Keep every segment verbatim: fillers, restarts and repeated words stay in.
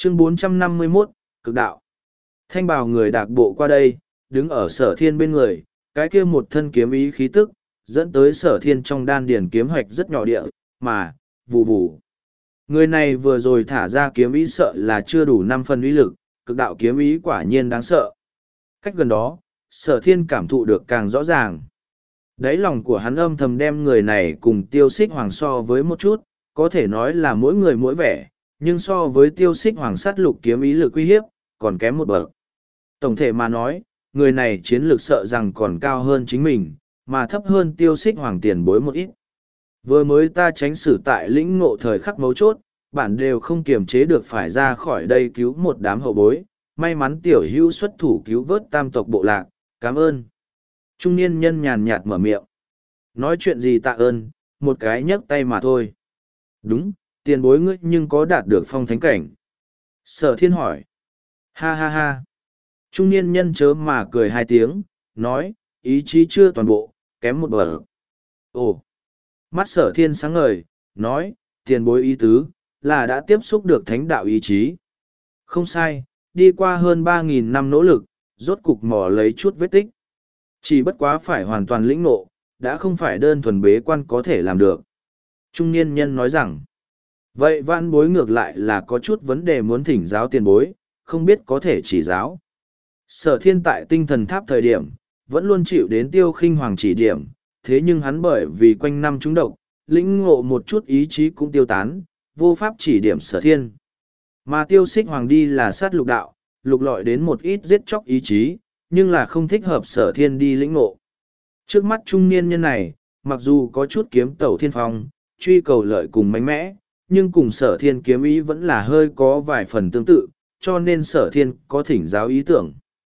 Chương bốn trăm năm mươi mốt, Cực đạo. Thanh bào người đạc bộ qua đây, đứng ở sở thiên bên người, cái kia một thân kiếm ý khí tức, dẫn tới sở thiên trong đan điển kiếm hoạch rất nhỏ địa, mà, vù vù. Người này vừa rồi thả ra kiếm ý sợ là chưa đủ năm phần uy lực, cực đạo kiếm ý quả nhiên đáng sợ. Cách gần đó, sở thiên cảm thụ được càng rõ ràng. Đáy lòng của hắn âm thầm đem người này cùng tiêu xích hoàng so với một chút, có thể nói là mỗi người mỗi vẻ, nhưng so với tiêu xích hoàng sát lục kiếm ý lực uy hiếp, còn kém một bậc. Tổng thể mà nói, người này chiến lược sợ rằng còn cao hơn chính mình, mà thấp hơn tiêu xích hoàng tiền bối một ít. Vừa mới ta tránh xử tại lĩnh ngộ thời khắc mấu chốt, bản đều không kiềm chế được phải ra khỏi đây cứu một đám hậu bối, may mắn tiểu hữu xuất thủ cứu vớt tam tộc bộ lạc, cảm ơn. Trung niên nhân nhàn nhạt mở miệng. Nói chuyện gì tạ ơn, một cái nhấc tay mà thôi. Đúng, tiền bối ngươi nhưng có đạt được phong thánh cảnh. Sở thiên hỏi. Ha ha ha. Trung niên nhân chớ mà cười hai tiếng, nói, ý chí chưa toàn bộ, kém một bậc. Ồ. Mắt sở thiên sáng ngời, nói, tiền bối ý tứ, là đã tiếp xúc được thánh đạo ý chí. Không sai, đi qua hơn ba nghìn năm nỗ lực, rốt cục mò lấy chút vết tích. Chỉ bất quá phải hoàn toàn lĩnh ngộ, đã không phải đơn thuần bế quan có thể làm được. Trung niên nhân nói rằng, vậy vãn bối ngược lại là có chút vấn đề muốn thỉnh giáo tiền bối, không biết có thể chỉ giáo. Sở thiên tại tinh thần tháp thời điểm, vẫn luôn chịu đến tiêu khinh hoàng chỉ điểm, thế nhưng hắn bởi vì quanh năm trúng độc, lĩnh ngộ một chút ý chí cũng tiêu tán, vô pháp chỉ điểm sở thiên. Mà tiêu xích hoàng đi là sát lục đạo, lục lọi đến một ít giết chóc ý chí, nhưng là không thích hợp sở thiên đi lĩnh ngộ. Trước mắt trung niên nhân này, mặc dù có chút kiếm tẩu thiên phong, truy cầu lợi cùng mạnh mẽ, nhưng cùng sở thiên kiếm ý vẫn là hơi có vài phần tương tự, cho nên sở thiên có thỉnh giáo ý tưởng.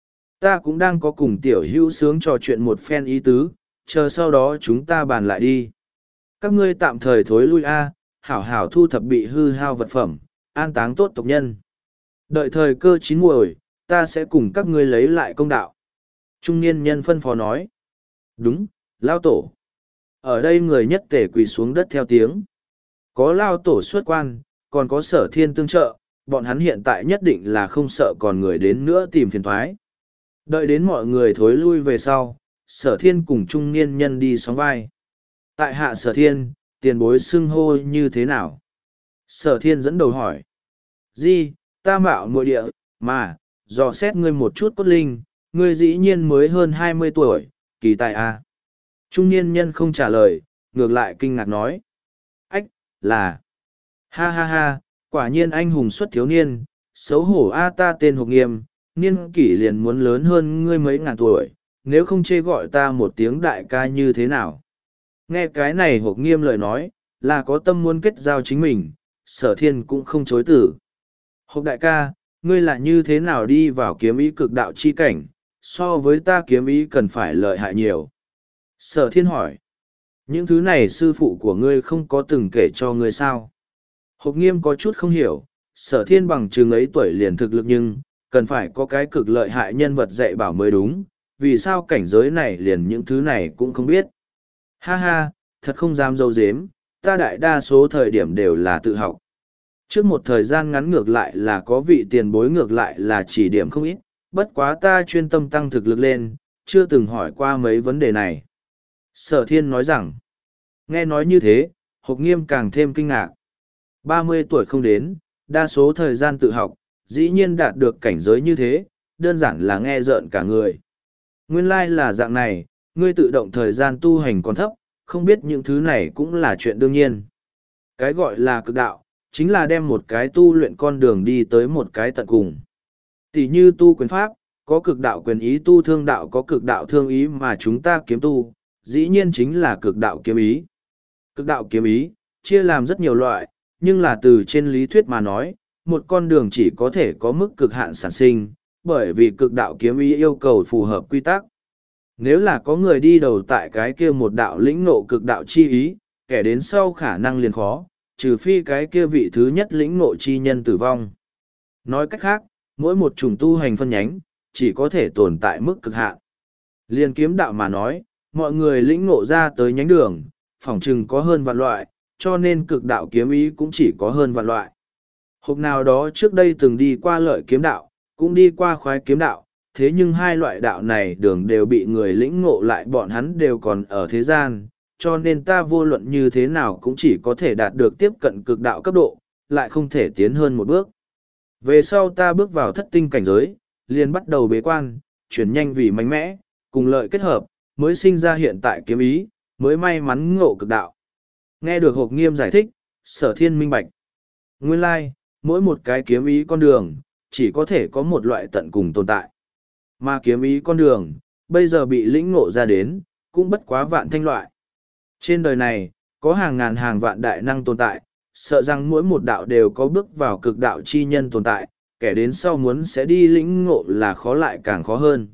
Ta cũng đang có cùng tiểu hữu sướng trò chuyện một phen ý tứ, chờ sau đó chúng ta bàn lại đi. Các ngươi tạm thời thối lui a, hảo hảo thu thập bị hư hao vật phẩm, an táng tốt tộc nhân. Đợi thời cơ chín muồi, ta sẽ cùng các ngươi lấy lại công đạo. Trung niên nhân phân phó nói. Đúng, lao tổ. Ở đây người nhất tể quỳ xuống đất theo tiếng. Có lao tổ xuất quan, còn có sở thiên tương trợ, bọn hắn hiện tại nhất định là không sợ còn người đến nữa tìm phiền thoái. Đợi đến mọi người thối lui về sau, sở thiên cùng trung niên nhân đi sóng vai. Tại hạ sở thiên, tiền bối xưng hô như thế nào? Sở thiên dẫn đầu hỏi. Di, ta mạo muội địa, mà, dò xét ngươi một chút cốt linh, ngươi dĩ nhiên mới hơn hai mươi tuổi, kỳ tài à. Trung niên nhân không trả lời, ngược lại kinh ngạc nói. Ách, là. Ha ha ha, quả nhiên anh hùng xuất thiếu niên, xấu hổ a ta tên Hộc Nghiêm, niên kỷ liền muốn lớn hơn ngươi mấy ngàn tuổi, nếu không chê gọi ta một tiếng đại ca như thế nào. Nghe cái này Hộc Nghiêm lời nói, là có tâm muốn kết giao chính mình, sở thiên cũng không chối tử. Hộc đại ca, ngươi là như thế nào đi vào kiếm ý cực đạo chi cảnh, so với ta kiếm ý cần phải lợi hại nhiều. Sở thiên hỏi, những thứ này sư phụ của ngươi không có từng kể cho ngươi sao? Hộc Nghiêm có chút không hiểu, sở thiên bằng chừng ấy tuổi liền thực lực nhưng, cần phải có cái cực lợi hại nhân vật dạy bảo mới đúng, vì sao cảnh giới này liền những thứ này cũng không biết. Ha ha, thật không dám dâu dếm, ta đại đa số thời điểm đều là tự học. Trước một thời gian ngắn ngược lại là có vị tiền bối ngược lại là chỉ điểm không ít, bất quá ta chuyên tâm tăng thực lực lên, chưa từng hỏi qua mấy vấn đề này. Sở thiên nói rằng, nghe nói như thế, Hộc Nghiêm càng thêm kinh ngạc. ba mươi tuổi không đến, đa số thời gian tự học, dĩ nhiên đạt được cảnh giới như thế, đơn giản là nghe rợn cả người. Nguyên lai là dạng này, ngươi tự động thời gian tu hành còn thấp, không biết những thứ này cũng là chuyện đương nhiên. Cái gọi là cực đạo, chính là đem một cái tu luyện con đường đi tới một cái tận cùng. Tỷ như tu quyền pháp, có cực đạo quyền ý, tu thương đạo có cực đạo thương ý mà chúng ta kiếm tu, dĩ nhiên chính là cực đạo kiếm ý. Cực đạo kiếm ý, chia làm rất nhiều loại, nhưng là từ trên lý thuyết mà nói, một con đường chỉ có thể có mức cực hạn sản sinh, bởi vì cực đạo kiếm ý yêu cầu phù hợp quy tắc. Nếu là có người đi đầu tại cái kia một đạo lĩnh nộ cực đạo chi ý, kẻ đến sau khả năng liền khó, trừ phi cái kia vị thứ nhất lĩnh nộ chi nhân tử vong. Nói cách khác, mỗi một chủng tu hành phân nhánh, chỉ có thể tồn tại mức cực hạn. Liên kiếm đạo mà nói, mọi người lĩnh ngộ ra tới nhánh đường, phỏng chừng có hơn vạn loại, cho nên cực đạo kiếm ý cũng chỉ có hơn vạn loại. Hộp nào đó trước đây từng đi qua lợi kiếm đạo, cũng đi qua khoái kiếm đạo, thế nhưng hai loại đạo này đường đều bị người lĩnh ngộ lại, bọn hắn đều còn ở thế gian, cho nên ta vô luận như thế nào cũng chỉ có thể đạt được tiếp cận cực đạo cấp độ, lại không thể tiến hơn một bước. Về sau ta bước vào thất tinh cảnh giới, liền bắt đầu bế quan, chuyển nhanh vì mạnh mẽ, cùng lợi kết hợp, mới sinh ra hiện tại kiếm ý, mới may mắn ngộ cực đạo. Nghe được Hộp Nghiêm giải thích, Sở Thiên minh bạch. Nguyên lai, like, mỗi một cái kiếm ý con đường, chỉ có thể có một loại tận cùng tồn tại. Mà kiếm ý con đường, bây giờ bị lĩnh ngộ ra đến, cũng bất quá vạn thanh loại. Trên đời này, có hàng ngàn hàng vạn đại năng tồn tại, sợ rằng mỗi một đạo đều có bước vào cực đạo chi nhân tồn tại, kẻ đến sau muốn sẽ đi lĩnh ngộ là khó lại càng khó hơn.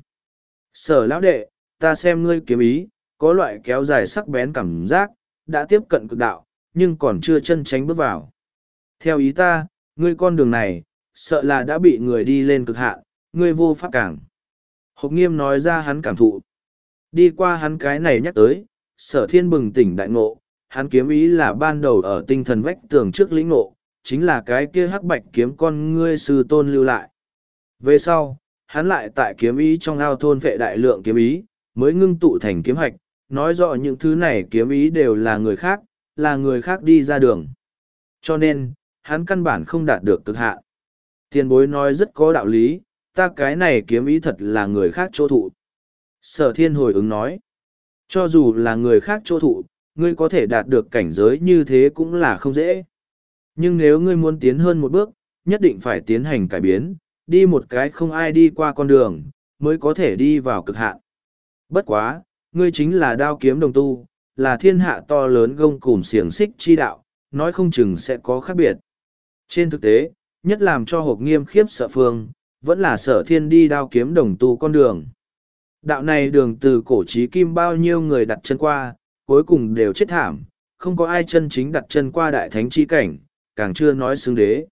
Sở lão đệ, ta xem ngươi kiếm ý, có loại kéo dài sắc bén cảm giác, đã tiếp cận cực đạo, nhưng còn chưa chân tránh bước vào. Theo ý ta, ngươi con đường này, sợ là đã bị người đi lên cực hạn, ngươi vô pháp cảng. Hộp Nghiêm nói ra hắn cảm thụ. Đi qua hắn cái này nhắc tới, Sở Thiên bừng tỉnh đại ngộ, hắn kiếm ý là ban đầu ở tinh thần vách tường trước lĩnh ngộ, chính là cái kia hắc bạch kiếm con ngươi sư tôn lưu lại. Về sau, hắn lại tại kiếm ý trong ao thôn vệ đại lượng kiếm ý, mới ngưng tụ thành kiếm hạch, nói rõ những thứ này kiếm ý đều là người khác, là người khác đi ra đường. Cho nên, hắn căn bản không đạt được cực hạn. Tiền bối nói rất có đạo lý, ta cái này kiếm ý thật là người khác chỗ thụ. Sở Thiên hồi ứng nói, cho dù là người khác chỗ thụ, ngươi có thể đạt được cảnh giới như thế cũng là không dễ. Nhưng nếu ngươi muốn tiến hơn một bước, nhất định phải tiến hành cải biến, đi một cái không ai đi qua con đường, mới có thể đi vào cực hạn. Bất quá, ngươi chính là đao kiếm đồng tu, là thiên hạ to lớn gông cùm xiềng xích chi đạo, nói không chừng sẽ có khác biệt. Trên thực tế, nhất làm cho Hộp Nghiêm khiếp sợ phương, vẫn là Sở Thiên đi đao kiếm đồng tu con đường. Đạo này đường từ cổ chí kim bao nhiêu người đặt chân qua, cuối cùng đều chết thảm, không có ai chân chính đặt chân qua đại thánh chi cảnh, càng chưa nói xứng đế.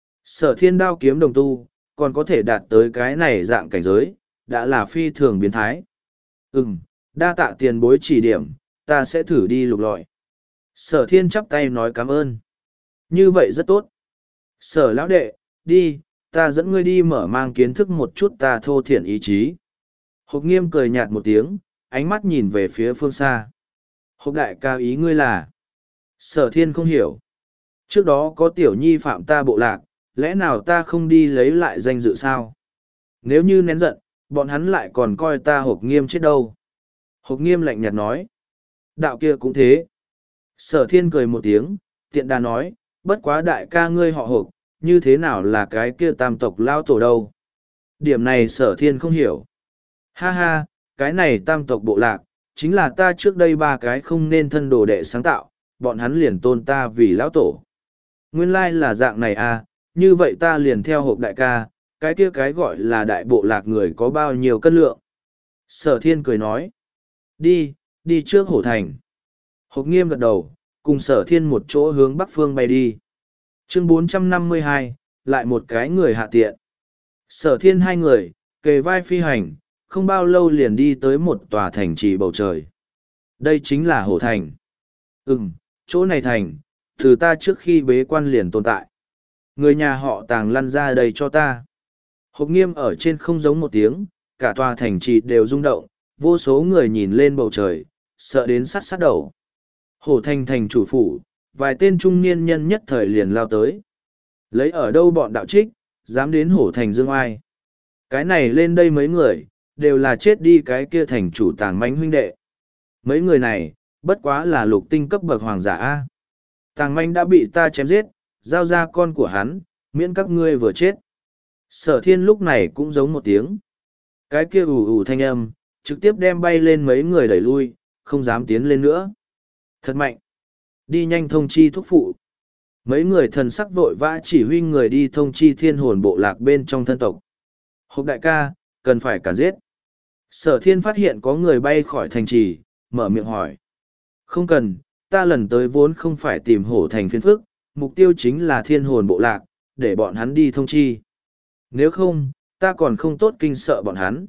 Sở Thiên đao kiếm đồng tu, còn có thể đạt tới cái này dạng cảnh giới, đã là phi thường biến thái. Ừm, đa tạ tiền bối chỉ điểm, ta sẽ thử đi lục lọi. Sở Thiên chắp tay nói cảm ơn. Như vậy rất tốt. Sở lão đệ, đi, ta dẫn ngươi đi mở mang kiến thức một chút ta thô thiển ý chí. Hộp Nghiêm cười nhạt một tiếng, ánh mắt nhìn về phía phương xa. Hộp đại ca ý ngươi là? Sở Thiên không hiểu. Trước đó có tiểu nhi phạm ta bộ lạc, lẽ nào ta không đi lấy lại danh dự sao? Nếu như nén giận, bọn hắn lại còn coi ta Hộp Nghiêm chết đâu. Hộp Nghiêm lạnh nhạt nói. Đạo kia cũng thế. Sở Thiên cười một tiếng, tiện đà nói, bất quá đại ca ngươi họ Hộp, như thế nào là cái kia tam tộc lao tổ đâu? Điểm này Sở Thiên không hiểu. Ha ha, cái này tam tộc bộ lạc, chính là ta trước đây ba cái không nên thân đồ đệ sáng tạo, bọn hắn liền tôn ta vì lão tổ. Nguyên lai là dạng này à, như vậy ta liền theo Hộp đại ca, cái kia cái gọi là đại bộ lạc người có bao nhiêu cân lượng. Sở Thiên cười nói, đi, đi trước Hổ Thành. Hộp Nghiêm gật đầu, cùng Sở Thiên một chỗ hướng bắc phương bay đi. Chương bốn trăm năm mươi hai, lại một cái người hạ tiện. Sở Thiên hai người, kề vai phi hành, không bao lâu liền đi tới một tòa thành trì bầu trời. Đây chính là Hổ Thành. Ừm, chỗ này thành, từ ta trước khi bế quan liền tồn tại. Người nhà họ Tàng lăn ra đây cho ta. Hộp Nghiêm ở trên không giống một tiếng, cả tòa thành trì đều rung động, vô số người nhìn lên bầu trời, sợ đến sắt sắt đầu. Hổ Thành thành chủ phủ, vài tên trung niên nhân nhất thời liền lao tới. Lấy ở đâu bọn đạo trích, dám đến Hổ Thành dương ai. Cái này lên đây mấy người, đều là chết đi cái kia thành chủ Tàng Mánh huynh đệ. Mấy người này, bất quá là lục tinh cấp bậc hoàng giả A. Tàng Mánh đã bị ta chém giết, giao ra con của hắn, miễn các ngươi vừa chết. Sở Thiên lúc này cũng giống một tiếng. Cái kia ù ù thanh âm, trực tiếp đem bay lên mấy người đẩy lui, không dám tiến lên nữa. Thật mạnh. Đi nhanh thông chi thúc phụ. Mấy người thần sắc vội vã chỉ huy người đi thông chi thiên hồn bộ lạc bên trong thân tộc. Hộp đại ca, cần phải cản giết. Sở Thiên phát hiện có người bay khỏi thành trì, mở miệng hỏi. Không cần, ta lần tới vốn không phải tìm Hổ Thành phiên phức, mục tiêu chính là thiên hồn bộ lạc, để bọn hắn đi thông chi. Nếu không, ta còn không tốt kinh sợ bọn hắn.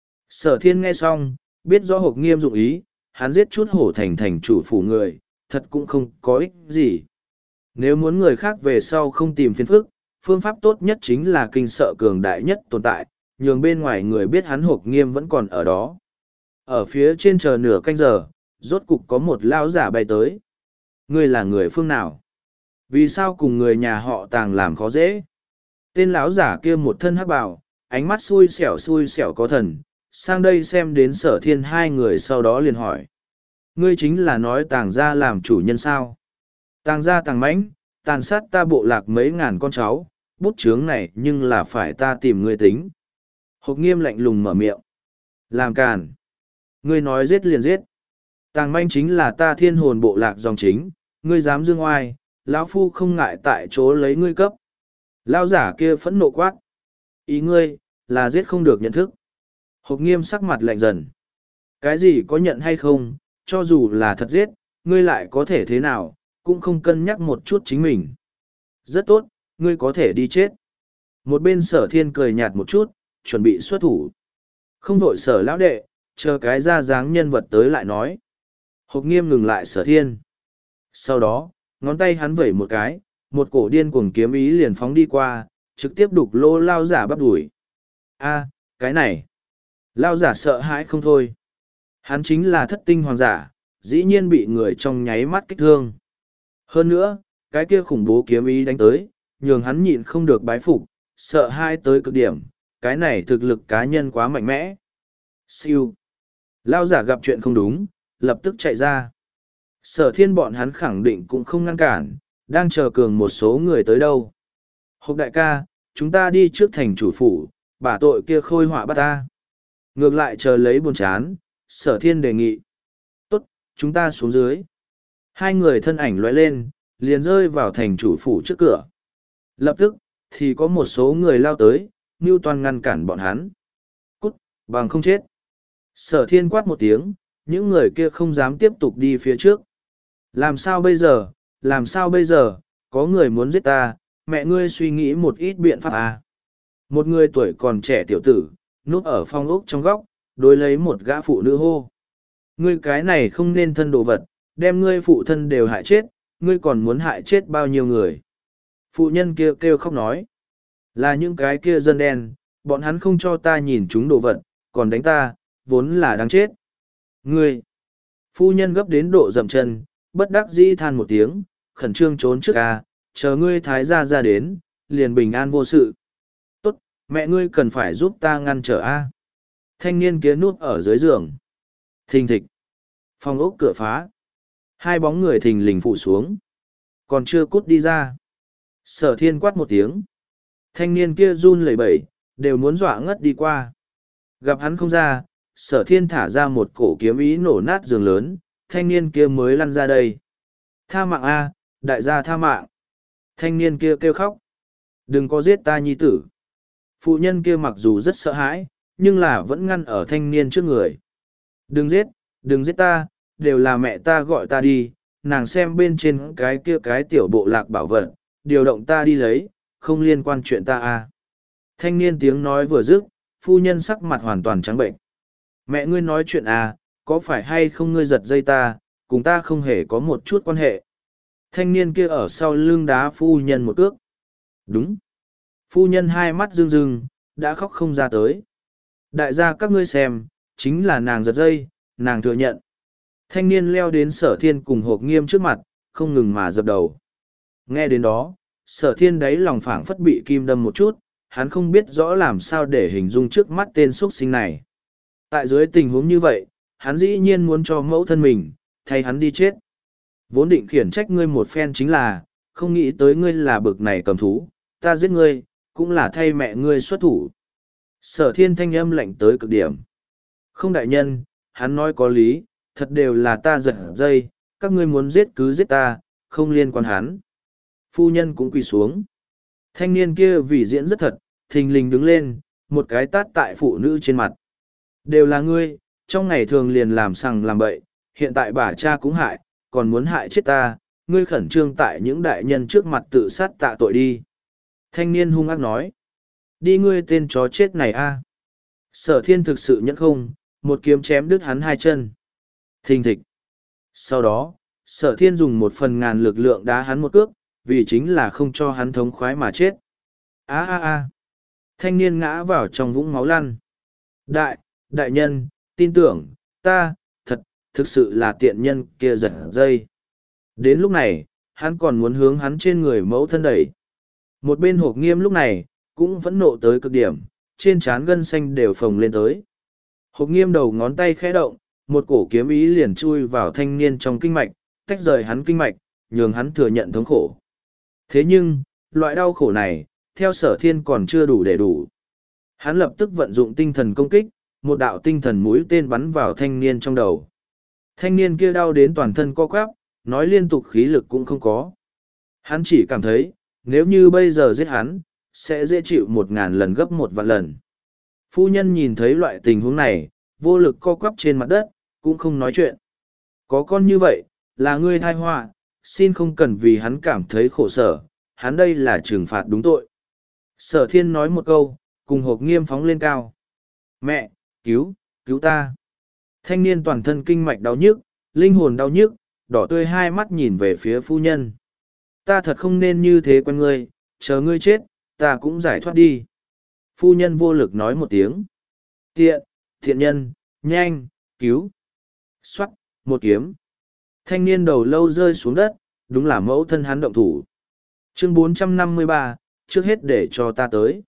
Sở Thiên nghe xong, biết rõ Hộp Nghiêm dụng ý, hắn giết chút Hổ Thành thành chủ phủ người, thật cũng không có ích gì. Nếu muốn người khác về sau không tìm phiền phức, phương pháp tốt nhất chính là kinh sợ cường đại nhất tồn tại, nhường bên ngoài người biết hắn Hộc Nghiêm vẫn còn ở đó. Ở phía trên chờ nửa canh giờ, rốt cục có một lão giả bay tới. Ngươi là người phương nào? Vì sao cùng người nhà họ Tàng làm khó dễ? Tên lão giả kia một thân hắc bào, ánh mắt xui xẻo xui xẻo có thần, sang đây xem đến Sở Thiên hai người sau đó liền hỏi. Ngươi chính là nói Tàng gia làm chủ nhân sao? Tàng gia Tàng Mãnh, tàn sát ta bộ lạc mấy ngàn con cháu, bút chướng này nhưng là phải ta tìm ngươi tính. Hộc Nghiêm lạnh lùng mở miệng. Làm càn. Ngươi nói giết liền giết. Tàng Mãnh chính là ta thiên hồn bộ lạc dòng chính, ngươi dám dương oai, lão phu không ngại tại chỗ lấy ngươi cấp. Lão giả kia phẫn nộ quát. Ý ngươi, là giết không được nhận thức. Hộc Nghiêm sắc mặt lạnh dần. Cái gì có nhận hay không, cho dù là thật giết, ngươi lại có thể thế nào, cũng không cân nhắc một chút chính mình. Rất tốt, ngươi có thể đi chết. Một bên Sở Thiên cười nhạt một chút, chuẩn bị xuất thủ. Không vội Sở lão đệ, chờ cái ra dáng nhân vật tới lại nói. Hộc Nghiêm ngừng lại Sở Thiên. Sau đó, ngón tay hắn vẩy một cái, một cổ điên cuồng kiếm ý liền phóng đi qua, trực tiếp đục lô lao giả bắp đuổi. A, cái này. Lao giả sợ hãi không thôi. Hắn chính là thất tinh hoàng giả, dĩ nhiên bị người trong nháy mắt kích thương. Hơn nữa, cái kia khủng bố kiếm ý đánh tới, nhường hắn nhịn không được bái phục, sợ hãi tới cực điểm, cái này thực lực cá nhân quá mạnh mẽ. Siêu. Lao giả gặp chuyện không đúng, lập tức chạy ra. Sở Thiên bọn hắn khẳng định cũng không ngăn cản, đang chờ cường một số người tới đâu. Hộc đại ca, chúng ta đi trước thành chủ phủ, bả tội kia khôi họa bắt ta. Ngược lại chờ lấy buồn chán, Sở Thiên đề nghị. Tốt, chúng ta xuống dưới. Hai người thân ảnh lóe lên, liền rơi vào thành chủ phủ trước cửa. Lập tức, thì có một số người lao tới, mưu toan ngăn cản bọn hắn. Cút, bằng không chết. Sở Thiên quát một tiếng, những người kia không dám tiếp tục đi phía trước. Làm sao bây giờ, làm sao bây giờ, có người muốn giết ta, mẹ ngươi suy nghĩ một ít biện pháp à. Một người tuổi còn trẻ tiểu tử, núp ở phong ốc trong góc, đối lấy một gã phụ nữ hô. Ngươi cái này không nên thân đồ vật, đem ngươi phụ thân đều hại chết, ngươi còn muốn hại chết bao nhiêu người. Phụ nhân kia kêu khóc nói. Là những cái kia dân đen, bọn hắn không cho ta nhìn chúng đồ vật, còn đánh ta, vốn là đáng chết. Ngươi! Phu nhân gấp đến độ dậm chân, bất đắc dĩ than một tiếng, khẩn trương trốn trước ca, chờ ngươi thái gia ra đến, liền bình an vô sự. Tốt, mẹ ngươi cần phải giúp ta ngăn trở a. Thanh niên kia núp ở dưới giường. Thình thịch. Phòng ốc cửa phá. Hai bóng người thình lình phụ xuống. Còn chưa cút đi ra. Sở Thiên quát một tiếng. Thanh niên kia run lẩy bẩy, đều muốn dọa ngất đi qua. Gặp hắn không ra, Sở Thiên thả ra một cổ kiếm ý nổ nát giường lớn, thanh niên kia mới lăn ra đây. Tha mạng a, đại gia tha mạng. Thanh niên kia kêu khóc. Đừng có giết ta nhi tử. Phụ nhân kia mặc dù rất sợ hãi, nhưng là vẫn ngăn ở thanh niên trước người. Đừng giết, đừng giết ta, đều là mẹ ta gọi ta đi, nàng xem bên trên cái kia cái tiểu bộ lạc bảo vật, điều động ta đi lấy, không liên quan chuyện ta a. Thanh niên tiếng nói vừa dứt, phu nhân sắc mặt hoàn toàn trắng bệnh. Mẹ ngươi nói chuyện à, có phải hay không ngươi giật dây ta, cùng ta không hề có một chút quan hệ. Thanh niên kia ở sau lưng đá phu nhân một cước. Đúng. Phu nhân hai mắt rưng rưng, đã khóc không ra tới. Đại gia các ngươi xem, chính là nàng giật dây, nàng thừa nhận. Thanh niên leo đến Sở Thiên cùng Hộc Nghiêm trước mặt, không ngừng mà dập đầu. Nghe đến đó, Sở Thiên đáy lòng phảng phất bị kim đâm một chút, hắn không biết rõ làm sao để hình dung trước mắt tên xuất sinh này. Tại dưới tình huống như vậy, hắn dĩ nhiên muốn cho mẫu thân mình, thay hắn đi chết. Vốn định khiển trách ngươi một phen chính là, không nghĩ tới ngươi là bực này cầm thú, ta giết ngươi, cũng là thay mẹ ngươi xuất thủ. Sở Thiên thanh âm lạnh tới cực điểm. Không đại nhân, hắn nói có lý, thật đều là ta giật dây, các ngươi muốn giết cứ giết ta, không liên quan hắn. Phu nhân cũng quỳ xuống. Thanh niên kia vì diễn rất thật, thình lình đứng lên, một cái tát tại phụ nữ trên mặt. Đều là ngươi, trong ngày thường liền làm sằng làm bậy, hiện tại bà cha cũng hại, còn muốn hại chết ta, ngươi khẩn trương tại những đại nhân trước mặt tự sát tạ tội đi. Thanh niên hung ác nói. Đi ngươi tên chó chết này a. Sở Thiên thực sự nhẫn không, một kiếm chém đứt hắn hai chân. Thình thịch. Sau đó, Sở Thiên dùng một phần ngàn lực lượng đá hắn một cước, vì chính là không cho hắn thống khoái mà chết. Á á á. Thanh niên ngã vào trong vũng máu lăn. Đại, đại nhân, tin tưởng, ta, thật, thực sự là tiện nhân kia giật dây. Đến lúc này, hắn còn muốn hướng hắn trên người mẫu thân đẩy. Một bên Hộp Nghiêm lúc này, cũng vẫn nộ tới cực điểm, trên trán gân xanh đều phồng lên tới. Hộp Nghiêm đầu ngón tay khẽ động, một cổ kiếm ý liền chui vào thanh niên trong kinh mạch, tách rời hắn kinh mạch, nhường hắn thừa nhận thống khổ. Thế nhưng, loại đau khổ này, theo Sở Thiên còn chưa đủ để đủ. Hắn lập tức vận dụng tinh thần công kích, một đạo tinh thần mũi tên bắn vào thanh niên trong đầu. Thanh niên kia đau đến toàn thân co quắp, nói liên tục khí lực cũng không có. Hắn chỉ cảm thấy, nếu như bây giờ giết hắn, sẽ dễ chịu một ngàn lần gấp một vạn lần. Phu nhân nhìn thấy loại tình huống này, vô lực co quắp trên mặt đất, cũng không nói chuyện. Có con như vậy, là ngươi thai họa, xin không cần vì hắn cảm thấy khổ sở, hắn đây là trừng phạt đúng tội. Sở Thiên nói một câu, cùng Hộp Nghiêm phóng lên cao. Mẹ, cứu, cứu ta. Thanh niên toàn thân kinh mạch đau nhức, linh hồn đau nhức, đỏ tươi hai mắt nhìn về phía phu nhân. Ta thật không nên như thế quen ngươi, chờ ngươi chết, ta cũng giải thoát đi. Phu nhân vô lực nói một tiếng. Tiện, thiện nhân, nhanh, cứu. Xoắt, một kiếm. Thanh niên đầu lâu rơi xuống đất, đúng là mẫu thân hắn động thủ. Chương bốn trăm năm mươi ba, trước hết để cho ta tới.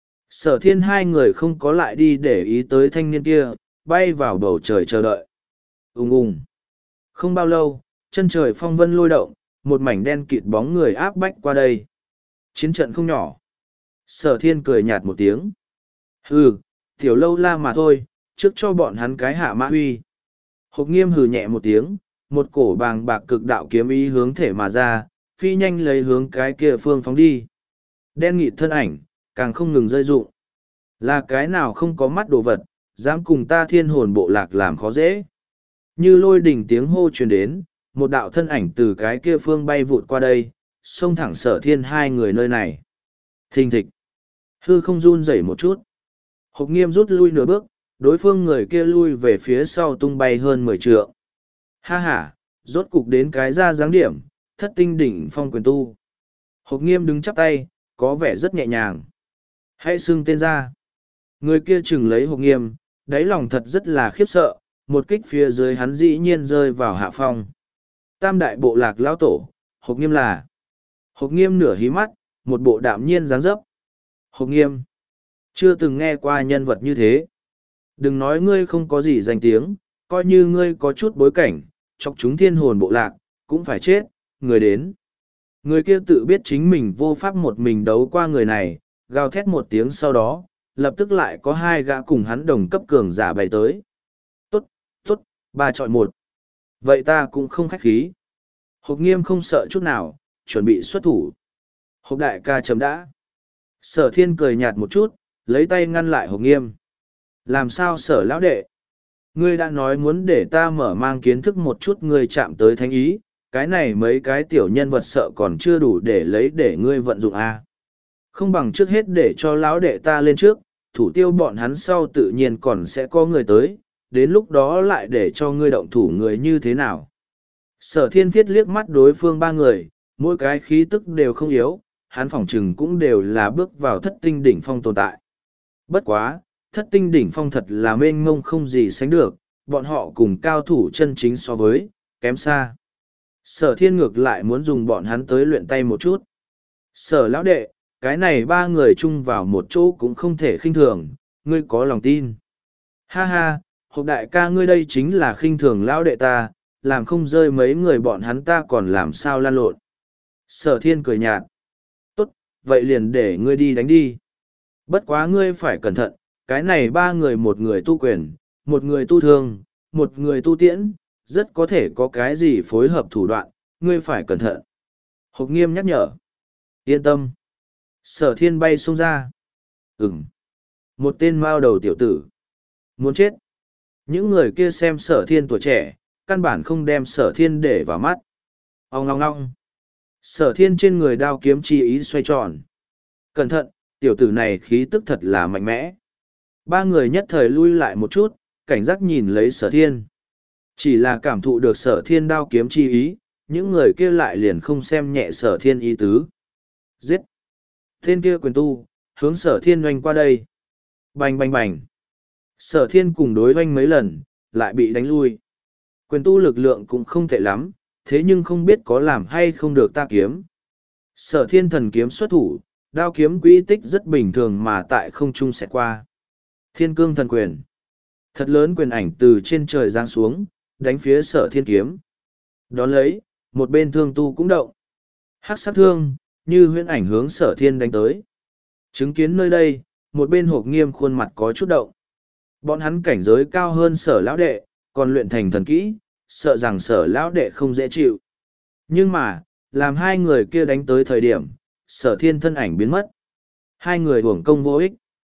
Sở Thiên hai người không có lại đi để ý tới thanh niên kia, bay vào bầu trời chờ đợi. Ùng ùng. Không bao lâu, chân trời phong vân lôi động, một mảnh đen kịt bóng người áp bách qua đây. Chiến trận không nhỏ. Sở Thiên cười nhạt một tiếng. Hừ, tiểu lâu la mà thôi, trước cho bọn hắn cái hạ mã huy. Hộp Nghiêm hừ nhẹ một tiếng, một cổ bàng bạc cực đạo kiếm ý hướng thể mà ra, phi nhanh lấy hướng cái kia phương phóng đi. Đen nghịt thân ảnh, càng không ngừng rơi rụng. Là cái nào không có mắt đồ vật, dám cùng ta thiên hồn bộ lạc làm khó dễ. Như lôi đỉnh tiếng hô truyền đến, một đạo thân ảnh từ cái kia phương bay vụt qua đây, xông thẳng Sở Thiên hai người nơi này. Thình thịch. Hư không run rẩy một chút. Hộp Nghiêm rút lui nửa bước, đối phương người kia lui về phía sau tung bay hơn mười trượng. Ha ha, rốt cục đến cái ra dáng điểm, thất tinh đỉnh phong quyền tu. Hộp Nghiêm đứng chắp tay, có vẻ rất nhẹ nhàng. Hãy xưng tên ra. Người kia chừng lấy Hộp Nghiêm, đáy lòng thật rất là khiếp sợ, một kích phía dưới hắn dĩ nhiên rơi vào hạ phong. Tam đại bộ lạc lão tổ, Hộp Nghiêm là. Hộp Nghiêm nửa hí mắt, một bộ đạm nhiên dáng dấp. Hộp Nghiêm. Chưa từng nghe qua nhân vật như thế. Đừng nói ngươi không có gì danh tiếng, coi như ngươi có chút bối cảnh, chọc chúng thiên hồn bộ lạc, cũng phải chết, người đến. Người kia tự biết chính mình vô pháp một mình đấu qua người này, gào thét một tiếng sau đó, lập tức lại có hai gã cùng hắn đồng cấp cường giả bày tới. Tốt, tốt, ba chọi một. Vậy ta cũng không khách khí. Hộp Nghiêm không sợ chút nào, chuẩn bị xuất thủ. Hộp đại ca chấm đã. Sở Thiên cười nhạt một chút, lấy tay ngăn lại Hộp Nghiêm. Làm sao Sở lão đệ? Ngươi đã nói muốn để ta mở mang kiến thức một chút ngươi chạm tới thánh ý, cái này mấy cái tiểu nhân vật sợ còn chưa đủ để lấy để ngươi vận dụng a. Không bằng trước hết để cho lão đệ ta lên trước, thủ tiêu bọn hắn sau tự nhiên còn sẽ có người tới, đến lúc đó lại để cho ngươi động thủ người như thế nào. Sở Thiên Viết liếc mắt đối phương ba người, mỗi cái khí tức đều không yếu, hắn phỏng chừng cũng đều là bước vào thất tinh đỉnh phong tồn tại. Bất quá, thất tinh đỉnh phong thật là mênh mông không gì sánh được, bọn họ cùng cao thủ chân chính so với, kém xa. Sở Thiên ngược lại muốn dùng bọn hắn tới luyện tay một chút. Sở lão đệ, cái này ba người chung vào một chỗ cũng không thể khinh thường, ngươi có lòng tin. Ha ha, Hộp đại ca ngươi đây chính là khinh thường lão đệ ta, làm không rơi mấy người bọn hắn ta còn làm sao lan lộn. Sở Thiên cười nhạt. Tốt, vậy liền để ngươi đi đánh đi. Bất quá ngươi phải cẩn thận, cái này ba người một người tu quyền, một người tu thương, một người tu tiễn, rất có thể có cái gì phối hợp thủ đoạn, ngươi phải cẩn thận. Hộp Nghiêm nhắc nhở. Yên tâm. Sở Thiên bay xông ra. Ừm. Một tên mao đầu tiểu tử. Muốn chết. Những người kia xem Sở Thiên tuổi trẻ, căn bản không đem Sở Thiên để vào mắt. Ông ngong ngong. Sở Thiên trên người đao kiếm chi ý xoay tròn. Cẩn thận, tiểu tử này khí tức thật là mạnh mẽ. Ba người nhất thời lui lại một chút, cảnh giác nhìn lấy Sở Thiên. Chỉ là cảm thụ được Sở Thiên đao kiếm chi ý, những người kia lại liền không xem nhẹ Sở Thiên ý tứ. Giết! Tên kia quyền tu, hướng sở thiên oanh qua đây. Bành bành bành. Sở thiên cùng đối oanh mấy lần, lại bị đánh lui. Quyền tu lực lượng cũng không tệ lắm, thế nhưng không biết có làm hay không được ta kiếm. Sở thiên thần kiếm xuất thủ, đao kiếm quỹ tích rất bình thường mà tại không trung sẽ qua. Thiên cương thần quyền. Thật lớn quyền ảnh từ trên trời giáng xuống, đánh phía sở thiên kiếm. Đón lấy, một bên thương tu cũng động. Hắc sát thương, như huyễn ảnh hướng sở thiên đánh tới. Chứng kiến nơi đây, một bên hộp nghiêm khuôn mặt có chút động. Bọn hắn cảnh giới cao hơn sở lão đệ, còn luyện thành thần kỹ, sợ rằng sở lão đệ không dễ chịu. Nhưng mà, làm hai người kia đánh tới thời điểm, sở thiên thân ảnh biến mất. Hai người uổng công vô ích.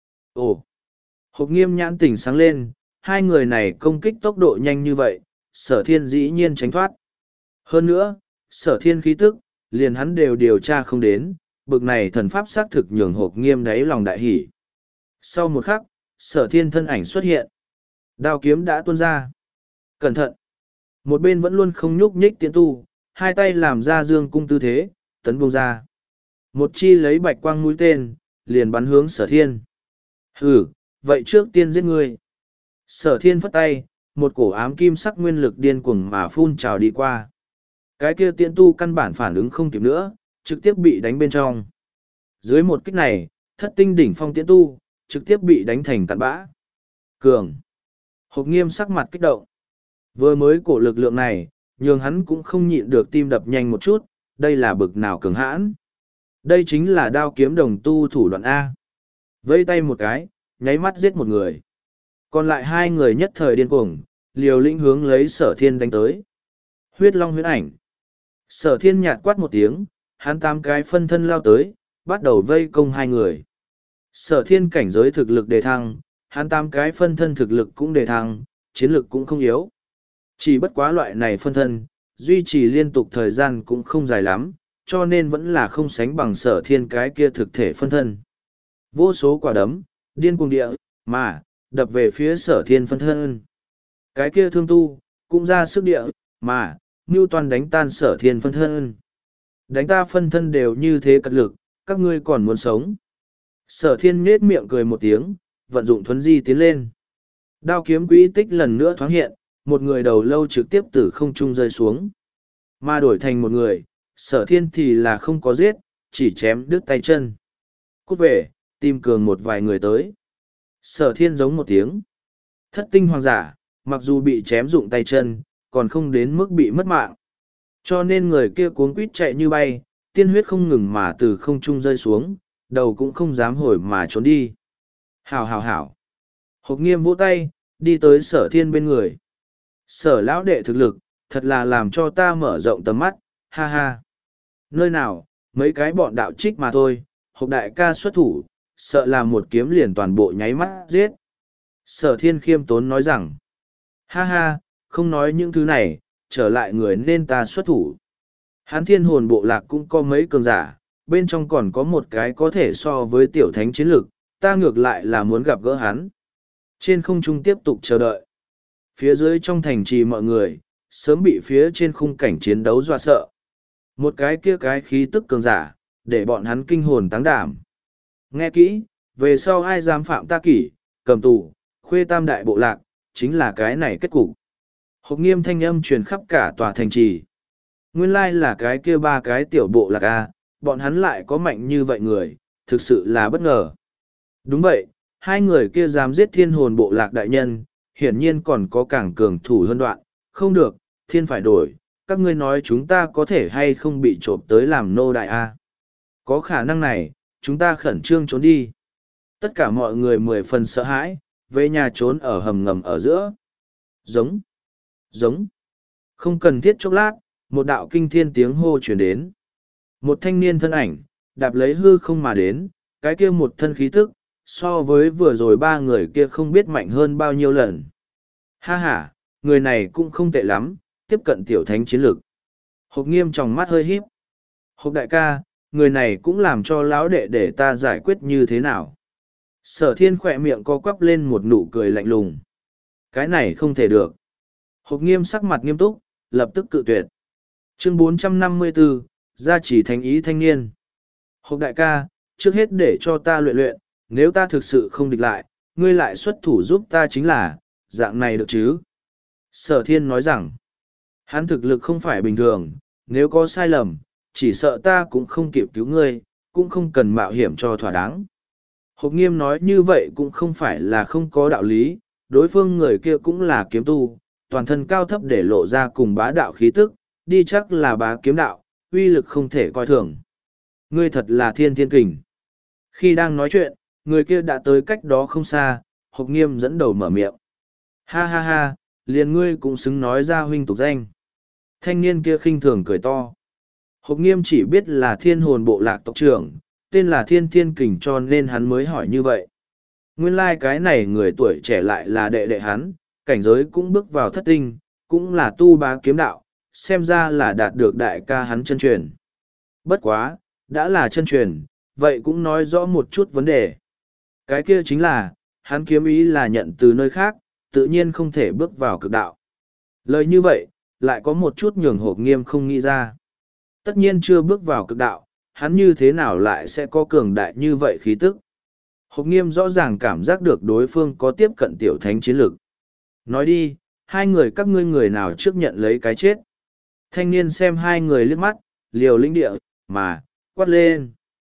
Ồ! Hộp nghiêm nhãn tỉnh sáng lên, hai người này công kích tốc độ nhanh như vậy, sở thiên dĩ nhiên tránh thoát. Hơn nữa, sở thiên khí tức, liền hắn đều điều tra không đến, bực này thần pháp xác thực nhường hộp nghiêm đáy lòng đại hỷ. Sau một khắc, sở thiên thân ảnh xuất hiện. Đao kiếm đã tuôn ra. Cẩn thận! Một bên vẫn luôn không nhúc nhích tiến tu, hai tay làm ra dương cung tư thế, tấn bông ra. Một chi lấy bạch quang mũi tên, liền bắn hướng sở thiên. Hừ, vậy trước tiên giết ngươi. Sở thiên phất tay, một cổ ám kim sắc nguyên lực điên cuồng mà phun trào đi qua. Cái kia tiễn tu căn bản phản ứng không kịp nữa, trực tiếp bị đánh bên trong. Dưới một kích này, thất tinh đỉnh phong tiễn tu, trực tiếp bị đánh thành tạt bã. Cường. Hộp nghiêm sắc mặt kích động. Vừa mới cổ lực lượng này, nhường hắn cũng không nhịn được tim đập nhanh một chút, đây là bực nào cường hãn. Đây chính là đao kiếm đồng tu thủ đoạn A. Vây tay một cái, nháy mắt giết một người. Còn lại hai người nhất thời điên cuồng, liều lĩnh hướng lấy sở thiên đánh tới. Huyết long huyết ảnh. Sở thiên nhạt quát một tiếng, hắn tám cái phân thân lao tới, bắt đầu vây công hai người. Sở thiên cảnh giới thực lực đề thăng, hắn tám cái phân thân thực lực cũng đề thăng, chiến lực cũng không yếu. Chỉ bất quá loại này phân thân, duy trì liên tục thời gian cũng không dài lắm, cho nên vẫn là không sánh bằng sở thiên cái kia thực thể phân thân. Vô số quả đấm, điên cuồng địa, mà, đập về phía sở thiên phân thân. Cái kia thương tu, cũng ra sức địa, mà, Ngưu Toàn đánh tan sở thiên phân thân. Đánh ta phân thân đều như thế cật lực, các ngươi còn muốn sống. Sở thiên nết miệng cười một tiếng, vận dụng thuấn di tiến lên. Đao kiếm quỹ tích lần nữa thoáng hiện, một người đầu lâu trực tiếp từ không trung rơi xuống. Mà đổi thành một người, sở thiên thì là không có giết, chỉ chém đứt tay chân. Cút về, tìm cường một vài người tới. Sở thiên giống một tiếng. Thất tinh hoàng giả, mặc dù bị chém dụng tay chân, còn không đến mức bị mất mạng. Cho nên người kia cuống quýt chạy như bay, tiên huyết không ngừng mà từ không trung rơi xuống, đầu cũng không dám hồi mà trốn đi. Hảo hảo hảo. Hộp nghiêm vỗ tay, đi tới sở thiên bên người. Sở lão đệ thực lực, thật là làm cho ta mở rộng tầm mắt, ha ha. Nơi nào, mấy cái bọn đạo trích mà thôi, hộp đại ca xuất thủ, sợ là một kiếm liền toàn bộ nháy mắt giết. Sở thiên khiêm tốn nói rằng, ha ha, không nói những thứ này, trở lại người nên ta xuất thủ. Hán thiên hồn bộ lạc cũng có mấy cường giả, bên trong còn có một cái có thể so với tiểu thánh chiến lực, ta ngược lại là muốn gặp gỡ hắn. Trên không trung tiếp tục chờ đợi. Phía dưới trong thành trì mọi người, sớm bị phía trên khung cảnh chiến đấu dọa sợ. Một cái kia cái khí tức cường giả, để bọn hắn kinh hồn táng đảm. Nghe kỹ, về sau ai dám phạm ta kỷ, cầm tù, khuê tam đại bộ lạc, chính là cái này kết cục. Hộp nghiêm thanh âm truyền khắp cả tòa thành trì. Nguyên lai là cái kia ba cái tiểu bộ lạc A, bọn hắn lại có mạnh như vậy người, thực sự là bất ngờ. Đúng vậy, hai người kia dám giết thiên hồn bộ lạc đại nhân, hiển nhiên còn có càng cường thủ hơn đoạn, không được, thiên phải đổi, các ngươi nói chúng ta có thể hay không bị trộm tới làm nô đại A. Có khả năng này, chúng ta khẩn trương trốn đi. Tất cả mọi người mười phần sợ hãi, về nhà trốn ở hầm ngầm ở giữa. Giống, giống, không cần thiết chốc lát, một đạo kinh thiên tiếng hô chuyển đến. Một thanh niên thân ảnh, đạp lấy hư không mà đến, cái kia một thân khí tức, so với vừa rồi ba người kia không biết mạnh hơn bao nhiêu lần. Ha ha, người này cũng không tệ lắm, tiếp cận tiểu thánh chiến lực. Hộp nghiêm trong mắt hơi híp. Hộp đại ca, người này cũng làm cho lão đệ để ta giải quyết như thế nào. Sở thiên khỏe miệng co quắp lên một nụ cười lạnh lùng. Cái này không thể được. Hộp nghiêm sắc mặt nghiêm túc, lập tức cự tuyệt. Chương bốn trăm năm mươi bốn, gia chỉ thánh ý thanh niên. Hộp đại ca, trước hết để cho ta luyện luyện, nếu ta thực sự không địch lại, ngươi lại xuất thủ giúp ta chính là, dạng này được chứ? Sở thiên nói rằng, hắn thực lực không phải bình thường, nếu có sai lầm, chỉ sợ ta cũng không kịp cứu ngươi, cũng không cần mạo hiểm cho thỏa đáng. Hộc Nghiêm nói như vậy cũng không phải là không có đạo lý, đối phương người kia cũng là kiếm tu, toàn thân cao thấp để lộ ra cùng bá đạo khí tức, đi chắc là bá kiếm đạo, uy lực không thể coi thường. Ngươi thật là thiên thiên kình. Khi đang nói chuyện, người kia đã tới cách đó không xa, Hộc Nghiêm dẫn đầu mở miệng. Ha ha ha, liền ngươi cũng xứng nói ra huynh tục danh. Thanh niên kia khinh thường cười to. Hộc Nghiêm chỉ biết là thiên hồn bộ lạc tộc trưởng, tên là Thiên Thiên Kình cho nên hắn mới hỏi như vậy. Nguyên lai like cái này người tuổi trẻ lại là đệ đệ hắn, cảnh giới cũng bước vào thất tinh, cũng là tu bá kiếm đạo, xem ra là đạt được đại ca hắn chân truyền. Bất quá, đã là chân truyền, vậy cũng nói rõ một chút vấn đề. Cái kia chính là, hắn kiếm ý là nhận từ nơi khác, tự nhiên không thể bước vào cực đạo. Lời như vậy, lại có một chút nhường Hộc Nghiêm không nghĩ ra. Tất nhiên chưa bước vào cực đạo, hắn như thế nào lại sẽ có cường đại như vậy khí tức. Hộc Nghiêm rõ ràng cảm giác được đối phương có tiếp cận tiểu thánh chiến lực. Nói đi, hai người các ngươi người nào trước nhận lấy cái chết. Thanh niên xem hai người liếc mắt, liều lĩnh địa, mà, quát lên.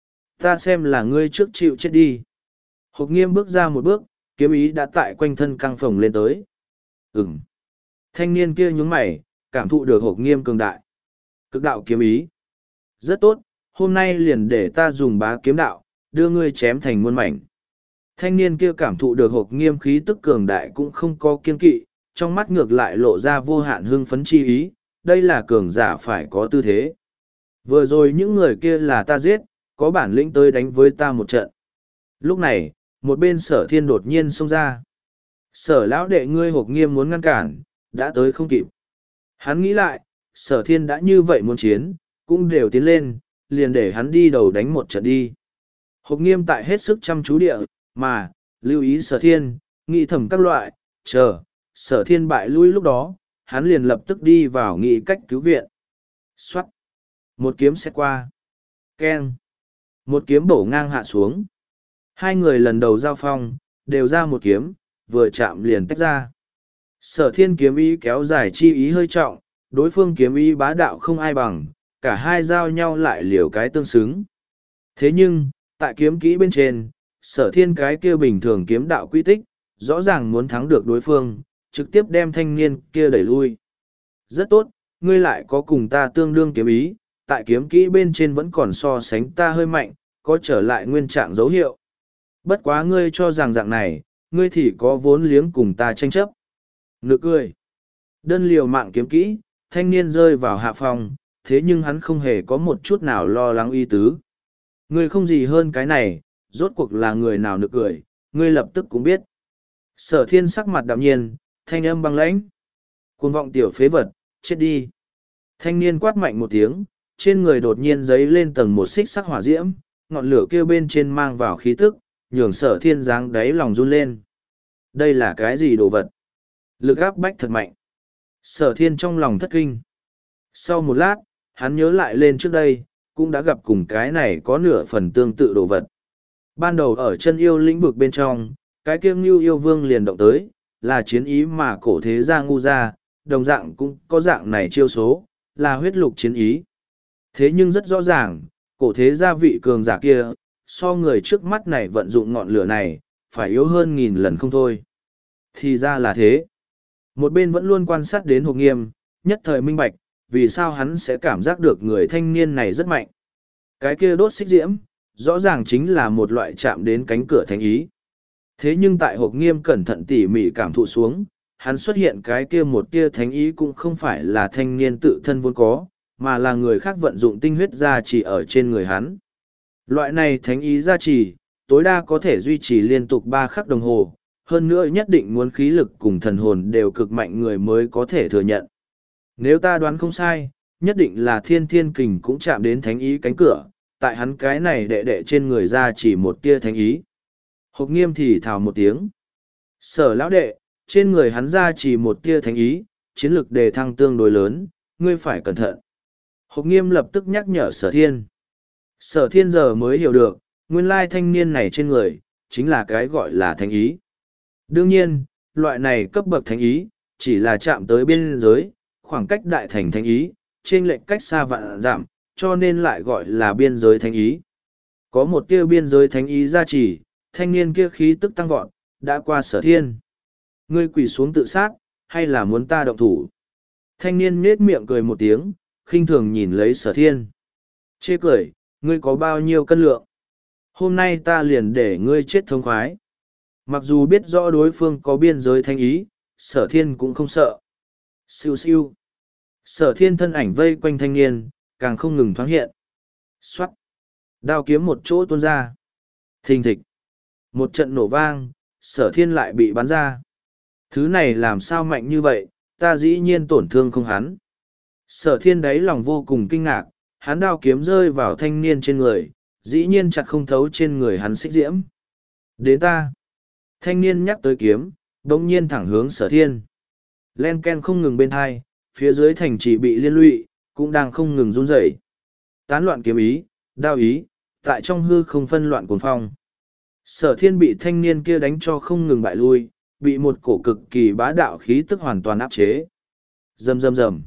Ta xem là ngươi trước chịu chết đi. Hộc Nghiêm bước ra một bước, kiếm ý đã tại quanh thân căng phồng lên tới. Ừm. Thanh niên kia nhướng mày, cảm thụ được Hộc Nghiêm cường đại. Cực đạo kiếm ý. Rất tốt, hôm nay liền để ta dùng bá kiếm đạo, đưa ngươi chém thành muôn mảnh. Thanh niên kia cảm thụ được Hộc Nghiêm khí tức cường đại cũng không có kiên kỵ, trong mắt ngược lại lộ ra vô hạn hưng phấn chi ý, đây là cường giả phải có tư thế. Vừa rồi những người kia là ta giết, có bản lĩnh tới đánh với ta một trận. Lúc này, một bên Sở Thiên đột nhiên xông ra. Sở lão đệ ngươi Hộc Nghiêm muốn ngăn cản, đã tới không kịp. Hắn nghĩ lại, Sở Thiên đã như vậy muốn chiến, cũng đều tiến lên, liền để hắn đi đầu đánh một trận đi. Hộc Nghiêm tại hết sức chăm chú địa, mà, lưu ý Sở Thiên, nghĩ thầm các loại, chờ, Sở Thiên bại lui lúc đó, hắn liền lập tức đi vào nghĩ cách cứu viện. Xoát! Một kiếm sẽ qua. Keng! Một kiếm bổ ngang hạ xuống. Hai người lần đầu giao phong, đều ra một kiếm, vừa chạm liền tách ra. Sở Thiên kiếm ý kéo dài chi ý hơi trọng, đối phương kiếm ý bá đạo không ai bằng, cả hai giao nhau lại liều cái tương xứng. Thế nhưng, tại kiếm kỹ bên trên, Sở Thiên cái kia bình thường kiếm đạo quy tích, rõ ràng muốn thắng được đối phương, trực tiếp đem thanh niên kia đẩy lui. Rất tốt, ngươi lại có cùng ta tương đương kiếm ý, tại kiếm kỹ bên trên vẫn còn so sánh ta hơi mạnh, có trở lại nguyên trạng dấu hiệu. Bất quá ngươi cho rằng dạng này, ngươi thì có vốn liếng cùng ta tranh chấp. Nực cười. Đơn liều mạng kiếm kỹ, thanh niên rơi vào hạ phòng, thế nhưng hắn không hề có một chút nào lo lắng y tứ. Ngươi không gì hơn cái này, rốt cuộc là người nào nực cười, ngươi lập tức cũng biết. Sở Thiên sắc mặt đạm nhiên, thanh âm băng lãnh. Cuồng vọng tiểu phế vật, chết đi. Thanh niên quát mạnh một tiếng, trên người đột nhiên giấy lên tầng một xích sắc hỏa diễm, ngọn lửa kia bên trên mang vào khí tức, nhường Sở Thiên giáng đáy lòng run lên. Đây là cái gì đồ vật? Lực áp bách thật mạnh. Sở Thiên trong lòng thất kinh. Sau một lát, hắn nhớ lại lên trước đây, cũng đã gặp cùng cái này có nửa phần tương tự đồ vật. Ban đầu ở chân yêu lĩnh vực bên trong, cái kia Ngưu Yêu Vương liền động tới, là chiến ý mà cổ thế gia ngu ra, đồng dạng cũng có dạng này chiêu số, là huyết lục chiến ý. Thế nhưng rất rõ ràng, cổ thế gia vị cường giả kia, so người trước mắt này vận dụng ngọn lửa này, phải yếu hơn nghìn lần không thôi. Thì ra là thế. Một bên vẫn luôn quan sát đến Hộc Nghiêm, nhất thời minh bạch, vì sao hắn sẽ cảm giác được người thanh niên này rất mạnh. Cái kia đốt xích diễm, rõ ràng chính là một loại chạm đến cánh cửa thánh ý. Thế nhưng tại Hộc Nghiêm cẩn thận tỉ mỉ cảm thụ xuống, hắn xuất hiện cái kia một tia thánh ý cũng không phải là thanh niên tự thân vốn có, mà là người khác vận dụng tinh huyết gia trì ở trên người hắn. Loại này thánh ý gia trì, tối đa có thể duy trì liên tục ba khắc đồng hồ, hơn nữa nhất định muốn khí lực cùng thần hồn đều cực mạnh người mới có thể thừa nhận. Nếu ta đoán không sai, nhất định là Thiên Thiên Kình cũng chạm đến thánh ý cánh cửa, tại hắn cái này đệ đệ trên người ra chỉ một tia thánh ý. Hộc Nghiêm thì thào một tiếng. Sở lão đệ, trên người hắn ra chỉ một tia thánh ý, chiến lực đề thăng tương đối lớn, ngươi phải cẩn thận. Hộc Nghiêm lập tức nhắc nhở Sở Thiên. Sở Thiên giờ mới hiểu được, Nguyên lai thanh niên này trên người, chính là cái gọi là thánh ý. Đương nhiên, loại này cấp bậc thánh ý, chỉ là chạm tới biên giới, khoảng cách đại thành thánh ý, trên lệnh cách xa vạn giảm, cho nên lại gọi là biên giới thánh ý. Có một tia biên giới thánh ý gia trì, thanh niên kia khí tức tăng vọt, đã qua Sở Thiên. Ngươi quỳ xuống tự sát, hay là muốn ta động thủ? Thanh niên nết miệng cười một tiếng, khinh thường nhìn lấy Sở Thiên. Chê cười, ngươi có bao nhiêu cân lượng? Hôm nay ta liền để ngươi chết thống khoái. Mặc dù biết rõ đối phương có biên giới thánh ý, Sở Thiên cũng không sợ. Siêu siêu. Sở Thiên thân ảnh vây quanh thanh niên, càng không ngừng thoáng hiện. Xoát. Đao kiếm một chỗ tuôn ra. Thình thịch. Một trận nổ vang, Sở Thiên lại bị bắn ra. Thứ này làm sao mạnh như vậy, ta dĩ nhiên tổn thương không hắn. Sở Thiên đáy lòng vô cùng kinh ngạc, hắn đao kiếm rơi vào thanh niên trên người, dĩ nhiên chặt không thấu trên người hắn xích diễm. Đến ta. Thanh niên nhắc tới kiếm, đồng nhiên thẳng hướng Sở Thiên. Len ken không ngừng bên hai, phía dưới thành chỉ bị liên lụy, cũng đang không ngừng run rẩy. Tán loạn kiếm ý, đao ý, tại trong hư không phân loạn cuồng phong. Sở Thiên bị thanh niên kia đánh cho không ngừng bại lui, bị một cổ cực kỳ bá đạo khí tức hoàn toàn áp chế. Rầm rầm rầm.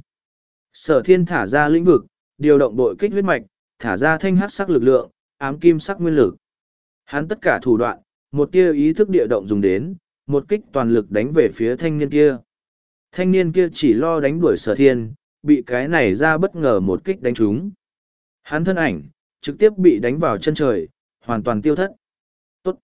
Sở Thiên thả ra lĩnh vực, điều động bội kích huyết mạch, thả ra thanh hắc sắc lực lượng, ám kim sắc nguyên lực. Hắn tất cả thủ đoạn, một tia ý thức địa động dùng đến, một kích toàn lực đánh về phía thanh niên kia. Thanh niên kia chỉ lo đánh đuổi Sở Thiên, bị cái này ra bất ngờ một kích đánh trúng. Hắn thân ảnh, trực tiếp bị đánh vào chân trời, hoàn toàn tiêu thất. Tốt.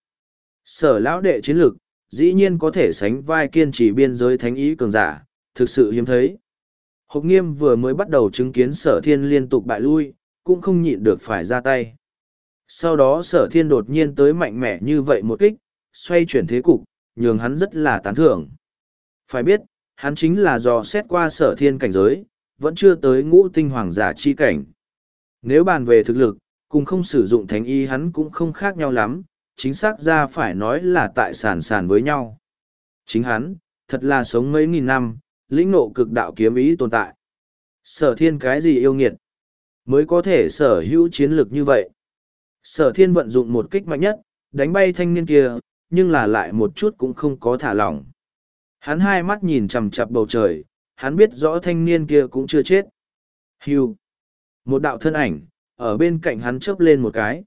Sở lão đệ chiến lực, dĩ nhiên có thể sánh vai kiên trì biên giới thánh ý cường giả, thực sự hiếm thấy. Hộc Nghiêm vừa mới bắt đầu chứng kiến Sở Thiên liên tục bại lui, cũng không nhịn được phải ra tay. Sau đó Sở Thiên đột nhiên tới mạnh mẽ như vậy một kích, xoay chuyển thế cục, nhường hắn rất là tán thưởng. Phải biết, hắn chính là dò xét qua Sở Thiên cảnh giới, vẫn chưa tới ngũ tinh hoàng giả chi cảnh. Nếu bàn về thực lực, cùng không sử dụng thánh y hắn cũng không khác nhau lắm, chính xác ra phải nói là tại sàn sàn với nhau. Chính hắn, thật là sống mấy nghìn năm, lĩnh nộ cực đạo kiếm ý tồn tại. Sở Thiên cái gì yêu nghiệt, mới có thể sở hữu chiến lực như vậy. Sở Thiên vận dụng một kích mạnh nhất, đánh bay thanh niên kia, nhưng là lại một chút cũng không có thả lỏng. Hắn hai mắt nhìn chằm chằm bầu trời, hắn biết rõ thanh niên kia cũng chưa chết. Hưu. Một đạo thân ảnh, ở bên cạnh hắn chớp lên một cái.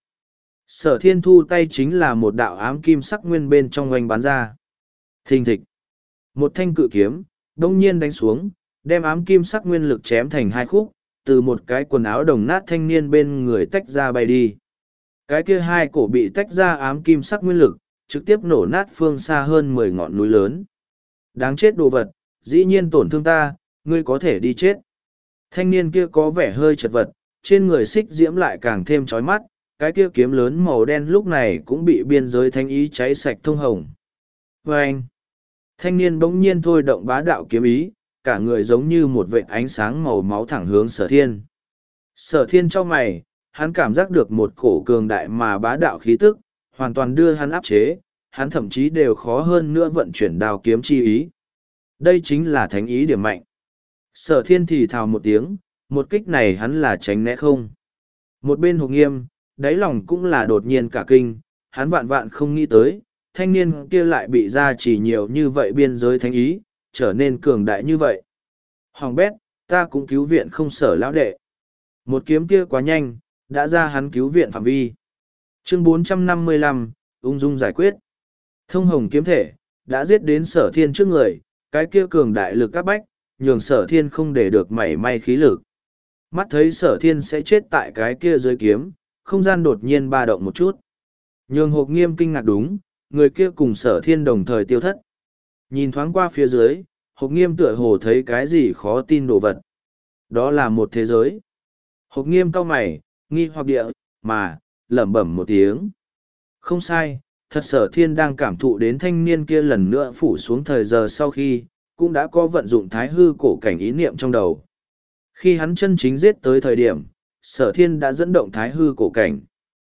Sở Thiên thu tay chính là một đạo ám kim sắc nguyên bên trong oanh bắn ra. Thình thịch. Một thanh cự kiếm, đông nhiên đánh xuống, đem ám kim sắc nguyên lực chém thành hai khúc, từ một cái quần áo đồng nát thanh niên bên người tách ra bay đi. Cái kia hai cổ bị tách ra ám kim sắc nguyên lực, trực tiếp nổ nát phương xa hơn mười ngọn núi lớn. Đáng chết đồ vật, dĩ nhiên tổn thương ta, ngươi có thể đi chết. Thanh niên kia có vẻ hơi chật vật, trên người xích diễm lại càng thêm chói mắt, cái kia kiếm lớn màu đen lúc này cũng bị biên giới thánh ý cháy sạch thông hồng. Và anh, thanh niên bỗng nhiên thôi động bá đạo kiếm ý, cả người giống như một vệt ánh sáng màu máu thẳng hướng Sở Thiên. Sở Thiên trong mày, hắn cảm giác được một cổ cường đại mà bá đạo khí tức, hoàn toàn đưa hắn áp chế, hắn thậm chí đều khó hơn nữa vận chuyển đao kiếm chi ý. Đây chính là thánh ý điểm mạnh. Sở Thiên thì thào một tiếng, một kích này hắn là tránh né không. Một bên Hộc Nghiêm, đáy lòng cũng là đột nhiên cả kinh, hắn vạn vạn không nghĩ tới, thanh niên kia lại bị ra chỉ nhiều như vậy biên giới thánh ý, trở nên cường đại như vậy. Hoàng bét, ta cũng cứu viện không Sở lão đệ. Một kiếm kia quá nhanh, đã ra hắn cứu viện phạm vi. Chương bốn trăm năm mươi lăm, ung dung giải quyết. Thông hồng kiếm thể, đã giết đến Sở Thiên trước người, cái kia cường đại lực áp bách, nhường Sở Thiên không để được mảy may khí lực. Mắt thấy Sở Thiên sẽ chết tại cái kia dưới kiếm, không gian đột nhiên ba động một chút. Nhường Hộc Nghiêm kinh ngạc đúng, người kia cùng Sở Thiên đồng thời tiêu thất. Nhìn thoáng qua phía dưới, Hộc Nghiêm tựa hồ thấy cái gì khó tin đồ vật. Đó là một thế giới. Hộc Nghiêm cau mày, nghi hoặc địa, mà, lẩm bẩm một tiếng. Không sai, thật Sở Thiên đang cảm thụ đến thanh niên kia lần nữa phủ xuống thời giờ sau khi, cũng đã có vận dụng thái hư cổ cảnh ý niệm trong đầu. Khi hắn chân chính giết tới thời điểm, Sở Thiên đã dẫn động thái hư cổ cảnh.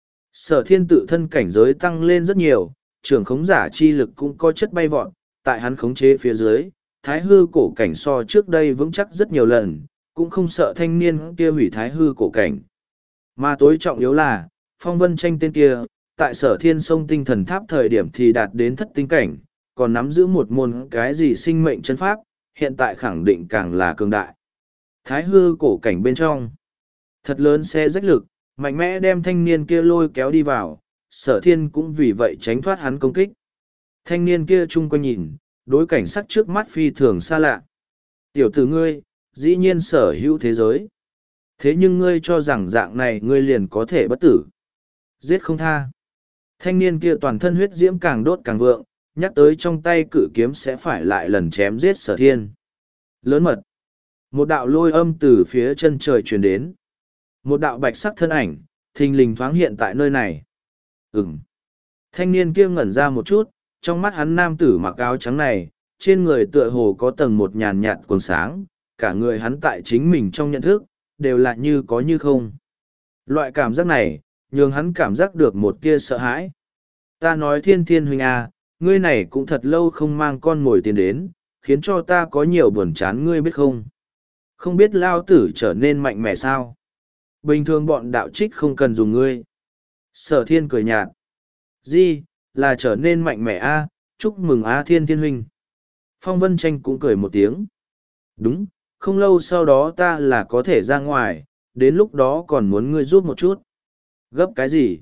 Sở Thiên tự thân cảnh giới tăng lên rất nhiều, trưởng khống giả chi lực cũng có chất bay vọt, tại hắn khống chế phía dưới, thái hư cổ cảnh so trước đây vững chắc rất nhiều lần, cũng không sợ thanh niên kia hủy thái hư cổ cảnh. Mà tối trọng yếu là, phong vân tranh tên kia, tại sở thiên sông tinh thần tháp thời điểm thì đạt đến thất tinh cảnh, còn nắm giữ một môn cái gì sinh mệnh chân pháp, hiện tại khẳng định càng là cường đại. Thái hư cổ cảnh bên trong. Thật lớn xe rách lực, mạnh mẽ đem thanh niên kia lôi kéo đi vào, sở thiên cũng vì vậy tránh thoát hắn công kích. Thanh niên kia chung quanh nhìn, đối cảnh sắc trước mắt phi thường xa lạ. Tiểu tử ngươi, dĩ nhiên sở hữu thế giới. Thế nhưng ngươi cho rằng dạng này ngươi liền có thể bất tử. Giết không tha. Thanh niên kia toàn thân huyết diễm càng đốt càng vượng, nhắc tới trong tay cự kiếm sẽ phải lại lần chém giết sở thiên. Lớn mật. Một đạo lôi âm từ phía chân trời truyền đến. Một đạo bạch sắc thân ảnh, thình lình thoáng hiện tại nơi này. Ừm. Thanh niên kia ngẩn ra một chút, trong mắt hắn nam tử mặc áo trắng này, trên người tựa hồ có tầng một nhàn nhạt quần sáng, cả người hắn tại chính mình trong nhận thức, đều là như có như không. Loại cảm giác này, nhường hắn cảm giác được một tia sợ hãi. Ta nói thiên thiên huynh à, ngươi này cũng thật lâu không mang con mồi tiền đến, khiến cho ta có nhiều buồn chán ngươi biết không? Không biết lao tử trở nên mạnh mẽ sao? Bình thường bọn đạo trích không cần dùng ngươi. Sở thiên cười nhạt. Di, là trở nên mạnh mẽ a à, chúc mừng a thiên thiên huynh. Phong Vân Tranh cũng cười một tiếng. Đúng, không lâu sau đó ta là có thể ra ngoài, đến lúc đó còn muốn ngươi giúp một chút. Gấp cái gì?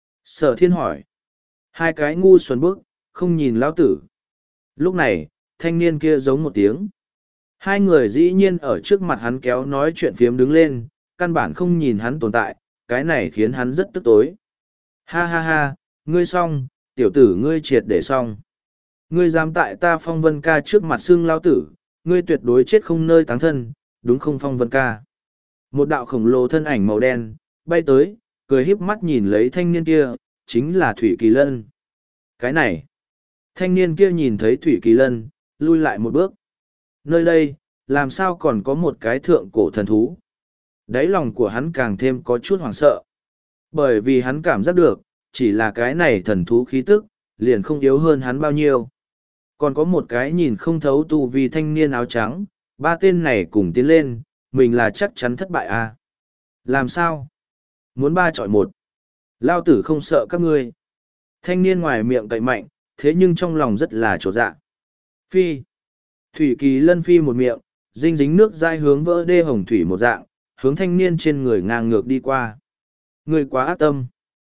Sở thiên hỏi. Hai cái ngu xuẩn bức, không nhìn lão tử. Lúc này, thanh niên kia giống một tiếng. Hai người dĩ nhiên ở trước mặt hắn kéo nói chuyện phiếm đứng lên, căn bản không nhìn hắn tồn tại, cái này khiến hắn rất tức tối. Ha ha ha, ngươi xong, tiểu tử ngươi triệt để xong. Ngươi dám tại ta Phong Vân Ca trước mặt xưng lao tử, ngươi tuyệt đối chết không nơi táng thân, đúng không Phong Vân Ca? Một đạo khổng lồ thân ảnh màu đen, bay tới, cười híp mắt nhìn lấy thanh niên kia, chính là Thủy Kỳ Lân. Cái này, thanh niên kia nhìn thấy Thủy Kỳ Lân, lui lại một bước. Nơi đây, làm sao còn có một cái thượng cổ thần thú? Đáy lòng của hắn càng thêm có chút hoảng sợ. Bởi vì hắn cảm giác được, chỉ là cái này thần thú khí tức, liền không yếu hơn hắn bao nhiêu. Còn có một cái nhìn không thấu tu vi thanh niên áo trắng, ba tên này cùng tiến lên, mình là chắc chắn thất bại à? Làm sao? Muốn ba chọi một. Lao tử không sợ các ngươi. Thanh niên ngoài miệng cậy mạnh, thế nhưng trong lòng rất là trột dạ. Phi. Thủy Kỳ Lân phi một miệng, dinh dính nước dai hướng vỡ đê hồng thủy một dạng, hướng thanh niên trên người ngang ngược đi qua. Người quá ác tâm.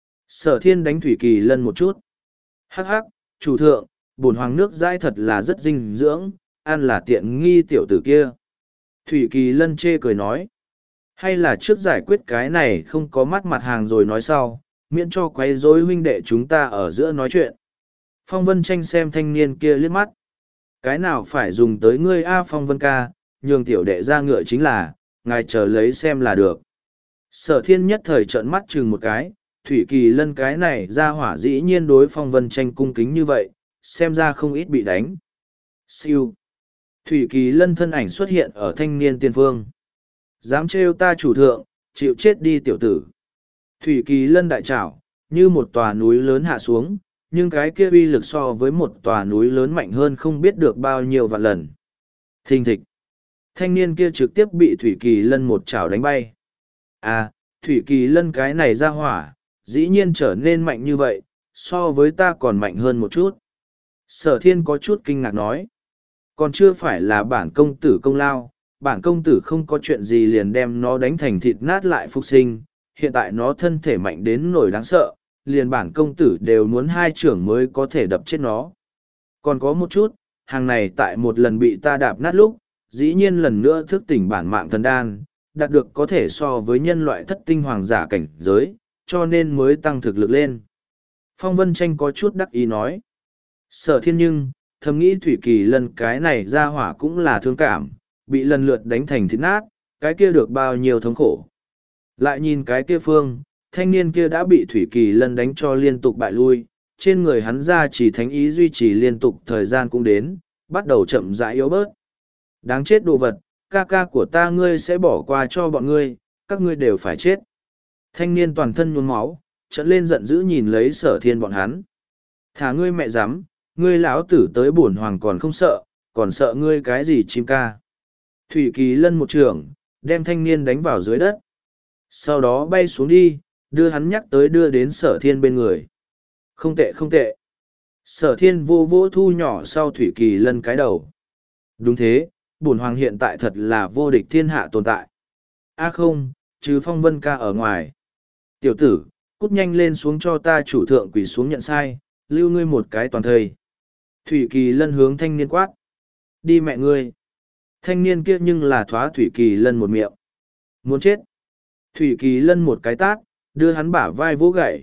Sở thiên đánh Thủy Kỳ Lân một chút. Hắc hắc, chủ thượng, bổn hoàng nước dai thật là rất dinh dưỡng, ăn là tiện nghi tiểu tử kia. Thủy Kỳ Lân chê cười nói. Hay là trước giải quyết cái này không có mắt mặt hàng rồi nói sau, miễn cho quấy rối huynh đệ chúng ta ở giữa nói chuyện. Phong Vân Tranh xem thanh niên kia liếc mắt. Cái nào phải dùng tới ngươi A Phong Vân ca, nhường tiểu đệ ra ngựa chính là, ngài chờ lấy xem là được. Sở thiên nhất thời trợn mắt chừng một cái, Thủy Kỳ Lân cái này ra hỏa dĩ nhiên đối Phong Vân Tranh cung kính như vậy, xem ra không ít bị đánh. Siêu. Thủy Kỳ Lân thân ảnh xuất hiện ở thanh niên tiên phương. Dám trêu ta chủ thượng, chịu chết đi tiểu tử. Thủy Kỳ Lân đại trảo, như một tòa núi lớn hạ xuống, nhưng cái kia uy lực so với một tòa núi lớn mạnh hơn không biết được bao nhiêu vạn lần. Thình thịch. Thanh niên kia trực tiếp bị Thủy Kỳ Lân một chảo đánh bay. À, Thủy Kỳ Lân cái này ra hỏa, dĩ nhiên trở nên mạnh như vậy, so với ta còn mạnh hơn một chút. Sở thiên có chút kinh ngạc nói. Còn chưa phải là bản công tử công lao, bản công tử không có chuyện gì liền đem nó đánh thành thịt nát lại phục sinh, hiện tại nó thân thể mạnh đến nỗi đáng sợ, liền bản công tử đều muốn hai trưởng mới có thể đập chết nó. Còn có một chút, hàng này tại một lần bị ta đạp nát lúc, dĩ nhiên lần nữa thức tỉnh bản mạng thần đan, đạt được có thể so với nhân loại thất tinh hoàng giả cảnh giới, cho nên mới tăng thực lực lên. Phong Vân Tranh có chút đắc ý nói. Sở thiên nhưng, thầm nghĩ Thủy Kỳ Lân cái này ra hỏa cũng là thương cảm, bị lần lượt đánh thành thịt nát, cái kia được bao nhiêu thống khổ. Lại nhìn cái kia phương, thanh niên kia đã bị Thủy Kỳ Lân đánh cho liên tục bại lui, trên người hắn ra chỉ thánh ý duy trì liên tục thời gian cũng đến, bắt đầu chậm rãi yếu bớt. Đáng chết đồ vật, ca ca của ta ngươi sẽ bỏ qua cho bọn ngươi, các ngươi đều phải chết. Thanh niên toàn thân nhuốm máu, trợn lên giận dữ nhìn lấy sở thiên bọn hắn. Thả ngươi mẹ dám, ngươi lão tử tới bổn hoàng còn không sợ, còn sợ ngươi cái gì chim ca. Thủy Kỳ Lân một trường, đem thanh niên đánh vào dưới đất. Sau đó bay xuống đi, đưa hắn nhắc tới đưa đến sở thiên bên người. Không tệ không tệ. Sở thiên vô vô thu nhỏ sau Thủy Kỳ Lân cái đầu. Đúng thế, bổn hoàng hiện tại thật là vô địch thiên hạ tồn tại. A không, chứ Phong Vân ca ở ngoài. Tiểu tử, cút nhanh lên xuống cho ta chủ thượng quỳ xuống nhận sai, lưu ngươi một cái toàn thây. Thủy Kỳ Lân hướng thanh niên quát. Đi mẹ ngươi. Thanh niên kia nhưng là thoá Thủy Kỳ Lân một miệng. Muốn chết. Thủy Kỳ Lân một cái tát, đưa hắn bả vai vỗ gậy.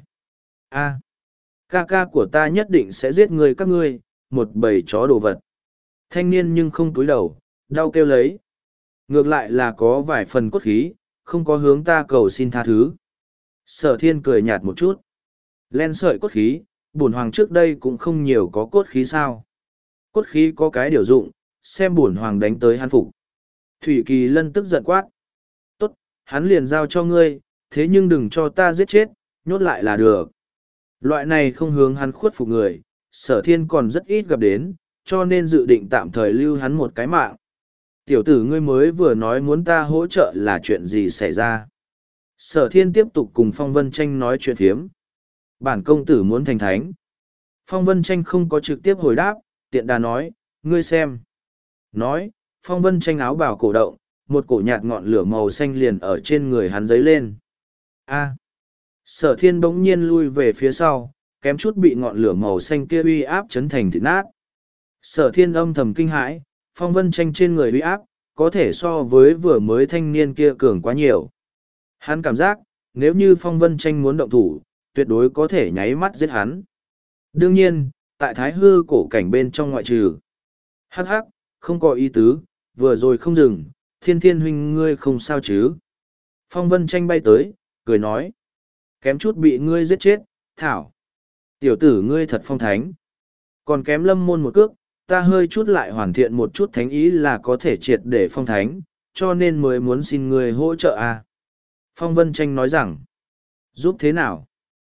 A, ca ca của ta nhất định sẽ giết người các ngươi, một bầy chó đồ vật. Thanh niên nhưng không túi đầu, đau kêu lấy. Ngược lại là có vài phần cốt khí, không có hướng ta cầu xin tha thứ. Sở thiên cười nhạt một chút. Len sợi cốt khí, bổn hoàng trước đây cũng không nhiều có cốt khí sao. Cốt khí có cái điều dụng, xem bổn hoàng đánh tới hắn phục. Thủy Kỳ Lân tức giận quát. Tốt, hắn liền giao cho ngươi, thế nhưng đừng cho ta giết chết, nhốt lại là được. Loại này không hướng hắn khuất phục người, sở thiên còn rất ít gặp đến, cho nên dự định tạm thời lưu hắn một cái mạng. Tiểu tử ngươi mới vừa nói muốn ta hỗ trợ là chuyện gì xảy ra. Sở thiên tiếp tục cùng Phong Vân Tranh nói chuyện phiếm. Bản công tử muốn thành thánh. Phong Vân Tranh không có trực tiếp hồi đáp, tiện đà nói, ngươi xem. Nói, Phong Vân Tranh áo bào cổ động, một cổ nhạt ngọn lửa màu xanh liền ở trên người hắn dấy lên. A. Sở thiên bỗng nhiên lui về phía sau, kém chút bị ngọn lửa màu xanh kia uy áp chấn thành thịt nát. Sở thiên âm thầm kinh hãi, Phong Vân Tranh trên người uy áp, có thể so với vừa mới thanh niên kia cường quá nhiều. Hắn cảm giác, nếu như Phong Vân Tranh muốn động thủ, tuyệt đối có thể nháy mắt giết hắn. Đương nhiên, tại thái hư cổ cảnh bên trong ngoại trừ. Hắc hắc, không có ý tứ, vừa rồi không dừng, thiên thiên huynh ngươi không sao chứ. Phong Vân Tranh bay tới, cười nói. Kém chút bị ngươi giết chết, thảo. Tiểu tử ngươi thật phong thánh. Còn kém lâm môn một cước, ta hơi chút lại hoàn thiện một chút thánh ý là có thể triệt để phong thánh, cho nên mới muốn xin ngươi hỗ trợ à. Phong Vân Tranh nói rằng, giúp thế nào?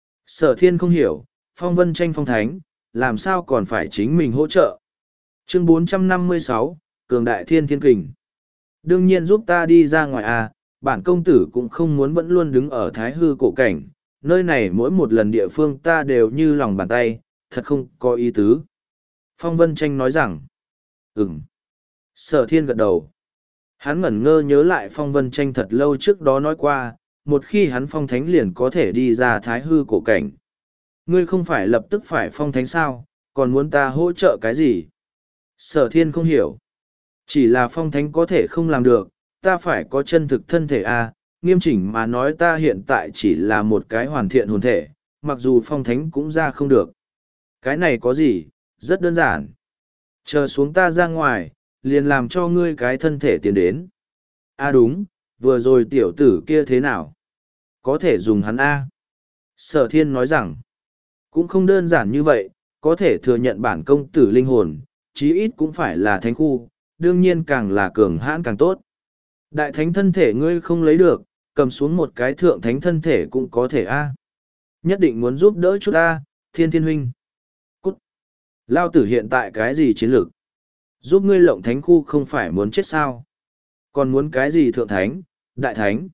Sở thiên không hiểu, Phong Vân Tranh phong thánh, làm sao còn phải chính mình hỗ trợ? Chương bốn trăm năm mươi sáu, Cường Đại Thiên Thiên Kình. Đương nhiên giúp ta đi ra ngoài à, bản công tử cũng không muốn vẫn luôn đứng ở thái hư cổ cảnh, nơi này mỗi một lần địa phương ta đều như lòng bàn tay, thật không có ý tứ. Phong Vân Tranh nói rằng, ừm. Sở thiên gật đầu. Hắn ngẩn ngơ nhớ lại Phong Vân Tranh thật lâu trước đó nói qua, một khi hắn phong thánh liền có thể đi ra thái hư cổ cảnh. Ngươi không phải lập tức phải phong thánh sao, còn muốn ta hỗ trợ cái gì? Sở thiên không hiểu. Chỉ là phong thánh có thể không làm được, ta phải có chân thực thân thể a. Nghiêm chỉnh mà nói ta hiện tại chỉ là một cái hoàn thiện hồn thể, mặc dù phong thánh cũng ra không được. Cái này có gì, rất đơn giản. Chờ xuống ta ra ngoài, liền làm cho ngươi cái thân thể tiến đến. A đúng, vừa rồi tiểu tử kia thế nào? Có thể dùng hắn A. Sở thiên nói rằng, cũng không đơn giản như vậy, có thể thừa nhận bản công tử linh hồn, chí ít cũng phải là thánh khu, đương nhiên càng là cường hãn càng tốt. Đại thánh thân thể ngươi không lấy được, cầm xuống một cái thượng thánh thân thể cũng có thể A. Nhất định muốn giúp đỡ chút A, thiên thiên huynh. Cút. Lao tử hiện tại cái gì chiến lược? Giúp ngươi lộng thánh khu không phải muốn chết sao? Còn muốn cái gì thượng thánh, đại thánh?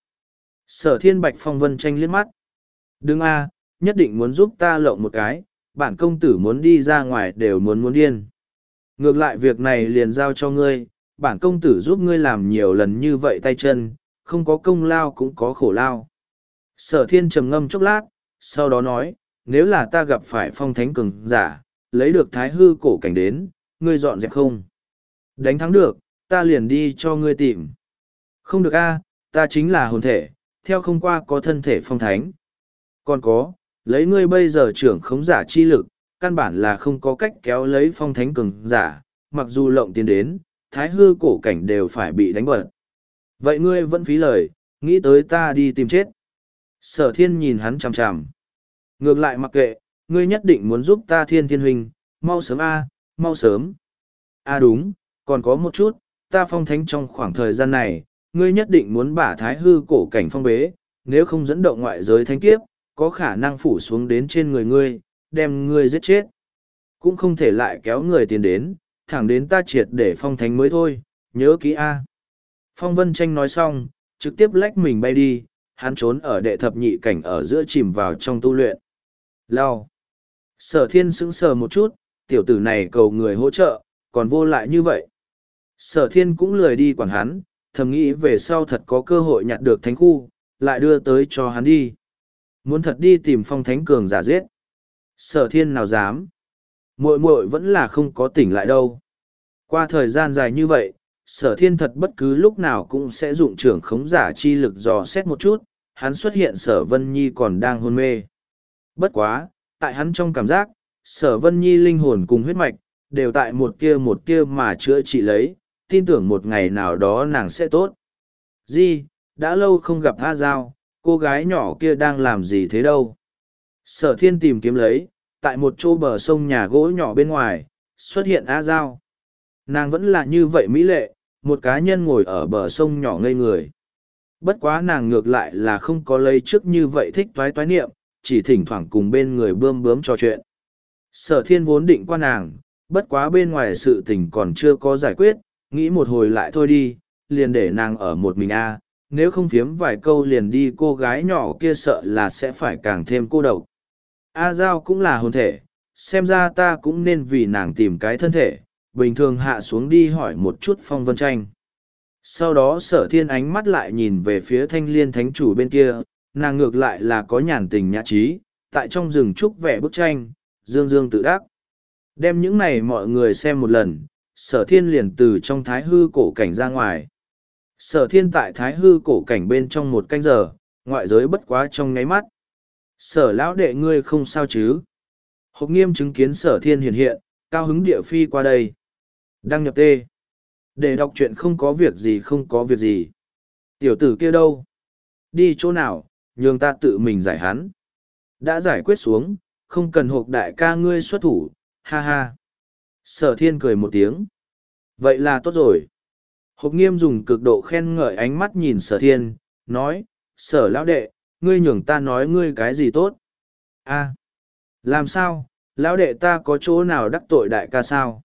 Sở thiên bạch Phong Vân Tranh liếc mắt. Đừng A, nhất định muốn giúp ta lộng một cái, bản công tử muốn đi ra ngoài đều muốn muốn điên. Ngược lại việc này liền giao cho ngươi, bản công tử giúp ngươi làm nhiều lần như vậy tay chân, không có công lao cũng có khổ lao. Sở thiên trầm ngâm chốc lát, sau đó nói, nếu là ta gặp phải phong thánh cường giả, lấy được thái hư cổ cảnh đến, ngươi dọn dẹp không? Đánh thắng được, ta liền đi cho ngươi tìm. Không được a, ta chính là hồn thể, theo không qua có thân thể phong thánh. Còn có, lấy ngươi bây giờ trưởng khống giả chi lực, căn bản là không có cách kéo lấy phong thánh cường giả, mặc dù lộng tiến đến, thái hư cổ cảnh đều phải bị đánh bật. Vậy ngươi vẫn phí lời, nghĩ tới ta đi tìm chết. Sở thiên nhìn hắn chằm chằm. Ngược lại mặc kệ, ngươi nhất định muốn giúp ta thiên thiên huynh, mau sớm a, mau sớm. A đúng, còn có một chút, ta phong thánh trong khoảng thời gian này, ngươi nhất định muốn bả thái hư cổ cảnh phong bế, nếu không dẫn động ngoại giới thánh kiếp, có khả năng phủ xuống đến trên người ngươi, đem ngươi giết chết. Cũng không thể lại kéo người tiến đến, thẳng đến ta triệt để phong thánh mới thôi, nhớ kỹ A. Phong Vân Tranh nói xong, trực tiếp lách mình bay đi, hắn trốn ở đệ thập nhị cảnh ở giữa chìm vào trong tu luyện. Lao. Sở thiên sững sờ một chút, tiểu tử này cầu người hỗ trợ, còn vô lại như vậy. Sở thiên cũng lười đi quản hắn, thầm nghĩ về sau thật có cơ hội nhặt được thánh khu, lại đưa tới cho hắn đi. Muốn thật đi tìm phong thánh cường giả giết. Sở thiên nào dám. Muội muội vẫn là không có tỉnh lại đâu. Qua thời gian dài như vậy, sở thiên thật bất cứ lúc nào cũng sẽ dụng trưởng khống giả chi lực dò xét một chút, hắn xuất hiện sở Vân Nhi còn đang hôn mê. Bất quá, tại hắn trong cảm giác, sở Vân Nhi linh hồn cùng huyết mạch, đều tại một kia một kia mà chữa trị lấy, tin tưởng một ngày nào đó nàng sẽ tốt. Di, đã lâu không gặp A Giao, cô gái nhỏ kia đang làm gì thế đâu? Sở thiên tìm kiếm lấy, tại một chỗ bờ sông nhà gỗ nhỏ bên ngoài, xuất hiện A Giao. Nàng vẫn là như vậy mỹ lệ, một cá nhân ngồi ở bờ sông nhỏ ngây người. Bất quá nàng ngược lại là không có lấy trước như vậy thích toái toái niệm, chỉ thỉnh thoảng cùng bên người bươm bướm trò chuyện. Sở thiên vốn định qua nàng, bất quá bên ngoài sự tình còn chưa có giải quyết, nghĩ một hồi lại thôi đi, liền để nàng ở một mình a. Nếu không phiếm vài câu liền đi cô gái nhỏ kia sợ là sẽ phải càng thêm cô độc. A Giao cũng là hồn thể, xem ra ta cũng nên vì nàng tìm cái thân thể, bình thường hạ xuống đi hỏi một chút Phong Vân Tranh. Sau đó sở thiên ánh mắt lại nhìn về phía thanh liên thánh chủ bên kia, nàng ngược lại là có nhàn tình nhã trí, tại trong rừng trúc vẽ bức tranh, dương dương tự đắc. Đem những này mọi người xem một lần, sở thiên liền từ trong thái hư cổ cảnh ra ngoài. Sở thiên tại thái hư cổ cảnh bên trong một canh giờ, ngoại giới bất quá trong ngáy mắt. Sở lão đệ ngươi không sao chứ? Hộc nghiêm chứng kiến sở thiên hiện hiện, cao hứng địa phi qua đây. Đăng nhập tê. Để đọc truyện không có việc gì không có việc gì. Tiểu tử kia đâu? Đi chỗ nào, nhường ta tự mình giải hắn. Đã giải quyết xuống, không cần hộp đại ca ngươi xuất thủ, ha ha. Sở thiên cười một tiếng. Vậy là tốt rồi. Hộp nghiêm dùng cực độ khen ngợi ánh mắt nhìn sở thiên, nói, sở lão đệ, ngươi nhường ta nói ngươi cái gì tốt? A, làm sao, lão đệ ta có chỗ nào đắc tội đại ca sao?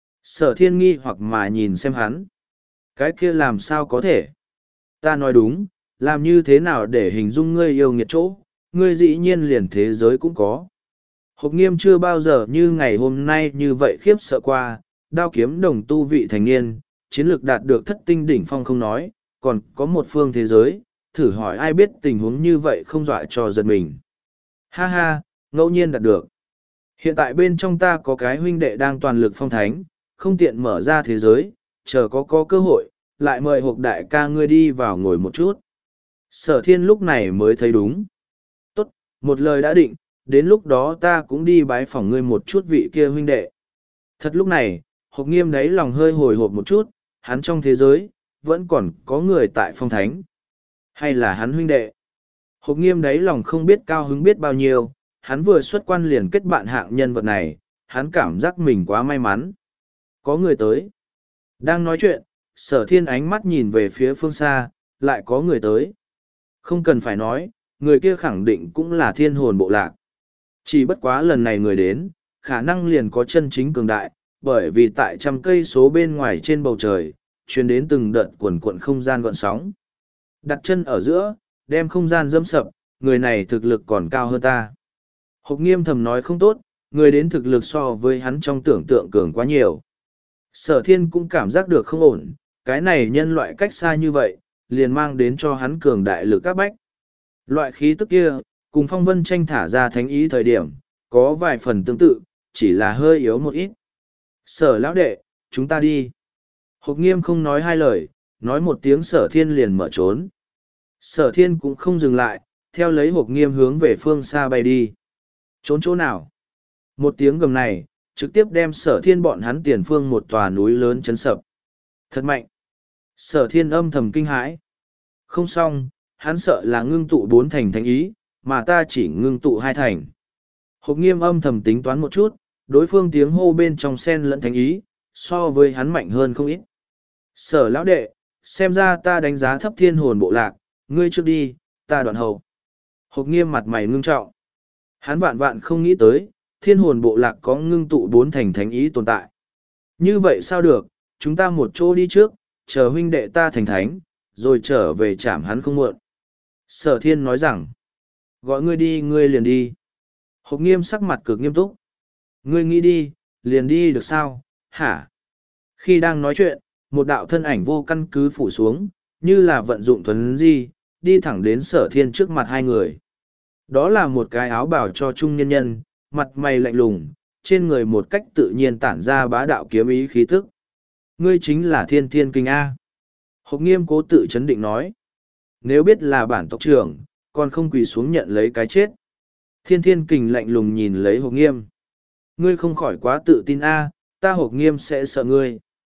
Sở thiên nghi hoặc mà nhìn xem hắn. Cái kia làm sao có thể? Ta nói đúng, làm như thế nào để hình dung ngươi yêu nghiệt chỗ, ngươi dĩ nhiên liền thế giới cũng có. Hộc nghiêm chưa bao giờ như ngày hôm nay như vậy khiếp sợ qua, đao kiếm đồng tu vị thành niên, chiến lược đạt được thất tinh đỉnh phong không nói, còn có một phương thế giới, thử hỏi ai biết tình huống như vậy không dọa cho giật mình. Ha ha, ngẫu nhiên đạt được. Hiện tại bên trong ta có cái huynh đệ đang toàn lực phong thánh, không tiện mở ra thế giới, chờ có có cơ hội, lại mời hộp đại ca ngươi đi vào ngồi một chút. Sở thiên lúc này mới thấy đúng. Tốt, một lời đã định, đến lúc đó ta cũng đi bái phỏng ngươi một chút vị kia huynh đệ. Thật lúc này, hộp nghiêm đấy lòng hơi hồi hộp một chút, hắn trong thế giới, vẫn còn có người tại phong thánh. Hay là hắn huynh đệ? Hộp nghiêm đấy lòng không biết cao hứng biết bao nhiêu, hắn vừa xuất quan liền kết bạn hạng nhân vật này, hắn cảm giác mình quá may mắn. Có người tới. Đang nói chuyện, sở thiên ánh mắt nhìn về phía phương xa, lại có người tới. Không cần phải nói, người kia khẳng định cũng là thiên hồn bộ lạc. Chỉ bất quá lần này người đến, khả năng liền có chân chính cường đại, bởi vì tại trăm cây số bên ngoài trên bầu trời, truyền đến từng đợt quần cuộn không gian gọn sóng. Đặt chân ở giữa, đem không gian dẫm sập, người này thực lực còn cao hơn ta. Hộc nghiêm thầm nói không tốt, người đến thực lực so với hắn trong tưởng tượng cường quá nhiều. Sở thiên cũng cảm giác được không ổn, cái này nhân loại cách xa như vậy, liền mang đến cho hắn cường đại lực các bách. Loại khí tức kia, cùng phong vân tranh thả ra thánh ý thời điểm, có vài phần tương tự, chỉ là hơi yếu một ít. Sở lão đệ, chúng ta đi. Hộc nghiêm không nói hai lời, nói một tiếng sở thiên liền mở trốn. Sở thiên cũng không dừng lại, theo lấy hộc nghiêm hướng về phương xa bay đi. Trốn chỗ nào? Một tiếng gầm này, trực tiếp đem sở thiên bọn hắn tiền phương một tòa núi lớn chấn sập. Thật mạnh. Sở thiên âm thầm kinh hãi. Không xong, hắn sợ là ngưng tụ bốn thành thánh ý, mà ta chỉ ngưng tụ hai thành. Hộc nghiêm âm thầm tính toán một chút, đối phương tiếng hô bên trong sen lẫn thánh ý, so với hắn mạnh hơn không ít. Sở lão đệ, xem ra ta đánh giá thấp thiên hồn bộ lạc, ngươi trước đi, ta đoạn hậu. Hộc nghiêm mặt mày ngưng trọng. Hắn vạn vạn không nghĩ tới, thiên hồn bộ lạc có ngưng tụ bốn thành thánh ý tồn tại. Như vậy sao được, chúng ta một chỗ đi trước, chờ huynh đệ ta thành thánh, rồi trở về chạm hắn không muộn. Sở thiên nói rằng, gọi ngươi đi ngươi liền đi. Hộc nghiêm sắc mặt cực nghiêm túc, Ngươi nghĩ đi, liền đi được sao, hả? Khi đang nói chuyện, một đạo thân ảnh vô căn cứ phủ xuống, như là vận dụng thuấn di, đi thẳng đến sở thiên trước mặt hai người. Đó là một cái áo bào cho trung nhân nhân, mặt mày lạnh lùng, trên người một cách tự nhiên tản ra bá đạo kiếm ý khí tức. Ngươi chính là Thiên Thiên Kình A. Hộc Nghiêm cố tự chấn định nói. Nếu biết là bản tộc trưởng, còn không quỳ xuống nhận lấy cái chết. Thiên Thiên Kình lạnh lùng nhìn lấy Hộc Nghiêm. Ngươi không khỏi quá tự tin A, ta Hộc Nghiêm sẽ sợ ngươi.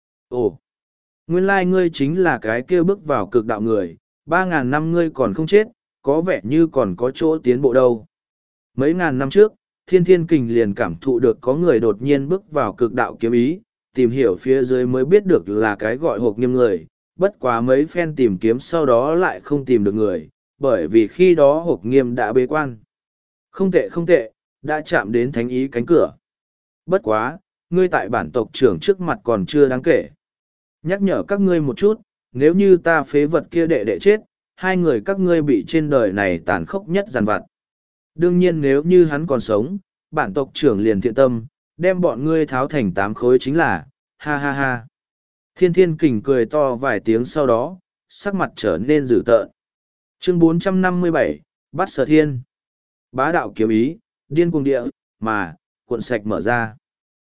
Ồ, nguyên lai ngươi chính là cái kia bước vào cực đạo người, ba ngàn năm ngươi còn không chết, có vẻ như còn có chỗ tiến bộ đâu. Mấy ngàn năm trước, Thiên Thiên Kình liền cảm thụ được có người đột nhiên bước vào cực đạo kiếm ý, tìm hiểu phía dưới mới biết được là cái gọi Hộc Nghiêm người, bất quá mấy phen tìm kiếm sau đó lại không tìm được người, bởi vì khi đó Hộc Nghiêm đã bế quan. Không tệ không tệ, đã chạm đến thánh ý cánh cửa. Bất quá, ngươi tại bản tộc trưởng trước mặt còn chưa đáng kể. Nhắc nhở các ngươi một chút, nếu như ta phế vật kia đệ đệ chết, hai người các ngươi bị trên đời này tàn khốc nhất giàn vặt. Đương nhiên nếu như hắn còn sống, bản tộc trưởng liền thiện tâm, đem bọn ngươi tháo thành tám khối chính là, ha ha ha. Thiên Thiên Kình cười to vài tiếng sau đó, sắc mặt trở nên dữ tợn. Chương bốn trăm năm mươi bảy, bắt Sở Thiên. Bá đạo kiếm ý, điên cuồng địa, mà, cuộn sạch mở ra.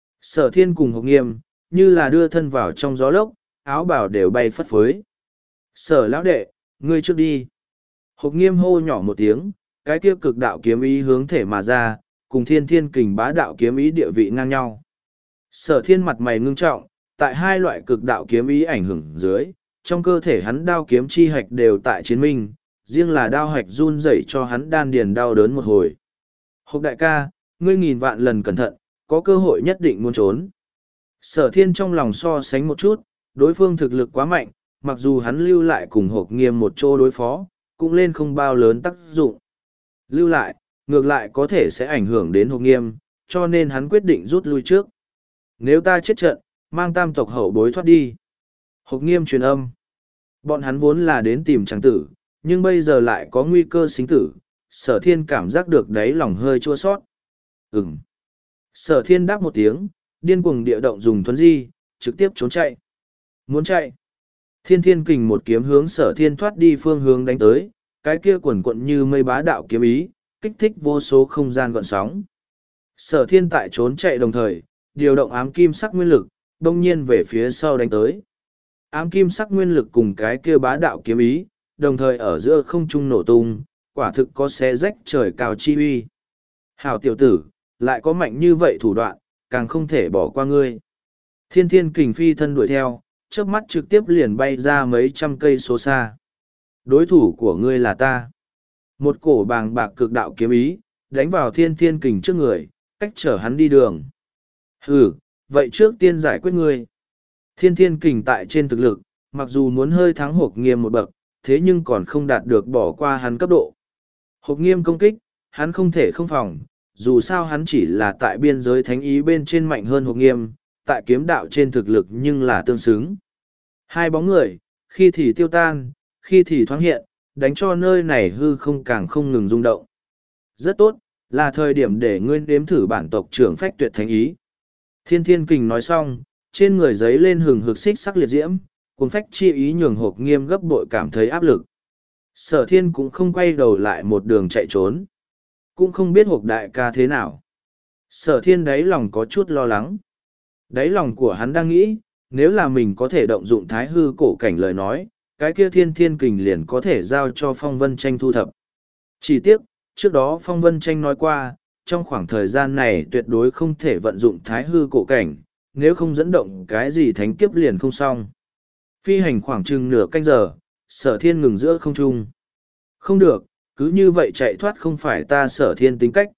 Sở Thiên cùng Hộc Nghiêm, như là đưa thân vào trong gió lốc, áo bào đều bay phất phới. Sở lão đệ, ngươi trước đi. Hộc Nghiêm hô nhỏ một tiếng, cái kia cực đạo kiếm ý hướng thể mà ra, cùng Thiên Thiên Kình bá đạo kiếm ý địa vị ngang nhau. Sở Thiên mặt mày ngưng trọng, tại hai loại cực đạo kiếm ý ảnh hưởng dưới, trong cơ thể hắn đao kiếm chi hạch đều tại chiến minh, riêng là đao hạch run rẩy cho hắn đan điền đau đớn một hồi. Hộc đại ca, ngươi nghìn vạn lần cẩn thận, có cơ hội nhất định muốn trốn. Sở Thiên trong lòng so sánh một chút, đối phương thực lực quá mạnh, mặc dù hắn lưu lại cùng Hộc Nghiêm một chỗ đối phó, cũng lên không bao lớn tác dụng. Lưu lại, ngược lại có thể sẽ ảnh hưởng đến Hộc Nghiêm, cho nên hắn quyết định rút lui trước. Nếu ta chết trận, mang tam tộc hậu bối thoát đi. Hộc Nghiêm truyền âm. Bọn hắn vốn là đến tìm trắng tử, nhưng bây giờ lại có nguy cơ sinh tử. Sở Thiên cảm giác được đáy lòng hơi chua sót. Ừm. Sở Thiên đáp một tiếng, điên cuồng địa động dùng thuấn di, trực tiếp trốn chạy. Muốn chạy. Thiên Thiên Kình một kiếm hướng Sở Thiên thoát đi phương hướng đánh tới, cái kia quần quận như mây bá đạo kiếm ý, kích thích vô số không gian gợn sóng. Sở Thiên tại trốn chạy đồng thời, điều động ám kim sắc nguyên lực, đông nhiên về phía sau đánh tới. Ám kim sắc nguyên lực cùng cái kia bá đạo kiếm ý, đồng thời ở giữa không trung nổ tung, quả thực có xé rách trời cao chi uy. Hảo tiểu tử, lại có mạnh như vậy thủ đoạn, càng không thể bỏ qua ngươi. Thiên Thiên Kình phi thân đuổi theo, trước mắt trực tiếp liền bay ra mấy trăm cây số xa. Đối thủ của ngươi là ta. Một cổ bàng bạc cực đạo kiếm ý, đánh vào Thiên Thiên Kình trước người, cách chở hắn đi đường. Hừ, vậy trước tiên giải quyết ngươi. Thiên Thiên Kình tại trên thực lực, mặc dù muốn hơi thắng Hộc Nghiêm một bậc, thế nhưng còn không đạt được bỏ qua hắn cấp độ. Hộc Nghiêm công kích, hắn không thể không phòng, dù sao hắn chỉ là tại biên giới thánh ý bên trên mạnh hơn Hộc Nghiêm, tại kiếm đạo trên thực lực nhưng là tương xứng. Hai bóng người, khi thì tiêu tan, khi thì thoáng hiện, đánh cho nơi này hư không càng không ngừng rung động. Rất tốt, là thời điểm để ngươi nếm thử bản tộc trưởng phách tuyệt thánh ý. Thiên Thiên Kình nói xong, trên người giấy lên hừng hực xích sắc liệt diễm, cuốn phách chi ý nhường Hộc Nghiêm gấp bội cảm thấy áp lực. Sở Thiên cũng không quay đầu lại một đường chạy trốn. Cũng không biết Hộc đại ca thế nào. Sở Thiên đáy lòng có chút lo lắng. Đáy lòng của hắn đang nghĩ, nếu là mình có thể động dụng thái hư cổ cảnh lời nói, cái kia Thiên Thiên Kình liền có thể giao cho Phong Vân Tranh thu thập. Chỉ tiếc, trước đó Phong Vân Tranh nói qua, trong khoảng thời gian này tuyệt đối không thể vận dụng thái hư cổ cảnh, nếu không dẫn động cái gì thánh kiếp liền không xong. Phi hành khoảng chừng nửa canh giờ, Sở Thiên ngừng giữa không trung. Không được, cứ như vậy chạy thoát không phải ta Sở Thiên tính cách.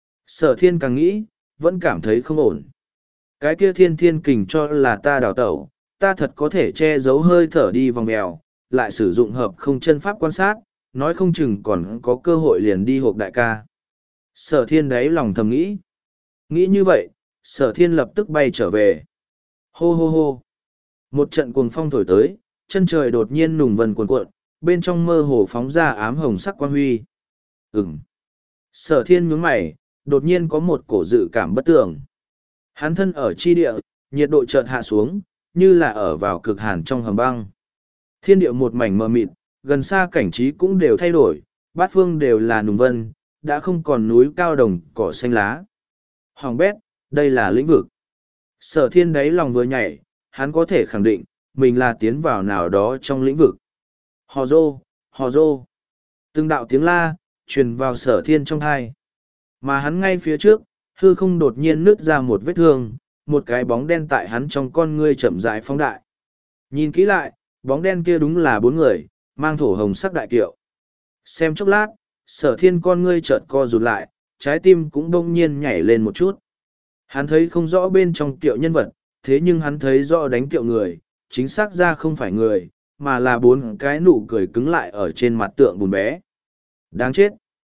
Sở Thiên càng nghĩ, vẫn cảm thấy không ổn. Cái kia Thiên Thiên Kình cho là ta đào tẩu, ta thật có thể che giấu hơi thở đi vòng mèo, lại sử dụng hợp không chân pháp quan sát, nói không chừng còn có cơ hội liền đi Hộc đại ca. Sở Thiên đáy lòng thầm nghĩ. Nghĩ như vậy, Sở Thiên lập tức bay trở về. Hô hô hô. Một trận cuồng phong thổi tới, chân trời đột nhiên nùng vần cuồn cuộn, bên trong mơ hồ phóng ra ám hồng sắc quang huy. Ừm. Sở Thiên nhướng mày, đột nhiên có một cổ dự cảm bất tường. Hắn thân ở chi địa, nhiệt độ chợt hạ xuống, như là ở vào cực hàn trong hầm băng. Thiên địa một mảnh mờ mịt, gần xa cảnh trí cũng đều thay đổi, bát phương đều là nùng vân, đã không còn núi cao đồng cỏ xanh lá. Hoàng bét, đây là lĩnh vực. Sở thiên đáy lòng vừa nhảy, hắn có thể khẳng định, mình là tiến vào nào đó trong lĩnh vực. Hò rô, hò rô. Từng đạo tiếng la, truyền vào sở thiên trong thai. Mà hắn ngay phía trước, hư không đột nhiên nứt ra một vết thương, một cái bóng đen tại hắn trong con ngươi chậm rãi phóng đại. Nhìn kỹ lại, bóng đen kia đúng là bốn người, mang thổ hồng sắc đại kiệu. Xem chốc lát, sở thiên con ngươi chợt co rụt lại, trái tim cũng bỗng nhiên nhảy lên một chút. Hắn thấy không rõ bên trong kiệu nhân vật, thế nhưng hắn thấy rõ đánh kiệu người, chính xác ra không phải người, mà là bốn cái nụ cười cứng lại ở trên mặt tượng bùn bé. Đáng chết!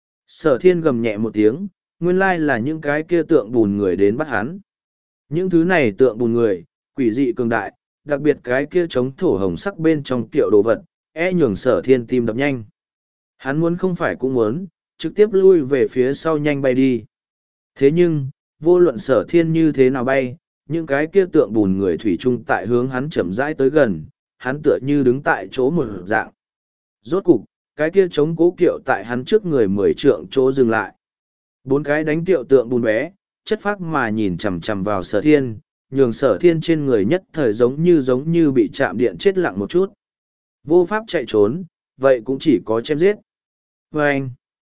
Sở thiên gầm nhẹ một tiếng, nguyên lai là những cái kia tượng bùn người đến bắt hắn. Những thứ này tượng bùn người, quỷ dị cường đại, đặc biệt cái kia chống thổ hồng sắc bên trong kiệu đồ vật, e nhường sở thiên tim đập nhanh. Hắn muốn không phải cũng muốn, trực tiếp lui về phía sau nhanh bay đi. Thế nhưng, vô luận sở thiên như thế nào bay, những cái kia tượng bùn người thủy chung tại hướng hắn chậm rãi tới gần, hắn tựa như đứng tại chỗ một dạng. Rốt cục, cái kia chống cố kiệu tại hắn trước người mười trượng chỗ dừng lại. Bốn cái đánh kiệu tượng bùn bé, chất phác mà nhìn chằm chằm vào sở thiên, nhường sở thiên trên người nhất thời giống như giống như bị chạm điện chết lặng một chút. Vô pháp chạy trốn, vậy cũng chỉ có chém giết. Và anh,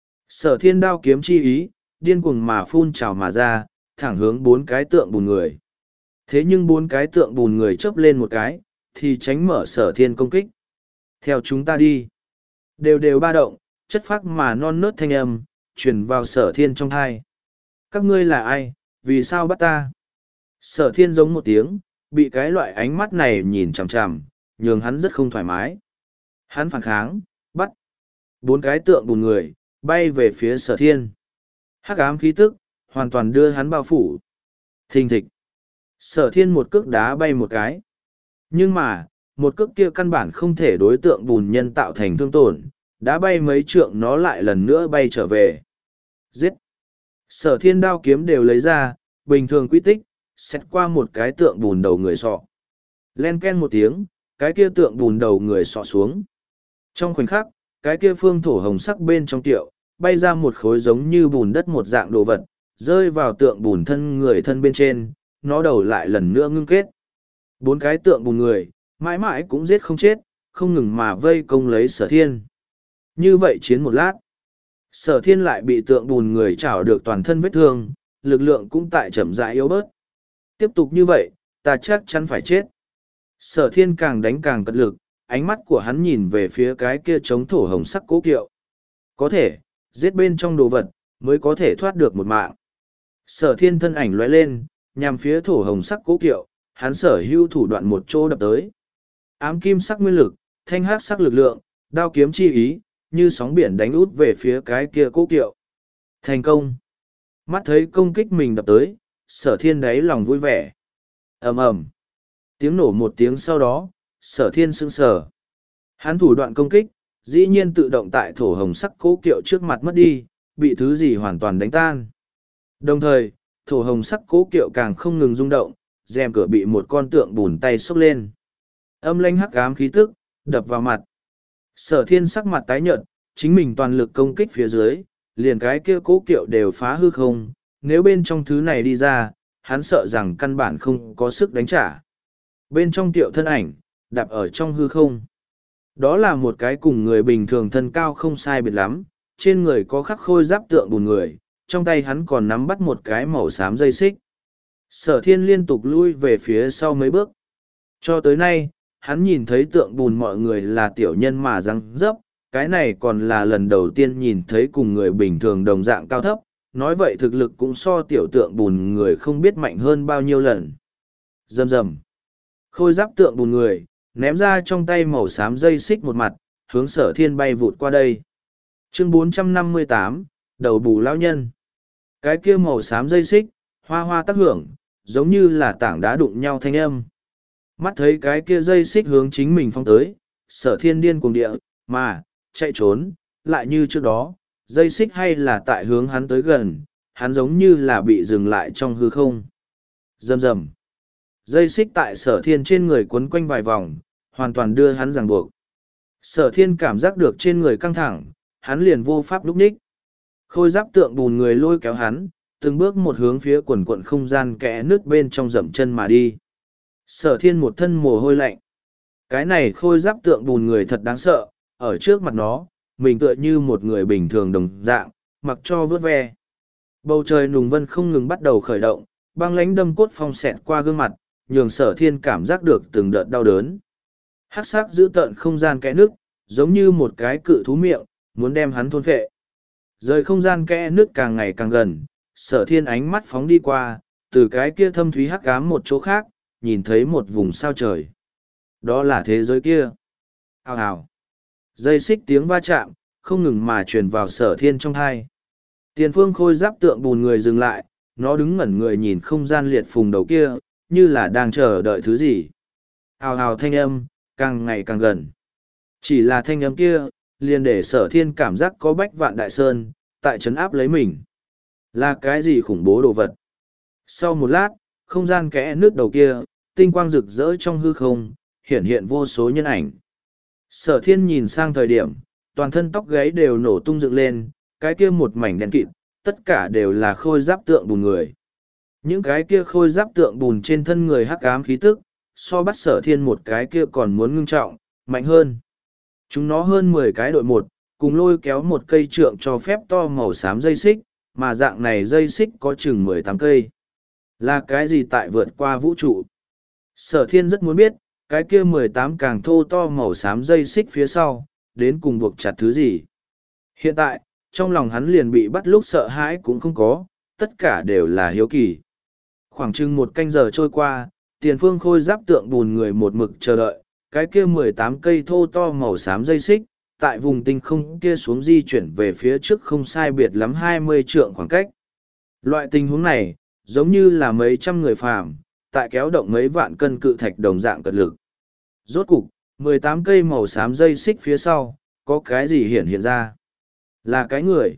sở thiên đao kiếm chi ý, điên cuồng mà phun trào mà ra, thẳng hướng bốn cái tượng bùn người. Thế nhưng bốn cái tượng bùn người chớp lên một cái, thì tránh mở sở thiên công kích. Theo chúng ta đi. Đều đều ba động, chất phác mà non nớt thanh âm, truyền vào sở thiên trong thai. Các ngươi là ai, vì sao bắt ta? Sở thiên giống một tiếng, bị cái loại ánh mắt này nhìn chằm chằm, nhường hắn rất không thoải mái. Hắn phản kháng, bắt. Bốn cái tượng bùn người, bay về phía sở thiên. Hắc ám khí tức, hoàn toàn đưa hắn bao phủ. Thình thịch. Sở thiên một cước đá bay một cái. Nhưng mà, một cước kia căn bản không thể đối tượng bùn nhân tạo thành thương tổn, đã bay mấy trượng nó lại lần nữa bay trở về. Giết! Sở thiên đao kiếm đều lấy ra, bình thường quy tích, xét qua một cái tượng bùn đầu người sọ. Len ken một tiếng, cái kia tượng bùn đầu người sọ xuống. Trong khoảnh khắc, cái kia phương thổ hồng sắc bên trong tiệu, bay ra một khối giống như bùn đất một dạng đồ vật, rơi vào tượng bùn thân người thân bên trên, nó đầu lại lần nữa ngưng kết. Bốn cái tượng bùn người, mãi mãi cũng giết không chết, không ngừng mà vây công lấy sở thiên. Như vậy chiến một lát, sở thiên lại bị tượng bùn người chảo được toàn thân vết thương, lực lượng cũng tại chậm rãi yếu bớt. Tiếp tục như vậy, ta chắc chắn phải chết. Sở thiên càng đánh càng cật lực, ánh mắt của hắn nhìn về phía cái kia chống thổ hồng sắc cố kiệu. Có thể, giết bên trong đồ vật, mới có thể thoát được một mạng. Sở thiên thân ảnh lóe lên, nhằm phía thổ hồng sắc cố kiệu, hắn sở hữu thủ đoạn một chỗ đập tới. Ám kim sắc nguyên lực, thanh hắc sắc lực lượng, đao kiếm chi ý, như sóng biển đánh út về phía cái kia cố kiệu. Thành công! Mắt thấy công kích mình đập tới, sở thiên đáy lòng vui vẻ. ầm ầm, tiếng nổ một tiếng sau đó, sở thiên sững sờ. Hắn thủ đoạn công kích, dĩ nhiên tự động tại thổ hồng sắc cố kiệu trước mặt mất đi, bị thứ gì hoàn toàn đánh tan. Đồng thời, thổ hồng sắc cố kiệu càng không ngừng rung động, rèm cửa bị một con tượng bùn tay xốc lên. Âm lanh hắc ám khí tức, đập vào mặt. Sở thiên sắc mặt tái nhợt, chính mình toàn lực công kích phía dưới, liền cái kia cố kiệu đều phá hư không, nếu bên trong thứ này đi ra, hắn sợ rằng căn bản không có sức đánh trả. Bên trong tiệu thân ảnh, đạp ở trong hư không. Đó là một cái cùng người bình thường thân cao không sai biệt lắm, trên người có khắc khôi giáp tượng bùn người, trong tay hắn còn nắm bắt một cái màu xám dây xích. Sở thiên liên tục lui về phía sau mấy bước. Cho tới nay, hắn nhìn thấy tượng bùn mọi người là tiểu nhân mà răng dấp, cái này còn là lần đầu tiên nhìn thấy cùng người bình thường đồng dạng cao thấp, nói vậy thực lực cũng so tiểu tượng bùn người không biết mạnh hơn bao nhiêu lần. Rầm rầm. Khôi giáp tượng bùn người, ném ra trong tay màu xám dây xích một mặt, hướng sở thiên bay vụt qua đây. Chương bốn trăm năm mươi tám, đầu bù lão nhân. Cái kia màu xám dây xích, hoa hoa tác hưởng, giống như là tảng đá đụng nhau thanh âm. Mắt thấy cái kia dây xích hướng chính mình phong tới, sở thiên điên cuồng địa, mà, chạy trốn, lại như trước đó, dây xích hay là tại hướng hắn tới gần, hắn giống như là bị dừng lại trong hư không. Rầm rầm. Dây xích tại sở thiên trên người quấn quanh vài vòng, hoàn toàn đưa hắn ràng buộc. Sở thiên cảm giác được trên người căng thẳng, hắn liền vô pháp lúc ních. Khôi giáp tượng bùn người lôi kéo hắn, từng bước một hướng phía quần quận không gian kẽ nước bên trong dậm chân mà đi. Sở thiên một thân mồ hôi lạnh. Cái này khôi giáp tượng bùn người thật đáng sợ, ở trước mặt nó, mình tựa như một người bình thường đồng dạng, mặc cho vớt ve. Bầu trời nùng vân không ngừng bắt đầu khởi động, băng lãnh đâm cốt phong xẹt qua gương mặt, nhường sở thiên cảm giác được từng đợt đau đớn. Hắc sắc giữ tợn không gian kẽ nước, giống như một cái cự thú miệng, muốn đem hắn thôn phệ. Rời không gian kẽ nước càng ngày càng gần, sở thiên ánh mắt phóng đi qua, từ cái kia thâm thúy hắc ám một chỗ khác, nhìn thấy một vùng sao trời. Đó là thế giới kia. Hào hào. Dây xích tiếng va chạm, không ngừng mà truyền vào sở thiên trong thai. Tiền phương khôi giáp tượng bùn người dừng lại, nó đứng ngẩn người nhìn không gian liệt phùng đầu kia, như là đang chờ đợi thứ gì. Hào hào thanh âm, càng ngày càng gần. Chỉ là thanh âm kia, liền để sở thiên cảm giác có bách vạn đại sơn, tại trấn áp lấy mình. Là cái gì khủng bố đồ vật? Sau một lát, không gian kẽ nước đầu kia, tinh quang rực rỡ trong hư không, hiện hiện vô số nhân ảnh. Sở thiên nhìn sang thời điểm, toàn thân tóc gáy đều nổ tung dựng lên, cái kia một mảnh đen kịt, tất cả đều là khôi giáp tượng bùn người. Những cái kia khôi giáp tượng bùn trên thân người hắc ám khí tức, so bắt sở thiên một cái kia còn muốn ngưng trọng, mạnh hơn. Chúng nó hơn mười cái đội một, cùng lôi kéo một cây trượng cho phép to màu xám dây xích, mà dạng này dây xích có chừng mười tám cây. Là cái gì tại vượt qua vũ trụ? Sở thiên rất muốn biết, cái kia mười tám càng thô to màu xám dây xích phía sau, đến cùng buộc chặt thứ gì? Hiện tại, trong lòng hắn liền bị bắt lúc sợ hãi cũng không có, tất cả đều là hiếu kỳ. Khoảng chừng một canh giờ trôi qua, tiền phương khôi giáp tượng bùn người một mực chờ đợi, cái kia mười tám cây thô to màu xám dây xích, tại vùng tinh không kia xuống di chuyển về phía trước không sai biệt lắm hai mươi trượng khoảng cách. Loại tình huống này, giống như là mấy trăm người phàm, tại kéo động mấy vạn cân cự thạch đồng dạng cật lực. Rốt cục, mười tám cây màu xám dây xích phía sau, có cái gì hiện hiện ra? Là cái người.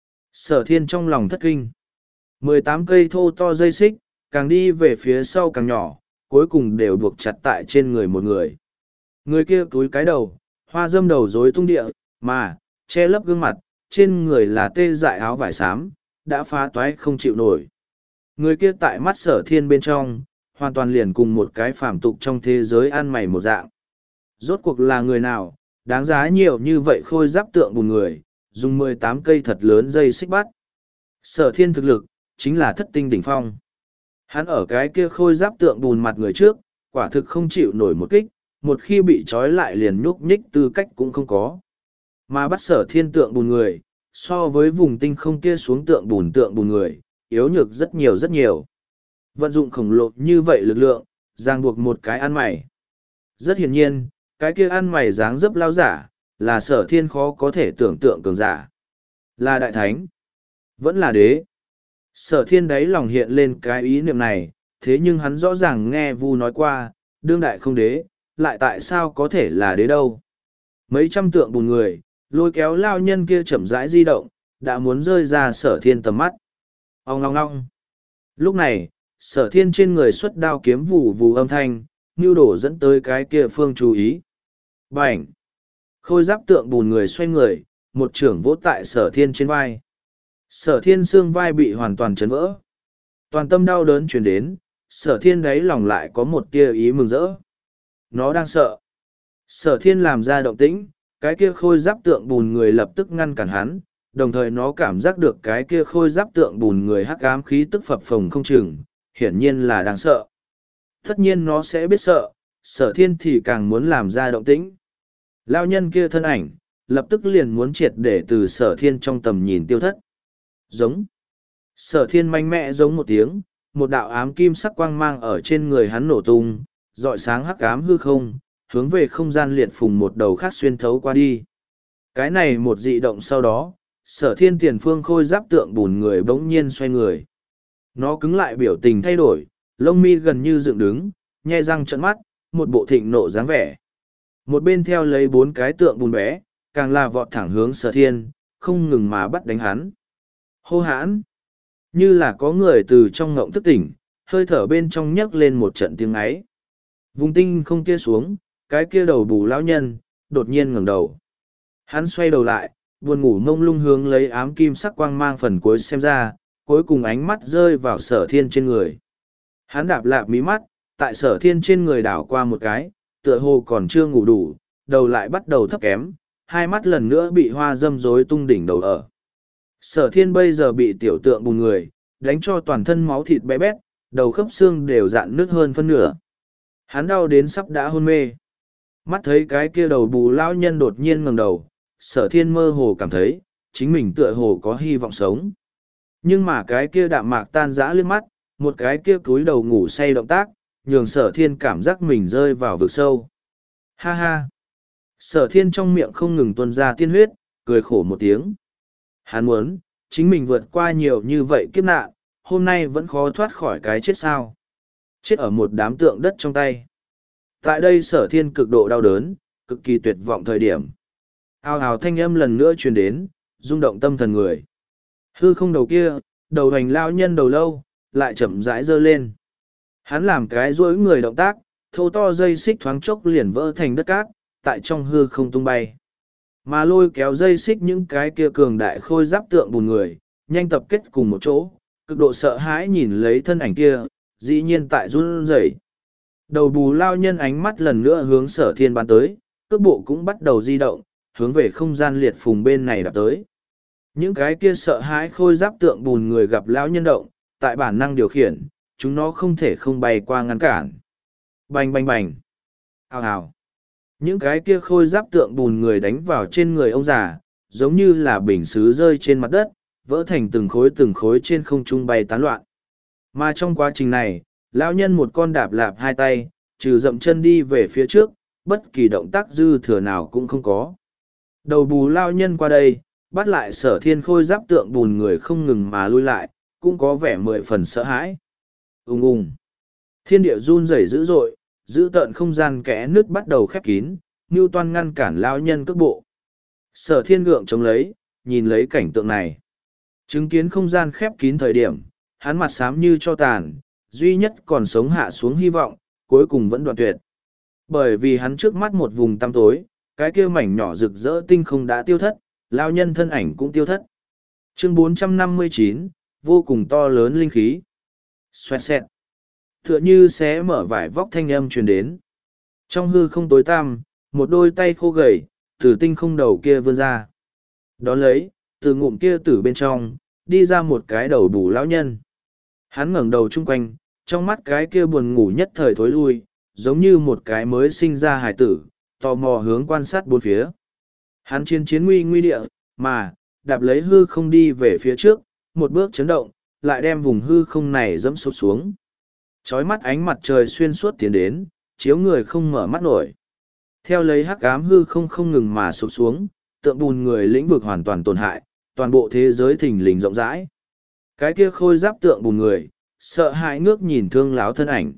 Sở thiên trong lòng thất kinh. mười tám cây thô to dây xích, càng đi về phía sau càng nhỏ, cuối cùng đều buộc chặt tại trên người một người. Người kia túi cái đầu, hoa dâm đầu rối tung địa, mà, che lấp gương mặt, trên người là tê dại áo vải xám, đã phá toái không chịu nổi. Người kia tại mắt sở thiên bên trong, hoàn toàn liền cùng một cái phàm tục trong thế giới ăn mày một dạng. Rốt cuộc là người nào, đáng giá nhiều như vậy khôi giáp tượng bùn người, dùng mười tám cây thật lớn dây xích bắt. Sở thiên thực lực, chính là thất tinh đỉnh phong. Hắn ở cái kia khôi giáp tượng bùn mặt người trước, quả thực không chịu nổi một kích, một khi bị trói lại liền nhúc nhích tư cách cũng không có. Mà bắt sở thiên tượng bùn người, so với vùng tinh không kia xuống tượng bùn tượng bùn người, yếu nhược rất nhiều rất nhiều. Vận dụng khổng lồ như vậy lực lượng, ràng buộc một cái ăn mày. Rất hiển nhiên, cái kia ăn mày dáng dấp lao giả, là sở thiên khó có thể tưởng tượng cường giả. Là đại thánh, vẫn là đế. Sở thiên đáy lòng hiện lên cái ý niệm này, thế nhưng hắn rõ ràng nghe Vu nói qua, đương đại không đế, lại tại sao có thể là đế đâu. Mấy trăm tượng bùn người, lôi kéo lao nhân kia chậm rãi di động, đã muốn rơi ra sở thiên tầm mắt. Ông ngong ngong. Lúc này, sở thiên trên người xuất đao kiếm vù vù âm thanh, nưu đổ dẫn tới cái kia phương chú ý. Bảnh! Khôi giáp tượng bùn người xoay người, một trưởng vỗ tại sở thiên trên vai. Sở thiên xương vai bị hoàn toàn chấn vỡ. Toàn tâm đau đớn chuyển đến, sở thiên đáy lòng lại có một tia ý mừng rỡ. Nó đang sợ. Sở thiên làm ra động tĩnh, cái kia khôi giáp tượng bùn người lập tức ngăn cản hắn, đồng thời nó cảm giác được cái kia khôi giáp tượng bùn người hắc ám khí tức phập phồng không chừng, hiển nhiên là đang sợ. Tất nhiên nó sẽ biết sợ, sở thiên thì càng muốn làm ra động tĩnh. Lao nhân kia thân ảnh, lập tức liền muốn triệt để từ sở thiên trong tầm nhìn tiêu thất. Giống. Sở thiên mạnh mẽ giống một tiếng, một đạo ám kim sắc quang mang ở trên người hắn nổ tung, rọi sáng hắc ám hư không, hướng về không gian liệt phùng một đầu khác xuyên thấu qua đi. Cái này một dị động sau đó, sở thiên tiền phương khôi giáp tượng bùn người bỗng nhiên xoay người. Nó cứng lại biểu tình thay đổi, lông mi gần như dựng đứng, nhe răng trợn mắt, một bộ thịnh nộ dáng vẻ. Một bên theo lấy bốn cái tượng bùn bé, càng là vọt thẳng hướng sở thiên, không ngừng mà bắt đánh hắn. Hô hãn! Như là có người từ trong ngộng thức tỉnh, hơi thở bên trong nhấc lên một trận tiếng ấy. Vùng tinh không kia xuống, cái kia đầu bù lão nhân, đột nhiên ngẩng đầu. Hắn xoay đầu lại, buồn ngủ mông lung hướng lấy ám kim sắc quang mang phần cuối xem ra, cuối cùng ánh mắt rơi vào sở thiên trên người. Hắn đạp lạp mí mắt, tại sở thiên trên người đảo qua một cái, tựa hồ còn chưa ngủ đủ, đầu lại bắt đầu thấp kém, hai mắt lần nữa bị hoa dâm rối tung đỉnh đầu ở. Sở thiên bây giờ bị tiểu tượng bùn người, đánh cho toàn thân máu thịt bé bét, đầu khớp xương đều dạn nước hơn phân nửa. Hắn đau đến sắp đã hôn mê. Mắt thấy cái kia đầu bù lão nhân đột nhiên ngẩng đầu, sở thiên mơ hồ cảm thấy, chính mình tựa hồ có hy vọng sống. Nhưng mà cái kia đạm mạc tan rã liếc mắt, một cái kia cúi đầu ngủ say động tác, nhường sở thiên cảm giác mình rơi vào vực sâu. Ha ha! Sở thiên trong miệng không ngừng tuôn ra tiên huyết, cười khổ một tiếng. Hắn muốn, chính mình vượt qua nhiều như vậy kiếp nạn, hôm nay vẫn khó thoát khỏi cái chết sao. Chết ở một đám tượng đất trong tay. Tại đây sở thiên cực độ đau đớn, cực kỳ tuyệt vọng thời điểm. Ào ào thanh âm lần nữa truyền đến, rung động tâm thần người. Hư không đầu kia, đầu hành lao nhân đầu lâu, lại chậm rãi dơ lên. Hắn làm cái rối người động tác, thô to dây xích thoáng chốc liền vỡ thành đất cát, tại trong hư không tung bay. Mà lôi kéo dây xích những cái kia cường đại khôi giáp tượng bùn người, nhanh tập kết cùng một chỗ, cực độ sợ hãi nhìn lấy thân ảnh kia, dĩ nhiên tại run rẩy. Đầu bù lao nhân ánh mắt lần nữa hướng sở thiên bắn tới, cước bộ cũng bắt đầu di động, hướng về không gian liệt phùng bên này đạp tới. Những cái kia sợ hãi khôi giáp tượng bùn người gặp lão nhân động, tại bản năng điều khiển, chúng nó không thể không bay qua ngăn cản. Bành bành bành. Hào hào. Những cái kia khôi giáp tượng bùn người đánh vào trên người ông già, giống như là bình xứ rơi trên mặt đất, vỡ thành từng khối từng khối trên không trung bay tán loạn. Mà trong quá trình này, lão nhân một con đạp lạp hai tay, trừ dậm chân đi về phía trước, bất kỳ động tác dư thừa nào cũng không có. Đầu bù lao nhân qua đây, bắt lại sở thiên khôi giáp tượng bùn người không ngừng mà lui lại, cũng có vẻ mười phần sợ hãi. Ung ung. Thiên địa run rẩy dữ dội, giữ tợn không gian kẽ nước bắt đầu khép kín, Ngưu Toan ngăn cản lao nhân cước bộ. Sở thiên gượng chống lấy, nhìn lấy cảnh tượng này. Chứng kiến không gian khép kín thời điểm, hắn mặt xám như cho tàn, duy nhất còn sống hạ xuống hy vọng, cuối cùng vẫn đoạn tuyệt. Bởi vì hắn trước mắt một vùng tăm tối, cái kia mảnh nhỏ rực rỡ tinh không đã tiêu thất, lao nhân thân ảnh cũng tiêu thất. Chương bốn trăm năm mươi chín, vô cùng to lớn linh khí. Xoẹt xẹt. Tựa như xé mở vải vóc thanh âm truyền đến. Trong hư không tối tăm, một đôi tay khô gầy, từ tinh không đầu kia vươn ra. Đón lấy, từ ngụm kia từ bên trong, đi ra một cái đầu bù lão nhân. Hắn ngẩng đầu chung quanh, trong mắt cái kia buồn ngủ nhất thời thối lui, giống như một cái mới sinh ra hải tử, tò mò hướng quan sát bốn phía. Hắn chiến chiến nguy nguy địa, mà, đạp lấy hư không đi về phía trước, một bước chấn động, lại đem vùng hư không này dẫm sụp xuống. Chói mắt ánh mặt trời xuyên suốt tiến đến, chiếu người không mở mắt nổi. Theo lấy hắc ám hư không không ngừng mà sụp xuống, tượng bùn người lĩnh vực hoàn toàn tổn hại, toàn bộ thế giới thình lình rộng rãi. Cái kia khôi giáp tượng bùn người, sợ hãi ngước nhìn thương láo thân ảnh.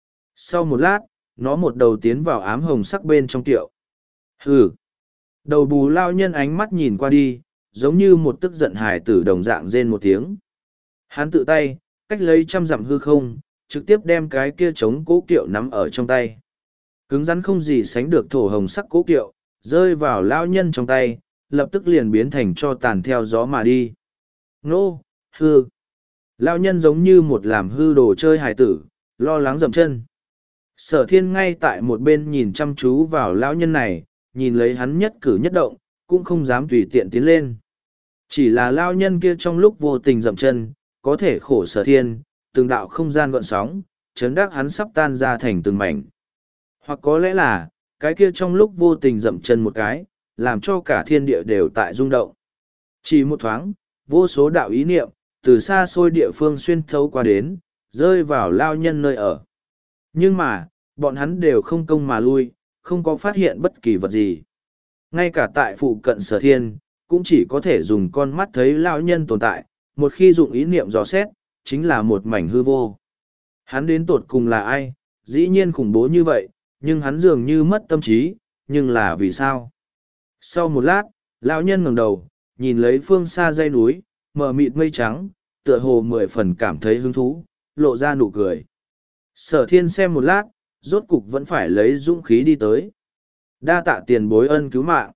Sau một lát, nó một đầu tiến vào ám hồng sắc bên trong tiệu. Hừ! Đầu bù lao nhân ánh mắt nhìn qua đi, giống như một tức giận hài tử đồng dạng rên một tiếng. Hắn tự tay, cách lấy trăm dặm hư không, trực tiếp đem cái kia trống cố kiệu nắm ở trong tay. Cứng rắn không gì sánh được thổ hồng sắc cố kiệu, rơi vào lao nhân trong tay, lập tức liền biến thành cho tàn theo gió mà đi. Nô, hư. Lao nhân giống như một làm hư đồ chơi hài tử, lo lắng dậm chân. Sở thiên ngay tại một bên nhìn chăm chú vào lão nhân này, nhìn lấy hắn nhất cử nhất động, cũng không dám tùy tiện tiến lên. Chỉ là lao nhân kia trong lúc vô tình dậm chân, có thể khổ sở thiên, từng đạo không gian gọn sóng, chấn đắc hắn sắp tan ra thành từng mảnh. Hoặc có lẽ là, cái kia trong lúc vô tình dậm chân một cái, làm cho cả thiên địa đều tại rung động. Chỉ một thoáng, vô số đạo ý niệm, từ xa xôi địa phương xuyên thấu qua đến, rơi vào lao nhân nơi ở. Nhưng mà, bọn hắn đều không công mà lui, không có phát hiện bất kỳ vật gì. Ngay cả tại phụ cận sở thiên, cũng chỉ có thể dùng con mắt thấy lao nhân tồn tại, một khi dụng ý niệm dò xét, chính là một mảnh hư vô. Hắn đến tột cùng là ai, dĩ nhiên khủng bố như vậy, nhưng hắn dường như mất tâm trí, nhưng là vì sao? Sau một lát, lão nhân ngẩng đầu, nhìn lấy phương xa dãy núi, mờ mịt mây trắng, tựa hồ mười phần cảm thấy hứng thú, lộ ra nụ cười. Sở thiên xem một lát, rốt cục vẫn phải lấy dũng khí đi tới. Đa tạ tiền bối ân cứu mạng.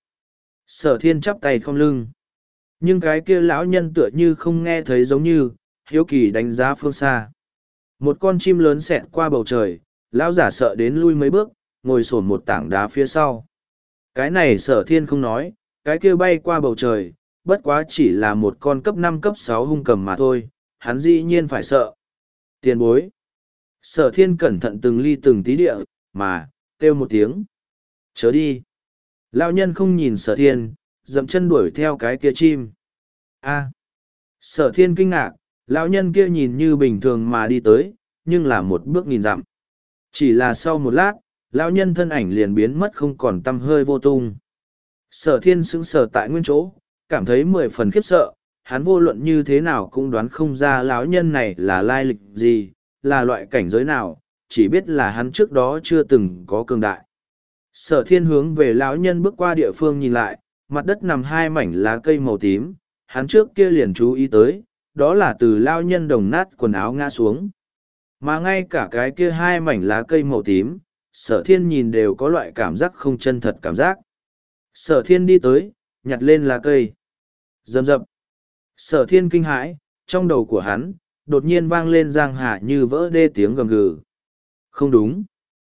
Sở thiên chắp tay không lưng. Nhưng cái kia lão nhân tựa như không nghe thấy giống như, hiếu kỳ đánh giá phương xa. Một con chim lớn xẹt qua bầu trời, lão giả sợ đến lui mấy bước, ngồi sổn một tảng đá phía sau. Cái này sở thiên không nói, cái kia bay qua bầu trời, bất quá chỉ là một con cấp năm cấp sáu hung cầm mà thôi, hắn dĩ nhiên phải sợ. Tiền bối. Sở thiên cẩn thận từng ly từng tí địa, mà, kêu một tiếng. Chớ đi. Lão nhân không nhìn sở thiên, dậm chân đuổi theo cái kia chim. A. Sở thiên kinh ngạc, lão nhân kia nhìn như bình thường mà đi tới, nhưng là một bước nghìn dặm. Chỉ là sau một lát, lão nhân thân ảnh liền biến mất không còn tăm hơi vô tung. Sở thiên sững sờ tại nguyên chỗ, cảm thấy mười phần khiếp sợ, hắn vô luận như thế nào cũng đoán không ra lão nhân này là lai lịch gì, là loại cảnh giới nào, chỉ biết là hắn trước đó chưa từng có cường đại. Sở thiên hướng về lão nhân bước qua địa phương nhìn lại, mặt đất nằm hai mảnh lá cây màu tím, hắn trước kia liền chú ý tới, đó là từ lão nhân đồng nát quần áo ngã xuống. Mà ngay cả cái kia hai mảnh lá cây màu tím, sở thiên nhìn đều có loại cảm giác không chân thật cảm giác. Sở thiên đi tới, nhặt lên lá cây. Rầm rập. Sở thiên kinh hãi, trong đầu của hắn, đột nhiên vang lên giang hạ như vỡ đê tiếng gầm gừ. Không đúng.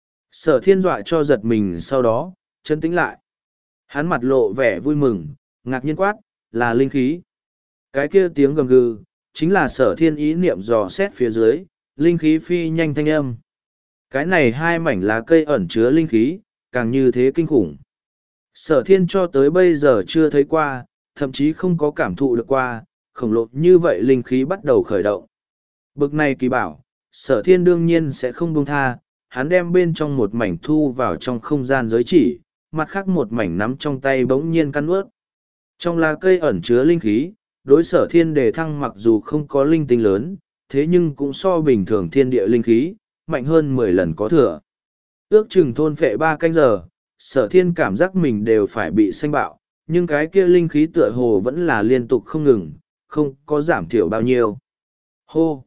Sở thiên dọa cho giật mình sau đó, chân tĩnh lại. Hắn mặt lộ vẻ vui mừng, ngạc nhiên quát, là linh khí. Cái kia tiếng gầm gừ, chính là sở thiên ý niệm dò xét phía dưới, linh khí phi nhanh thanh âm. Cái này hai mảnh lá cây ẩn chứa linh khí, càng như thế kinh khủng. Sở thiên cho tới bây giờ chưa thấy qua, thậm chí không có cảm thụ được qua, khổng lồ như vậy linh khí bắt đầu khởi động. Bực này kỳ bảo, sở thiên đương nhiên sẽ không buông tha, hắn đem bên trong một mảnh thu vào trong không gian giới chỉ, mặt khác một mảnh nắm trong tay bỗng nhiên căn ướt. Trong lá cây ẩn chứa linh khí, đối sở thiên đề thăng mặc dù không có linh tinh lớn, thế nhưng cũng so bình thường thiên địa linh khí, mạnh hơn mười lần có thừa. Ước chừng thôn phệ ba canh giờ, sở thiên cảm giác mình đều phải bị sanh bạo, nhưng cái kia linh khí tựa hồ vẫn là liên tục không ngừng, không có giảm thiểu bao nhiêu. Hô!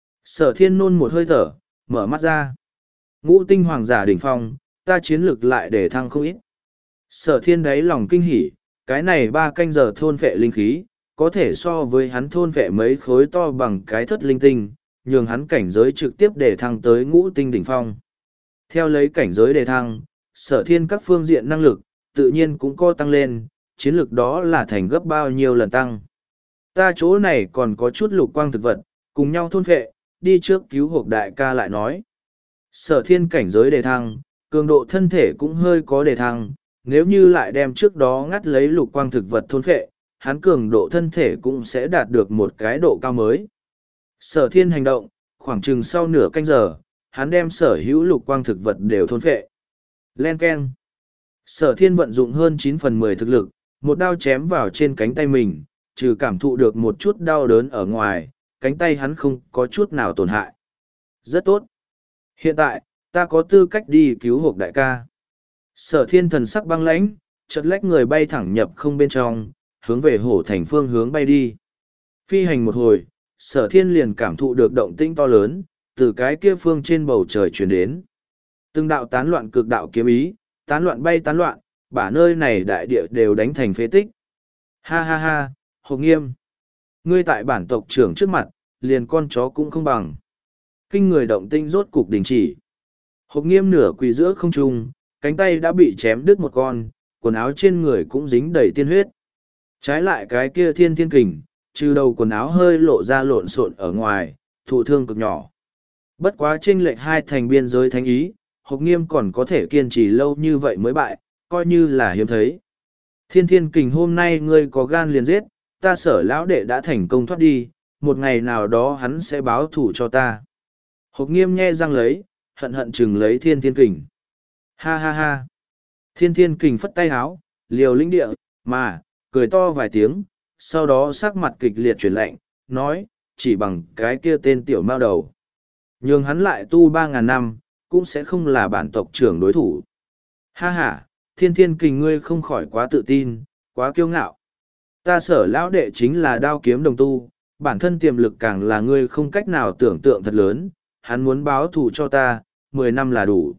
Sở thiên nôn một hơi thở, mở mắt ra. Ngũ tinh hoàng giả đỉnh phong, ta chiến lực lại để thăng không ít. Sở thiên đáy lòng kinh hỉ, cái này ba canh giờ thôn phệ linh khí, có thể so với hắn thôn phệ mấy khối to bằng cái thất linh tinh, nhường hắn cảnh giới trực tiếp để thăng tới ngũ tinh đỉnh phong. Theo lấy cảnh giới đề thăng, sở thiên các phương diện năng lực, tự nhiên cũng có tăng lên, chiến lược đó là thành gấp bao nhiêu lần tăng. Ta chỗ này còn có chút lục quang thực vật, cùng nhau thôn phệ, đi trước cứu hộp đại ca lại nói. Sở thiên cảnh giới đề thăng, cường độ thân thể cũng hơi có đề thăng, nếu như lại đem trước đó ngắt lấy lục quang thực vật thôn phệ, hắn cường độ thân thể cũng sẽ đạt được một cái độ cao mới. Sở thiên hành động, khoảng chừng sau nửa canh giờ, hắn đem sở hữu lục quang thực vật đều thôn phệ. Len keng. Sở thiên vận dụng hơn chín phần mười thực lực, một đao chém vào trên cánh tay mình, trừ cảm thụ được một chút đau đớn ở ngoài, cánh tay hắn không có chút nào tổn hại. Rất tốt. Hiện tại, ta có tư cách đi cứu hộp đại ca. Sở thiên thần sắc băng lãnh, chợt lách người bay thẳng nhập không bên trong, hướng về hổ thành phương hướng bay đi. Phi hành một hồi, sở thiên liền cảm thụ được động tĩnh to lớn, từ cái kia phương trên bầu trời chuyển đến. Từng đạo tán loạn cực đạo kiếm ý, tán loạn bay tán loạn, bả nơi này đại địa đều đánh thành phế tích. Ha ha ha, Hộp Nghiêm. Ngươi tại bản tộc trưởng trước mặt, liền con chó cũng không bằng. Kinh người động tinh rốt cục đình chỉ. Hộp Nghiêm nửa quỳ giữa không trung, cánh tay đã bị chém đứt một con, quần áo trên người cũng dính đầy tiên huyết. Trái lại cái kia thiên thiên kình, trừ đầu quần áo hơi lộ ra lộn xộn ở ngoài, thụ thương cực nhỏ. Bất quá chênh lệch hai thành biên giới thánh ý, Hộp Nghiêm còn có thể kiên trì lâu như vậy mới bại, coi như là hiếm thấy. Thiên thiên kình hôm nay ngươi có gan liền giết, ta sở lão đệ đã thành công thoát đi, một ngày nào đó hắn sẽ báo thủ cho ta. Hộp Nghiêm nhe răng lấy, hận hận chừng lấy thiên thiên kình. Ha ha ha. Thiên thiên kình phất tay háo, liều lĩnh địa, mà, cười to vài tiếng, sau đó sắc mặt kịch liệt chuyển lạnh, nói, chỉ bằng cái kia tên tiểu mao đầu. Nhưng hắn lại tu ba ngàn năm, cũng sẽ không là bản tộc trưởng đối thủ. Ha ha, thiên thiên kình ngươi không khỏi quá tự tin, quá kiêu ngạo. Ta sở lão đệ chính là đao kiếm đồng tu, bản thân tiềm lực càng là ngươi không cách nào tưởng tượng thật lớn, hắn muốn báo thù cho ta, mười năm là đủ.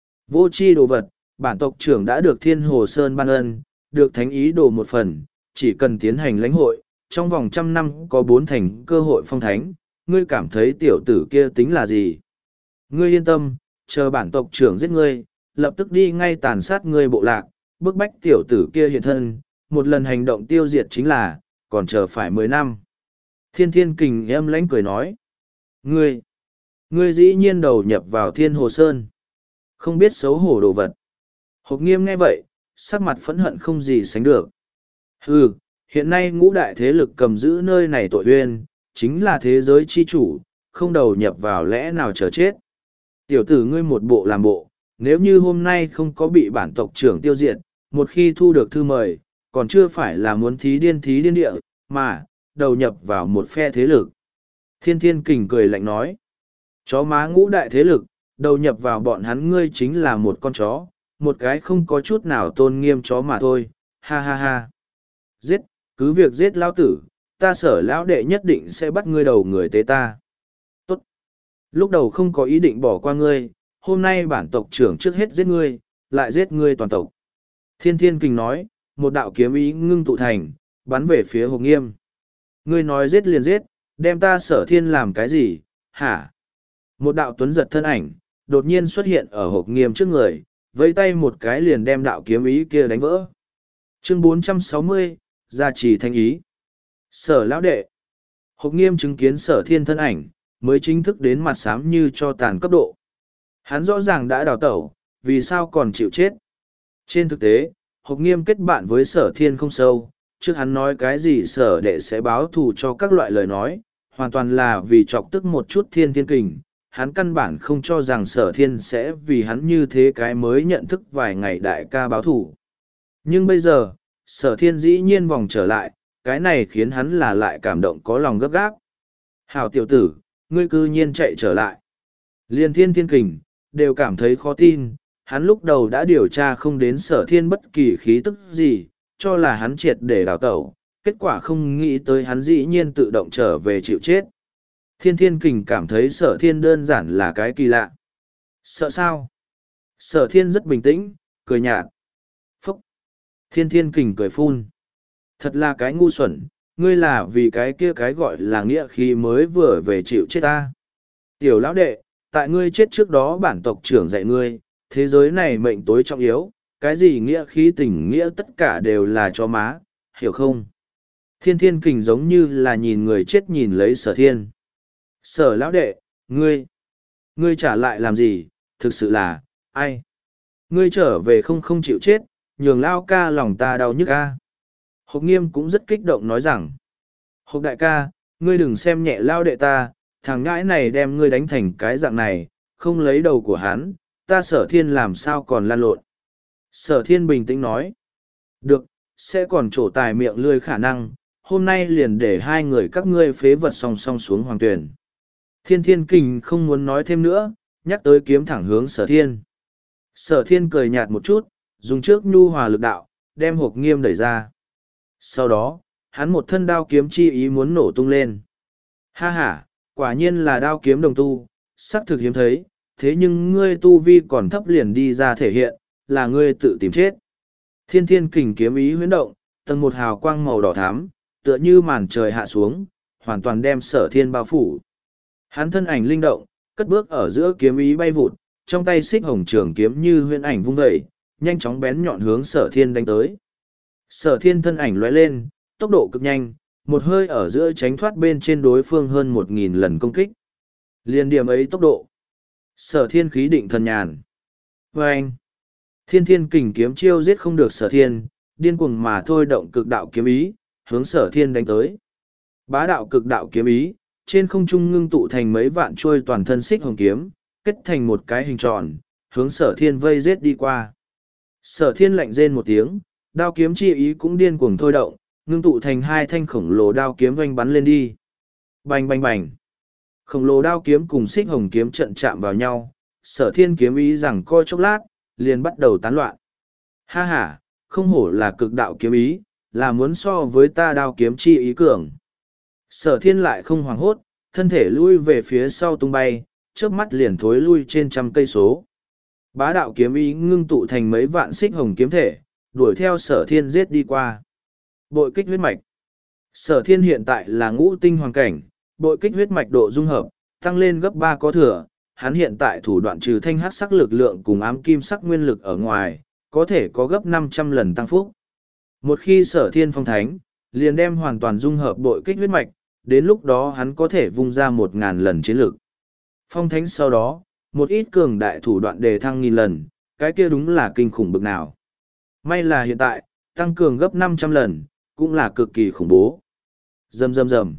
Vô chi đồ vật, bản tộc trưởng đã được Thiên Hồ Sơn ban ân, được thánh ý đồ một phần, chỉ cần tiến hành lãnh hội, trong vòng trăm năm có bốn thành cơ hội phong thánh, ngươi cảm thấy tiểu tử kia tính là gì? Ngươi yên tâm, chờ bản tộc trưởng giết ngươi, lập tức đi ngay tàn sát ngươi bộ lạc, bức bách tiểu tử kia hiện thân, một lần hành động tiêu diệt chính là, còn chờ phải mười năm. Thiên Thiên Kình em lãnh cười nói. Ngươi, ngươi dĩ nhiên đầu nhập vào Thiên Hồ Sơn. Không biết xấu hổ đồ vật. Hộc Nghiêm nghe vậy, sắc mặt phẫn hận không gì sánh được. Hừ, hiện nay ngũ đại thế lực cầm giữ nơi này tội uyên, chính là thế giới chi chủ, không đầu nhập vào lẽ nào chờ chết. Tiểu tử ngươi một bộ làm bộ, nếu như hôm nay không có bị bản tộc trưởng tiêu diệt, một khi thu được thư mời, còn chưa phải là muốn thí điên thí điên địa, mà, đầu nhập vào một phe thế lực. Thiên Thiên Kình cười lạnh nói, chó má ngũ đại thế lực, đầu nhập vào bọn hắn ngươi chính là một con chó, một cái không có chút nào tôn nghiêm chó mà thôi, ha ha ha. Giết, cứ việc giết lão tử, ta sở lão đệ nhất định sẽ bắt ngươi đầu người tế ta. Tốt. Lúc đầu không có ý định bỏ qua ngươi, hôm nay bản tộc trưởng trước hết giết ngươi, lại giết ngươi toàn tộc. Thiên Thiên Kình nói, một đạo kiếm ý ngưng tụ thành, bắn về phía Hộc Nghiêm. Ngươi nói giết liền giết, đem ta sở thiên làm cái gì, hả? Một đạo tuấn giật thân ảnh, đột nhiên xuất hiện ở Hộc Nghiêm trước người, vẫy tay một cái liền đem đạo kiếm ý kia đánh vỡ. Chương bốn trăm sáu mươi, gia trì thanh ý. Sở lão đệ. Hộc Nghiêm chứng kiến sở thiên thân ảnh, mới chính thức đến mặt xám như cho tàn cấp độ. Hắn rõ ràng đã đào tẩu, vì sao còn chịu chết. Trên thực tế, Hộc Nghiêm kết bạn với sở thiên không sâu, trước hắn nói cái gì sở đệ sẽ báo thù cho các loại lời nói, hoàn toàn là vì chọc tức một chút Thiên Thiên Kình. Hắn căn bản không cho rằng sở thiên sẽ vì hắn như thế cái mới nhận thức vài ngày đại ca báo thù. Nhưng bây giờ, sở thiên dĩ nhiên vòng trở lại, cái này khiến hắn là lại cảm động có lòng gấp gáp. Hảo tiểu tử, ngươi cư nhiên chạy trở lại. Liên Thiên Thiên Kình, đều cảm thấy khó tin, hắn lúc đầu đã điều tra không đến sở thiên bất kỳ khí tức gì, cho là hắn triệt để đào tẩu, kết quả không nghĩ tới hắn dĩ nhiên tự động trở về chịu chết. Thiên Thiên Kình cảm thấy sở thiên đơn giản là cái kỳ lạ. Sợ sao? Sở thiên rất bình tĩnh, cười nhạt. Phúc! Thiên Thiên Kình cười phun. Thật là cái ngu xuẩn, ngươi là vì cái kia cái gọi là nghĩa khí mới vừa về chịu chết ta. Tiểu lão đệ, tại ngươi chết trước đó bản tộc trưởng dạy ngươi, thế giới này mệnh tối trọng yếu, cái gì nghĩa khí tình nghĩa tất cả đều là cho má, hiểu không? Thiên Thiên Kình giống như là nhìn người chết nhìn lấy sở thiên. Sở lão đệ, ngươi, ngươi trả lại làm gì, thực sự là, ai? Ngươi trở về không không chịu chết, nhường lao ca lòng ta đau nhức ca. Hộc Nghiêm cũng rất kích động nói rằng, Hộc đại ca, ngươi đừng xem nhẹ lao đệ ta, thằng ngãi này đem ngươi đánh thành cái dạng này, không lấy đầu của hắn, ta sở thiên làm sao còn lan lộn. Sở thiên bình tĩnh nói, được, sẽ còn trổ tài miệng lươi khả năng, hôm nay liền để hai người các ngươi phế vật song song xuống hoàng tuyển. Thiên Thiên Kình không muốn nói thêm nữa, nhắc tới kiếm thẳng hướng sở thiên. Sở thiên cười nhạt một chút, dùng trước nhu hòa lực đạo, đem Hộc Nghiêm đẩy ra. Sau đó, hắn một thân đao kiếm chi ý muốn nổ tung lên. Ha ha, quả nhiên là đao kiếm đồng tu, sắc thực hiếm thấy, thế nhưng ngươi tu vi còn thấp liền đi ra thể hiện, là ngươi tự tìm chết. Thiên Thiên Kình kiếm ý huyễn động, tầng một hào quang màu đỏ thắm, tựa như màn trời hạ xuống, hoàn toàn đem sở thiên bao phủ. Hắn thân ảnh linh động, cất bước ở giữa kiếm ý bay vụt, trong tay xích hồng trường kiếm như huyễn ảnh vung dậy, nhanh chóng bén nhọn hướng sở thiên đánh tới. Sở thiên thân ảnh lóe lên, tốc độ cực nhanh, một hơi ở giữa tránh thoát bên trên đối phương hơn một nghìn lần công kích. Liên điểm ấy tốc độ. Sở thiên khí định thần nhàn. Và anh, Thiên Thiên Kình kiếm chiêu giết không được sở thiên, điên cuồng mà thôi động cực đạo kiếm ý, hướng sở thiên đánh tới. Bá đạo cực đạo kiếm ý, trên không trung ngưng tụ thành mấy vạn trôi toàn thân xích hồng kiếm, kết thành một cái hình tròn, hướng sở thiên vây giết đi qua. Sở thiên lạnh rên một tiếng, đao kiếm chi ý cũng điên cuồng thôi động, ngưng tụ thành hai thanh khổng lồ đao kiếm oanh bắn lên đi. Bành bành bành. Khổng lồ đao kiếm cùng xích hồng kiếm trận chạm vào nhau, sở thiên kiếm ý rằng coi chốc lát, liền bắt đầu tán loạn. Ha ha, không hổ là cực đạo kiếm ý, là muốn so với ta đao kiếm chi ý cường. Sở thiên lại không hoảng hốt, thân thể lui về phía sau tung bay, chớp mắt liền thối lui trên trăm cây số. Bá đạo kiếm ý ngưng tụ thành mấy vạn xích hồng kiếm thể, đuổi theo sở thiên giết đi qua. Bội kích huyết mạch. Sở thiên hiện tại là ngũ tinh hoàng cảnh, bội kích huyết mạch độ dung hợp, tăng lên gấp ba có thừa. Hắn hiện tại thủ đoạn trừ thanh hắc sắc lực lượng cùng ám kim sắc nguyên lực ở ngoài, có thể có gấp năm trăm lần tăng phúc. Một khi sở thiên phong thánh, liền đem hoàn toàn dung hợp bội kích huyết mạch, đến lúc đó hắn có thể vung ra một ngàn lần chiến lực. Phong thánh sau đó, một ít cường đại thủ đoạn đề thăng nghìn lần, cái kia đúng là kinh khủng bực nào. May là hiện tại, tăng cường gấp năm trăm lần, cũng là cực kỳ khủng bố. Rầm rầm rầm.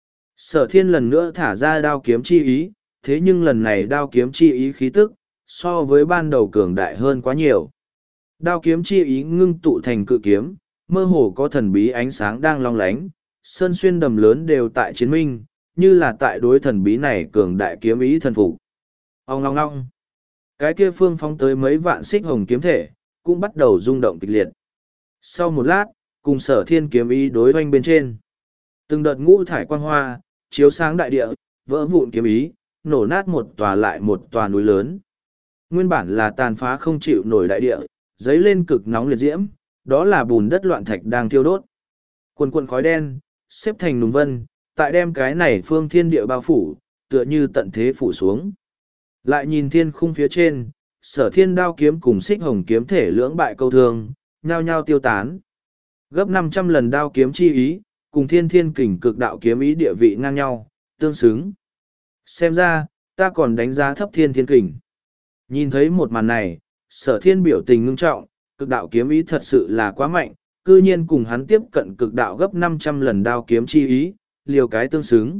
Sở thiên lần nữa thả ra đao kiếm chi ý, thế nhưng lần này đao kiếm chi ý khí tức, so với ban đầu cường đại hơn quá nhiều. Đao kiếm chi ý ngưng tụ thành cự kiếm, mơ hồ có thần bí ánh sáng đang long lánh, sơn xuyên đầm lớn đều tại chiến minh, như là tại đối thần bí này cường đại kiếm ý thần phục. Ông long long. Cái kia phương phóng tới mấy vạn xích hồng kiếm thể, cũng bắt đầu rung động kịch liệt. Sau một lát, cùng sở thiên kiếm ý đối hoanh bên trên. Từng đợt ngũ thải quang hoa, chiếu sáng đại địa, vỡ vụn kiếm ý, nổ nát một tòa lại một tòa núi lớn. Nguyên bản là tàn phá không chịu nổi đại địa, dấy lên cực nóng liệt diễm, đó là bùn đất loạn thạch đang thiêu đốt. Quần quần khói đen, xếp thành nùng vân, tại đem cái này phương thiên địa bao phủ, tựa như tận thế phủ xuống. Lại nhìn thiên khung phía trên, sở thiên đao kiếm cùng xích hồng kiếm thể lưỡng bại câu thương, nhao nhao tiêu tán. Gấp năm trăm lần đao kiếm chi ý, cùng thiên thiên kình cực đạo kiếm ý địa vị ngang nhau, tương xứng. Xem ra, ta còn đánh giá thấp thiên thiên kình. Nhìn thấy một màn này, sở thiên biểu tình ngưng trọng, cực đạo kiếm ý thật sự là quá mạnh, cư nhiên cùng hắn tiếp cận cực đạo gấp năm trăm lần đao kiếm chi ý, liều cái tương xứng.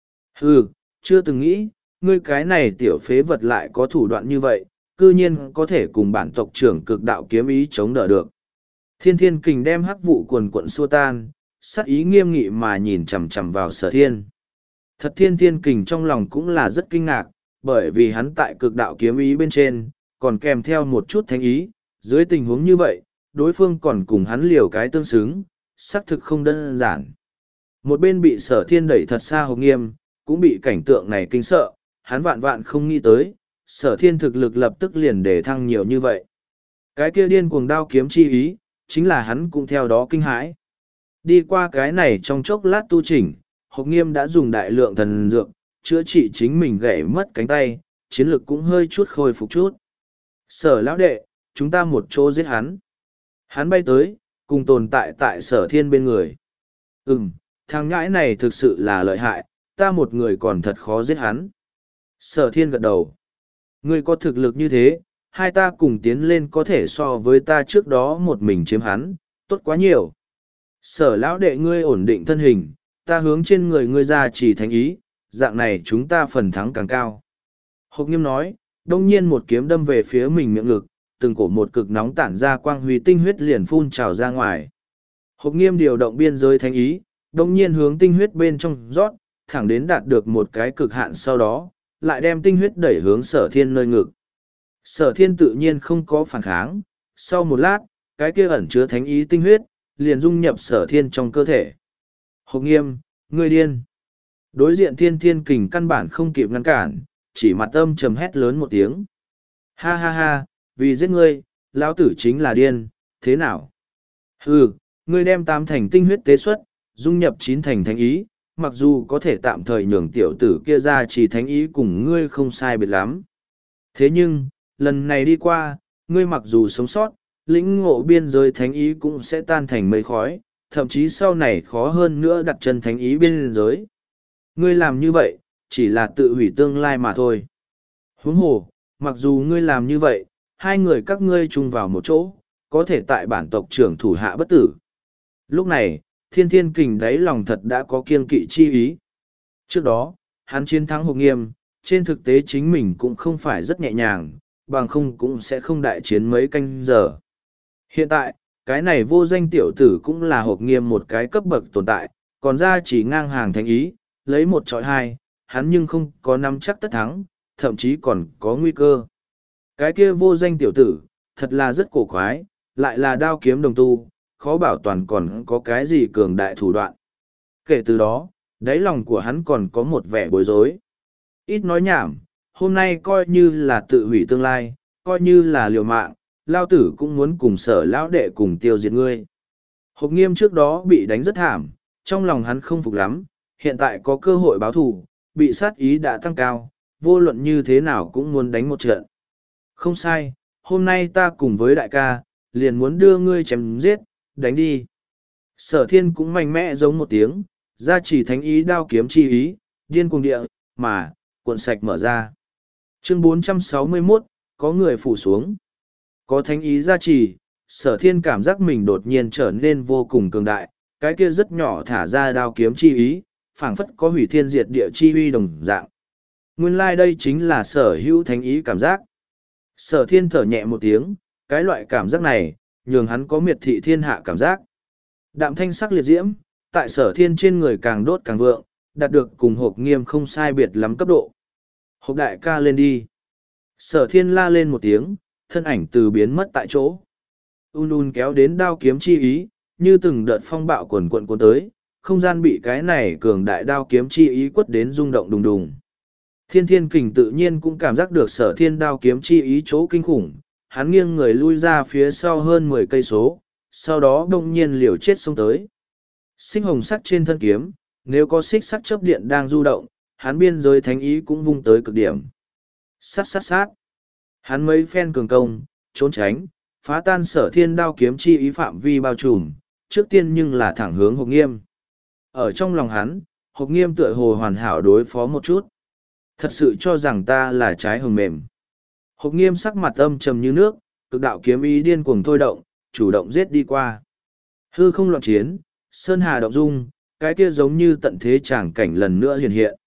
Hừ, chưa từng nghĩ, ngươi cái này tiểu phế vật lại có thủ đoạn như vậy, cư nhiên có thể cùng bản tộc trưởng cực đạo kiếm ý chống đỡ được. Thiên thiên kình đem hắc vụ quần quận xua tan, sắc ý nghiêm nghị mà nhìn chằm chằm vào sở thiên. Thật thiên thiên kình trong lòng cũng là rất kinh ngạc, bởi vì hắn tại cực đạo kiếm ý bên trên, còn kèm theo một chút thánh ý, dưới tình huống như vậy, đối phương còn cùng hắn liều cái tương xứng, xác thực không đơn giản. Một bên bị sở thiên đẩy thật xa Hồng Nghiêm, cũng bị cảnh tượng này kinh sợ, hắn vạn vạn không nghĩ tới, sở thiên thực lực lập tức liền để thăng nhiều như vậy. Cái kia điên cuồng đao kiếm chi ý, chính là hắn cũng theo đó kinh hãi. Đi qua cái này trong chốc lát tu chỉnh, Hồng Nghiêm đã dùng đại lượng thần dược, chữa trị chính mình gãy mất cánh tay, chiến lực cũng hơi chút khôi phục chút. Sở lão đệ, chúng ta một chỗ giết hắn. Hắn bay tới, cùng tồn tại tại sở thiên bên người. Ừm, thằng ngãi này thực sự là lợi hại, ta một người còn thật khó giết hắn. Sở thiên gật đầu. Ngươi có thực lực như thế, hai ta cùng tiến lên có thể so với ta trước đó một mình chiếm hắn, tốt quá nhiều. Sở lão đệ ngươi ổn định thân hình, ta hướng trên người ngươi ra chỉ thành ý, dạng này chúng ta phần thắng càng cao. Hộc Nghiêm nói, đông nhiên một kiếm đâm về phía mình miệng ngực, từng cổ một cực nóng tản ra quang huy tinh huyết liền phun trào ra ngoài. Hộc Nghiêm điều động biên giới thánh ý, đông nhiên hướng tinh huyết bên trong rót, thẳng đến đạt được một cái cực hạn sau đó, lại đem tinh huyết đẩy hướng sở thiên nơi ngực. Sở thiên tự nhiên không có phản kháng, sau một lát, cái kia ẩn chứa thánh ý tinh huyết, liền dung nhập sở thiên trong cơ thể. Hộc Nghiêm, ngươi điên. Đối diện thiên thiên kình căn bản không kịp ngăn cản, chỉ mặt âm trầm hét lớn một tiếng. Ha ha ha, vì giết ngươi, lão tử chính là điên, thế nào? Hừ, ngươi đem tám thành tinh huyết tế xuất, dung nhập chín thành thánh ý, mặc dù có thể tạm thời nhường tiểu tử kia ra chỉ thánh ý cùng ngươi không sai biệt lắm. Thế nhưng, lần này đi qua, ngươi mặc dù sống sót, lĩnh ngộ biên giới thánh ý cũng sẽ tan thành mây khói, thậm chí sau này khó hơn nữa đặt chân thánh ý biên giới. Ngươi làm như vậy, chỉ là tự hủy tương lai mà thôi. Huống hồ, mặc dù ngươi làm như vậy, hai người các ngươi chung vào một chỗ, có thể tại bản tộc trưởng thủ hạ bất tử. Lúc này, thiên thiên kình đáy lòng thật đã có kiêng kỵ chi ý. Trước đó, hắn chiến thắng Hộc Nghiêm, trên thực tế chính mình cũng không phải rất nhẹ nhàng, bằng không cũng sẽ không đại chiến mấy canh giờ. Hiện tại, cái này vô danh tiểu tử cũng là Hộc Nghiêm một cái cấp bậc tồn tại, còn ra chỉ ngang hàng thánh ý, lấy một trọi hai, hắn nhưng không có nắm chắc tất thắng, thậm chí còn có nguy cơ. Cái kia vô danh tiểu tử, thật là rất cổ quái, lại là đao kiếm đồng tu, khó bảo toàn còn có cái gì cường đại thủ đoạn. Kể từ đó, Đáy lòng của hắn còn có một vẻ bối rối. Ít nói nhảm, hôm nay coi như là tự hủy tương lai, coi như là liều mạng, lao tử cũng muốn cùng sở lão đệ cùng tiêu diệt ngươi. Hộc Nghiêm trước đó bị đánh rất thảm, trong lòng hắn không phục lắm, hiện tại có cơ hội báo thù, bị sát ý đã tăng cao, vô luận như thế nào cũng muốn đánh một trận. Không sai, hôm nay ta cùng với đại ca, liền muốn đưa ngươi chém giết, đánh đi. Sở thiên cũng mạnh mẽ giống một tiếng, ra chỉ thánh ý đao kiếm chi ý, điên cuồng địa, mà, cuộn sạch mở ra. Chương bốn trăm sáu mươi mốt, có người phủ xuống. Có thánh ý gia trì, sở thiên cảm giác mình đột nhiên trở nên vô cùng cường đại, cái kia rất nhỏ thả ra đao kiếm chi ý, phảng phất có hủy thiên diệt địa chi uy đồng dạng. Nguyên lai like đây chính là sở hữu thánh ý cảm giác. Sở thiên thở nhẹ một tiếng, cái loại cảm giác này, nhường hắn có miệt thị thiên hạ cảm giác. Đạm thanh sắc liệt diễm, tại sở thiên trên người càng đốt càng vượng, đạt được cùng Hộc Nghiêm không sai biệt lắm cấp độ. Hộc đại ca lên đi. Sở thiên la lên một tiếng, thân ảnh từ biến mất tại chỗ. Un un kéo đến đao kiếm chi ý, như từng đợt phong bạo quần quận cuốn tới, không gian bị cái này cường đại đao kiếm chi ý quất đến rung động đùng đùng. Thiên thiên kình tự nhiên cũng cảm giác được sở thiên đao kiếm chi ý chỗ kinh khủng, hắn nghiêng người lui ra phía sau hơn mười cây số, sau đó đông nhiên liều chết xông tới. Xích hồng sắc trên thân kiếm, nếu có xích sắc chớp điện đang du động, hắn biên giới thánh ý cũng vung tới cực điểm. Sát sát sát. Hắn mấy phen cường công, trốn tránh, phá tan sở thiên đao kiếm chi ý phạm vi bao trùm, trước tiên nhưng là thẳng hướng Hộc Nghiêm. Ở trong lòng hắn, Hộc Nghiêm tựa hồ hoàn hảo đối phó một chút. Thật sự cho rằng ta là trái hồng mềm. Hộc Nghiêm sắc mặt âm trầm như nước, cực đạo kiếm ý điên cuồng thôi động, chủ động giết đi qua. Hư không loạn chiến, sơn hà động dung, cái kia giống như tận thế tràng cảnh lần nữa hiện hiện.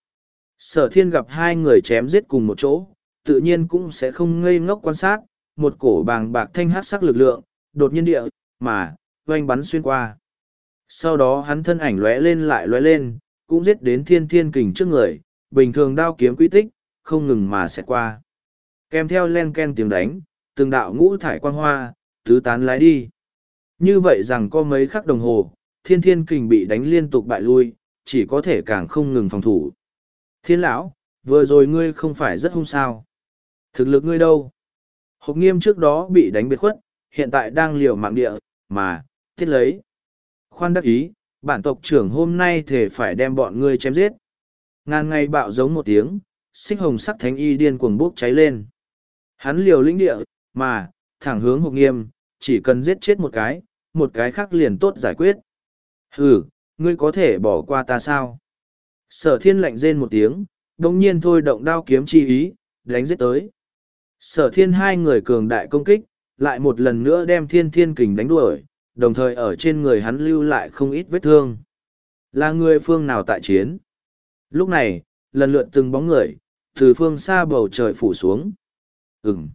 Sở thiên gặp hai người chém giết cùng một chỗ, tự nhiên cũng sẽ không ngây ngốc quan sát, một cổ bàng bạc thanh hát sắc lực lượng, đột nhiên địa, mà, oanh bắn xuyên qua. Sau đó hắn thân ảnh lóe lên lại lóe lên, cũng giết đến thiên thiên kình trước người, bình thường đao kiếm quy tích, không ngừng mà sẽ qua. Kèm theo len ken tiếng đánh, từng đạo ngũ thải quang hoa, tứ tán lái đi. Như vậy rằng có mấy khắc đồng hồ, thiên thiên kình bị đánh liên tục bại lui, chỉ có thể càng không ngừng phòng thủ. Thiên lão, vừa rồi ngươi không phải rất hung sao. Thực lực ngươi đâu? Hộc Nghiêm trước đó bị đánh biệt khuất, hiện tại đang liều mạng địa, mà, thiết lấy. Khoan đắc ý, bản tộc trưởng hôm nay thể phải đem bọn ngươi chém giết. Ngàn ngày bạo giống một tiếng, xích hồng sắc thánh y điên cuồng bốc cháy lên. Hắn liều lĩnh địa, mà, thẳng hướng Hộc Nghiêm, chỉ cần giết chết một cái, một cái khác liền tốt giải quyết. Hừ, ngươi có thể bỏ qua ta sao? Sở thiên lạnh rên một tiếng, đồng nhiên thôi động đao kiếm chi ý, đánh giết tới. Sở thiên hai người cường đại công kích, lại một lần nữa đem thiên thiên kình đánh đuổi, đồng thời ở trên người hắn lưu lại không ít vết thương. Là người phương nào tại chiến? Lúc này, lần lượt từng bóng người, từ phương xa bầu trời phủ xuống. Ừm.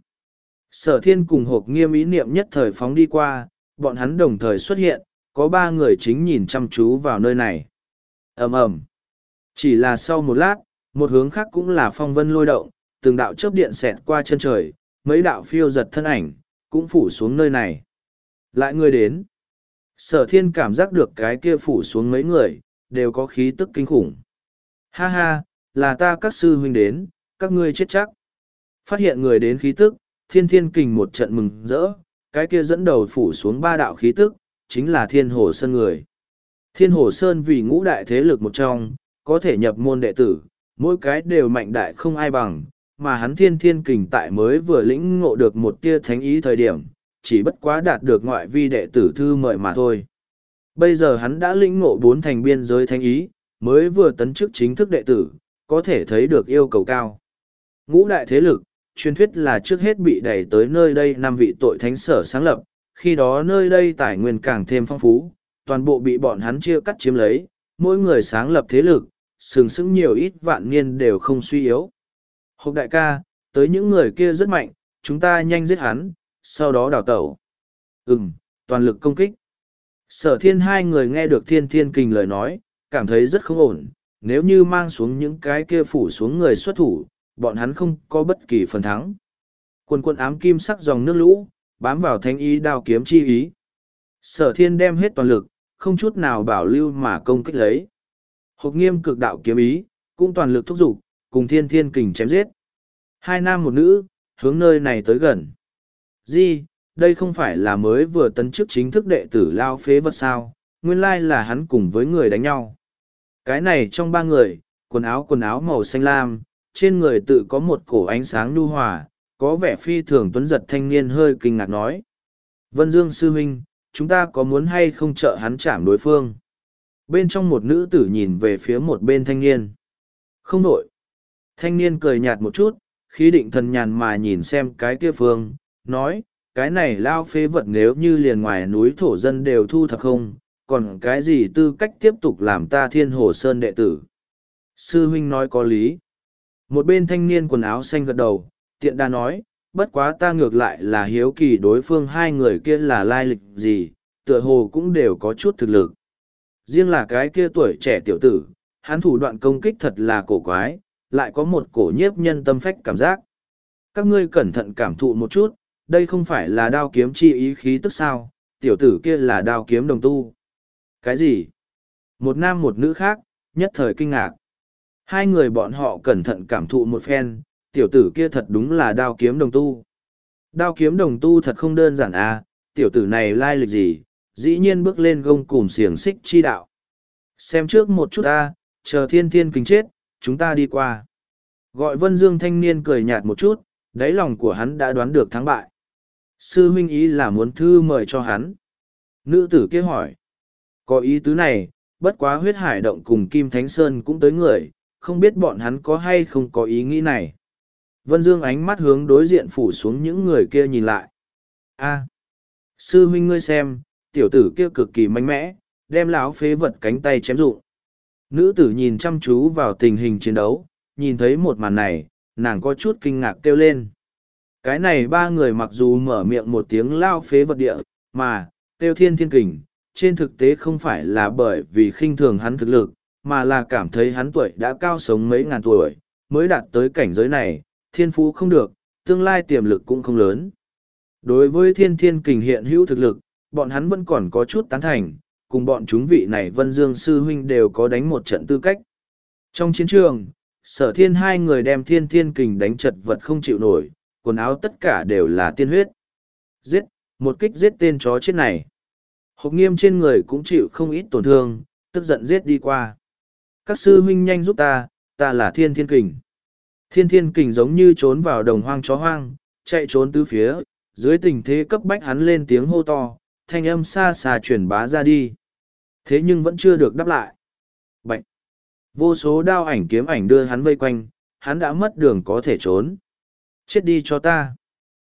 Sở thiên cùng Hộc Nghiêm ý niệm nhất thời phóng đi qua, bọn hắn đồng thời xuất hiện, có ba người chính nhìn chăm chú vào nơi này. Ầm ầm. Chỉ là sau một lát, một hướng khác cũng là phong vân lôi động, từng đạo chớp điện xẹt qua chân trời, mấy đạo phiêu giật thân ảnh, cũng phủ xuống nơi này. Lại người đến. Sở thiên cảm giác được cái kia phủ xuống mấy người, đều có khí tức kinh khủng. Ha ha, là ta các sư huynh đến, các ngươi chết chắc. Phát hiện người đến khí tức, thiên thiên kình một trận mừng rỡ, cái kia dẫn đầu phủ xuống ba đạo khí tức, chính là thiên hồ sơn người. Thiên hồ sơn vì ngũ đại thế lực một trong, có thể nhập môn đệ tử, mỗi cái đều mạnh đại không ai bằng, mà hắn thiên thiên kình tại mới vừa lĩnh ngộ được một tia thánh ý thời điểm, chỉ bất quá đạt được ngoại vi đệ tử thư mời mà thôi. Bây giờ hắn đã lĩnh ngộ bốn thành biên giới thánh ý, mới vừa tấn chức chính thức đệ tử, có thể thấy được yêu cầu cao. Ngũ đại thế lực, truyền thuyết là trước hết bị đẩy tới nơi đây năm vị tội thánh sở sáng lập, khi đó nơi đây tài nguyên càng thêm phong phú, toàn bộ bị bọn hắn chia cắt chiếm lấy, mỗi người sáng lập thế lực, sừng sững nhiều ít vạn niên đều không suy yếu. Hộc đại ca, tới những người kia rất mạnh, chúng ta nhanh giết hắn, sau đó đào tẩu. Ừm, toàn lực công kích. Sở thiên hai người nghe được thiên thiên kình lời nói, cảm thấy rất không ổn, nếu như mang xuống những cái kia phủ xuống người xuất thủ, bọn hắn không có bất kỳ phần thắng. Quần quần ám kim sắc dòng nước lũ, bám vào thánh ý đao kiếm chi ý. Sở thiên đem hết toàn lực, không chút nào bảo lưu mà công kích lấy. Hộc Nghiêm cực đạo kiếm ý, cũng toàn lực thúc giục, cùng Thiên Thiên Kình chém giết. Hai nam một nữ, hướng nơi này tới gần. Di, đây không phải là mới vừa tấn chức chính thức đệ tử Lao Phế Vật sao, nguyên lai là hắn cùng với người đánh nhau. Cái này trong ba người, quần áo quần áo màu xanh lam, trên người tự có một cổ ánh sáng nhu hòa, có vẻ phi thường tuấn giật thanh niên hơi kinh ngạc nói. Vân Dương sư huynh, chúng ta có muốn hay không trợ hắn chạm đối phương? Bên trong một nữ tử nhìn về phía một bên thanh niên. Không nổi. Thanh niên cười nhạt một chút, khí định thần nhàn mà nhìn xem cái kia phương, nói, cái này Lao Phế Vật nếu như liền ngoài núi thổ dân đều thu thập không, còn cái gì tư cách tiếp tục làm ta Thiên Hồ Sơn đệ tử? Sư huynh nói có lý. Một bên thanh niên quần áo xanh gật đầu, tiện đa nói, bất quá ta ngược lại là hiếu kỳ đối phương hai người kia là lai lịch gì, tựa hồ cũng đều có chút thực lực. Riêng là cái kia tuổi trẻ tiểu tử, hắn thủ đoạn công kích thật là cổ quái, lại có một cổ nhiếp nhân tâm phách cảm giác. Các ngươi cẩn thận cảm thụ một chút, đây không phải là đao kiếm chi ý khí tức sao, tiểu tử kia là đao kiếm đồng tu. Cái gì? Một nam một nữ khác, nhất thời kinh ngạc. Hai người bọn họ cẩn thận cảm thụ một phen, tiểu tử kia thật đúng là đao kiếm đồng tu. Đao kiếm đồng tu thật không đơn giản à, tiểu tử này lai lịch gì, dĩ nhiên bước lên gông cùm xiềng xích chi đạo. Xem trước một chút ta, chờ Thiên Thiên Kình chết, chúng ta đi qua. Gọi Vân Dương thanh niên cười nhạt một chút, đáy lòng của hắn đã đoán được thắng bại. Sư huynh ý là muốn thư mời cho hắn. Nữ tử kia hỏi. Có ý tứ này, bất quá huyết hải động cùng Kim Thánh Sơn cũng tới người, không biết bọn hắn có hay không có ý nghĩ này. Vân Dương ánh mắt hướng đối diện phủ xuống những người kia nhìn lại. A, sư huynh ngươi xem, tiểu tử kia cực kỳ mạnh mẽ, đem lão phế vật cánh tay chém rụng. Nữ tử nhìn chăm chú vào tình hình chiến đấu, nhìn thấy một màn này, nàng có chút kinh ngạc kêu lên. Cái này ba người mặc dù mở miệng một tiếng lao phế vật địa, mà, kêu Thiên Thiên Kình, trên thực tế không phải là bởi vì khinh thường hắn thực lực, mà là cảm thấy hắn tuổi đã cao sống mấy ngàn tuổi, mới đạt tới cảnh giới này, thiên phú không được, tương lai tiềm lực cũng không lớn. Đối với Thiên Thiên Kình hiện hữu thực lực, bọn hắn vẫn còn có chút tán thành, cùng bọn chúng vị này Vân Dương sư huynh đều có đánh một trận tư cách. Trong chiến trường, Sở Thiên hai người đem Thiên Thiên Kình đánh chật vật không chịu nổi, quần áo tất cả đều là tiên huyết. Giết, một kích giết tên chó chết này. Hộc Nghiêm trên người cũng chịu không ít tổn thương, tức giận giết đi qua. Các sư huynh nhanh giúp ta, ta là Thiên Thiên Kình. Thiên Thiên Kình giống như trốn vào đồng hoang chó hoang, chạy trốn tứ phía, dưới tình thế cấp bách hắn lên tiếng hô to, thanh âm xa xa truyền bá ra đi. Thế nhưng vẫn chưa được đáp lại. Bạch! Vô số đao ảnh kiếm ảnh đưa hắn vây quanh, hắn đã mất đường có thể trốn. Chết đi cho ta!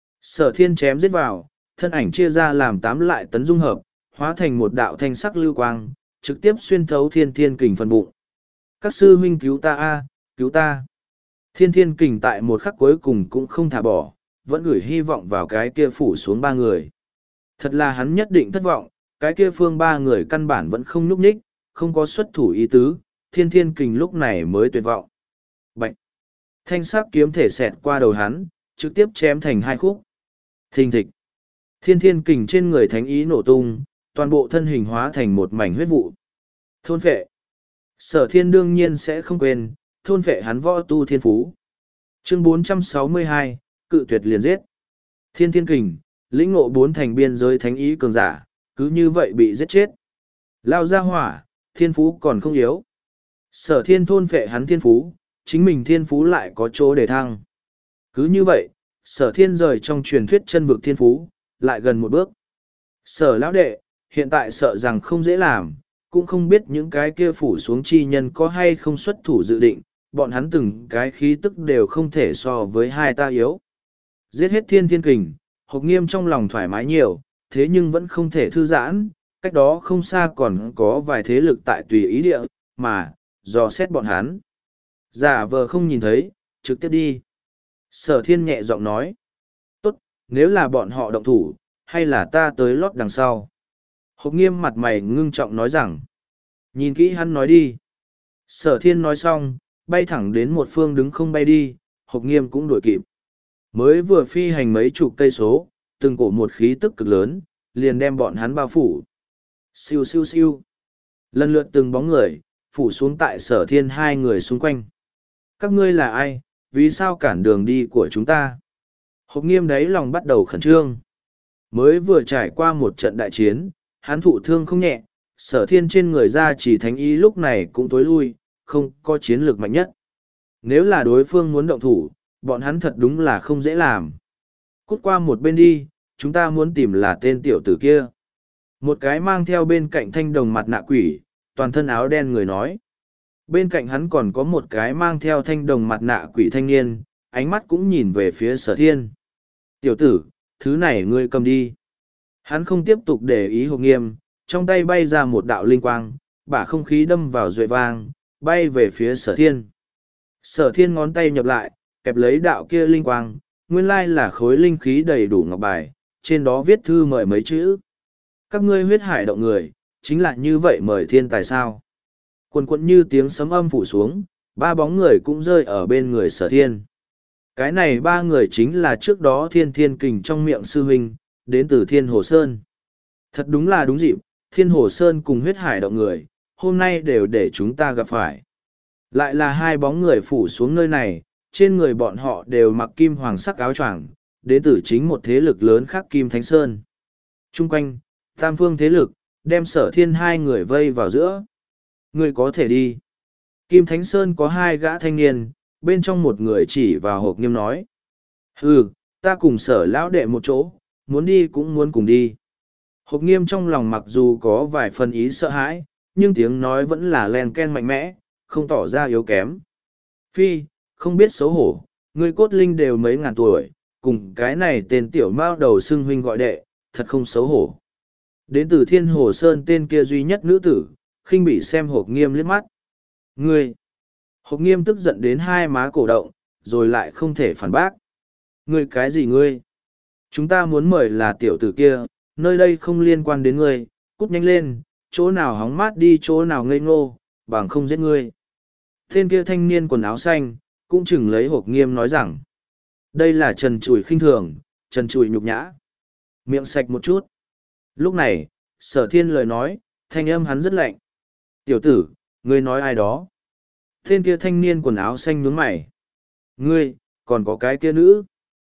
Sở Thiên chém giết vào, thân ảnh chia ra làm tám lại tấn dung hợp, hóa thành một đạo thanh sắc lưu quang, trực tiếp xuyên thấu Thiên Thiên Kình phần bụng. Các sư huynh cứu ta a, cứu ta! Thiên Thiên Kình tại một khắc cuối cùng cũng không thả bỏ, vẫn gửi hy vọng vào cái kia phủ xuống ba người. Thật là hắn nhất định thất vọng, cái kia phương ba người căn bản vẫn không nhúc nhích, không có xuất thủ ý tứ, Thiên Thiên Kình lúc này mới tuyệt vọng. Bạch! Thanh sắc kiếm thể xẹt qua đầu hắn, trực tiếp chém thành hai khúc. Thình thịch! Thiên Thiên Kình trên người thánh ý nổ tung, toàn bộ thân hình hóa thành một mảnh huyết vụ. Thôn phệ! Sở Thiên đương nhiên sẽ không quên, thôn phệ hắn võ tu thiên phú. Chương bốn trăm sáu mươi hai, cự tuyệt liền giết. Thiên Thiên Kình, lĩnh ngộ bốn thành biên giới thánh ý cường giả, cứ như vậy bị giết chết. Lao ra hỏa, thiên phú còn không yếu. Sở Thiên thôn phệ hắn thiên phú, chính mình thiên phú lại có chỗ để thăng. Cứ như vậy, Sở Thiên rời trong truyền thuyết chân vực thiên phú, lại gần một bước. Sở lão đệ, hiện tại sợ rằng không dễ làm, cũng không biết những cái kia phủ xuống chi nhân có hay không xuất thủ dự định, bọn hắn từng cái khí tức đều không thể so với hai ta yếu. Giết hết Thiên Thiên Kình, Hộc Nghiêm trong lòng thoải mái nhiều, thế nhưng vẫn không thể thư giãn, cách đó không xa còn có vài thế lực tại tùy ý địa, mà, dò xét bọn hắn. Giả vờ không nhìn thấy, trực tiếp đi. Sở Thiên nhẹ giọng nói. Tốt, nếu là bọn họ động thủ, hay là ta tới lót đằng sau. Hộc Nghiêm mặt mày ngưng trọng nói rằng. Nhìn kỹ hắn nói đi. Sở Thiên nói xong, bay thẳng đến một phương đứng không bay đi, Hộc Nghiêm cũng đuổi kịp. Mới vừa phi hành mấy chục cây số, từng cổ một khí tức cực lớn, liền đem bọn hắn bao phủ. Siêu siêu siêu. Lần lượt từng bóng người, phủ xuống tại sở thiên hai người xung quanh. Các ngươi là ai, vì sao cản đường đi của chúng ta? Hộc Nghiêm đáy lòng bắt đầu khẩn trương. Mới vừa trải qua một trận đại chiến, hắn thụ thương không nhẹ, sở thiên trên người ra chỉ thánh ý lúc này cũng tối lui, không có chiến lược mạnh nhất. Nếu là đối phương muốn động thủ, bọn hắn thật đúng là không dễ làm. Cút qua một bên đi, chúng ta muốn tìm là tên tiểu tử kia. Một cái mang theo bên cạnh thanh đồng mặt nạ quỷ, toàn thân áo đen người nói. Bên cạnh hắn còn có một cái mang theo thanh đồng mặt nạ quỷ thanh niên, ánh mắt cũng nhìn về phía sở thiên. Tiểu tử, thứ này ngươi cầm đi. Hắn không tiếp tục để ý Hộc Nghiêm, trong tay bay ra một đạo linh quang, bả không khí đâm vào duệ vang, bay về phía sở thiên. Sở thiên ngón tay nhập lại, kẹp lấy đạo kia linh quang, nguyên lai là khối linh khí đầy đủ ngọc bài, trên đó viết thư mời mấy chữ. Các ngươi huyết hải động người, chính là như vậy mời thiên tài sao. Quần quận như tiếng sấm âm phủ xuống, ba bóng người cũng rơi ở bên người sở thiên. Cái này ba người chính là trước đó thiên thiên kình trong miệng sư huynh, đến từ Thiên Hồ Sơn. Thật đúng là đúng dịp, Thiên Hồ Sơn cùng huyết hải động người, hôm nay đều để chúng ta gặp phải. Lại là hai bóng người phủ xuống nơi này, trên người bọn họ đều mặc kim hoàng sắc áo choàng, đến từ chính một thế lực lớn khác Kim Thánh Sơn. Trung quanh, tam phương thế lực, đem sở thiên hai người vây vào giữa. Người có thể đi. Kim Thánh Sơn có hai gã thanh niên, bên trong một người chỉ vào Hộc Nghiêm nói. Ừ, ta cùng sở lão đệ một chỗ, muốn đi cũng muốn cùng đi. Hộc Nghiêm trong lòng mặc dù có vài phần ý sợ hãi, nhưng tiếng nói vẫn là len ken mạnh mẽ, không tỏ ra yếu kém. Phi, không biết xấu hổ, ngươi cốt linh đều mấy ngàn tuổi, cùng cái này tên tiểu mao đầu xưng huynh gọi đệ, thật không xấu hổ. Đến từ Thiên Hồ Sơn tên kia duy nhất nữ tử, khinh bị xem Hộc Nghiêm liếc mắt. Ngươi! Hộc Nghiêm tức giận đến hai má cổ động, rồi lại không thể phản bác. Ngươi cái gì ngươi? Chúng ta muốn mời là tiểu tử kia, nơi đây không liên quan đến ngươi, cút nhanh lên, chỗ nào hóng mát đi chỗ nào ngây ngô, bằng không giết ngươi. Tên kia thanh niên quần áo xanh, cũng chừng lấy Hộc Nghiêm nói rằng, đây là trần trụi khinh thường, trần trụi nhục nhã. Miệng sạch một chút. Lúc này, sở thiên lời nói, thanh âm hắn rất lạnh. Tiểu tử, ngươi nói ai đó? Tên kia thanh niên quần áo xanh nhướng mày. Ngươi, còn có cái kia nữ.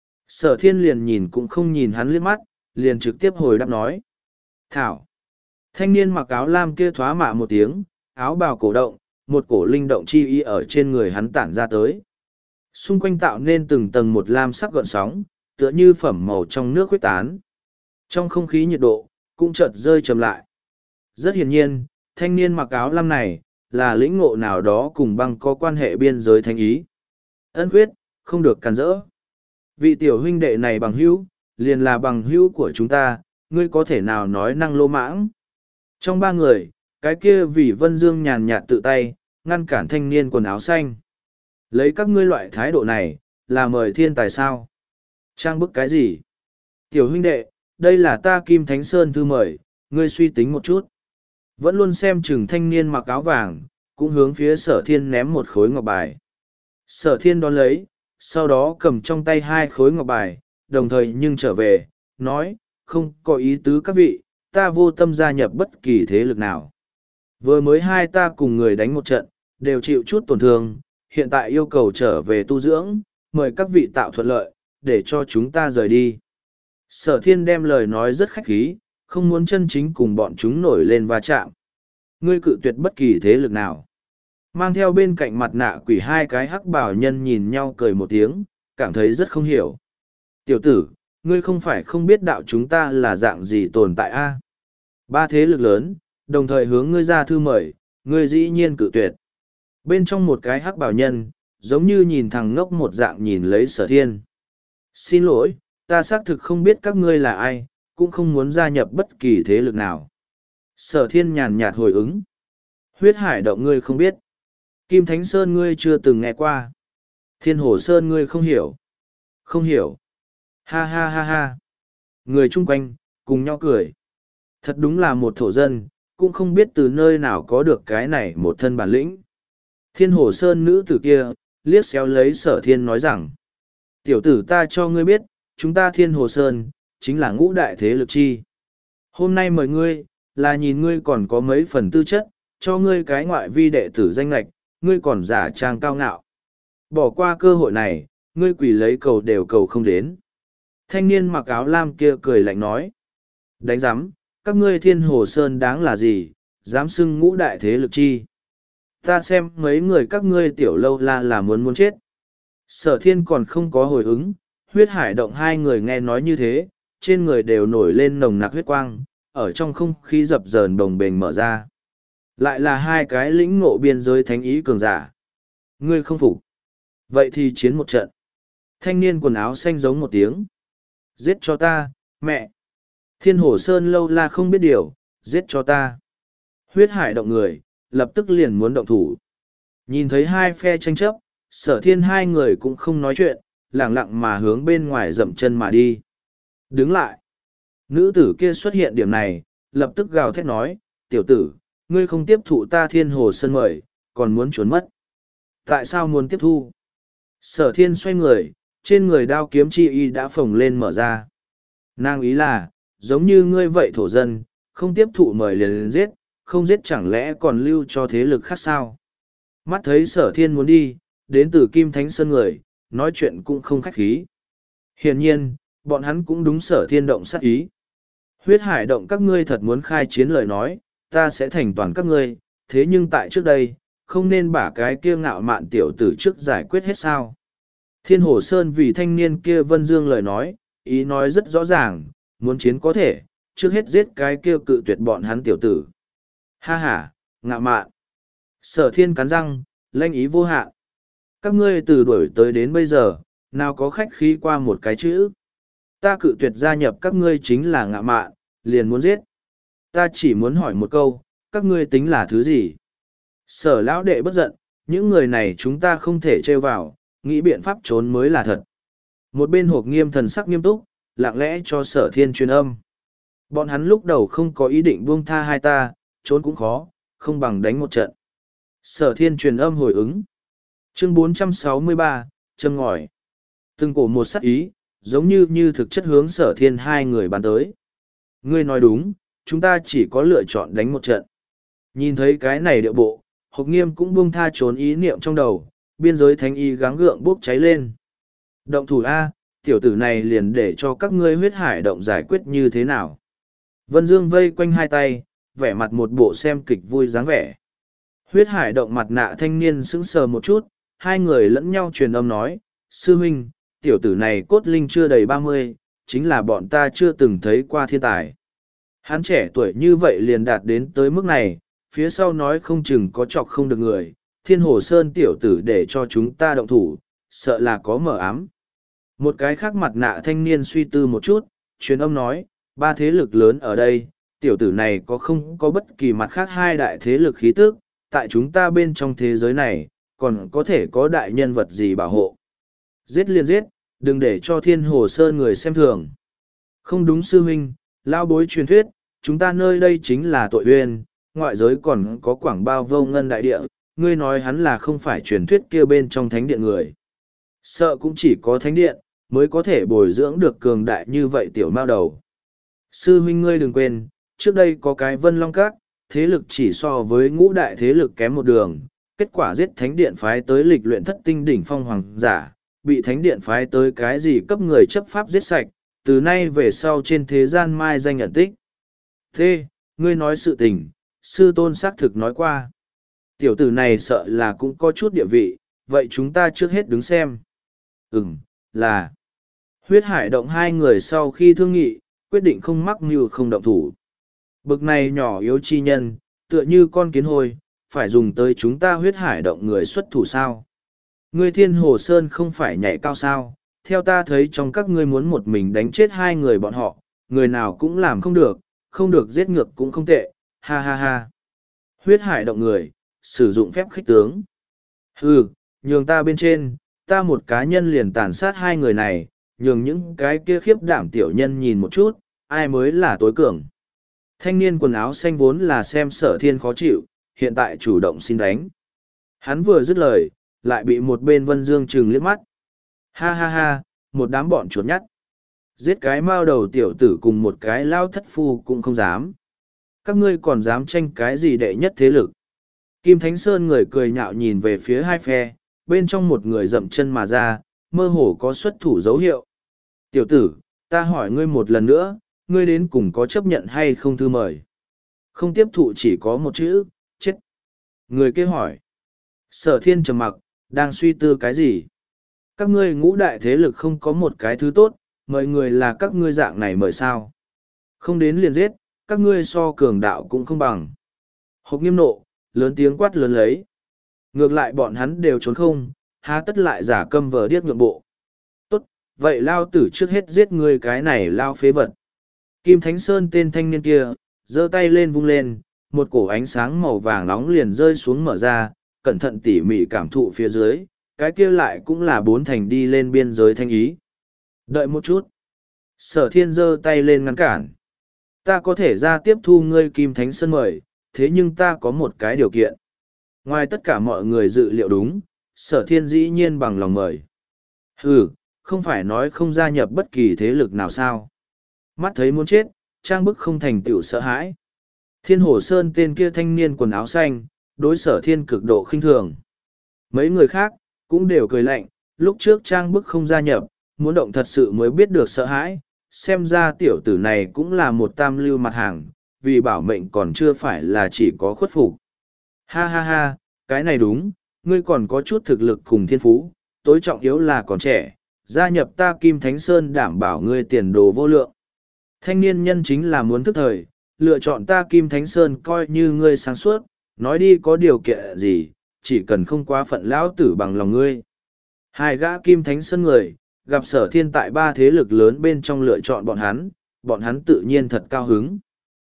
Sở thiên liền nhìn cũng không nhìn hắn liếc mắt, liền trực tiếp hồi đáp nói. Thảo. Thanh niên mặc áo lam kia thoá mạ một tiếng, áo bào cổ động, một cổ linh động chi ý ở trên người hắn tản ra tới. Xung quanh tạo nên từng tầng một lam sắc gợn sóng, tựa như phẩm màu trong nước huyết tán. Trong không khí nhiệt độ, cũng chợt rơi chậm lại. Rất hiển nhiên, thanh niên mặc áo lam này, là lĩnh ngộ nào đó cùng băng có quan hệ biên giới thánh ý. Ân khuyết, không được cản rỡ. Vị tiểu huynh đệ này bằng hữu, liền là bằng hữu của chúng ta, ngươi có thể nào nói năng lô mãng. Trong ba người, cái kia vì Vân Dương nhàn nhạt tự tay, ngăn cản thanh niên quần áo xanh. Lấy các ngươi loại thái độ này, là mời thiên tài sao? Trang bức cái gì? Tiểu huynh đệ, đây là ta Kim Thánh Sơn thư mời, ngươi suy tính một chút. Vẫn luôn xem chừng thanh niên mặc áo vàng, cũng hướng phía sở thiên ném một khối ngọc bài. Sở thiên đón lấy, sau đó cầm trong tay hai khối ngọc bài, đồng thời nhưng trở về, nói, không có ý tứ các vị, ta vô tâm gia nhập bất kỳ thế lực nào. Vừa mới hai ta cùng người đánh một trận, đều chịu chút tổn thương, hiện tại yêu cầu trở về tu dưỡng, mời các vị tạo thuận lợi, để cho chúng ta rời đi. Sở thiên đem lời nói rất khách khí, không muốn chân chính cùng bọn chúng nổi lên va chạm. Ngươi cự tuyệt bất kỳ thế lực nào. Mang theo bên cạnh mặt nạ quỷ hai cái hắc bảo nhân nhìn nhau cười một tiếng, cảm thấy rất không hiểu. Tiểu tử, ngươi không phải không biết đạo chúng ta là dạng gì tồn tại a? Ba thế lực lớn, đồng thời hướng ngươi ra thư mời, ngươi dĩ nhiên cự tuyệt. Bên trong một cái hắc bảo nhân, giống như nhìn thằng ngốc một dạng nhìn lấy sở thiên. Xin lỗi, ta xác thực không biết các ngươi là ai, cũng không muốn gia nhập bất kỳ thế lực nào. Sở thiên nhàn nhạt hồi ứng. Huyết hải động ngươi không biết. Kim Thánh Sơn ngươi chưa từng nghe qua. Thiên Hồ Sơn ngươi không hiểu. Không hiểu. Ha ha ha ha. Người chung quanh, cùng nhau cười. Thật đúng là một thổ dân, cũng không biết từ nơi nào có được cái này một thân bản lĩnh. Thiên Hồ Sơn nữ tử kia, liếc xéo lấy sở thiên nói rằng. Tiểu tử ta cho ngươi biết, chúng ta Thiên Hồ Sơn, chính là ngũ đại thế lực chi. Hôm nay mời ngươi, là nhìn ngươi còn có mấy phần tư chất, cho ngươi cái ngoại vi đệ tử danh lệch, ngươi còn giả trang cao ngạo. Bỏ qua cơ hội này, ngươi quỳ lấy cầu đều cầu không đến. Thanh niên mặc áo lam kia cười lạnh nói. Đánh giám, các ngươi thiên hồ sơn đáng là gì, dám xưng ngũ đại thế lực chi. Ta xem mấy người các ngươi tiểu lâu la là muốn muốn chết. Sở thiên còn không có hồi ứng, huyết hải động hai người nghe nói như thế, trên người đều nổi lên nồng nặc huyết quang, ở trong không khí dập dờn đồng bềnh mở ra. Lại là hai cái lĩnh ngộ biên giới thánh ý cường giả. Ngươi không phục. Vậy thì chiến một trận. Thanh niên quần áo xanh giống một tiếng. Giết cho ta, mẹ. Thiên hồ sơn lâu la không biết điều, giết cho ta. Huyết hải động người, lập tức liền muốn động thủ. Nhìn thấy hai phe tranh chấp, sở thiên hai người cũng không nói chuyện, lẳng lặng mà hướng bên ngoài dậm chân mà đi. Đứng lại. Nữ tử kia xuất hiện điểm này, lập tức gào thét nói, tiểu tử, ngươi không tiếp thụ ta thiên hồ sơn mời, còn muốn trốn mất. Tại sao muốn tiếp thu? Sở thiên xoay người, trên người đao kiếm chi y đã phồng lên mở ra. Nàng ý là, giống như ngươi vậy thổ dân, không tiếp thụ mời liền liền giết, không giết chẳng lẽ còn lưu cho thế lực khác sao? Mắt thấy sở thiên muốn đi, đến từ Kim Thánh Sơn người, nói chuyện cũng không khách khí. Hiển nhiên, bọn hắn cũng đúng sở thiên động sát ý. Huyết hải động các ngươi thật muốn khai chiến lời nói, ta sẽ thành toàn các ngươi, thế nhưng tại trước đây, không nên bả cái kia ngạo mạn tiểu tử trước giải quyết hết sao. Thiên Hồ Sơn vì thanh niên kia Vân Dương lời nói, ý nói rất rõ ràng, muốn chiến có thể, trước hết giết cái kia cự tuyệt bọn hắn tiểu tử. Ha ha, ngạo mạn. Sở thiên cắn răng, lanh ý vô hạn. Các ngươi từ đuổi tới đến bây giờ, nào có khách khí qua một cái chữ. Ta cự tuyệt gia nhập các ngươi chính là ngạo mạn, liền muốn giết. Ta chỉ muốn hỏi một câu, các ngươi tính là thứ gì? Sở lão đệ bất giận, những người này chúng ta không thể trêu vào, nghĩ biện pháp trốn mới là thật. Một bên hộp nghiêm thần sắc nghiêm túc, lặng lẽ cho sở thiên truyền âm. Bọn hắn lúc đầu không có ý định buông tha hai ta, trốn cũng khó, không bằng đánh một trận. Sở thiên truyền âm hồi ứng. Chương bốn trăm sáu mươi ba, châm ngòi. Từng cổ một sắc ý, giống như như thực chất hướng sở thiên hai người bàn tới. Ngươi nói đúng, chúng ta chỉ có lựa chọn đánh một trận. Nhìn thấy cái này điệu bộ, hộp nghiêm cũng buông tha trốn ý niệm trong đầu, biên giới thánh y gắng gượng bốc cháy lên. Động thủ A, tiểu tử này liền để cho các ngươi huyết hải động giải quyết như thế nào. Vân Dương vây quanh hai tay, vẻ mặt một bộ xem kịch vui dáng vẻ. Huyết hải động mặt nạ thanh niên sững sờ một chút, hai người lẫn nhau truyền âm nói, sư huynh, tiểu tử này cốt linh chưa đầy ba mươi, chính là bọn ta chưa từng thấy qua thiên tài. Hắn trẻ tuổi như vậy liền đạt đến tới mức này, phía sau nói không chừng có chọc không được người, thiên hồ sơn tiểu tử để cho chúng ta động thủ, sợ là có mở ám. Một cái khác mặt nạ thanh niên suy tư một chút, truyền âm nói, ba thế lực lớn ở đây, tiểu tử này có không có bất kỳ mặt khác hai đại thế lực khí tức, tại chúng ta bên trong thế giới này, còn có thể có đại nhân vật gì bảo hộ. Giết liền giết, đừng để cho thiên hồ sơn người xem thường. Không đúng sư huynh, lao bối truyền thuyết, chúng ta nơi đây chính là tội uyên, ngoại giới còn có quảng bao vô ngân đại địa, ngươi nói hắn là không phải truyền thuyết kia bên trong thánh điện người. Sợ cũng chỉ có thánh điện, mới có thể bồi dưỡng được cường đại như vậy tiểu mao đầu. Sư huynh ngươi đừng quên, trước đây có cái Vân Long Các, thế lực chỉ so với ngũ đại thế lực kém một đường, kết quả giết thánh điện phái tới lịch luyện thất tinh đỉnh phong hoàng giả, bị thánh điện phái tới cái gì cấp người chấp pháp giết sạch, từ nay về sau trên thế gian mai danh nhận tích. Thế, ngươi nói sự tình, sư tôn xác thực nói qua. Tiểu tử này sợ là cũng có chút địa vị, vậy chúng ta trước hết đứng xem. Ừm, là. Huyết hải động hai người sau khi thương nghị, quyết định không mắc mưu không động thủ. Bực này nhỏ yếu chi nhân, tựa như con kiến hôi, phải dùng tới chúng ta huyết hải động người xuất thủ sao. Ngươi thiên hồ sơn không phải nhảy cao sao, theo ta thấy trong các ngươi muốn một mình đánh chết hai người bọn họ, người nào cũng làm không được, không được giết ngược cũng không tệ, ha ha ha. Huyết hải động người, sử dụng phép khích tướng. Hừ, nhường ta bên trên, ta một cá nhân liền tàn sát hai người này, nhường những cái kia khiếp đảm tiểu nhân nhìn một chút, ai mới là tối cường. Thanh niên quần áo xanh vốn là xem sở thiên khó chịu, hiện tại chủ động xin đánh. Hắn vừa dứt lời, lại bị một bên Vân Dương trừng liếc mắt. Ha ha ha, một đám bọn chuột nhắt. Giết cái mao đầu tiểu tử cùng một cái lao thất phu cũng không dám. Các ngươi còn dám tranh cái gì đệ nhất thế lực. Kim Thánh Sơn người cười nhạo nhìn về phía hai phe, bên trong một người dậm chân mà ra, mơ hồ có xuất thủ dấu hiệu. Tiểu tử, ta hỏi ngươi một lần nữa, ngươi đến cùng có chấp nhận hay không thư mời? Không tiếp thụ chỉ có một chữ, chết. Người kia hỏi. Sở thiên trầm mặc, đang suy tư cái gì? Các ngươi ngũ đại thế lực không có một cái thứ tốt, mời người là các ngươi dạng này mời sao? Không đến liền giết, các ngươi so cường đạo cũng không bằng. Hộc nghiêm nộ, lớn tiếng quát lớn lấy. Ngược lại bọn hắn đều trốn không, há tất lại giả câm vờ điếc nhượng bộ. Tốt, vậy lao tử trước hết giết ngươi cái này lao phế vật. Kim Thánh Sơn tên thanh niên kia, giơ tay lên vung lên, một cổ ánh sáng màu vàng nóng liền rơi xuống mở ra, cẩn thận tỉ mỉ cảm thụ phía dưới, cái kia lại cũng là bốn thành đi lên biên giới thanh ý. Đợi một chút. Sở thiên giơ tay lên ngăn cản. Ta có thể ra tiếp thu ngươi Kim Thánh Sơn mời, thế nhưng ta có một cái điều kiện. Ngoài tất cả mọi người dự liệu đúng, sở thiên dĩ nhiên bằng lòng mời. Ừ, không phải nói không gia nhập bất kỳ thế lực nào sao. Mắt thấy muốn chết, trang bức không thành tựu sợ hãi. Thiên Hồ Sơn tên kia thanh niên quần áo xanh, đối sở thiên cực độ khinh thường. Mấy người khác, cũng đều cười lạnh, lúc trước trang bức không gia nhập, muốn động thật sự mới biết được sợ hãi, xem ra tiểu tử này cũng là một tam lưu mặt hàng, vì bảo mệnh còn chưa phải là chỉ có khuất phục. Ha ha ha, cái này đúng, ngươi còn có chút thực lực cùng thiên phú, tối trọng yếu là còn trẻ, gia nhập ta Kim Thánh Sơn đảm bảo ngươi tiền đồ vô lượng. Thanh niên nhân chính là muốn thức thời, lựa chọn ta Kim Thánh Sơn coi như ngươi sáng suốt, nói đi có điều kiện gì, chỉ cần không quá phận lão tử bằng lòng ngươi. Hai gã Kim Thánh Sơn người, gặp sở thiên tại ba thế lực lớn bên trong lựa chọn bọn hắn, bọn hắn tự nhiên thật cao hứng.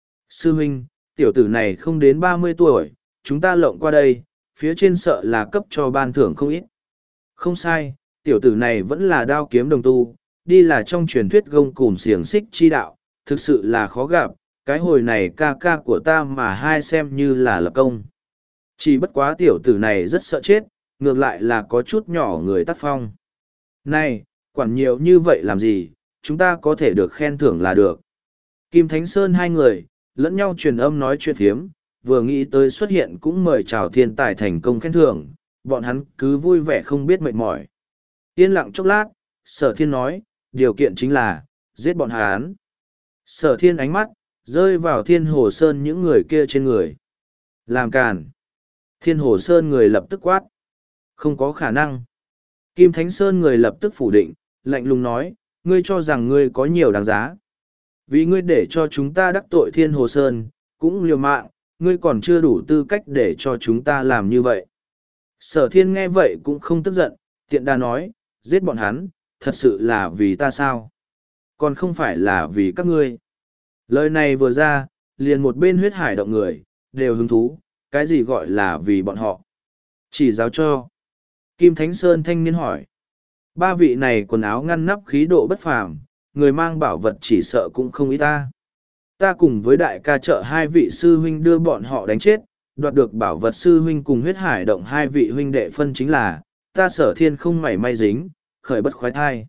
Sư huynh, tiểu tử này không đến ba mươi tuổi, chúng ta lộng qua đây, phía trên sợ là cấp cho ban thưởng không ít. Không sai, tiểu tử này vẫn là đao kiếm đồng tu, đi là trong truyền thuyết gông cùm xiềng xích chi đạo, thực sự là khó gặp, cái hồi này ca ca của ta mà hai xem như là lập công. Chỉ bất quá tiểu tử này rất sợ chết, ngược lại là có chút nhỏ người tác phong. Này, quản nhiều như vậy làm gì, chúng ta có thể được khen thưởng là được. Kim Thánh Sơn hai người, lẫn nhau truyền âm nói chuyện thiếm, vừa nghĩ tới xuất hiện cũng mời chào thiên tài thành công khen thưởng, bọn hắn cứ vui vẻ không biết mệt mỏi. Yên lặng chốc lát, sở thiên nói, điều kiện chính là, giết bọn hắn. Sở thiên ánh mắt, rơi vào thiên hồ sơn những người kia trên người. Làm càn. Thiên hồ sơn người lập tức quát. Không có khả năng. Kim Thánh Sơn người lập tức phủ định, lạnh lùng nói, ngươi cho rằng ngươi có nhiều đáng giá. Vì ngươi để cho chúng ta đắc tội thiên hồ sơn, cũng liều mạng, ngươi còn chưa đủ tư cách để cho chúng ta làm như vậy. Sở thiên nghe vậy cũng không tức giận, tiện đà nói, giết bọn hắn, thật sự là vì ta sao? Còn không phải là vì các ngươi. Lời này vừa ra, liền một bên huyết hải động người, đều hứng thú, cái gì gọi là vì bọn họ. Chỉ giáo cho. Kim Thánh Sơn thanh niên hỏi. Ba vị này quần áo ngăn nắp khí độ bất phàm, người mang bảo vật chỉ sợ cũng không ý ta. Ta cùng với đại ca trợ hai vị sư huynh đưa bọn họ đánh chết, đoạt được bảo vật sư huynh cùng huyết hải động hai vị huynh đệ phân chính là, ta sở thiên không mảy may dính, khởi bất khoái thai.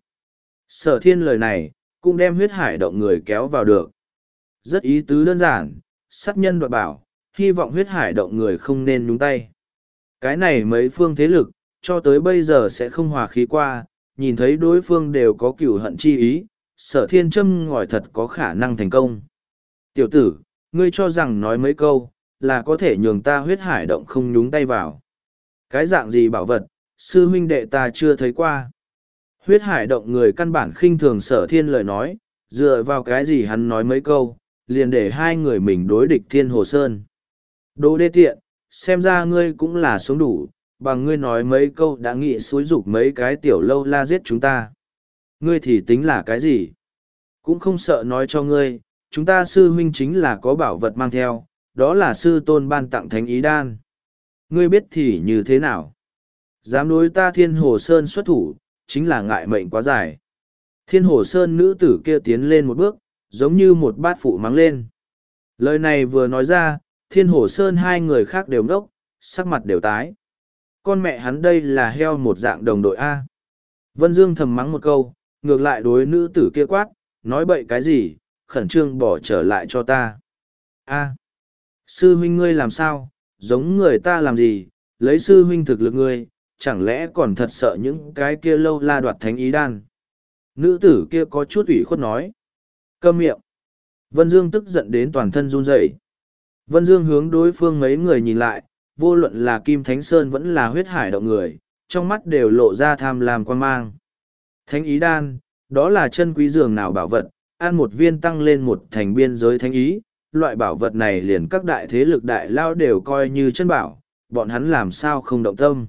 Sở thiên lời này, cũng đem huyết hải động người kéo vào được. Rất ý tứ đơn giản, sát nhân đoạt bảo, hy vọng huyết hải động người không nên nhúng tay. Cái này mấy phương thế lực, cho tới bây giờ sẽ không hòa khí qua, nhìn thấy đối phương đều có cửu hận chi ý, sở thiên châm ngòi thật có khả năng thành công. Tiểu tử, ngươi cho rằng nói mấy câu, là có thể nhường ta huyết hải động không nhúng tay vào. Cái dạng gì bảo vật, sư huynh đệ ta chưa thấy qua. Huyết hải động người căn bản khinh thường sở thiên lời nói, dựa vào cái gì hắn nói mấy câu, liền để hai người mình đối địch thiên hồ sơn. Đồ đê tiện, xem ra ngươi cũng là sống đủ, bằng ngươi nói mấy câu đã nghĩ xúi dục mấy cái tiểu lâu la giết chúng ta. Ngươi thì tính là cái gì? Cũng không sợ nói cho ngươi, chúng ta sư huynh chính là có bảo vật mang theo, đó là sư tôn ban tặng thánh ý đan. Ngươi biết thì như thế nào? Dám đối ta thiên hồ sơn xuất thủ, chính là ngại mệnh quá dài. Thiên hồ sơn nữ tử kia tiến lên một bước, giống như một bát phụ mắng lên. Lời này vừa nói ra, thiên hồ sơn hai người khác đều ngốc, sắc mặt đều tái. Con mẹ hắn đây là heo một dạng đồng đội A. Vân Dương thầm mắng một câu, ngược lại đối nữ tử kia quát, nói bậy cái gì, khẩn trương bỏ trở lại cho ta. A. Sư huynh ngươi làm sao, giống người ta làm gì, lấy sư huynh thực lực ngươi, chẳng lẽ còn thật sợ những cái kia lâu la đoạt thánh ý đan. Nữ tử kia có chút ủy khuất nói. Câm miệng. Vân Dương tức giận đến toàn thân run rẩy. Vân Dương hướng đối phương mấy người nhìn lại, vô luận là Kim Thánh Sơn vẫn là huyết hải động người, trong mắt đều lộ ra tham lam quan mang. Thánh ý đan, đó là chân quý dường nào bảo vật, ăn một viên tăng lên một thành biên giới thánh ý, loại bảo vật này liền các đại thế lực đại lao đều coi như chân bảo, bọn hắn làm sao không động tâm.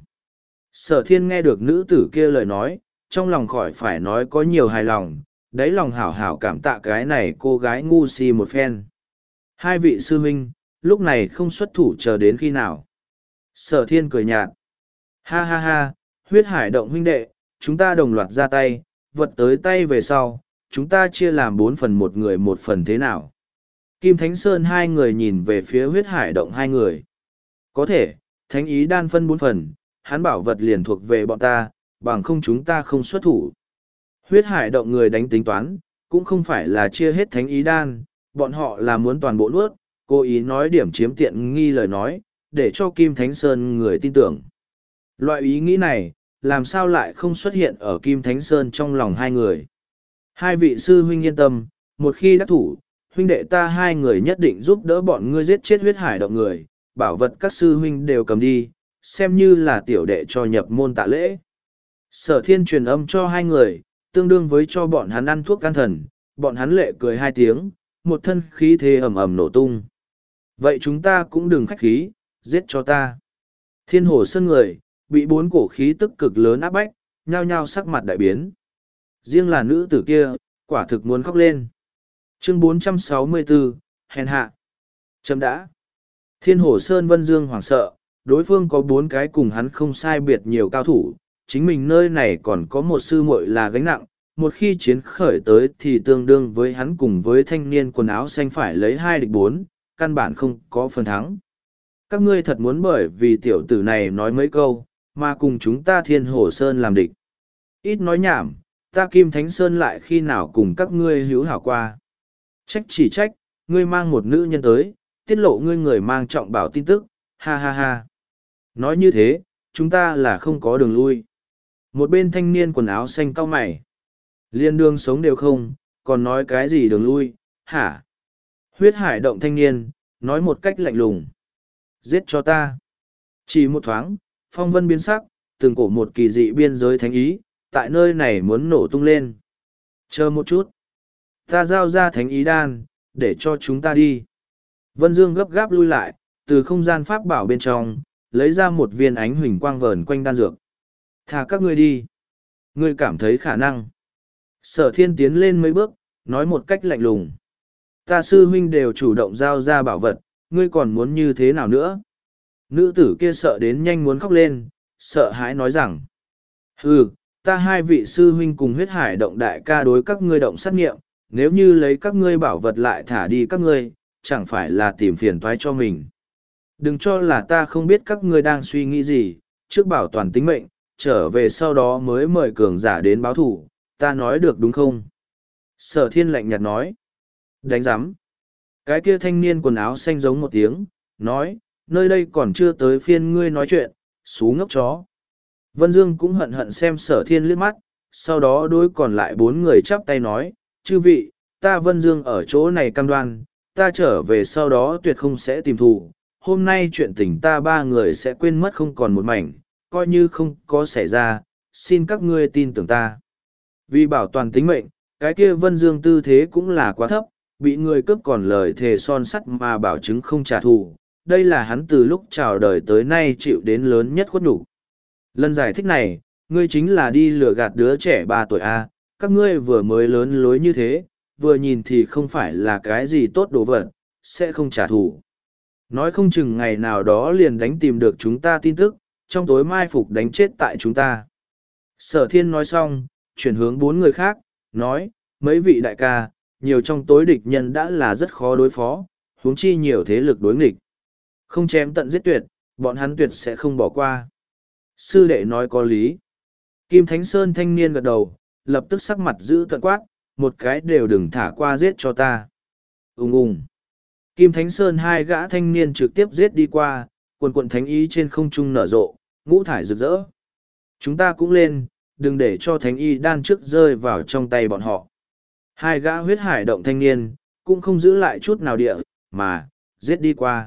Sở thiên nghe được nữ tử kia lời nói, trong lòng khỏi phải nói có nhiều hài lòng, đáy lòng hảo hảo cảm tạ cái này cô gái ngu si một phen. Hai vị sư huynh, lúc này không xuất thủ chờ đến khi nào. Sở thiên cười nhạt. Ha ha ha, huyết hải động huynh đệ, chúng ta đồng loạt ra tay, vật tới tay về sau, chúng ta chia làm bốn phần một người một phần thế nào. Kim Thánh Sơn hai người nhìn về phía huyết hải động hai người. Có thể, thánh ý đan phân bốn phần, hắn bảo vật liền thuộc về bọn ta, bằng không chúng ta không xuất thủ. Huyết hải động người đánh tính toán, cũng không phải là chia hết thánh ý đan, bọn họ là muốn toàn bộ nuốt, cố ý nói điểm chiếm tiện nghi lời nói, để cho Kim Thánh Sơn người tin tưởng. Loại ý nghĩ này, làm sao lại không xuất hiện ở Kim Thánh Sơn trong lòng hai người. Hai vị sư huynh yên tâm, một khi đắc thủ, huynh đệ ta hai người nhất định giúp đỡ bọn ngươi giết chết huyết hải động người, bảo vật các sư huynh đều cầm đi, xem như là tiểu đệ cho nhập môn tạ lễ. Sở thiên truyền âm cho hai người, tương đương với cho bọn hắn ăn thuốc can thần, bọn hắn lệ cười hai tiếng, một thân khí thế ầm ầm nổ tung. Vậy chúng ta cũng đừng khách khí, giết cho ta. Thiên hồ sơn người, bị bốn cổ khí tức cực lớn áp bách, nhao nhao sắc mặt đại biến. Riêng là nữ tử kia, quả thực muốn khóc lên. Chương bốn trăm sáu mươi bốn, hèn hạ. Chấm đã. Thiên hồ sơn Vân Dương hoảng sợ, đối phương có bốn cái cùng hắn không sai biệt nhiều cao thủ, chính mình nơi này còn có một sư muội là gánh nặng, một khi chiến khởi tới thì tương đương với hắn cùng với thanh niên quần áo xanh phải lấy hai địch bốn, căn bản không có phần thắng. Các ngươi thật muốn bởi vì tiểu tử này nói mấy câu, mà cùng chúng ta Thiên Hồ Sơn làm địch. Ít nói nhảm, ta Kim Thánh Sơn lại khi nào cùng các ngươi hữu hảo qua. Trách chỉ trách, ngươi mang một nữ nhân tới, tiết lộ ngươi người mang trọng bảo tin tức, ha ha ha. Nói như thế, chúng ta là không có đường lui. Một bên thanh niên quần áo xanh cau mày. Liên đường sống đều không, còn nói cái gì đường lui, hả? Huyết hải động thanh niên, nói một cách lạnh lùng. Giết cho ta. Chỉ một thoáng, phong vân biến sắc, từng cổ một kỳ dị biên giới thánh ý, tại nơi này muốn nổ tung lên. Chờ một chút. Ta giao ra thánh ý đan, để cho chúng ta đi. Vân Dương gấp gáp lui lại, từ không gian pháp bảo bên trong, lấy ra một viên ánh huỳnh quang vờn quanh đan dược. Thả các ngươi đi. Ngươi cảm thấy khả năng. Sở thiên tiến lên mấy bước, nói một cách lạnh lùng. Ta sư huynh đều chủ động giao ra bảo vật, ngươi còn muốn như thế nào nữa? Nữ tử kia sợ đến nhanh muốn khóc lên, sợ hãi nói rằng. Ừ, ta hai vị sư huynh cùng huyết hải động đại ca đối các ngươi động sát nghiệm, nếu như lấy các ngươi bảo vật lại thả đi các ngươi, chẳng phải là tìm phiền toái cho mình. Đừng cho là ta không biết các ngươi đang suy nghĩ gì, trước bảo toàn tính mệnh, trở về sau đó mới mời cường giả đến báo thủ, ta nói được đúng không? Sở thiên lạnh nhạt nói. Đánh giám. Cái kia thanh niên quần áo xanh giống một tiếng, nói, nơi đây còn chưa tới phiên ngươi nói chuyện, xú ngốc chó. Vân Dương cũng hận hận xem sở thiên liếc mắt, sau đó đối còn lại bốn người chắp tay nói, chư vị, ta Vân Dương ở chỗ này cam đoan, ta trở về sau đó tuyệt không sẽ tìm thù. Hôm nay chuyện tình ta ba người sẽ quên mất không còn một mảnh, coi như không có xảy ra, xin các ngươi tin tưởng ta. Vì bảo toàn tính mệnh, cái kia Vân Dương tư thế cũng là quá thấp, bị người cướp còn lời thề son sắt mà bảo chứng không trả thù. Đây là hắn từ lúc chào đời tới nay chịu đến lớn nhất khuất nhục. Lần giải thích này, ngươi chính là đi lừa gạt đứa trẻ ba tuổi A, các ngươi vừa mới lớn lối như thế, vừa nhìn thì không phải là cái gì tốt đồ vật, sẽ không trả thù. Nói không chừng ngày nào đó liền đánh tìm được chúng ta tin tức, trong tối mai phục đánh chết tại chúng ta. Sở thiên nói xong, chuyển hướng bốn người khác, nói, mấy vị đại ca, nhiều trong tối địch nhân đã là rất khó đối phó, huống chi nhiều thế lực đối nghịch. Không chém tận giết tuyệt, bọn hắn tuyệt sẽ không bỏ qua. Sư đệ nói có lý. Kim Thánh Sơn thanh niên gật đầu, lập tức sắc mặt giữ tận quát, một cái đều đừng thả qua giết cho ta. Ung ung. Kim Thánh Sơn hai gã thanh niên trực tiếp giết đi qua, Quần quần thánh ý trên không trung nở rộ, ngũ thải rực rỡ. Chúng ta cũng lên, đừng để cho thánh y đan trước rơi vào trong tay bọn họ. Hai gã huyết hải động thanh niên, cũng không giữ lại chút nào địa, mà, giết đi qua.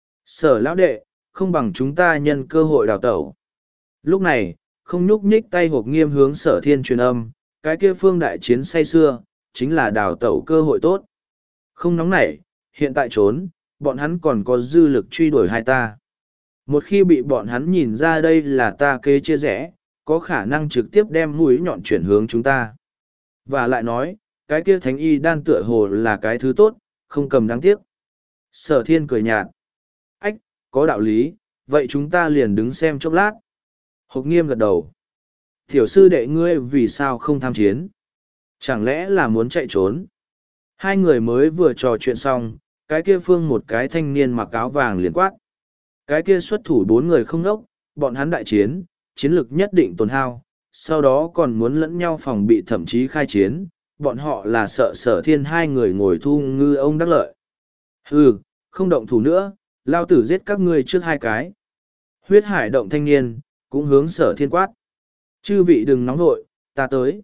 Sở lão đệ, không bằng chúng ta nhân cơ hội đào tẩu. Lúc này, không nhúc nhích tay hộp nghiêm hướng sở thiên truyền âm, cái kia phương đại chiến say xưa, chính là đào tẩu cơ hội tốt. Không nóng nảy, hiện tại trốn, bọn hắn còn có dư lực truy đuổi hai ta. Một khi bị bọn hắn nhìn ra đây là ta kế chia rẽ, có khả năng trực tiếp đem mũi nhọn chuyển hướng chúng ta. Và lại nói, cái kia thánh y đan tựa hồ là cái thứ tốt, không cầm đáng tiếc. Sở thiên cười nhạt. Ách, có đạo lý, vậy chúng ta liền đứng xem chốc lát. Hộc nghiêm gật đầu. Tiểu sư đệ ngươi vì sao không tham chiến? Chẳng lẽ là muốn chạy trốn? Hai người mới vừa trò chuyện xong, cái kia phương một cái thanh niên mặc áo vàng liền quát. Cái kia xuất thủ bốn người không nốc, bọn hắn đại chiến, chiến lực nhất định tồn hao, sau đó còn muốn lẫn nhau phòng bị thậm chí khai chiến, bọn họ là sợ sở thiên hai người ngồi thu ngư ông đắc lợi. Hừ, không động thủ nữa, lao tử giết các ngươi trước hai cái. Huyết hải động thanh niên, cũng hướng sở thiên quát. Chư vị đừng nóng nội, ta tới.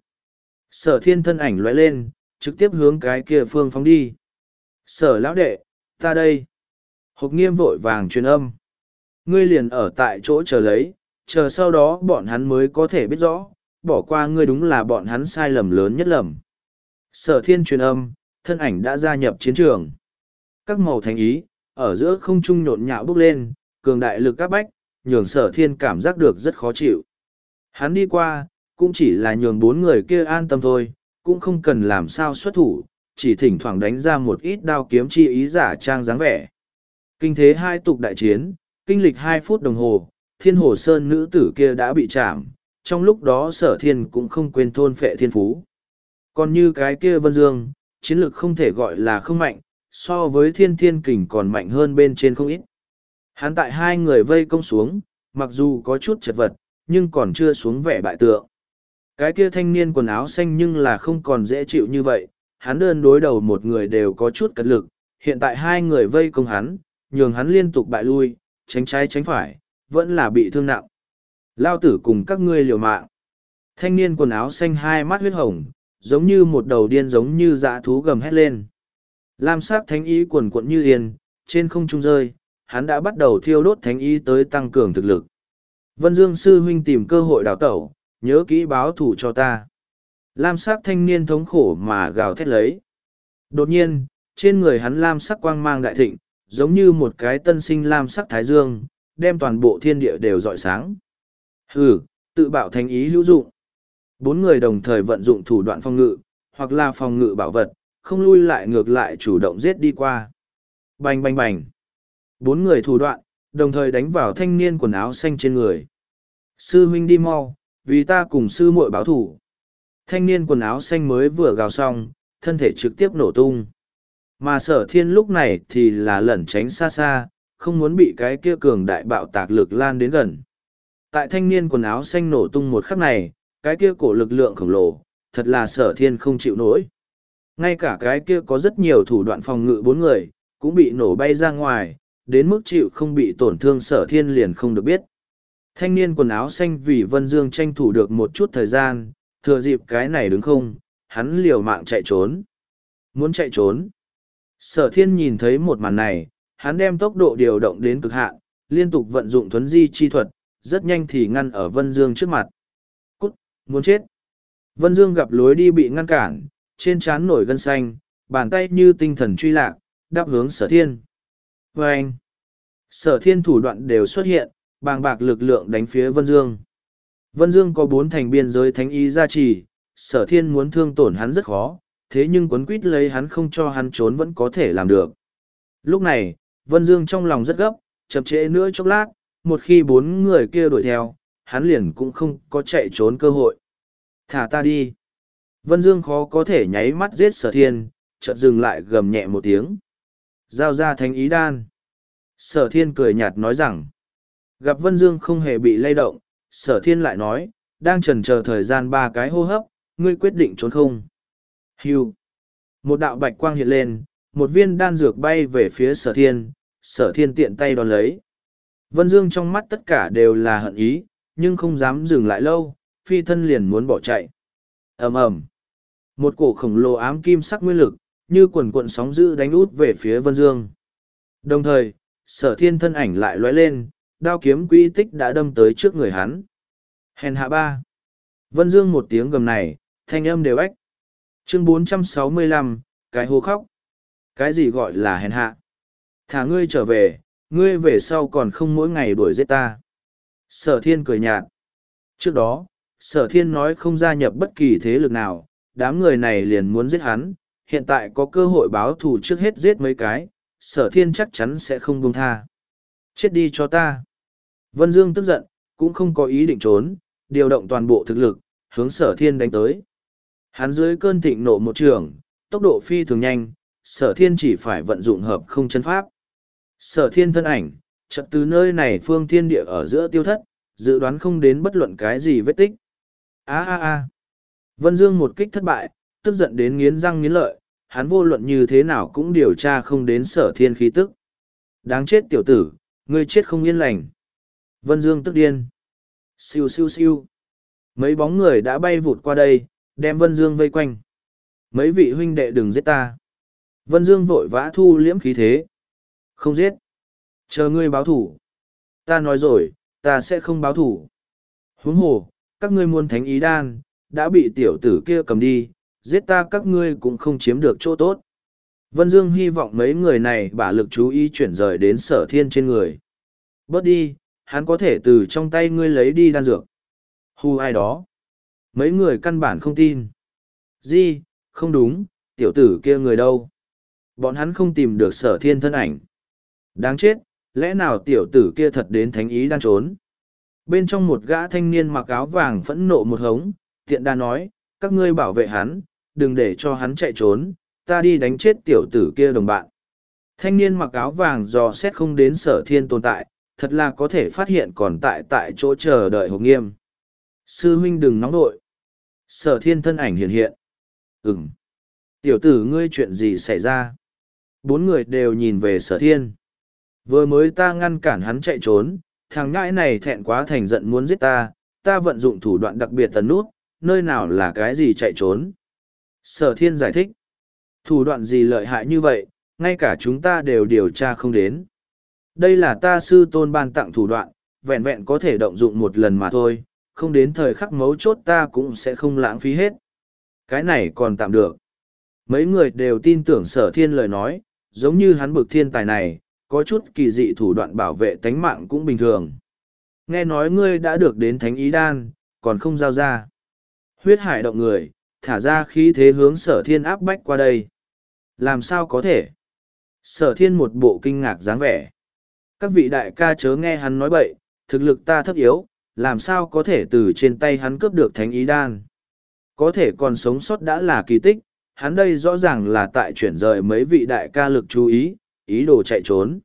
Sở thiên thân ảnh lóe lên, trực tiếp hướng cái kia phương phóng đi. Sở lão đệ, ta đây. Hộc nghiêm vội vàng truyền âm. Ngươi liền ở tại chỗ chờ lấy, chờ sau đó bọn hắn mới có thể biết rõ, bỏ qua ngươi đúng là bọn hắn sai lầm lớn nhất lầm. Sở thiên truyền âm, thân ảnh đã gia nhập chiến trường. Các màu thánh ý, ở giữa không trung nhộn nhạo bốc lên, cường đại lực các bách, nhường sở thiên cảm giác được rất khó chịu. Hắn đi qua, cũng chỉ là nhường bốn người kia an tâm thôi, cũng không cần làm sao xuất thủ, chỉ thỉnh thoảng đánh ra một ít đao kiếm chi ý giả trang dáng vẻ. Kinh thế hai tục đại chiến, kinh lịch hai phút đồng hồ, thiên hồ sơn nữ tử kia đã bị chạm, trong lúc đó sở thiên cũng không quên thôn phệ thiên phú. Còn như cái kia Vân Dương, chiến lược không thể gọi là không mạnh, so với thiên thiên kình còn mạnh hơn bên trên không ít. Hắn tại hai người vây công xuống, mặc dù có chút chật vật, nhưng còn chưa xuống vẻ bại tượng. Cái kia thanh niên quần áo xanh nhưng là không còn dễ chịu như vậy, hắn đơn đối đầu một người đều có chút cật lực, hiện tại hai người vây công hắn, nhường hắn liên tục bại lui, tránh trái tránh phải, vẫn là bị thương nặng. Lao tử cùng các ngươi liều mạng. Thanh niên quần áo xanh hai mắt huyết hồng, giống như một đầu điên giống như dã thú gầm hét lên. Lam sắc thánh ý quần quận như yên, trên không trung rơi, hắn đã bắt đầu thiêu đốt thánh ý tới tăng cường thực lực. Vân Dương sư huynh tìm cơ hội đào tẩu, nhớ kỹ báo thủ cho ta. Lam sắc thanh niên thống khổ mà gào thét lấy. Đột nhiên, trên người hắn lam sắc quang mang đại thịnh, giống như một cái tân sinh lam sắc thái dương, đem toàn bộ thiên địa đều rọi sáng. Hừ, tự bạo thánh ý hữu dụng. Bốn người đồng thời vận dụng thủ đoạn phòng ngự, hoặc là phòng ngự bảo vật, không lui lại ngược lại chủ động giết đi qua. Bành bành bành. Bốn người thủ đoạn, đồng thời đánh vào thanh niên quần áo xanh trên người. Sư huynh đi mau, vì ta cùng sư muội báo thủ. Thanh niên quần áo xanh mới vừa gào xong, thân thể trực tiếp nổ tung. Mà sở thiên lúc này thì là lẩn tránh xa xa, không muốn bị cái kia cường đại bạo tạc lực lan đến gần. Tại thanh niên quần áo xanh nổ tung một khắc này, cái kia cổ lực lượng khổng lồ, thật là sở thiên không chịu nổi. Ngay cả cái kia có rất nhiều thủ đoạn phòng ngự bốn người, cũng bị nổ bay ra ngoài, đến mức chịu không bị tổn thương sở thiên liền không được biết. Thanh niên quần áo xanh vì Vân Dương tranh thủ được một chút thời gian, thừa dịp cái này đứng không, hắn liều mạng chạy trốn. Muốn chạy trốn. Sở thiên nhìn thấy một màn này, hắn đem tốc độ điều động đến cực hạn, liên tục vận dụng thuấn di chi thuật, rất nhanh thì ngăn ở Vân Dương trước mặt. Cút, muốn chết. Vân Dương gặp lối đi bị ngăn cản, trên trán nổi gân xanh, bàn tay như tinh thần truy lạc, đáp hướng sở thiên. Và anh, sở thiên thủ đoạn đều xuất hiện, bàng bạc lực lượng đánh phía Vân Dương. Vân Dương có bốn thành biên giới thánh ý gia trì, sở thiên muốn thương tổn hắn rất khó, thế nhưng quấn quýt lấy hắn không cho hắn trốn vẫn có thể làm được. Lúc này, Vân Dương trong lòng rất gấp, chậm trễ nữa chốc lát, một khi bốn người kia đuổi theo, hắn liền cũng không có chạy trốn cơ hội. Thả ta đi. Vân Dương khó có thể nháy mắt giết sở thiên, chợt dừng lại gầm nhẹ một tiếng. Giao ra thánh ý đan. Sở thiên cười nhạt nói rằng, gặp Vân Dương không hề bị lay động, sở thiên lại nói, đang chần chờ thời gian ba cái hô hấp, ngươi quyết định trốn không? Hưu. Một đạo bạch quang hiện lên, một viên đan dược bay về phía sở thiên, sở thiên tiện tay đón lấy. Vân Dương trong mắt tất cả đều là hận ý, nhưng không dám dừng lại lâu, phi thân liền muốn bỏ chạy. ầm ầm, một cổ khổng lồ ám kim sắc nguyên lực, như quần cuộn sóng dữ đánh út về phía Vân Dương. Đồng thời, sở thiên thân ảnh lại lóe lên, đao kiếm quỹ tích đã đâm tới trước người hắn. Hèn hạ ba. Vân Dương một tiếng gầm này, thanh âm đều ếch. Chương bốn trăm sáu mươi lăm, cái hô khóc. Cái gì gọi là hèn hạ? Thả ngươi trở về, ngươi về sau còn không mỗi ngày đuổi giết ta. Sở thiên cười nhạt. Trước đó, sở thiên nói không gia nhập bất kỳ thế lực nào, đám người này liền muốn giết hắn, hiện tại có cơ hội báo thù trước hết giết mấy cái, sở thiên chắc chắn sẽ không buông tha. Chết đi cho ta. Vân Dương tức giận, cũng không có ý định trốn, điều động toàn bộ thực lực, hướng sở thiên đánh tới. Hắn dưới cơn thịnh nộ một trường, tốc độ phi thường nhanh, sở thiên chỉ phải vận dụng hợp không chân pháp. Sở thiên thân ảnh, chợt từ nơi này phương thiên địa ở giữa tiêu thất, dự đoán không đến bất luận cái gì vết tích. a a a Vân Dương một kích thất bại, tức giận đến nghiến răng nghiến lợi, hắn vô luận như thế nào cũng điều tra không đến sở thiên khí tức. Đáng chết tiểu tử, ngươi chết không yên lành. Vân Dương tức điên. Siêu siêu siêu. Mấy bóng người đã bay vụt qua đây, đem Vân Dương vây quanh. Mấy vị huynh đệ đừng giết ta. Vân Dương vội vã thu liễm khí thế. Không giết. Chờ ngươi báo thủ. Ta nói rồi, ta sẽ không báo thủ. Huống hồ, các ngươi muốn thánh ý đan, đã bị tiểu tử kia cầm đi, giết ta các ngươi cũng không chiếm được chỗ tốt. Vân Dương hy vọng mấy người này bả lực chú ý chuyển rời đến sở thiên trên người. Bớt đi, hắn có thể từ trong tay ngươi lấy đi đan dược. Hù ai đó. Mấy người căn bản không tin. Di, không đúng, tiểu tử kia người đâu? Bọn hắn không tìm được sở thiên thân ảnh. Đáng chết, lẽ nào tiểu tử kia thật đến thánh ý đang trốn? Bên trong một gã thanh niên mặc áo vàng phẫn nộ một hống, tiện đa nói, các ngươi bảo vệ hắn, đừng để cho hắn chạy trốn, ta đi đánh chết tiểu tử kia đồng bạn. Thanh niên mặc áo vàng dò xét không đến sở thiên tồn tại, thật là có thể phát hiện còn tại tại chỗ chờ đợi Hồ Nghiêm. Sư huynh đừng nóng nội. Sở thiên thân ảnh hiện hiện. Ừm. Tiểu tử ngươi chuyện gì xảy ra? Bốn người đều nhìn về sở thiên. Vừa mới ta ngăn cản hắn chạy trốn, thằng ngãi này thẹn quá thành giận muốn giết ta, ta vận dụng thủ đoạn đặc biệt tấn nút, nơi nào là cái gì chạy trốn. Sở thiên giải thích. Thủ đoạn gì lợi hại như vậy, ngay cả chúng ta đều điều tra không đến. Đây là ta sư tôn ban tặng thủ đoạn, vẹn vẹn có thể động dụng một lần mà thôi, không đến thời khắc mấu chốt ta cũng sẽ không lãng phí hết. Cái này còn tạm được. Mấy người đều tin tưởng sở thiên lời nói, giống như hắn bực thiên tài này, có chút kỳ dị thủ đoạn bảo vệ tánh mạng cũng bình thường. Nghe nói ngươi đã được đến thánh ý đan, còn không giao ra. Huyết hải động người, thả ra khí thế hướng sở thiên áp bách qua đây. Làm sao có thể? Sở thiên một bộ kinh ngạc dáng vẻ. Các vị đại ca chớ nghe hắn nói bậy, thực lực ta thấp yếu, làm sao có thể từ trên tay hắn cướp được thánh ý đan. Có thể còn sống sót đã là kỳ tích, hắn đây rõ ràng là tại chuyển rời mấy vị đại ca lực chú ý, ý đồ chạy trốn.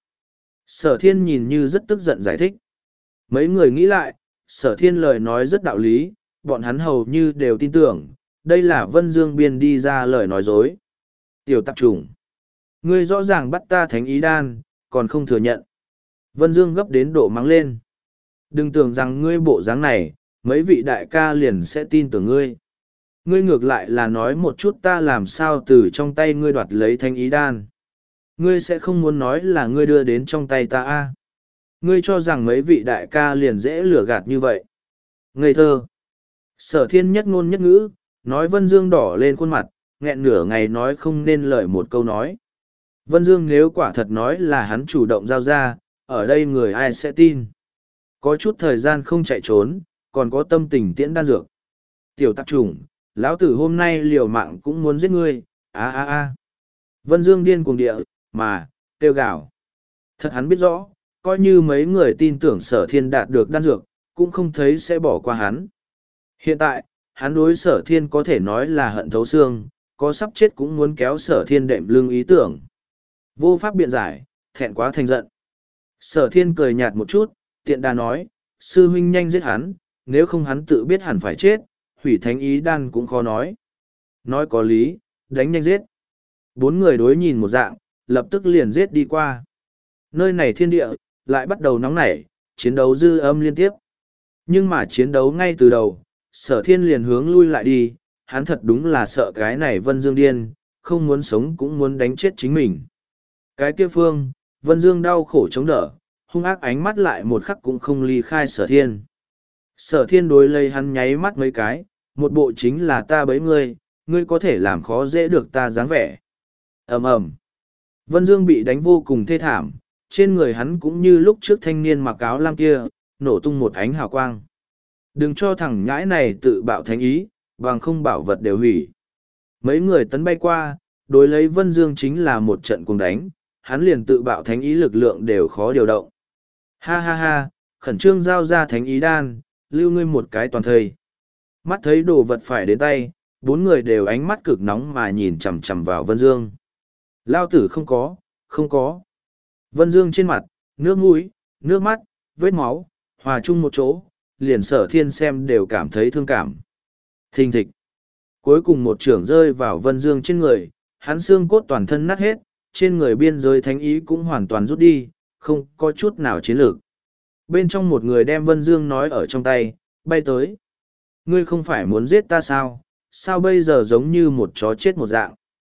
Sở thiên nhìn như rất tức giận giải thích. Mấy người nghĩ lại, sở thiên lời nói rất đạo lý, bọn hắn hầu như đều tin tưởng, đây là Vân Dương biên đi ra lời nói dối. Tiểu tạp trùng, ngươi rõ ràng bắt ta thánh ý đan, còn không thừa nhận. Vân Dương gấp đến độ mắng lên. Đừng tưởng rằng ngươi bộ dáng này, mấy vị đại ca liền sẽ tin tưởng ngươi. Ngươi ngược lại là nói một chút ta làm sao từ trong tay ngươi đoạt lấy thánh ý đan. Ngươi sẽ không muốn nói là ngươi đưa đến trong tay ta a? Ngươi cho rằng mấy vị đại ca liền dễ lừa gạt như vậy. Ngây thơ. Sở thiên nhất ngôn nhất ngữ, nói Vân Dương đỏ lên khuôn mặt, nghẹn nửa ngày nói không nên lời một câu nói. Vân Dương nếu quả thật nói là hắn chủ động giao ra, ở đây người ai sẽ tin. Có chút thời gian không chạy trốn, còn có tâm tình tiễn đan dược. Tiểu tạp trùng, lão tử hôm nay liều mạng cũng muốn giết ngươi, a a a. Vân Dương điên cuồng địa, mà, kêu gào. Thật hắn biết rõ, coi như mấy người tin tưởng sở thiên đạt được đan dược, cũng không thấy sẽ bỏ qua hắn. Hiện tại, hắn đối sở thiên có thể nói là hận thấu xương, có sắp chết cũng muốn kéo sở thiên đệm lưng ý tưởng. Vô pháp biện giải, thẹn quá thành giận. Sở thiên cười nhạt một chút, tiện đà nói, sư huynh nhanh giết hắn, nếu không hắn tự biết hẳn phải chết, hủy thánh ý đan cũng khó nói. Nói có lý, đánh nhanh giết. Bốn người đối nhìn một dạng, lập tức liền giết đi qua. Nơi này thiên địa, lại bắt đầu nóng nảy, chiến đấu dư âm liên tiếp. Nhưng mà chiến đấu ngay từ đầu, sở thiên liền hướng lui lại đi, hắn thật đúng là sợ cái này Vân Dương điên, không muốn sống cũng muốn đánh chết chính mình. Cái kia phương, Vân Dương đau khổ chống đỡ, hung ác ánh mắt lại một khắc cũng không ly khai sở thiên. Sở thiên đối lấy hắn nháy mắt mấy cái, một bộ chính là ta bấy ngươi, ngươi có thể làm khó dễ được ta dáng vẻ. ầm ầm Vân Dương bị đánh vô cùng thê thảm, trên người hắn cũng như lúc trước thanh niên mặc áo lam kia, nổ tung một ánh hào quang. Đừng cho thằng nhãi này tự bạo thánh ý, bằng không bảo vật đều hủy. Mấy người tấn bay qua, đối lấy Vân Dương chính là một trận cuồng đánh, hắn liền tự bạo thánh ý lực lượng đều khó điều động. Ha ha ha, khẩn trương giao ra thánh ý đan, lưu ngươi một cái toàn thây. Mắt thấy đồ vật phải đến tay, bốn người đều ánh mắt cực nóng mà nhìn chằm chằm vào Vân Dương. Lao tử không có, không có. Vân Dương trên mặt, nước mũi, nước mắt, vết máu, hòa chung một chỗ, liền sở thiên xem đều cảm thấy thương cảm. Thình thịch. Cuối cùng một trưởng rơi vào Vân Dương trên người, hắn xương cốt toàn thân nát hết, trên người biên giới thánh ý cũng hoàn toàn rút đi, không có chút nào chiến lược. Bên trong một người đem Vân Dương nói ở trong tay, bay tới. Ngươi không phải muốn giết ta sao, sao bây giờ giống như một chó chết một dạng?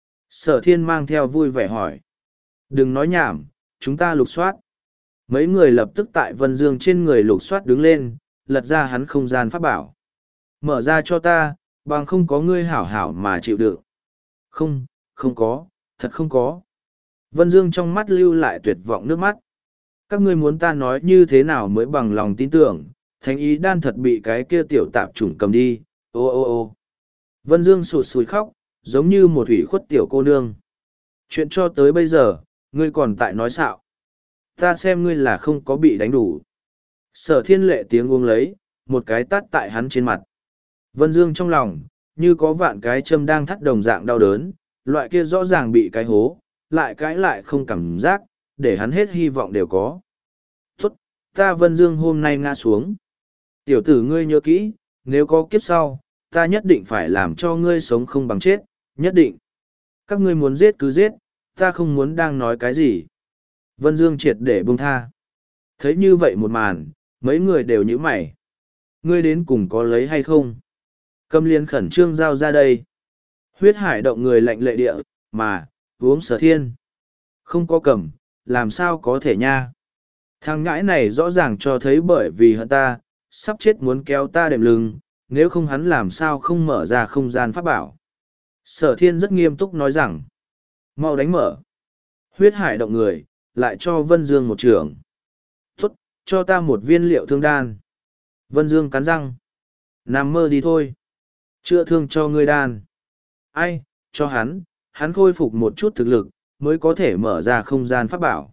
Sở thiên mang theo vui vẻ hỏi. Đừng nói nhảm, chúng ta lục soát. Mấy người lập tức tại Vân Dương trên người lục soát đứng lên, lật ra hắn không gian pháp bảo. Mở ra cho ta, bằng không có ngươi hảo hảo mà chịu đựng. Không, không có, thật không có. Vân Dương trong mắt lưu lại tuyệt vọng nước mắt. Các ngươi muốn ta nói như thế nào mới bằng lòng tin tưởng, thánh ý đan thật bị cái kia tiểu tạp chủng cầm đi, ô ô ô. Vân Dương sụt sùi khóc, giống như một ủy khuất tiểu cô nương. Chuyện cho tới bây giờ, ngươi còn tại nói xạo. Ta xem ngươi là không có bị đánh đủ. Sở thiên lệ tiếng uống lấy, một cái tát tại hắn trên mặt. Vân Dương trong lòng, như có vạn cái châm đang thắt đồng dạng đau đớn, loại kia rõ ràng bị cái hố, lại cái lại không cảm giác, để hắn hết hy vọng đều có. Tốt, ta Vân Dương hôm nay ngã xuống. Tiểu tử ngươi nhớ kỹ, nếu có kiếp sau, ta nhất định phải làm cho ngươi sống không bằng chết, nhất định. Các ngươi muốn giết cứ giết, ta không muốn đang nói cái gì. Vân Dương triệt để buông tha. Thấy như vậy một màn, mấy người đều nhíu mày. Ngươi đến cùng có lấy hay không? Cầm liên khẩn trương giao ra đây. Huyết hải động người lạnh lệ địa, mà, uống sở thiên. Không có cầm, làm sao có thể nha. Thằng ngãi này rõ ràng cho thấy bởi vì hận ta, sắp chết muốn kéo ta đệm lưng, nếu không hắn làm sao không mở ra không gian pháp bảo. Sở thiên rất nghiêm túc nói rằng, mau đánh mở. Huyết hải động người, lại cho Vân Dương một trường. Tốt, cho ta một viên liệu thương đan. Vân Dương cắn răng. Nằm mơ đi thôi. Chữa thương cho ngươi đan. Ai, cho hắn, hắn khôi phục một chút thực lực, mới có thể mở ra không gian pháp bảo.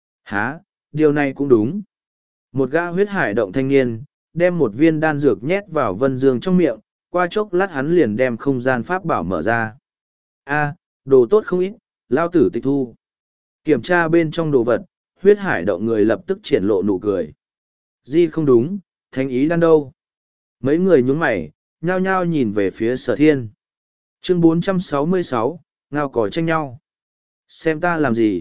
Hả, điều này cũng đúng. Một gã huyết hải động thanh niên, đem một viên đan dược nhét vào Vân Dương trong miệng, qua chốc lát hắn liền đem không gian pháp bảo mở ra. A, đồ tốt không ít, lao tử tịch thu. Kiểm tra bên trong đồ vật, huyết hải động người lập tức triển lộ nụ cười. Di không đúng, thánh ý đan đâu? Mấy người nhún mày, nhao nhao nhìn về phía sở thiên. Chương bốn trăm sáu mươi sáu, ngao cỏ tranh nhau. Xem ta làm gì?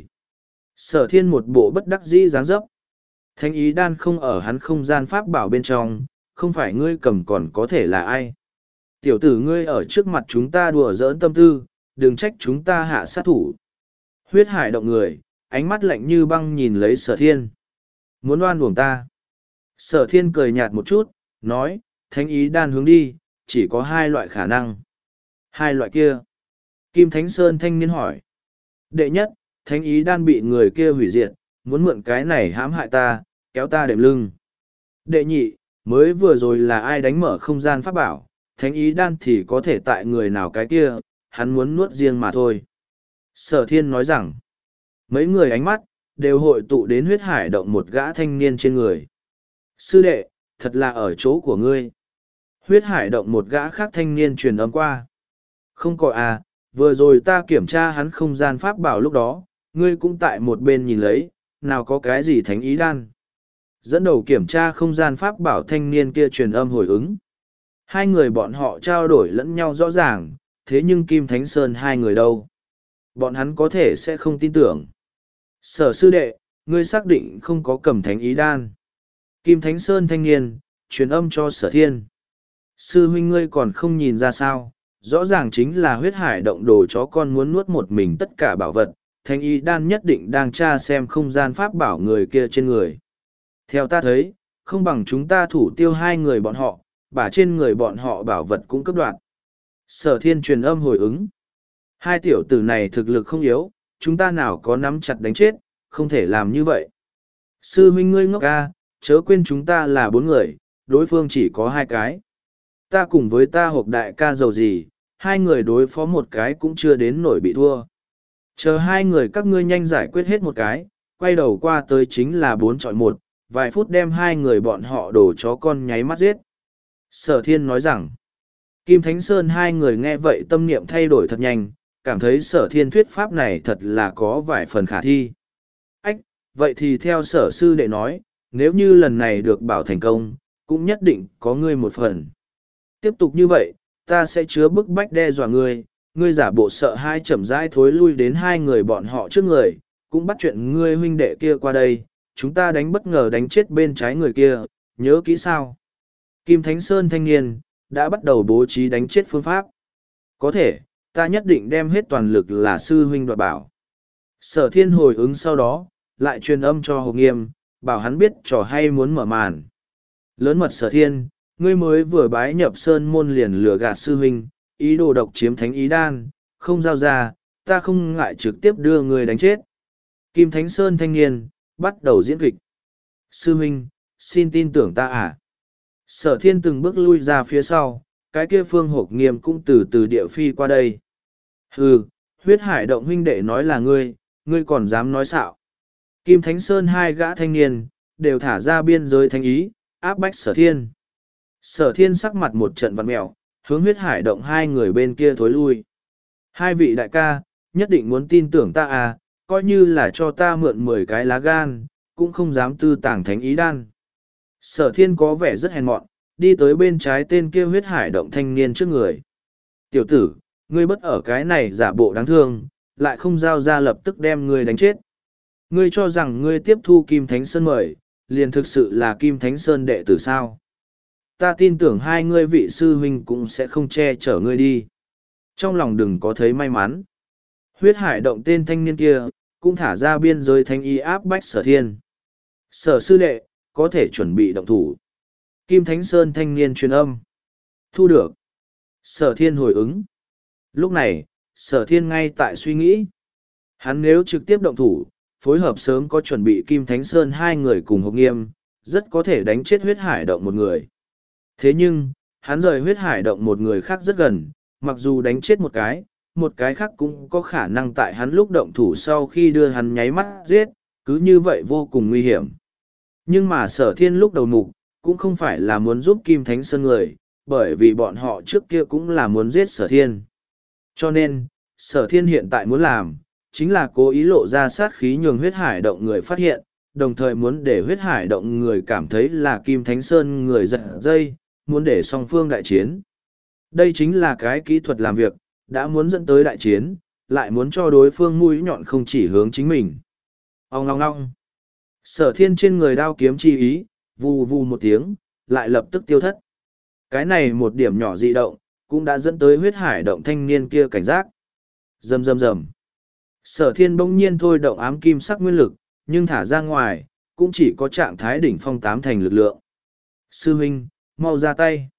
Sở thiên một bộ bất đắc dĩ dáng dấp. Thánh ý đan không ở hắn không gian pháp bảo bên trong, không phải ngươi cầm còn có thể là ai. Tiểu tử ngươi ở trước mặt chúng ta đùa giỡn tâm tư, đừng trách chúng ta hạ sát thủ. Huyết hải động người, ánh mắt lạnh như băng nhìn lấy sở thiên. Muốn oan uổng ta. Sở thiên cười nhạt một chút, nói, thánh ý đan hướng đi, chỉ có hai loại khả năng. Hai loại kia. Kim Thánh Sơn thanh niên hỏi. Đệ nhất, thánh ý đan bị người kia hủy diệt, muốn mượn cái này hãm hại ta, kéo ta đệm lưng. Đệ nhị, mới vừa rồi là ai đánh mở không gian pháp bảo, thánh ý đan thì có thể tại người nào cái kia, hắn muốn nuốt riêng mà thôi. Sở thiên nói rằng, mấy người ánh mắt, đều hội tụ đến huyết hải động một gã thanh niên trên người. Sư đệ, thật là ở chỗ của ngươi. Huyết hải động một gã khác thanh niên truyền âm qua. Không có à, vừa rồi ta kiểm tra hắn không gian pháp bảo lúc đó, ngươi cũng tại một bên nhìn lấy, nào có cái gì thánh ý đan. Dẫn đầu kiểm tra không gian pháp bảo thanh niên kia truyền âm hồi ứng. Hai người bọn họ trao đổi lẫn nhau rõ ràng, thế nhưng Kim Thánh Sơn hai người đâu? Bọn hắn có thể sẽ không tin tưởng. Sở sư đệ, ngươi xác định không có cầm thánh ý đan. Kim Thánh Sơn thanh niên, truyền âm cho Sở Thiên. Sư huynh ngươi còn không nhìn ra sao, rõ ràng chính là huyết hải động đồ chó con muốn nuốt một mình tất cả bảo vật, thanh y đan nhất định đang tra xem không gian pháp bảo người kia trên người. Theo ta thấy, không bằng chúng ta thủ tiêu hai người bọn họ, bả trên người bọn họ bảo vật cũng cấp đoạt. Sở Thiên truyền âm hồi ứng. Hai tiểu tử này thực lực không yếu, chúng ta nào có nắm chặt đánh chết, không thể làm như vậy. Sư huynh ngươi ngốc ca, chớ quên chúng ta là bốn người, đối phương chỉ có hai cái. Ta cùng với ta hộp đại ca giàu gì, hai người đối phó một cái cũng chưa đến nổi bị thua. Chờ hai người các ngươi nhanh giải quyết hết một cái, quay đầu qua tới chính là bốn chọi một, vài phút đem hai người bọn họ đổ chó con nháy mắt giết. Sở Thiên nói rằng, Kim Thánh Sơn hai người nghe vậy tâm niệm thay đổi thật nhanh, cảm thấy Sở Thiên thuyết pháp này thật là có vài phần khả thi. Ách, vậy thì theo sở sư đệ nói, nếu như lần này được bảo thành công, cũng nhất định có ngươi một phần. Tiếp tục như vậy, ta sẽ chứa bức bách đe dọa ngươi, ngươi giả bộ sợ hai chậm rãi thối lui đến hai người bọn họ trước người, cũng bắt chuyện ngươi huynh đệ kia qua đây, chúng ta đánh bất ngờ đánh chết bên trái người kia, nhớ kỹ sao. Kim Thánh Sơn thanh niên, đã bắt đầu bố trí đánh chết phương pháp. Có thể, ta nhất định đem hết toàn lực là sư huynh đoạt bảo. Sở Thiên hồi ứng sau đó, lại truyền âm cho Hồ Nghiêm, bảo hắn biết trò hay muốn mở màn. Lớn mật Sở Thiên, ngươi mới vừa bái nhập sơn môn liền lừa gạt sư huynh, ý đồ độc chiếm thánh ý đan, không giao ra, ta không ngại trực tiếp đưa ngươi đánh chết. Kim Thánh Sơn thanh niên, bắt đầu diễn kịch. Sư huynh, xin tin tưởng ta à. Sở Thiên từng bước lui ra phía sau, cái kia Phương Hộp Nghiêm cũng từ từ địa phi qua đây. Hừ, huyết hải động huynh đệ nói là ngươi, ngươi còn dám nói xạo. Kim Thánh Sơn hai gã thanh niên, đều thả ra biên giới thánh ý, áp bách Sở Thiên. Sở Thiên sắc mặt một trận vặn mẹo, hướng huyết hải động hai người bên kia thối lui. Hai vị đại ca, nhất định muốn tin tưởng ta à, coi như là cho ta mượn mười cái lá gan, cũng không dám tư tàng thánh ý đan. Sở Thiên có vẻ rất hèn mọn, đi tới bên trái tên kia huyết hải động thanh niên trước người. Tiểu tử, ngươi bất ở cái này giả bộ đáng thương, lại không giao ra lập tức đem ngươi đánh chết. Ngươi cho rằng ngươi tiếp thu Kim Thánh Sơn mời, liền thực sự là Kim Thánh Sơn đệ tử sao? Ta tin tưởng hai ngươi vị sư huynh cũng sẽ không che chở ngươi đi. Trong lòng đừng có thấy may mắn. Huyết hải động tên thanh niên kia, cũng thả ra biên giới thanh y áp bách Sở Thiên. Sở sư đệ, có thể chuẩn bị động thủ. Kim Thánh Sơn thanh niên truyền âm. Thu được. Sở Thiên hồi ứng. Lúc này, Sở Thiên ngay tại suy nghĩ. Hắn nếu trực tiếp động thủ, phối hợp sớm có chuẩn bị Kim Thánh Sơn hai người cùng Hộp Nghiêm, rất có thể đánh chết huyết hải động một người. Thế nhưng, hắn rời huyết hải động một người khác rất gần, mặc dù đánh chết một cái, một cái khác cũng có khả năng tại hắn lúc động thủ sau khi đưa hắn nháy mắt giết, cứ như vậy vô cùng nguy hiểm. Nhưng mà Sở Thiên lúc đầu mục, cũng không phải là muốn giúp Kim Thánh Sơn người, bởi vì bọn họ trước kia cũng là muốn giết Sở Thiên. Cho nên, Sở Thiên hiện tại muốn làm, chính là cố ý lộ ra sát khí nhường huyết hải động người phát hiện, đồng thời muốn để huyết hải động người cảm thấy là Kim Thánh Sơn người giật dây, muốn để song phương đại chiến. Đây chính là cái kỹ thuật làm việc, đã muốn dẫn tới đại chiến, lại muốn cho đối phương mũi nhọn không chỉ hướng chính mình. Ông ngong ngong. Sở Thiên trên người đao kiếm chi ý, vù vù một tiếng, lại lập tức tiêu thất. Cái này một điểm nhỏ dị động, cũng đã dẫn tới huyết hải động thanh niên kia cảnh giác. Rầm rầm rầm. Sở Thiên bỗng nhiên thôi động ám kim sắc nguyên lực, nhưng thả ra ngoài, cũng chỉ có trạng thái đỉnh phong tám thành lực lượng. Sư huynh, mau ra tay.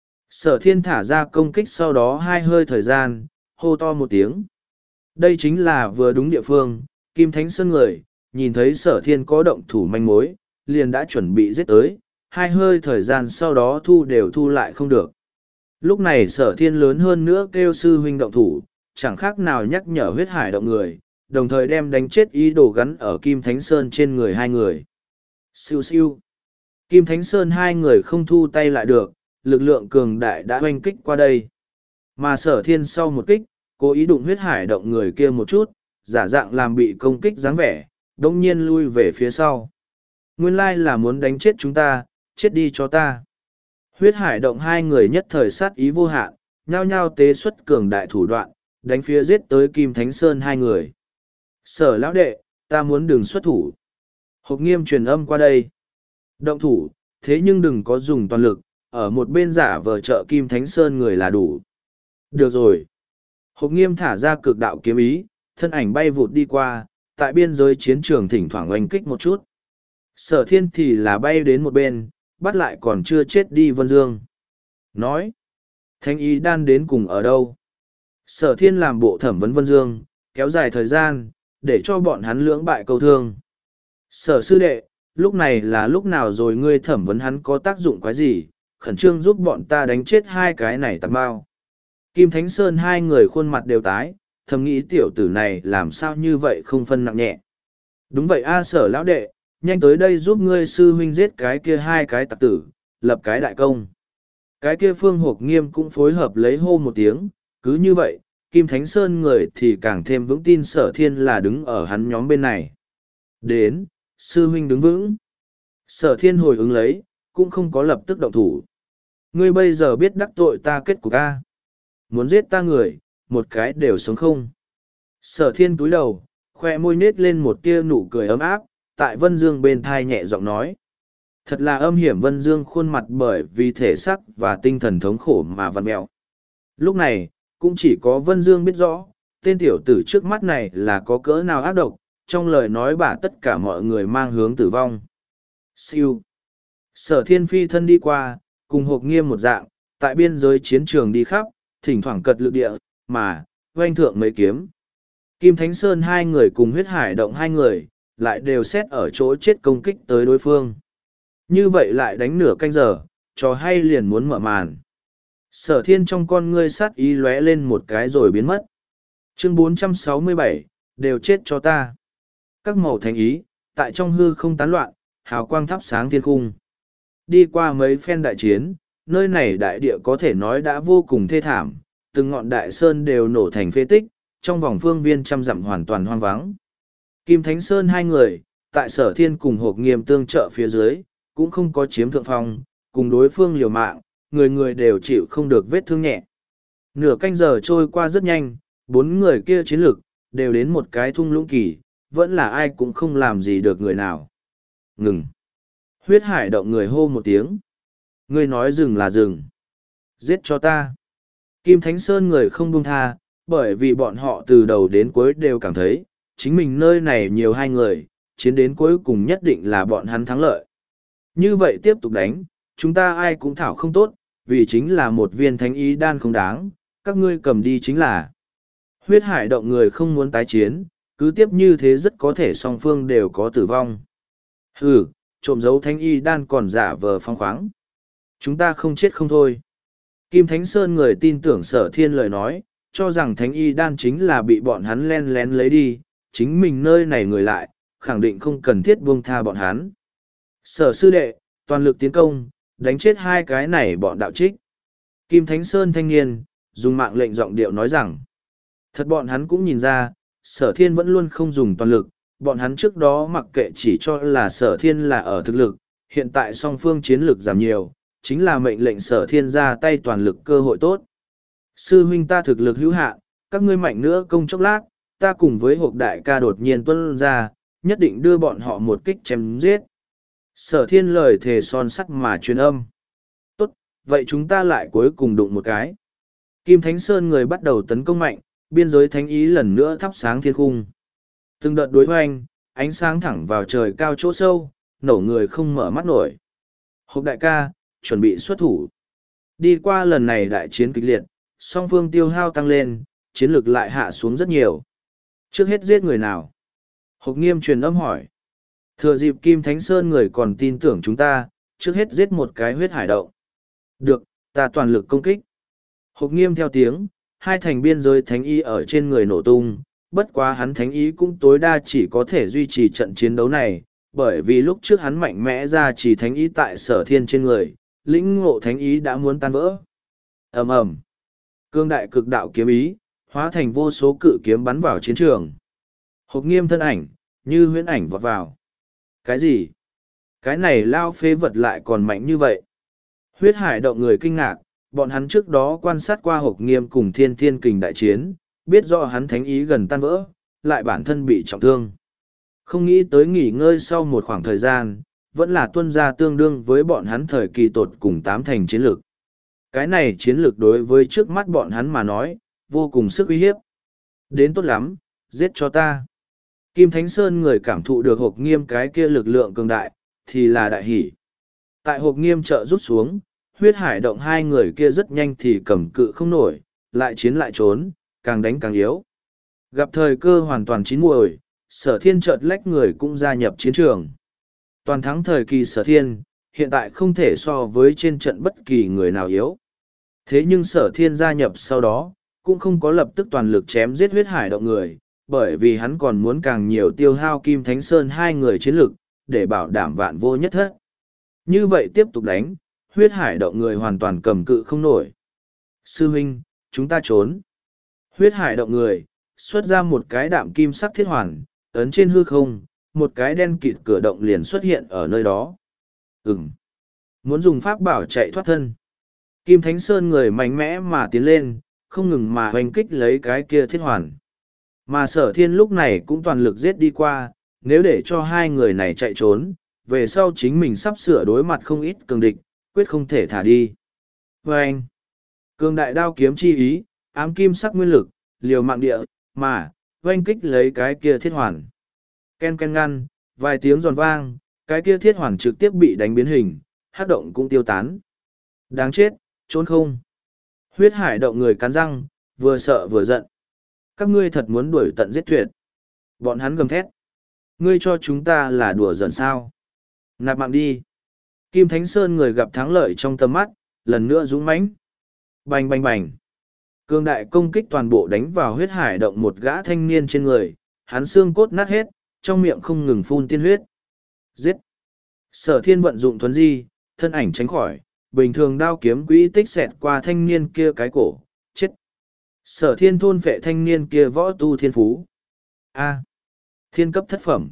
Sở Thiên thả ra công kích sau đó hai hơi thời gian, hô to một tiếng. Đây chính là vừa đúng địa phương, Kim Thánh Sơn người, nhìn thấy Sở Thiên có động thủ manh mối, liền đã chuẩn bị giết tới, hai hơi thời gian sau đó thu đều thu lại không được. Lúc này Sở Thiên lớn hơn nữa kêu sư huynh động thủ, chẳng khác nào nhắc nhở huyết hải động người, đồng thời đem đánh chết ý đồ gắn ở Kim Thánh Sơn trên người hai người. Siêu siêu. Kim Thánh Sơn hai người không thu tay lại được, lực lượng cường đại đã hoanh kích qua đây. Mà Sở Thiên sau một kích, cố ý đụng huyết hải động người kia một chút, giả dạng làm bị công kích dáng vẻ, đông nhiên lui về phía sau. Nguyên lai là muốn đánh chết chúng ta, chết đi cho ta. Huyết hải động hai người nhất thời sát ý vô hạn, nhao nhao tế xuất cường đại thủ đoạn, đánh phía giết tới Kim Thánh Sơn hai người. Sở lão đệ, ta muốn đừng xuất thủ. Hộp Nghiêm truyền âm qua đây. Động thủ, thế nhưng đừng có dùng toàn lực, ở một bên giả vờ trợ Kim Thánh Sơn người là đủ. Được rồi. Hộc Nghiêm thả ra cực đạo kiếm ý, thân ảnh bay vụt đi qua, tại biên giới chiến trường thỉnh thoảng oanh kích một chút. Sở Thiên thì là bay đến một bên, bắt lại còn chưa chết đi Vân Dương. Nói, Thánh ý đan đến cùng ở đâu? Sở Thiên làm bộ thẩm vấn Vân Dương, kéo dài thời gian, để cho bọn hắn lưỡng bại câu thương. Sở sư đệ, lúc này là lúc nào rồi ngươi thẩm vấn hắn có tác dụng quái gì, khẩn trương giúp bọn ta đánh chết hai cái này tạp bao. Kim Thánh Sơn hai người khuôn mặt đều tái, thầm nghĩ tiểu tử này làm sao như vậy không phân nặng nhẹ. Đúng vậy a Sở lão đệ, nhanh tới đây giúp ngươi sư huynh giết cái kia hai cái tặc tử, lập cái đại công. Cái kia Phương Hộc Nghiêm cũng phối hợp lấy hô một tiếng, cứ như vậy, Kim Thánh Sơn người thì càng thêm vững tin Sở Thiên là đứng ở hắn nhóm bên này. Đến, sư huynh đứng vững. Sở Thiên hồi ứng lấy, cũng không có lập tức động thủ. Ngươi bây giờ biết đắc tội ta kết cục a, muốn giết ta người, một cái đều sống không. Sở Thiên cúi đầu, khoe môi nết lên một tia nụ cười ấm áp, tại Vân Dương bên thai nhẹ giọng nói. Thật là âm hiểm. Vân Dương khuôn mặt bởi vì thể xác và tinh thần thống khổ mà vặn mẹo. Lúc này, cũng chỉ có Vân Dương biết rõ, tên tiểu tử trước mắt này là có cỡ nào ác độc, trong lời nói bả tất cả mọi người mang hướng tử vong. Siêu. Sở Thiên phi thân đi qua, cùng Hộc Nghiêm một dạng, tại biên giới chiến trường đi khắp, thỉnh thoảng cật lực địa, mà, oanh thượng mấy kiếm. Kim Thánh Sơn hai người cùng Huyết Hải Động hai người, lại đều xét ở chỗ chết công kích tới đối phương. Như vậy lại đánh nửa canh giờ, trò hay liền muốn mở màn. Sở Thiên trong con ngươi sát ý lóe lên một cái rồi biến mất. Chương bốn trăm sáu mươi bảy, đều chết cho ta. Các màu thánh ý, tại trong hư không tán loạn, hào quang thắp sáng thiên cung. Đi qua mấy phen đại chiến, nơi này đại địa có thể nói đã vô cùng thê thảm, từng ngọn đại sơn đều nổ thành phế tích, trong vòng phương viên trăm dặm hoàn toàn hoang vắng. Kim Thánh Sơn hai người, tại Sở Thiên cùng Hộc Nghiêm tương trợ phía dưới, cũng không có chiếm thượng phong, cùng đối phương liều mạng, người người đều chịu không được vết thương nhẹ. Nửa canh giờ trôi qua rất nhanh, bốn người kia chiến lực, đều đến một cái thung lũng kỳ, vẫn là ai cũng không làm gì được người nào. Ngừng. Huyết Hải Động người hô một tiếng. Ngươi nói dừng là dừng. Giết cho ta. Kim Thánh Sơn người không buông tha, bởi vì bọn họ từ đầu đến cuối đều cảm thấy, chính mình nơi này nhiều hai người, chiến đến cuối cùng nhất định là bọn hắn thắng lợi. Như vậy tiếp tục đánh, chúng ta ai cũng thảo không tốt, vì chính là một viên thánh ý đan không đáng, các ngươi cầm đi chính là. Huyết Hải Động người không muốn tái chiến, cứ tiếp như thế rất có thể song phương đều có tử vong. Hừ, trộm giấu thánh y đan còn giả vờ phong khoáng. Chúng ta không chết không thôi. Kim Thánh Sơn người tin tưởng Sở Thiên lời nói, cho rằng thánh y đan chính là bị bọn hắn len lén lấy đi, chính mình nơi này người lại, khẳng định không cần thiết buông tha bọn hắn. Sở sư đệ, toàn lực tiến công, đánh chết hai cái này bọn đạo trích. Kim Thánh Sơn thanh niên, dùng mạng lệnh giọng điệu nói rằng, thật bọn hắn cũng nhìn ra, Sở Thiên vẫn luôn không dùng toàn lực, bọn hắn trước đó mặc kệ chỉ cho là Sở Thiên là ở thực lực, hiện tại song phương chiến lực giảm nhiều, chính là mệnh lệnh Sở Thiên ra tay toàn lực cơ hội tốt. Sư huynh ta thực lực hữu hạn, các ngươi mạnh nữa công chốc lát, ta cùng với Hộc đại ca đột nhiên tuân ra, nhất định đưa bọn họ một kích chém giết. Sở Thiên lời thề son sắt mà truyền âm. Tốt, vậy chúng ta lại cuối cùng đụng một cái. Kim Thánh Sơn người bắt đầu tấn công mạnh, biên giới thánh ý lần nữa thắp sáng thiên cung. Từng đợt đối hoành, ánh sáng thẳng vào trời cao chỗ sâu, nổ người không mở mắt nổi. Hộc đại ca, chuẩn bị xuất thủ. Đi qua lần này đại chiến kịch liệt, song phương tiêu hao tăng lên, chiến lực lại hạ xuống rất nhiều. Trước hết giết người nào? Hộc Nghiêm truyền âm hỏi. Thừa dịp Kim Thánh Sơn người còn tin tưởng chúng ta, trước hết giết một cái Huyết Hải Động. Được, ta toàn lực công kích. Hộc Nghiêm theo tiếng, hai thành biên giới thánh ý ở trên người nổ tung, bất quá hắn thánh ý cũng tối đa chỉ có thể duy trì trận chiến đấu này, bởi vì lúc trước hắn mạnh mẽ ra chỉ thánh ý tại Sở Thiên trên người, lĩnh ngộ thánh ý đã muốn tan vỡ. Ầm ầm. Cương đại cực đạo kiếm ý, hóa thành vô số cự kiếm bắn vào chiến trường. Hộc Nghiêm thân ảnh, như huyễn ảnh vọt vào. Cái gì? Cái này lao phế vật lại còn mạnh như vậy. Huyết Hải Động người kinh ngạc, bọn hắn trước đó quan sát qua Hộc Nghiêm cùng Thiên Thiên Kình đại chiến, biết rõ hắn thánh ý gần tan vỡ, lại bản thân bị trọng thương. Không nghĩ tới nghỉ ngơi sau một khoảng thời gian, vẫn là tuân ra tương đương với bọn hắn thời kỳ tột cùng tám thành chiến lược. Cái này chiến lược đối với trước mắt bọn hắn mà nói, vô cùng sức uy hiếp. Đến tốt lắm, giết cho ta. Kim Thánh Sơn người cảm thụ được hộp nghiêm cái kia lực lượng cường đại, thì là đại hỷ. Tại hộp nghiêm trợ rút xuống, huyết hải động hai người kia rất nhanh thì cầm cự không nổi, lại chiến lại trốn, càng đánh càng yếu. Gặp thời cơ hoàn toàn chín muồi, sở thiên chợt lách người cũng gia nhập chiến trường. Toàn thắng thời kỳ sở thiên, hiện tại không thể so với trên trận bất kỳ người nào yếu. Thế nhưng sở thiên gia nhập sau đó, cũng không có lập tức toàn lực chém giết huyết hải động người, bởi vì hắn còn muốn càng nhiều tiêu hao Kim Thánh Sơn hai người chiến lực, để bảo đảm vạn vô nhất thất. Như vậy tiếp tục đánh, huyết hải động người hoàn toàn cầm cự không nổi. Sư huynh, chúng ta trốn. Huyết hải động người, xuất ra một cái đạm kim sắc thiết hoàn, ấn trên hư không, một cái đen kịt cửa động liền xuất hiện ở nơi đó. Ừm. Muốn dùng pháp bảo chạy thoát thân. Kim Thánh Sơn người mạnh mẽ mà tiến lên, không ngừng mà hoành kích lấy cái kia thiết hoàn. Mà sở thiên lúc này cũng toàn lực giết đi qua, nếu để cho hai người này chạy trốn, về sau chính mình sắp sửa đối mặt không ít cường địch, quyết không thể thả đi. Và anh, cường đại đao kiếm chi ý, ám kim sắc nguyên lực, liều mạng địa, mà, oanh kích lấy cái kia thiết hoàn. Ken ken ngăn, vài tiếng giòn vang, cái kia thiết hoàn trực tiếp bị đánh biến hình, hát động cũng tiêu tán. Đáng chết, trốn không. Huyết hải động người cắn răng, vừa sợ vừa giận. Các ngươi thật muốn đuổi tận giết tuyệt. Bọn hắn gầm thét. Ngươi cho chúng ta là đùa giận sao. Nạp mạng đi. Kim Thánh Sơn người gặp thắng lợi trong tầm mắt, lần nữa dũng mãnh. Bành bành bành. Cương đại công kích toàn bộ đánh vào huyết hải động một gã thanh niên trên người, hắn xương cốt nát hết, trong miệng không ngừng phun tiên huyết. Giết. Sở thiên vận dụng thuấn di, thân ảnh tránh khỏi, bình thường đao kiếm quỹ tích xẹt qua thanh niên kia cái cổ, chết. Sở thiên thôn phệ thanh niên kia võ tu thiên phú. A. Thiên cấp thất phẩm.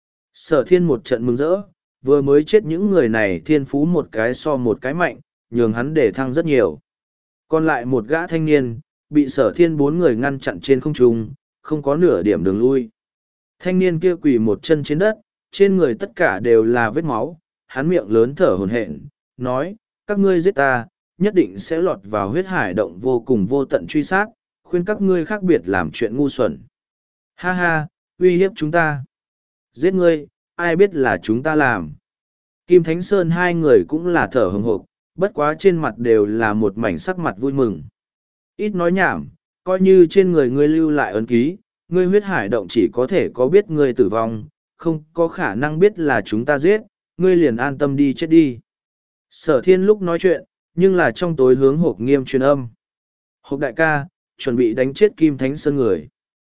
Sở thiên một trận mừng rỡ, vừa mới chết những người này thiên phú một cái so một cái mạnh, nhường hắn để thăng rất nhiều. Còn lại một gã thanh niên, bị sở thiên bốn người ngăn chặn trên không trung, không có nửa điểm đường lui. Thanh niên kia quỳ một chân trên đất, trên người tất cả đều là vết máu, hắn miệng lớn thở hổn hển, nói, các ngươi giết ta, nhất định sẽ lọt vào huyết hải động vô cùng vô tận truy sát, khuyên các ngươi khác biệt làm chuyện ngu xuẩn. Ha ha, uy hiếp chúng ta. Giết ngươi, ai biết là chúng ta làm. Kim Thánh Sơn hai người cũng là thở hừng hộp, bất quá trên mặt đều là một mảnh sắc mặt vui mừng. Ít nói nhảm, coi như trên người ngươi lưu lại ấn ký, ngươi huyết hải động chỉ có thể có biết ngươi tử vong, không có khả năng biết là chúng ta giết, ngươi liền an tâm đi chết đi. Sở thiên lúc nói chuyện, nhưng là trong tối hướng hộp nghiêm truyền âm. Hộp đại ca, chuẩn bị đánh chết Kim Thánh Sơn người.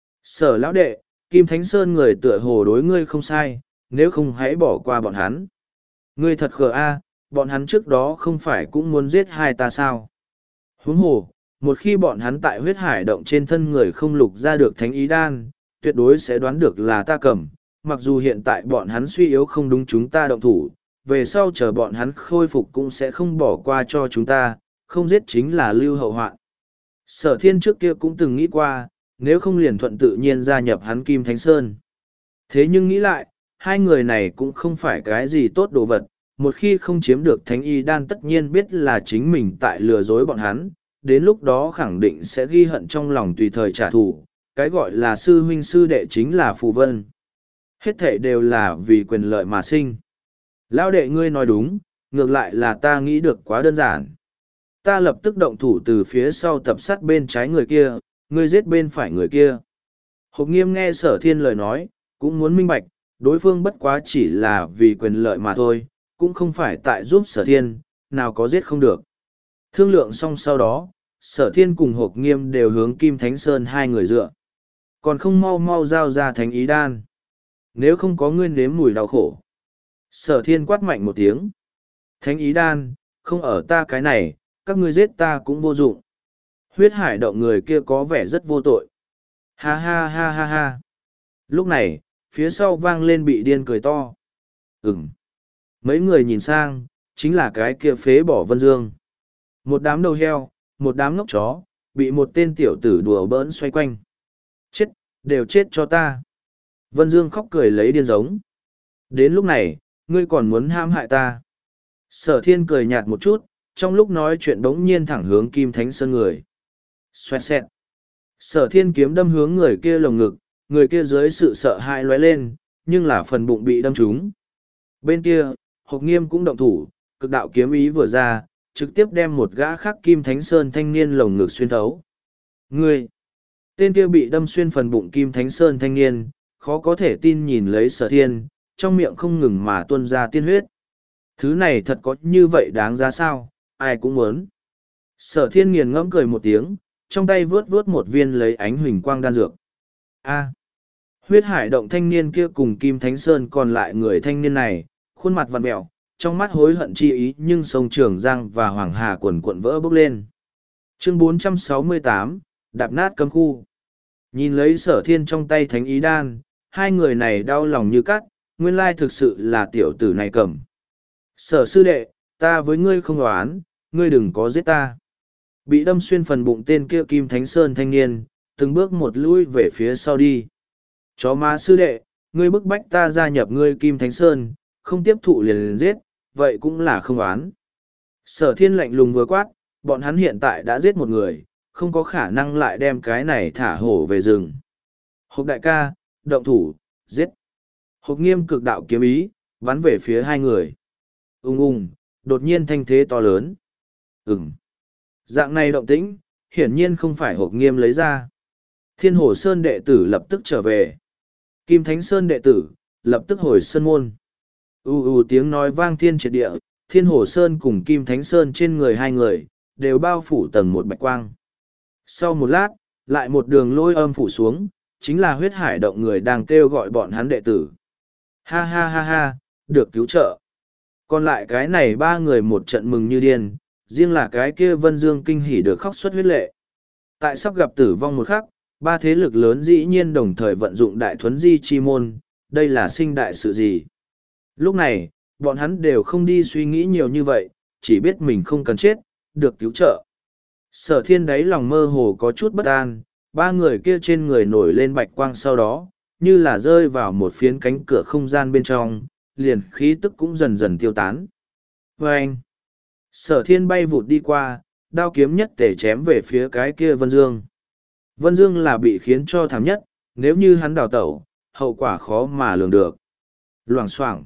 Sở lão đệ, Kim Thánh Sơn người tựa hồ đối ngươi không sai, nếu không hãy bỏ qua bọn hắn. Ngươi thật khờ a, bọn hắn trước đó không phải cũng muốn giết hai ta sao. Huống hồ, một khi bọn hắn tại huyết hải động trên thân người không lục ra được thánh ý đan, tuyệt đối sẽ đoán được là ta cầm, mặc dù hiện tại bọn hắn suy yếu không đúng chúng ta động thủ, về sau chờ bọn hắn khôi phục cũng sẽ không bỏ qua cho chúng ta, không giết chính là lưu hậu hoạn. Sở thiên trước kia cũng từng nghĩ qua, nếu không liền thuận tự nhiên gia nhập hắn Kim Thánh Sơn. Thế nhưng nghĩ lại, hai người này cũng không phải cái gì tốt đồ vật, một khi không chiếm được thánh y đan tất nhiên biết là chính mình tại lừa dối bọn hắn, đến lúc đó khẳng định sẽ ghi hận trong lòng tùy thời trả thù, cái gọi là sư huynh sư đệ chính là phù vân. Hết thể đều là vì quyền lợi mà sinh. Lão đệ ngươi nói đúng, ngược lại là ta nghĩ được quá đơn giản. Ta lập tức động thủ từ phía sau tập sát bên trái người kia, ngươi giết bên phải người kia. Hộp nghiêm nghe sở thiên lời nói, cũng muốn minh bạch, đối phương bất quá chỉ là vì quyền lợi mà thôi, cũng không phải tại giúp sở thiên, nào có giết không được. Thương lượng xong sau đó, sở thiên cùng hộp nghiêm đều hướng Kim Thánh Sơn hai người dựa. Còn không mau mau giao ra thánh ý đan. Nếu không có ngươi nếm mùi đau khổ. Sở thiên quát mạnh một tiếng. Thánh ý đan, không ở ta cái này, các ngươi giết ta cũng vô dụng. Huyết hải động người kia có vẻ rất vô tội. Ha ha ha ha ha. Lúc này, phía sau vang lên bị điên cười to. Ừm. Mấy người nhìn sang, chính là cái kia phế bỏ Vân Dương. Một đám đầu heo, một đám ngốc chó, bị một tên tiểu tử đùa bỡn xoay quanh. Chết, đều chết cho ta. Vân Dương khóc cười lấy điên giống. Đến lúc này, Ngươi còn muốn hãm hại ta. Sở thiên cười nhạt một chút, trong lúc nói chuyện bỗng nhiên thẳng hướng Kim Thánh Sơn người. Xoẹt xẹt. Sở thiên kiếm đâm hướng người kia lồng ngực, người kia dưới sự sợ hãi lóe lên, nhưng là phần bụng bị đâm trúng. Bên kia, Hộc Nghiêm cũng động thủ, cực đạo kiếm ý vừa ra, trực tiếp đem một gã khác Kim Thánh Sơn thanh niên lồng ngực xuyên thấu. Ngươi! Tên kia bị đâm xuyên phần bụng Kim Thánh Sơn thanh niên, khó có thể tin nhìn lấy sở thiên, trong miệng không ngừng mà tuôn ra tiên huyết. Thứ này thật có như vậy đáng giá sao, ai cũng muốn. Sở thiên nghiền ngẫm cười một tiếng, trong tay vướt vướt một viên lấy ánh huỳnh quang đan dược. A. Huyết hải động thanh niên kia cùng Kim Thánh Sơn còn lại người thanh niên này, khuôn mặt vặn mẹo, trong mắt hối hận chi ý nhưng sông Trường Giang và Hoàng Hà quần cuộn vỡ bốc lên. Chương bốn trăm sáu mươi tám, đạp nát cấm khu. Nhìn lấy sở thiên trong tay thánh ý đan, hai người này đau lòng như cắt, nguyên lai thực sự là tiểu tử này cầm. Sở sư đệ, ta với ngươi không đoán, ngươi đừng có giết ta. Bị đâm xuyên phần bụng tên kia Kim Thánh Sơn thanh niên, từng bước một lui về phía sau đi. Chó má sư đệ, ngươi bức bách ta gia nhập ngươi Kim Thánh Sơn, không tiếp thụ liền liền giết, vậy cũng là không oán. Sở thiên lạnh lùng vừa quát, bọn hắn hiện tại đã giết một người, không có khả năng lại đem cái này thả hổ về rừng. Hộc đại ca, động thủ, giết. Hộc Nghiêm cực đạo kiếm ý, bắn về phía hai người. Ung ung, đột nhiên thanh thế to lớn. Ừm. Dạng này động tĩnh, hiển nhiên không phải Hộc Nghiêm lấy ra. Thiên Hồ Sơn đệ tử lập tức trở về. Kim Thánh Sơn đệ tử, lập tức hồi sơn môn. U u tiếng nói vang thiên triệt địa, Thiên Hồ Sơn cùng Kim Thánh Sơn trên người hai người, đều bao phủ tầng một bạch quang. Sau một lát, lại một đường lôi âm phủ xuống, chính là huyết hải động người đang kêu gọi bọn hắn đệ tử. Ha ha ha ha, được cứu trợ. Còn lại cái này ba người một trận mừng như điên, riêng là cái kia Vân Dương kinh hỉ được khóc xuất huyết lệ. Tại sắp gặp tử vong một khắc, ba thế lực lớn dĩ nhiên đồng thời vận dụng đại thuấn di chi môn, đây là sinh đại sự gì? Lúc này, bọn hắn đều không đi suy nghĩ nhiều như vậy, chỉ biết mình không cần chết, được cứu trợ. Sở thiên đáy lòng mơ hồ có chút bất an, ba người kia trên người nổi lên bạch quang sau đó, như là rơi vào một phiến cánh cửa không gian bên trong, liền khí tức cũng dần dần tiêu tán. Và anh, sở thiên bay vụt đi qua, đao kiếm nhất tể chém về phía cái kia Vân Dương. Vân Dương là bị khiến cho thảm nhất, nếu như hắn đào tẩu, hậu quả khó mà lường được. Loảng xoảng.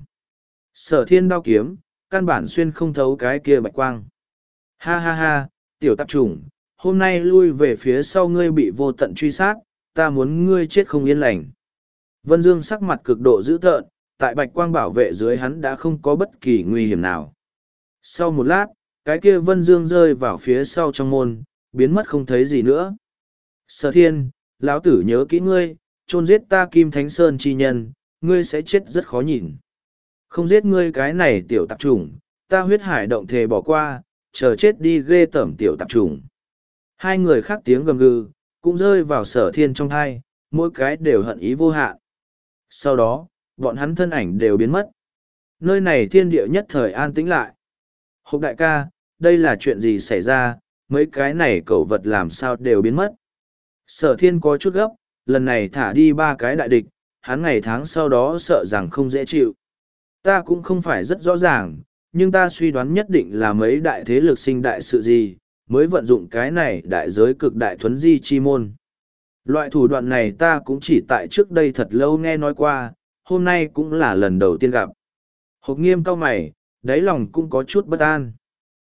Sở thiên đao kiếm, căn bản xuyên không thấu cái kia bạch quang. Ha ha ha, tiểu tạp chủng, hôm nay lui về phía sau ngươi bị vô tận truy sát, ta muốn ngươi chết không yên lành. Vân Dương sắc mặt cực độ dữ tợn, tại bạch quang bảo vệ dưới hắn đã không có bất kỳ nguy hiểm nào. Sau một lát, cái kia Vân Dương rơi vào phía sau trong môn, biến mất không thấy gì nữa. Sở thiên, lão tử nhớ kỹ ngươi, chôn giết ta Kim Thánh Sơn chi nhân, ngươi sẽ chết rất khó nhìn. Không giết ngươi cái này tiểu tạp chủng, ta huyết hải động thề bỏ qua, chờ chết đi ghê tởm tiểu tạp chủng. Hai người khác tiếng gầm gừ, cũng rơi vào sở thiên trong thai, mỗi cái đều hận ý vô hạn. Sau đó, bọn hắn thân ảnh đều biến mất. Nơi này thiên địa nhất thời an tĩnh lại. Hộc đại ca, đây là chuyện gì xảy ra, mấy cái này cẩu vật làm sao đều biến mất. Sở thiên có chút gấp, lần này thả đi ba cái đại địch, hắn ngày tháng sau đó sợ rằng không dễ chịu. Ta cũng không phải rất rõ ràng, nhưng ta suy đoán nhất định là mấy đại thế lực sinh đại sự gì, mới vận dụng cái này đại giới cực đại thuấn di chi môn. Loại thủ đoạn này ta cũng chỉ tại trước đây thật lâu nghe nói qua, hôm nay cũng là lần đầu tiên gặp. Hộc Nghiêm cau mày, đáy lòng cũng có chút bất an.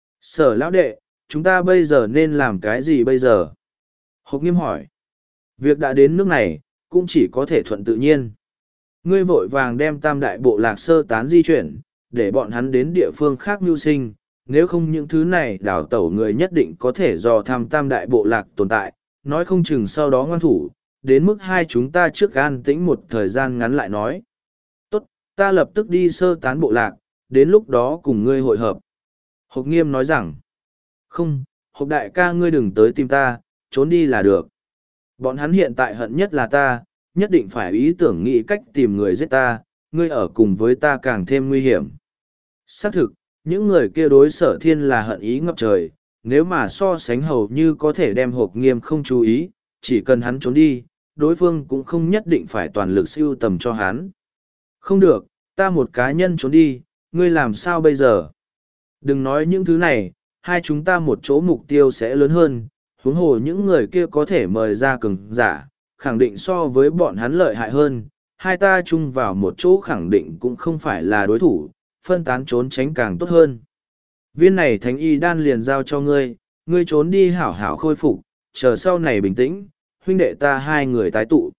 Sở lão đệ, chúng ta bây giờ nên làm cái gì bây giờ? Hộc Nghiêm hỏi. Việc đã đến nước này, cũng chỉ có thể thuận tự nhiên. Ngươi vội vàng đem tam đại bộ lạc sơ tán di chuyển, để bọn hắn đến địa phương khác mưu sinh, nếu không những thứ này đảo tẩu người nhất định có thể dò thăm tam đại bộ lạc tồn tại, nói không chừng sau đó ngoan thủ, đến mức hai chúng ta trước an tĩnh một thời gian ngắn lại nói. Tốt, ta lập tức đi sơ tán bộ lạc, đến lúc đó cùng ngươi hội hợp. Hộc Nghiêm nói rằng, không, Hộc đại ca ngươi đừng tới tìm ta, trốn đi là được. Bọn hắn hiện tại hận nhất là ta, nhất định phải ý tưởng nghĩ cách tìm người giết ta, ngươi ở cùng với ta càng thêm nguy hiểm. Xác thực, những người kia đối sở thiên là hận ý ngập trời, nếu mà so sánh hầu như có thể đem Hộc Nghiêm không chú ý, chỉ cần hắn trốn đi, đối phương cũng không nhất định phải toàn lực siêu tầm cho hắn. Không được, ta một cá nhân trốn đi, ngươi làm sao bây giờ? Đừng nói những thứ này, hai chúng ta một chỗ mục tiêu sẽ lớn hơn, huống hồ những người kia có thể mời ra cường giả, khẳng định so với bọn hắn lợi hại hơn, hai ta chung vào một chỗ khẳng định cũng không phải là đối thủ, phân tán trốn tránh càng tốt hơn. Viên này thánh y đan liền giao cho ngươi, ngươi trốn đi hảo hảo khôi phục, chờ sau này bình tĩnh, huynh đệ ta hai người tái tụ.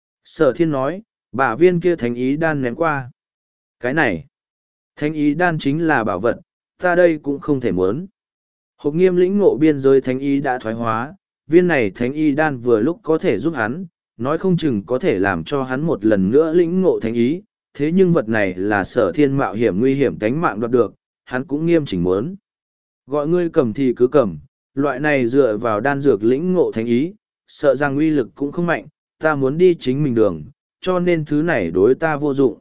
Sở thiên nói, bà viên kia thánh ý đan ném qua. Cái này, thánh ý đan chính là bảo vật, ta đây cũng không thể muốn. Hộc nghiêm lĩnh ngộ biên giới thánh ý đã thoái hóa, viên này thánh y đan vừa lúc có thể giúp hắn, nói không chừng có thể làm cho hắn một lần nữa lĩnh ngộ thánh ý, thế nhưng vật này là sở thiên mạo hiểm nguy hiểm tánh mạng đoạt được, hắn cũng nghiêm chỉnh muốn. Gọi ngươi cầm thì cứ cầm, loại này dựa vào đan dược lĩnh ngộ thánh ý, sợ rằng uy lực cũng không mạnh, ta muốn đi chính mình đường, cho nên thứ này đối ta vô dụng.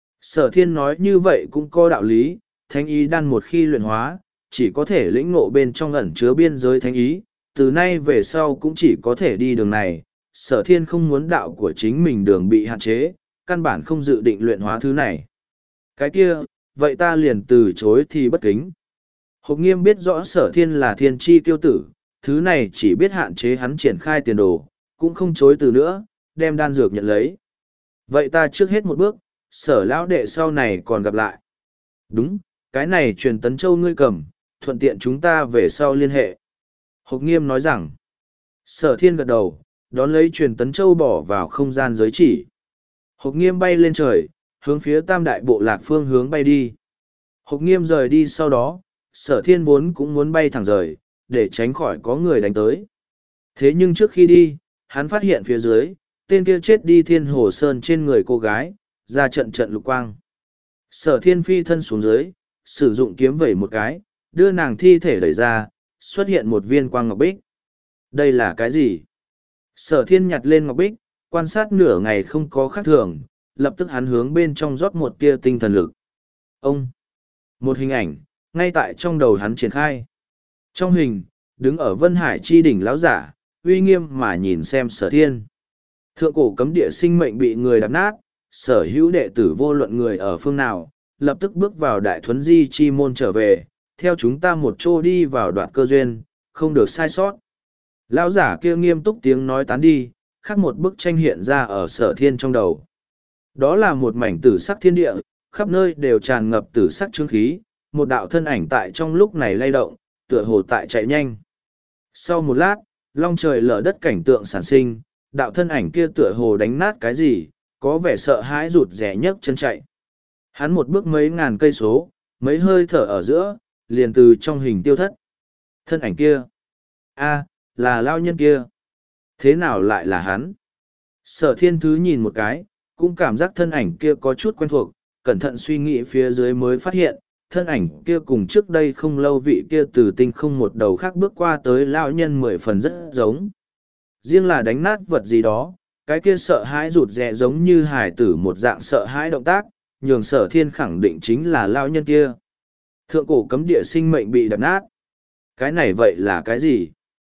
Sở thiên nói như vậy cũng có đạo lý, thánh ý đan một khi luyện hóa, chỉ có thể lĩnh ngộ bên trong ẩn chứa biên giới thánh ý, từ nay về sau cũng chỉ có thể đi đường này. Sở thiên không muốn đạo của chính mình đường bị hạn chế, căn bản không dự định luyện hóa thứ này. Cái kia, vậy ta liền từ chối thì bất kính. Hộc nghiêm biết rõ sở thiên là thiên tri tiêu tử, thứ này chỉ biết hạn chế hắn triển khai tiền đồ, cũng không chối từ nữa, đem đan dược nhận lấy. Vậy ta trước hết một bước, sở lão đệ sau này còn gặp lại. Đúng, cái này truyền tấn châu ngươi cầm, thuận tiện chúng ta về sau liên hệ. Hộc nghiêm nói rằng, sở thiên gật đầu, đón lấy truyền tấn châu bỏ vào không gian giới chỉ. Hộc nghiêm bay lên trời, hướng phía tam đại bộ lạc phương hướng bay đi. Hộc nghiêm rời đi sau đó, sở thiên vốn cũng muốn bay thẳng rời, để tránh khỏi có người đánh tới. Thế nhưng trước khi đi, hắn phát hiện phía dưới, tên kia chết đi thiên hồ sơn trên người cô gái, ra trận trận lục quang. Sở thiên phi thân xuống dưới, sử dụng kiếm vẩy một cái, đưa nàng thi thể đẩy ra, xuất hiện một viên quang ngọc bích. Đây là cái gì? Sở thiên nhặt lên ngọc bích, quan sát nửa ngày không có khác thường, lập tức hắn hướng bên trong rót một tia tinh thần lực. Ông! Một hình ảnh, ngay tại trong đầu hắn triển khai. Trong hình, đứng ở Vân Hải chi đỉnh lão giả, uy nghiêm mà nhìn xem sở thiên. Thượng cổ cấm địa sinh mệnh bị người đập nát, sở hữu đệ tử vô luận người ở phương nào, lập tức bước vào đại thuấn di chi môn trở về, theo chúng ta một chỗ đi vào đoạn cơ duyên, không được sai sót. Lão giả kia nghiêm túc tiếng nói tán đi, khác một bức tranh hiện ra ở sở thiên trong đầu. Đó là một mảnh tử sắc thiên địa, khắp nơi đều tràn ngập tử sắc chứng khí, một đạo thân ảnh tại trong lúc này lay động, tựa hồ tại chạy nhanh. Sau một lát, long trời lở đất cảnh tượng sản sinh, đạo thân ảnh kia tựa hồ đánh nát cái gì, có vẻ sợ hãi rụt rẻ nhấc chân chạy. Hắn một bước mấy ngàn cây số, mấy hơi thở ở giữa, liền từ trong hình tiêu thất. Thân ảnh kia, a là lao nhân kia. Thế nào lại là hắn? Sở thiên thứ nhìn một cái, cũng cảm giác thân ảnh kia có chút quen thuộc, cẩn thận suy nghĩ phía dưới mới phát hiện, thân ảnh kia cùng trước đây không lâu vị kia từ tinh không một đầu khác bước qua tới lao nhân mười phần rất giống. Riêng là đánh nát vật gì đó, cái kia sợ hãi rụt rè giống như hải tử một dạng sợ hãi động tác, nhường sở thiên khẳng định chính là lao nhân kia. Thượng cổ cấm địa sinh mệnh bị đập nát. Cái này vậy là cái gì?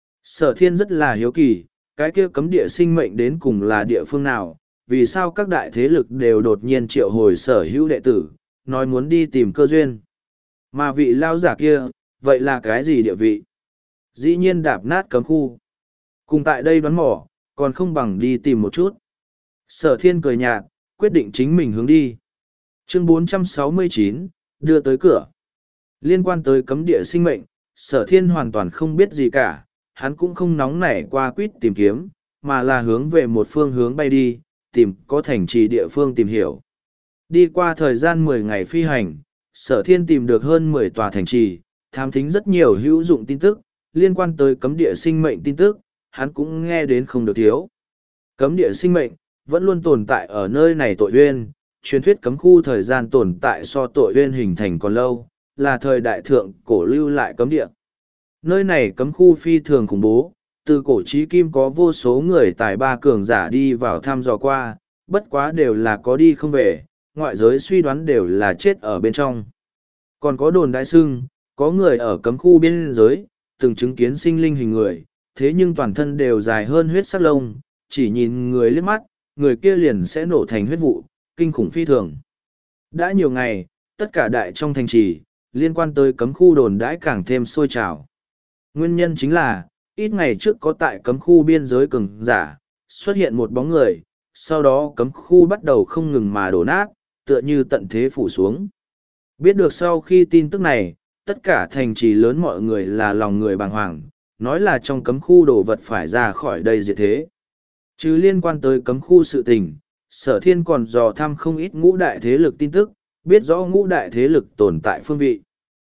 Sở thiên rất là hiếu kỳ, cái kia cấm địa sinh mệnh đến cùng là địa phương nào, vì sao các đại thế lực đều đột nhiên triệu hồi sở hữu đệ tử, nói muốn đi tìm cơ duyên. Mà vị lao giả kia, vậy là cái gì địa vị? Dĩ nhiên đạp nát cấm khu. Cùng tại đây đoán mò, còn không bằng đi tìm một chút. Sở thiên cười nhạt, quyết định chính mình hướng đi. Chương bốn trăm sáu mươi chín, đưa tới cửa. Liên quan tới cấm địa sinh mệnh, sở thiên hoàn toàn không biết gì cả, hắn cũng không nóng nảy qua quýt tìm kiếm, mà là hướng về một phương hướng bay đi, tìm có thành trì địa phương tìm hiểu. Đi qua thời gian mười ngày phi hành, sở thiên tìm được hơn mười tòa thành trì, thám thính rất nhiều hữu dụng tin tức, liên quan tới cấm địa sinh mệnh tin tức, hắn cũng nghe đến không được thiếu. Cấm địa sinh mệnh, vẫn luôn tồn tại ở nơi này tội uyên, truyền thuyết cấm khu thời gian tồn tại so tội uyên hình thành còn lâu, là thời đại thượng cổ lưu lại cấm địa. Nơi này cấm khu phi thường khủng bố, từ cổ chí kim có vô số người tài ba cường giả đi vào thăm dò qua, bất quá đều là có đi không về, ngoại giới suy đoán đều là chết ở bên trong. Còn có đồn đại xưng, có người ở cấm khu biên giới, từng chứng kiến sinh linh hình người, thế nhưng toàn thân đều dài hơn huyết sắc lông, chỉ nhìn người liếc mắt, người kia liền sẽ nổ thành huyết vụ, kinh khủng phi thường. Đã nhiều ngày, tất cả đại trong thành trì, liên quan tới cấm khu đồn đãi càng thêm sôi trào. Nguyên nhân chính là, ít ngày trước có tại cấm khu biên giới cường giả, xuất hiện một bóng người, sau đó cấm khu bắt đầu không ngừng mà đổ nát, tựa như tận thế phủ xuống. Biết được sau khi tin tức này, tất cả thành trì lớn mọi người là lòng người bàng hoàng, nói là trong cấm khu đồ vật phải ra khỏi đây diệt thế. Chứ liên quan tới cấm khu sự tình, Sở Thiên còn dò thăm không ít ngũ đại thế lực tin tức, biết rõ ngũ đại thế lực tồn tại phương vị.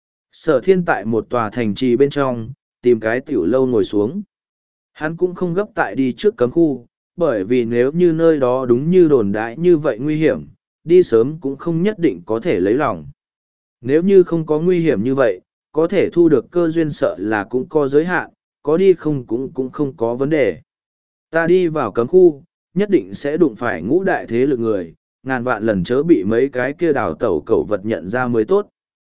Sở Thiên tại một tòa thành trì bên trong, tìm cái tiểu lâu ngồi xuống. Hắn cũng không gấp tại đi trước cấm khu, bởi vì nếu như nơi đó đúng như đồn đại như vậy nguy hiểm, đi sớm cũng không nhất định có thể lấy lòng. Nếu như không có nguy hiểm như vậy, có thể thu được cơ duyên sợ là cũng có giới hạn, có đi không cũng cũng không có vấn đề. Ta đi vào cấm khu, nhất định sẽ đụng phải ngũ đại thế lực người, ngàn vạn lần chớ bị mấy cái kia đào tẩu cẩu vật nhận ra mới tốt.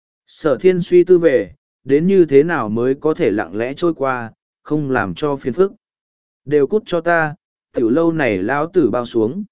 Sở Thiên suy tư về, đến như thế nào mới có thể lặng lẽ trôi qua, không làm cho phiền phức. Đều cút cho ta, tiểu lâu này lão tử bao xuống.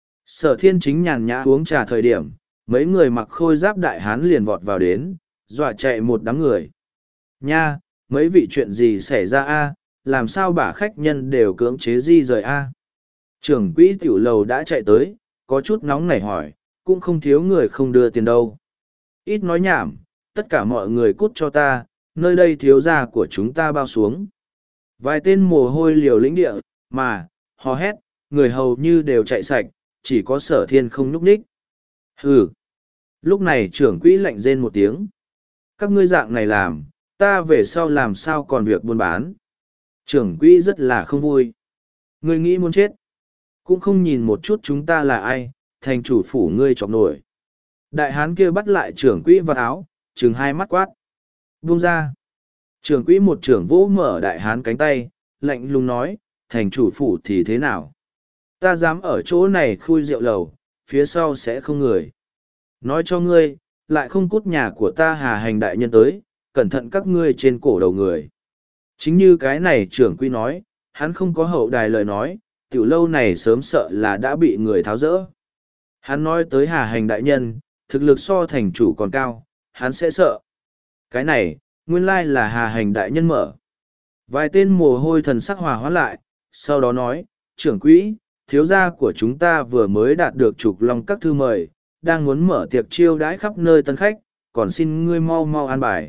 Sở Thiên chính nhàn nhã uống trà thời điểm, mấy người mặc khôi giáp đại hán liền vọt vào đến, dọa chạy một đám người. Nha, mấy vị chuyện gì xảy ra a? Làm sao bà khách nhân đều cưỡng chế di rời a? Trưởng quỹ tiểu lầu đã chạy tới, có chút nóng nảy hỏi, cũng không thiếu người không đưa tiền đâu. Ít nói nhảm, tất cả mọi người cút cho ta, nơi đây thiếu gia của chúng ta bao xuống. Vài tên mồ hôi liều lĩnh địa, mà, hò hét, người hầu như đều chạy sạch, chỉ có Sở Thiên không nhúc nhích. Hừ. Lúc này trưởng quỹ lạnh rên một tiếng. Các ngươi dạng này làm, ta về sau làm sao còn việc buôn bán. Trưởng quỹ rất là không vui. Ngươi nghĩ muốn chết. Cũng không nhìn một chút chúng ta là ai, thành chủ phủ ngươi chọc nổi. Đại hán kia bắt lại trưởng quỹ vào áo, trừng hai mắt quát. Buông ra. Trưởng quỹ một trưởng vỗ mở đại hán cánh tay, lạnh lùng nói, thành chủ phủ thì thế nào? Ta dám ở chỗ này khui rượu lầu, phía sau sẽ không người. Nói cho ngươi, lại không cút nhà của ta hà hành đại nhân tới, cẩn thận các ngươi trên cổ đầu người. Chính như cái này trưởng quỹ nói, hắn không có hậu đài lời nói, tiểu lâu này sớm sợ là đã bị người tháo rỡ. Hắn nói tới hà hành đại nhân, thực lực so thành chủ còn cao, hắn sẽ sợ. Cái này, nguyên lai là hà hành đại nhân mở. Vài tên mồ hôi thần sắc hòa hoãn lại, sau đó nói, trưởng quỹ, thiếu gia của chúng ta vừa mới đạt được trục long các thư mời, đang muốn mở tiệc chiêu đãi khắp nơi tân khách, còn xin ngươi mau mau an bài.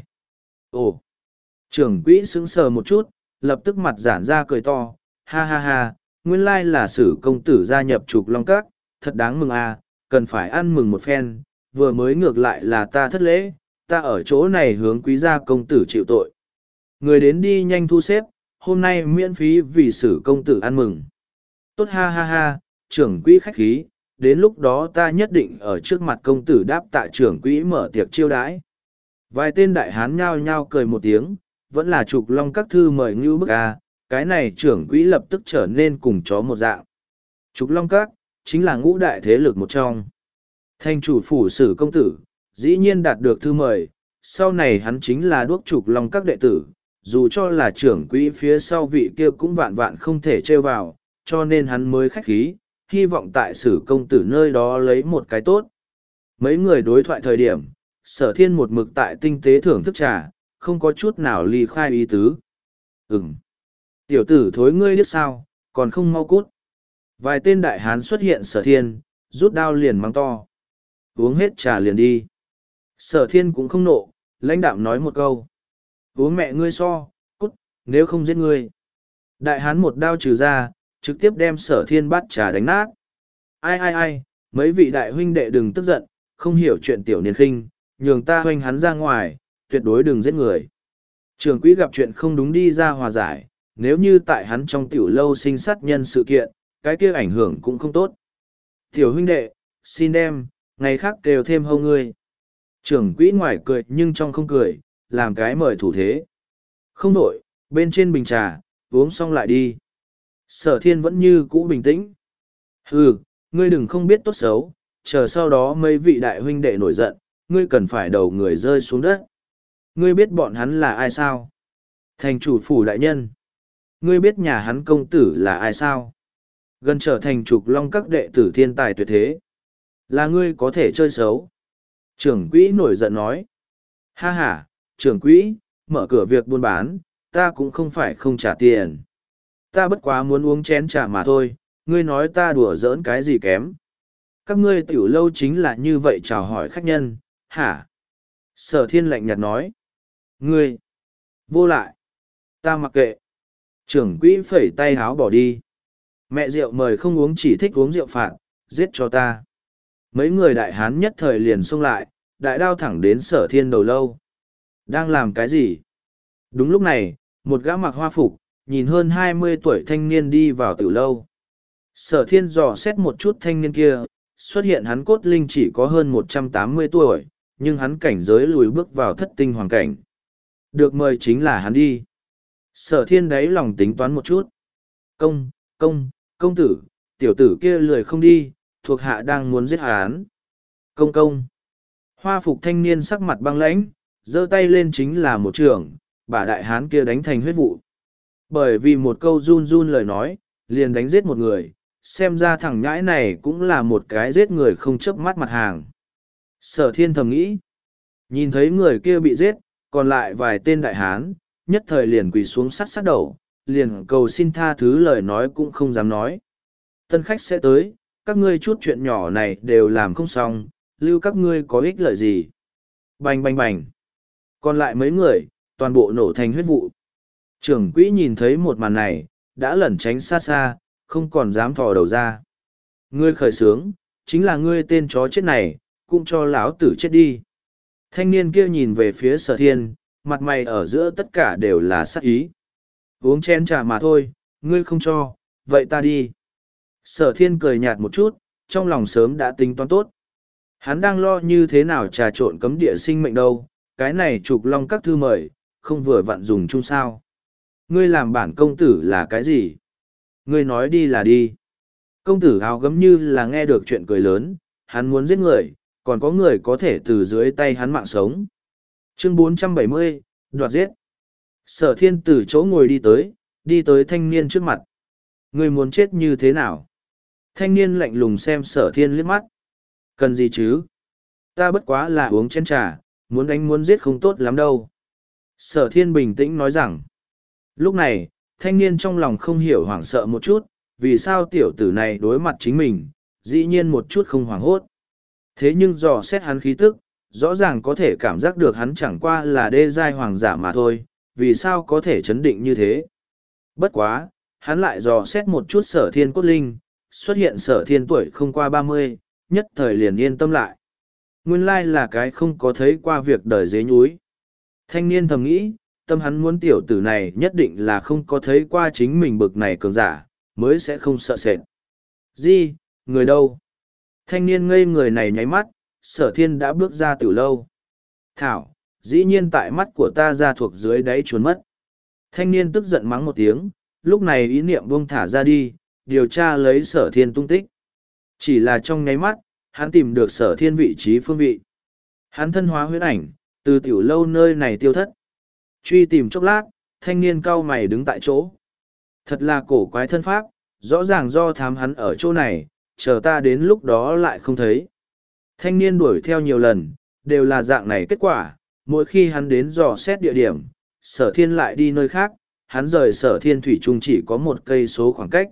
Ồ! Trưởng quỹ sững sờ một chút, lập tức mặt giãn ra cười to, ha ha ha, nguyên lai là sử công tử gia nhập trục long các, thật đáng mừng à, cần phải ăn mừng một phen, vừa mới ngược lại là ta thất lễ, ta ở chỗ này hướng quý gia công tử chịu tội. Người đến đi nhanh thu xếp, hôm nay miễn phí vì sử công tử ăn mừng. Tốt ha ha ha, trưởng quỹ khách khí, đến lúc đó ta nhất định ở trước mặt công tử đáp tạ trưởng quỹ mở tiệc chiêu đãi. Vài tên đại hán nhao nhao cười một tiếng, vẫn là trục long các thư mời ngưu bức à, cái này trưởng quỹ lập tức trở nên cùng chó một dạng. Trục long các, chính là ngũ đại thế lực một trong. Thành chủ phủ sử công tử, dĩ nhiên đạt được thư mời, sau này hắn chính là đuốc trục long các đệ tử, dù cho là trưởng quỹ phía sau vị kia cũng vạn vạn không thể trêu vào, cho nên hắn mới khách khí, hy vọng tại sử công tử nơi đó lấy một cái tốt. Mấy người đối thoại thời điểm, Sở Thiên một mực tại tinh tế thưởng thức trà, không có chút nào ly khai ý tứ. Ừm. Tiểu tử thối ngươi biết sao, còn không mau cút. Vài tên đại hán xuất hiện Sở Thiên, rút đao liền mắng to. Uống hết trà liền đi. Sở Thiên cũng không nộ, lãnh đạm nói một câu. Uống mẹ ngươi so, cút, nếu không giết ngươi. Đại hán một đao trừ ra, trực tiếp đem Sở Thiên bắt trà đánh nát. Ai ai ai, mấy vị đại huynh đệ đừng tức giận, không hiểu chuyện tiểu niên khinh, nhường ta hoanh hắn ra ngoài, tuyệt đối đừng giết người. Trưởng quỹ gặp chuyện không đúng đi ra hòa giải, nếu như tại hắn trong tiểu lâu sinh sát nhân sự kiện, cái kia ảnh hưởng cũng không tốt. Tiểu huynh đệ, xin đem, ngày khác đều thêm hâu ngươi. Trưởng quỹ ngoài cười nhưng trong không cười, làm cái mời thủ thế. Không đổi, bên trên bình trà, uống xong lại đi. Sở Thiên vẫn như cũ bình tĩnh. Hừ, ngươi đừng không biết tốt xấu, chờ sau đó mấy vị đại huynh đệ nổi giận, ngươi cần phải đầu người rơi xuống đất. Ngươi biết bọn hắn là ai sao? Thành chủ phủ đại nhân. Ngươi biết nhà hắn công tử là ai sao? Gần trở thành trục long các đệ tử thiên tài tuyệt thế. Là ngươi có thể chơi xấu. Trưởng quỹ nổi giận nói. Ha ha, trưởng quỹ, mở cửa việc buôn bán, ta cũng không phải không trả tiền. Ta bất quá muốn uống chén trà mà thôi, ngươi nói ta đùa giỡn cái gì kém. Các ngươi tiểu lâu chính là như vậy chào hỏi khách nhân, hả? Sở thiên lạnh nhạt nói. Ngươi, vô lại, ta mặc kệ. Trưởng quỹ phẩy tay háo bỏ đi. Mẹ rượu mời không uống chỉ thích uống rượu phạt, giết cho ta. Mấy người đại hán nhất thời liền xông lại, đại đao thẳng đến sở thiên đầu lâu. Đang làm cái gì? Đúng lúc này, một gã mặc hoa phục, nhìn hơn hai mươi tuổi thanh niên đi vào tiểu lâu. Sở thiên dò xét một chút thanh niên kia, xuất hiện hắn cốt linh chỉ có hơn một trăm tám mươi tuổi, nhưng hắn cảnh giới lùi bước vào thất tinh hoàng cảnh. Được mời chính là hắn đi. Sở thiên đáy lòng tính toán một chút. Công, công, công tử, tiểu tử kia lười không đi, thuộc hạ đang muốn giết hắn. Công công. Hoa phục thanh niên sắc mặt băng lãnh, giơ tay lên chính là một trường, bà đại hán kia đánh thành huyết vụ. Bởi vì một câu run run lời nói, liền đánh giết một người, xem ra thằng nhãi này cũng là một cái giết người không chớp mắt mặt hàng. Sở thiên thầm nghĩ, nhìn thấy người kia bị giết, còn lại vài tên đại hán, nhất thời liền quỳ xuống sắt sát đầu, liền cầu xin tha thứ lời nói cũng không dám nói. Tân khách sẽ tới, các ngươi chút chuyện nhỏ này đều làm không xong, lưu các ngươi có ích lợi gì. Bành bành bành. Còn lại mấy người, toàn bộ nổ thành huyết vụ. Trưởng quỹ nhìn thấy một màn này, đã lẩn tránh xa xa, không còn dám thò đầu ra. Ngươi khởi sướng, chính là ngươi tên chó chết này, cũng cho lão tử chết đi. Thanh niên kia nhìn về phía sở thiên, mặt mày ở giữa tất cả đều là sát ý. Uống chén trà mà thôi, ngươi không cho, vậy ta đi. Sở thiên cười nhạt một chút, trong lòng sớm đã tính toán tốt. Hắn đang lo như thế nào trà trộn cấm địa sinh mệnh đâu, cái này trục long các thư mời, không vừa vặn dùng chung sao. Ngươi làm bản công tử là cái gì? Ngươi nói đi là đi. Công tử áo gấm như là nghe được chuyện cười lớn, hắn muốn giết người, còn có người có thể từ dưới tay hắn mạng sống. Chương bốn trăm bảy mươi, đoạt giết. Sở thiên từ chỗ ngồi đi tới, đi tới thanh niên trước mặt. Ngươi muốn chết như thế nào? Thanh niên lạnh lùng xem sở thiên liếc mắt. Cần gì chứ? Ta bất quá là uống chén trà, muốn đánh muốn giết không tốt lắm đâu. Sở thiên bình tĩnh nói rằng. Lúc này, thanh niên trong lòng không hiểu hoảng sợ một chút, vì sao tiểu tử này đối mặt chính mình, dĩ nhiên một chút không hoảng hốt. Thế nhưng dò xét hắn khí tức, rõ ràng có thể cảm giác được hắn chẳng qua là đê giai hoàng giả mà thôi, vì sao có thể chấn định như thế. Bất quá, hắn lại dò xét một chút sở thiên cốt linh, xuất hiện sở thiên tuổi không qua ba mươi, nhất thời liền yên tâm lại. Nguyên lai là cái không có thấy qua việc đời dế nhúi. Thanh niên thầm nghĩ, tâm hắn muốn tiểu tử này nhất định là không có thấy qua chính mình bực này cường giả, mới sẽ không sợ sệt. Gì, người đâu? Thanh niên ngây người này nháy mắt, sở thiên đã bước ra từ lâu. Thảo, dĩ nhiên tại mắt của ta ra thuộc dưới đáy chuồn mất. Thanh niên tức giận mắng một tiếng, lúc này ý niệm buông thả ra đi, điều tra lấy sở thiên tung tích. Chỉ là trong nháy mắt, hắn tìm được sở thiên vị trí phương vị. Hắn thân hóa huyết ảnh, từ tiểu lâu nơi này tiêu thất. Truy tìm chốc lát, thanh niên cau mày đứng tại chỗ. Thật là cổ quái thân pháp, rõ ràng do thám hắn ở chỗ này, chờ ta đến lúc đó lại không thấy. Thanh niên đuổi theo nhiều lần, đều là dạng này kết quả, mỗi khi hắn đến dò xét địa điểm, sở thiên lại đi nơi khác, hắn rời sở thiên thủy trung chỉ có một cây số khoảng cách.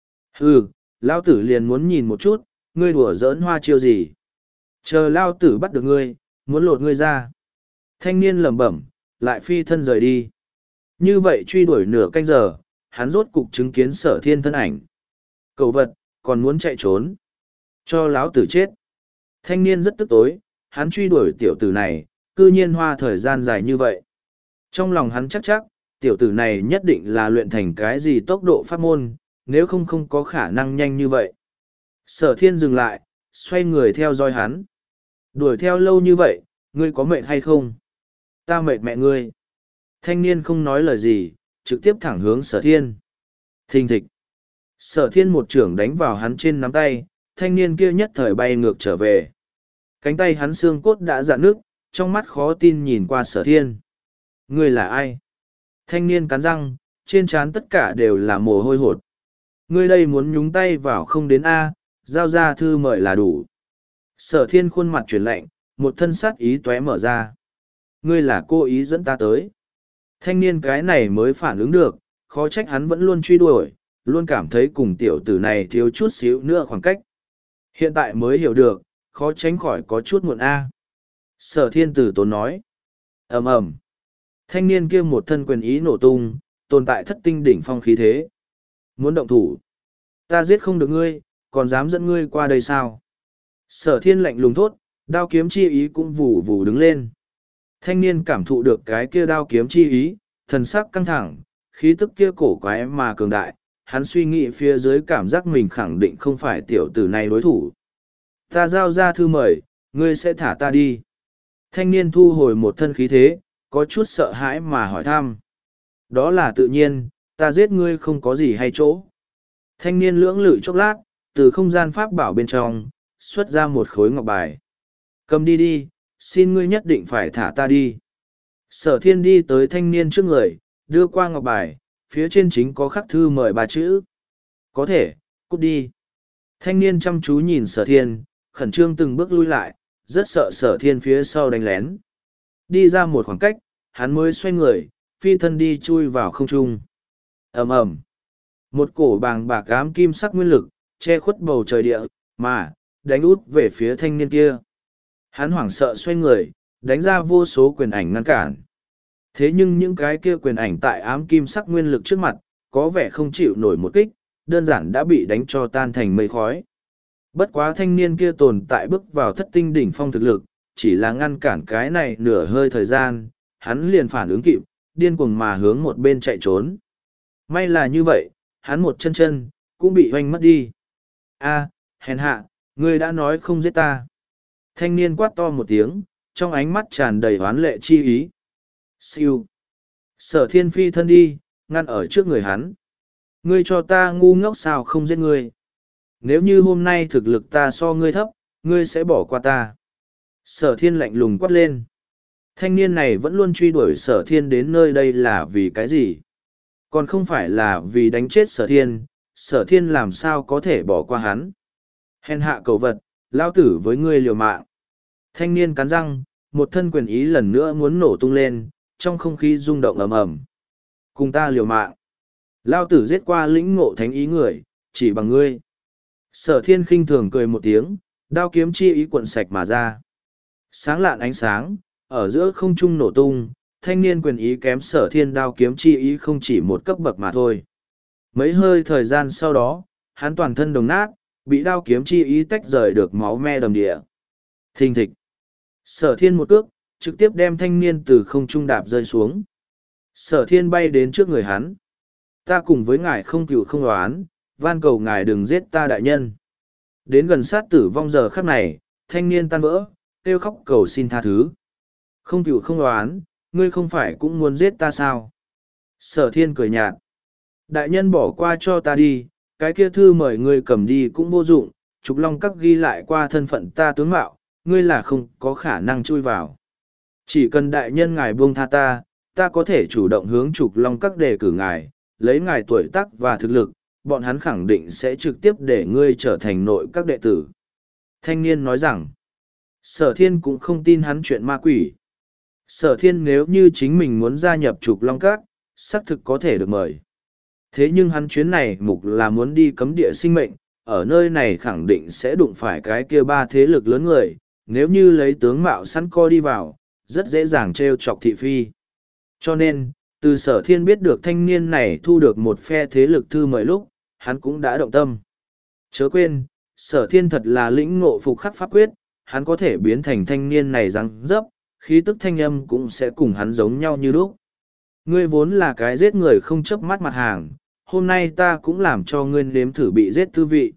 Hừ, lao tử liền muốn nhìn một chút, ngươi đùa giỡn hoa chiêu gì. Chờ lao tử bắt được ngươi, muốn lột ngươi ra. Thanh niên lẩm bẩm, lại phi thân rời đi. Như vậy truy đuổi nửa canh giờ, hắn rốt cục chứng kiến sở thiên thân ảnh. Cầu vật, còn muốn chạy trốn. Cho láo tử chết. Thanh niên rất tức tối, hắn truy đuổi tiểu tử này, cư nhiên hoa thời gian dài như vậy. Trong lòng hắn chắc chắc, tiểu tử này nhất định là luyện thành cái gì tốc độ pháp môn, nếu không không có khả năng nhanh như vậy. Sở thiên dừng lại, xoay người theo dõi hắn. Đuổi theo lâu như vậy, ngươi có mệt hay không? Ta mệt mẹ ngươi. Thanh niên không nói lời gì, trực tiếp thẳng hướng sở thiên. Thình thịch. Sở thiên một trưởng đánh vào hắn trên nắm tay, thanh niên kia nhất thời bay ngược trở về. Cánh tay hắn xương cốt đã rạn nước, trong mắt khó tin nhìn qua sở thiên. Ngươi là ai? Thanh niên cắn răng, trên trán tất cả đều là mồ hôi hột. Ngươi đây muốn nhúng tay vào không đến A, giao ra thư mời là đủ. Sở thiên khuôn mặt chuyển lạnh, một thân sát ý tóe mở ra. Ngươi là cô ý dẫn ta tới. Thanh niên cái này mới phản ứng được, khó trách hắn vẫn luôn truy đuổi, luôn cảm thấy cùng tiểu tử này thiếu chút xíu nữa khoảng cách. Hiện tại mới hiểu được, khó tránh khỏi có chút muộn a. Sở thiên tử tốn nói. ầm ầm. Thanh niên kia một thân quyền ý nổ tung, tồn tại thất tinh đỉnh phong khí thế. Muốn động thủ. Ta giết không được ngươi, còn dám dẫn ngươi qua đây sao? Sở thiên lạnh lùng thốt, đao kiếm chi ý cũng vù vù đứng lên. Thanh niên cảm thụ được cái kia đao kiếm chi ý, thần sắc căng thẳng, khí tức kia cổ quái mà cường đại, hắn suy nghĩ phía dưới cảm giác mình khẳng định không phải tiểu tử này đối thủ. Ta giao ra thư mời, ngươi sẽ thả ta đi. Thanh niên thu hồi một thân khí thế, có chút sợ hãi mà hỏi thăm. Đó là tự nhiên, ta giết ngươi không có gì hay chỗ. Thanh niên lưỡng lự chốc lát, từ không gian pháp bảo bên trong, xuất ra một khối ngọc bài. Cầm đi đi, xin ngươi nhất định phải thả ta đi. Sở thiên đi tới thanh niên trước người, đưa qua ngọc bài, phía trên chính có khắc thư mời ba chữ. Có thể, cút đi. Thanh niên chăm chú nhìn sở thiên, khẩn trương từng bước lui lại, rất sợ sở thiên phía sau đánh lén. Đi ra một khoảng cách, hắn mới xoay người, phi thân đi chui vào không trung. ầm ầm, một cổ bàng bạc ám kim sắc nguyên lực, che khuất bầu trời địa, mà, đánh út về phía thanh niên kia. Hắn hoảng sợ xoay người, đánh ra vô số quyền ảnh ngăn cản. Thế nhưng những cái kia quyền ảnh tại ám kim sắc nguyên lực trước mặt, có vẻ không chịu nổi một kích, đơn giản đã bị đánh cho tan thành mây khói. Bất quá thanh niên kia tồn tại bước vào thất tinh đỉnh phong thực lực, chỉ là ngăn cản cái này nửa hơi thời gian, hắn liền phản ứng kịp, điên cuồng mà hướng một bên chạy trốn. May là như vậy, hắn một chân chân, cũng bị hoanh mất đi. A, hèn hạ, ngươi đã nói không giết ta. Thanh niên quát to một tiếng, trong ánh mắt tràn đầy oán lệ chi ý. Siêu. Sở thiên phi thân đi, ngăn ở trước người hắn. Ngươi cho ta ngu ngốc sao không giết ngươi. Nếu như hôm nay thực lực ta so ngươi thấp, ngươi sẽ bỏ qua ta. Sở thiên lạnh lùng quát lên. Thanh niên này vẫn luôn truy đuổi sở thiên đến nơi đây là vì cái gì? Còn không phải là vì đánh chết sở thiên, sở thiên làm sao có thể bỏ qua hắn. Hèn hạ cầu vật, lao tử với ngươi liều mạng. Thanh niên cắn răng, một thân quyền ý lần nữa muốn nổ tung lên, trong không khí rung động ầm ầm. Cùng ta liều mạng. Lao tử giết qua lĩnh ngộ thánh ý người, chỉ bằng ngươi. Sở thiên khinh thường cười một tiếng, đao kiếm chi ý cuộn sạch mà ra. Sáng lạn ánh sáng, ở giữa không trung nổ tung, thanh niên quyền ý kém sở thiên đao kiếm chi ý không chỉ một cấp bậc mà thôi. Mấy hơi thời gian sau đó, hắn toàn thân đồng nát, bị đao kiếm chi ý tách rời được máu me đầm địa. Thình thịch. Sở thiên một cước, trực tiếp đem thanh niên từ không trung đạp rơi xuống. Sở thiên bay đến trước người hắn. Ta cùng với ngài không cựu không đoán, van cầu ngài đừng giết ta đại nhân. Đến gần sát tử vong giờ khắc này, thanh niên tan vỡ, kêu khóc cầu xin tha thứ. Không cựu không đoán, ngươi không phải cũng muốn giết ta sao? Sở thiên cười nhạt. Đại nhân bỏ qua cho ta đi, cái kia thư mời ngươi cầm đi cũng vô dụng, Trục Long Các ghi lại qua thân phận ta tướng mạo, ngươi là không có khả năng chui vào. Chỉ cần đại nhân ngài buông tha ta, ta có thể chủ động hướng Trục Long Các đề cử ngài, lấy ngài tuổi tác và thực lực, bọn hắn khẳng định sẽ trực tiếp để ngươi trở thành nội các đệ tử. Thanh niên nói rằng, sở thiên cũng không tin hắn chuyện ma quỷ. Sở thiên nếu như chính mình muốn gia nhập Trục Long Các, xác thực có thể được mời. Thế nhưng hắn chuyến này mục là muốn đi cấm địa sinh mệnh, ở nơi này khẳng định sẽ đụng phải cái kia ba thế lực lớn người, nếu như lấy tướng mạo sẵn co đi vào, rất dễ dàng trêu chọc thị phi. Cho nên, từ sở thiên biết được thanh niên này thu được một phe thế lực thư mời lúc, hắn cũng đã động tâm. Chớ quên, sở thiên thật là lĩnh ngộ phục khắc pháp quyết, hắn có thể biến thành thanh niên này răng dấp, khí tức thanh âm cũng sẽ cùng hắn giống nhau như lúc. Ngươi vốn là cái giết người không chớp mắt mặt hàng, hôm nay ta cũng làm cho ngươi nếm thử bị giết tư vị.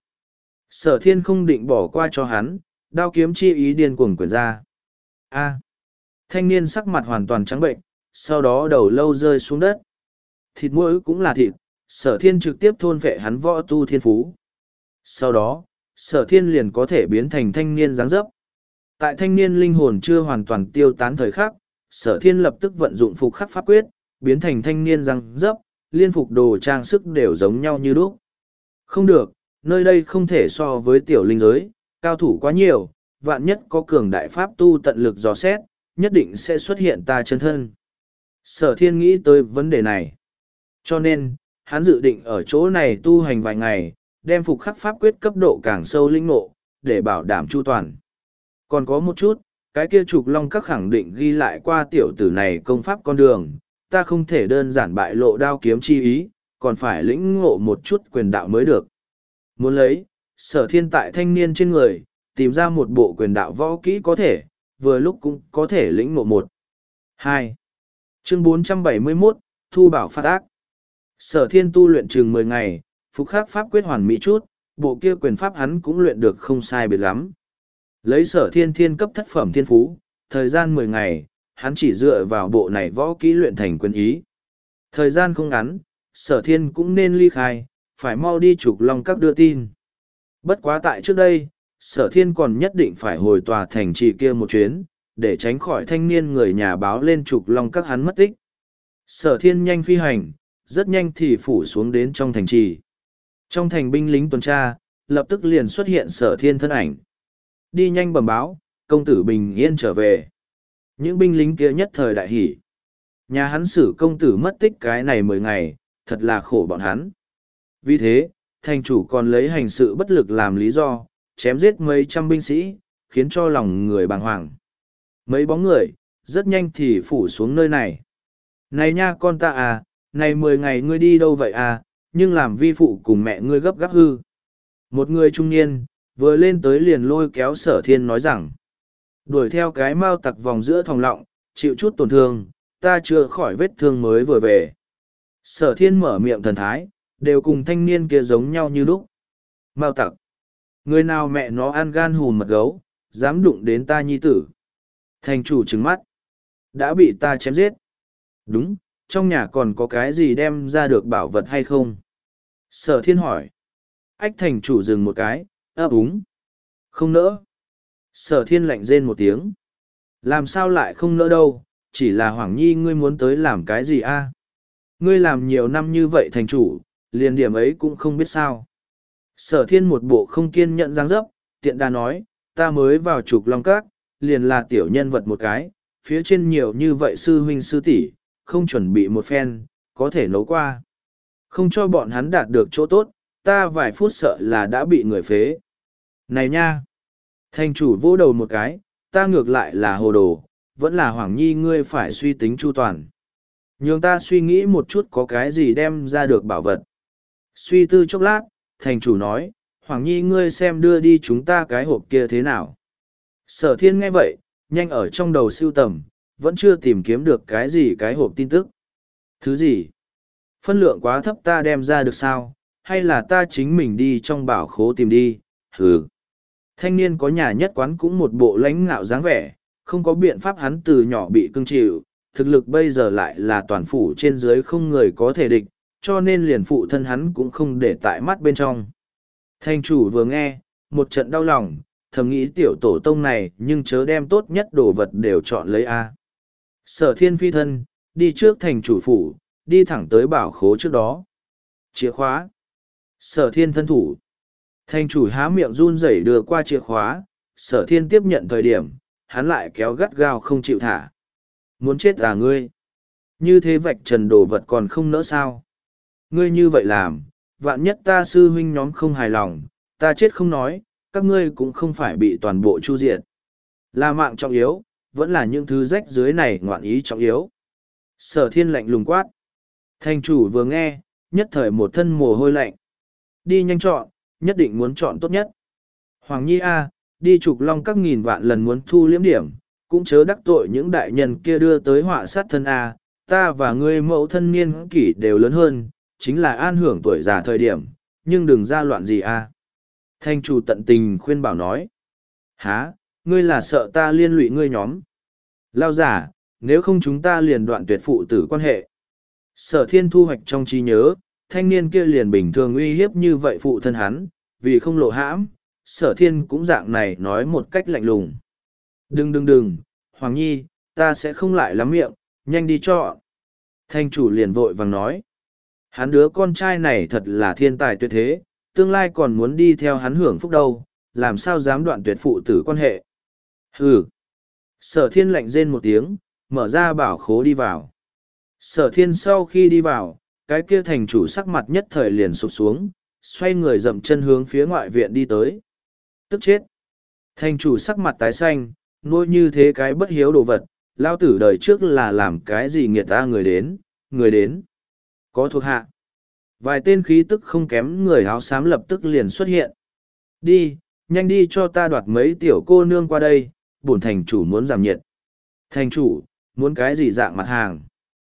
Sở thiên không định bỏ qua cho hắn, đao kiếm chi ý điên cuồng quyển ra. A. Thanh niên sắc mặt hoàn toàn trắng bệnh, sau đó đầu lâu rơi xuống đất. Thịt mũi cũng là thịt, sở thiên trực tiếp thôn vệ hắn võ tu thiên phú. Sau đó, sở thiên liền có thể biến thành thanh niên dáng dấp. Tại thanh niên linh hồn chưa hoàn toàn tiêu tán thời khắc, sở thiên lập tức vận dụng phục khắc pháp quyết, biến thành thanh niên dáng dấp, liên phục đồ trang sức đều giống nhau như lúc. Không được, nơi đây không thể so với tiểu linh giới, cao thủ quá nhiều, vạn nhất có cường đại pháp tu tận lực dò xét, nhất định sẽ xuất hiện ta chân thân. Sở thiên nghĩ tới vấn đề này. Cho nên, hắn dự định ở chỗ này tu hành vài ngày, đem phục khắc pháp quyết cấp độ càng sâu linh ngộ, để bảo đảm chu toàn. Còn có một chút, cái kia trục long các khẳng định ghi lại qua tiểu tử này công pháp con đường, ta không thể đơn giản bại lộ đao kiếm chi ý, còn phải lĩnh ngộ một chút quyền đạo mới được. Muốn lấy, sở thiên tại thanh niên trên người, tìm ra một bộ quyền đạo võ kỹ có thể, vừa lúc cũng có thể lĩnh ngộ một. hai. Chương bốn trăm bảy mươi mốt, Thu Bảo Phát Ác. Sở thiên tu luyện chừng mười ngày, phục khắc pháp quyết hoàn mỹ chút, bộ kia quyền pháp hắn cũng luyện được không sai biệt lắm. Lấy sở thiên thiên cấp thất phẩm thiên phú, thời gian mười ngày, hắn chỉ dựa vào bộ này võ kỹ luyện thành quyền ý. Thời gian không ngắn, sở thiên cũng nên ly khai, phải mau đi trục long các đưa tin. Bất quá tại trước đây, sở thiên còn nhất định phải hồi tòa thành trì kia một chuyến, để tránh khỏi thanh niên người nhà báo lên trục long các hắn mất tích. Sở thiên nhanh phi hành, rất nhanh thì phủ xuống đến trong thành trì. Trong thành binh lính tuần tra, lập tức liền xuất hiện sở thiên thân ảnh. Đi nhanh bẩm báo, công tử bình yên trở về. Những binh lính kia nhất thời đại hỉ. Nhà hắn xử công tử mất tích cái này mười ngày, thật là khổ bọn hắn. Vì thế, thành chủ còn lấy hành sự bất lực làm lý do, chém giết mấy trăm binh sĩ, khiến cho lòng người bàng hoàng. Mấy bóng người, rất nhanh thì phủ xuống nơi này. Này nha con ta à, này mười ngày ngươi đi đâu vậy à, nhưng làm vi phụ cùng mẹ ngươi gấp gáp hư. Một người trung niên, vừa lên tới liền lôi kéo sở thiên nói rằng, đuổi theo cái mao tặc vòng giữa thòng lọng, chịu chút tổn thương, ta chưa khỏi vết thương mới vừa về. Sở thiên mở miệng thần thái, đều cùng thanh niên kia giống nhau như lúc. Mao tặc, người nào mẹ nó ăn gan hùn mật gấu, dám đụng đến ta nhi tử. Thành chủ trừng mắt, đã bị ta chém giết. Đúng, trong nhà còn có cái gì đem ra được bảo vật hay không? Sở thiên hỏi. Ách thành chủ dừng một cái, ấp úng. Không nỡ. Sở thiên lạnh rên một tiếng. Làm sao lại không nỡ đâu, chỉ là Hoàng Nhi ngươi muốn tới làm cái gì a? Ngươi làm nhiều năm như vậy thành chủ, liền điểm ấy cũng không biết sao. Sở thiên một bộ không kiên nhận dáng dấp, tiện đà nói, ta mới vào trục long các, liền là tiểu nhân vật một cái, phía trên nhiều như vậy sư huynh sư tỷ, không chuẩn bị một phen, có thể nấu qua. Không cho bọn hắn đạt được chỗ tốt, ta vài phút sợ là đã bị người phế. Này nha! Thành chủ vỗ đầu một cái, ta ngược lại là hồ đồ, vẫn là Hoàng Nhi ngươi phải suy tính chu toàn. Nhường ta suy nghĩ một chút có cái gì đem ra được bảo vật. Suy tư chốc lát, thành chủ nói, Hoàng Nhi ngươi xem đưa đi chúng ta cái hộp kia thế nào. Sở thiên nghe vậy, nhanh ở trong đầu siêu tầm, vẫn chưa tìm kiếm được cái gì cái hộp tin tức. Thứ gì? Phân lượng quá thấp ta đem ra được sao, hay là ta chính mình đi trong bảo khố tìm đi, hừ. Thanh niên có nhà nhất quán cũng một bộ lãnh ngạo dáng vẻ, không có biện pháp hắn từ nhỏ bị cưng chịu, thực lực bây giờ lại là toàn phủ trên dưới không người có thể địch, cho nên liền phụ thân hắn cũng không để tại mắt bên trong. Thanh chủ vừa nghe, một trận đau lòng, thầm nghĩ tiểu tổ tông này nhưng chớ đem tốt nhất đồ vật đều chọn lấy A. Sở thiên phi thân, đi trước thành chủ phủ, đi thẳng tới bảo khố trước đó. Chìa khóa. Sở thiên thân thủ. Thành chủ há miệng run rẩy đưa qua chìa khóa, sở thiên tiếp nhận thời điểm, hắn lại kéo gắt gao không chịu thả. Muốn chết à ngươi? Như thế vạch trần đồ vật còn không nỡ sao? Ngươi như vậy làm, vạn nhất ta sư huynh nhóm không hài lòng, ta chết không nói, các ngươi cũng không phải bị toàn bộ chu diệt. Là mạng trọng yếu, vẫn là những thứ rách dưới này ngoạn ý trọng yếu. Sở thiên lạnh lùng quát. Thành chủ vừa nghe, nhất thời một thân mồ hôi lạnh. Đi nhanh chọn, nhất định muốn chọn tốt nhất. Hoàng Nhi A, đi trục long các nghìn vạn lần muốn thu liếm điểm, cũng chớ đắc tội những đại nhân kia đưa tới họa sát thân A, ta và ngươi mẫu thân niên kỷ đều lớn hơn, chính là an hưởng tuổi già thời điểm, nhưng đừng ra loạn gì A. Thanh chủ tận tình khuyên bảo nói. Hả, ngươi là sợ ta liên lụy ngươi nhóm. Lao giả, nếu không chúng ta liền đoạn tuyệt phụ tử quan hệ. Sở thiên thu hoạch trong trí nhớ, thanh niên kia liền bình thường uy hiếp như vậy phụ thân hắn, vì không lộ hãm, sở thiên cũng dạng này nói một cách lạnh lùng. Đừng đừng đừng, Hoàng Nhi, ta sẽ không lại lắm miệng, nhanh đi chọn. Thanh chủ liền vội vàng nói. Hắn đứa con trai này thật là thiên tài tuyệt thế, tương lai còn muốn đi theo hắn hưởng phúc đâu, làm sao dám đoạn tuyệt phụ tử quan hệ. Hừ. Sở thiên lạnh rên một tiếng, mở ra bảo khố đi vào. Sở thiên sau khi đi vào, cái kia thành chủ sắc mặt nhất thời liền sụp xuống, xoay người dậm chân hướng phía ngoại viện đi tới. Tức chết. Thành chủ sắc mặt tái xanh, nuôi như thế cái bất hiếu đồ vật, lao tử đời trước là làm cái gì nghiệt ta người đến, người đến. Có thuộc hạ. Vài tên khí tức không kém người áo xám lập tức liền xuất hiện. Đi, nhanh đi cho ta đoạt mấy tiểu cô nương qua đây, bổn thành chủ muốn giảm nhiệt. Thành chủ, muốn cái gì dạng mặt hàng?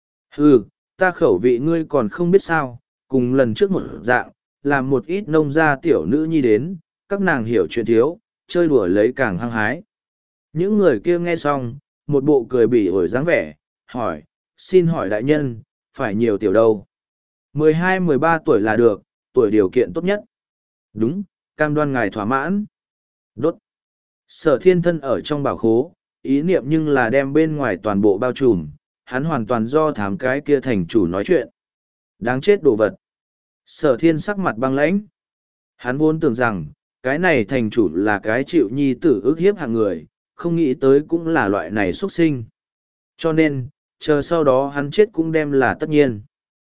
Hừ, ta khẩu vị ngươi còn không biết sao, cùng lần trước một dạng, làm một ít nông gia tiểu nữ nhi đến, các nàng hiểu chuyện thiếu, chơi đùa lấy càng hăng hái. Những người kia nghe xong, một bộ cười bỉ ổi dáng vẻ, hỏi, xin hỏi đại nhân, phải nhiều tiểu đâu? mười hai mười ba tuổi là được, tuổi điều kiện tốt nhất. Đúng, cam đoan ngài thỏa mãn. Đốt. Sở thiên thân ở trong bảo khố, ý niệm nhưng là đem bên ngoài toàn bộ bao trùm, hắn hoàn toàn do thám cái kia thành chủ nói chuyện. Đáng chết đồ vật. Sở thiên sắc mặt băng lãnh. Hắn vốn tưởng rằng, cái này thành chủ là cái chịu nhi tử ức hiếp hạng người, không nghĩ tới cũng là loại này xuất sinh. Cho nên, chờ sau đó hắn chết cũng đem là tất nhiên.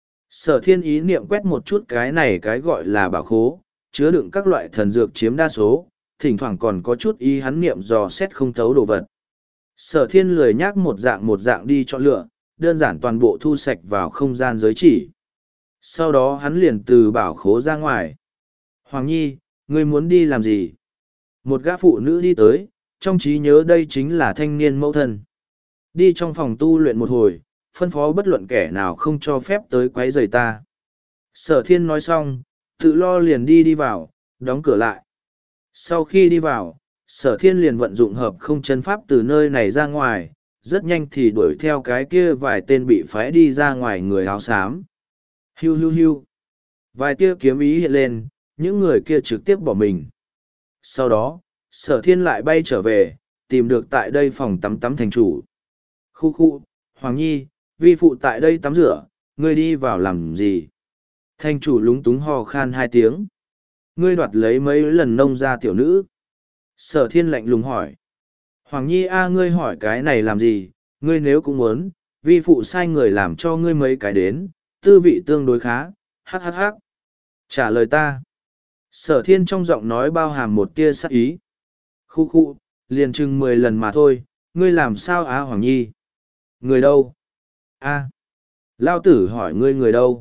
Sở thiên ý niệm quét một chút cái này cái gọi là bảo khố, chứa đựng các loại thần dược chiếm đa số, thỉnh thoảng còn có chút ý hắn niệm dò xét không thấu đồ vật. Sở thiên lười nhác một dạng một dạng đi chọn lựa, đơn giản toàn bộ thu sạch vào không gian giới chỉ. Sau đó hắn liền từ bảo khố ra ngoài. Hoàng Nhi, ngươi muốn đi làm gì? Một gã phụ nữ đi tới, trong trí nhớ đây chính là thanh niên mẫu thân. Đi trong phòng tu luyện một hồi, phân phó bất luận kẻ nào không cho phép tới quấy rầy ta. Sở thiên nói xong, tự lo liền đi đi vào, đóng cửa lại. Sau khi đi vào, sở thiên liền vận dụng hợp không chân pháp từ nơi này ra ngoài, rất nhanh thì đuổi theo cái kia vài tên bị phái đi ra ngoài người áo xám. Hiu hiu hiu. Vài tia kiếm ý hiện lên, những người kia trực tiếp bỏ mình. Sau đó, sở thiên lại bay trở về, tìm được tại đây phòng tắm tắm thành chủ. Khu khu, Hoàng Nhi, vi phụ tại đây tắm rửa, ngươi đi vào làm gì? Thành chủ lúng túng hò khan hai tiếng. Ngươi đoạt lấy mấy lần nông ra tiểu nữ. Sở thiên lạnh lùng hỏi. Hoàng Nhi a ngươi hỏi cái này làm gì, ngươi nếu cũng muốn, vi phụ sai người làm cho ngươi mấy cái đến, tư vị tương đối khá, hắc hắc hắc. Trả lời ta. Sở thiên trong giọng nói bao hàm một tia sắc ý. Khu khu, liền chừng mười lần mà thôi, ngươi làm sao á Hoàng Nhi? Người đâu? A. Lao tử hỏi ngươi người đâu?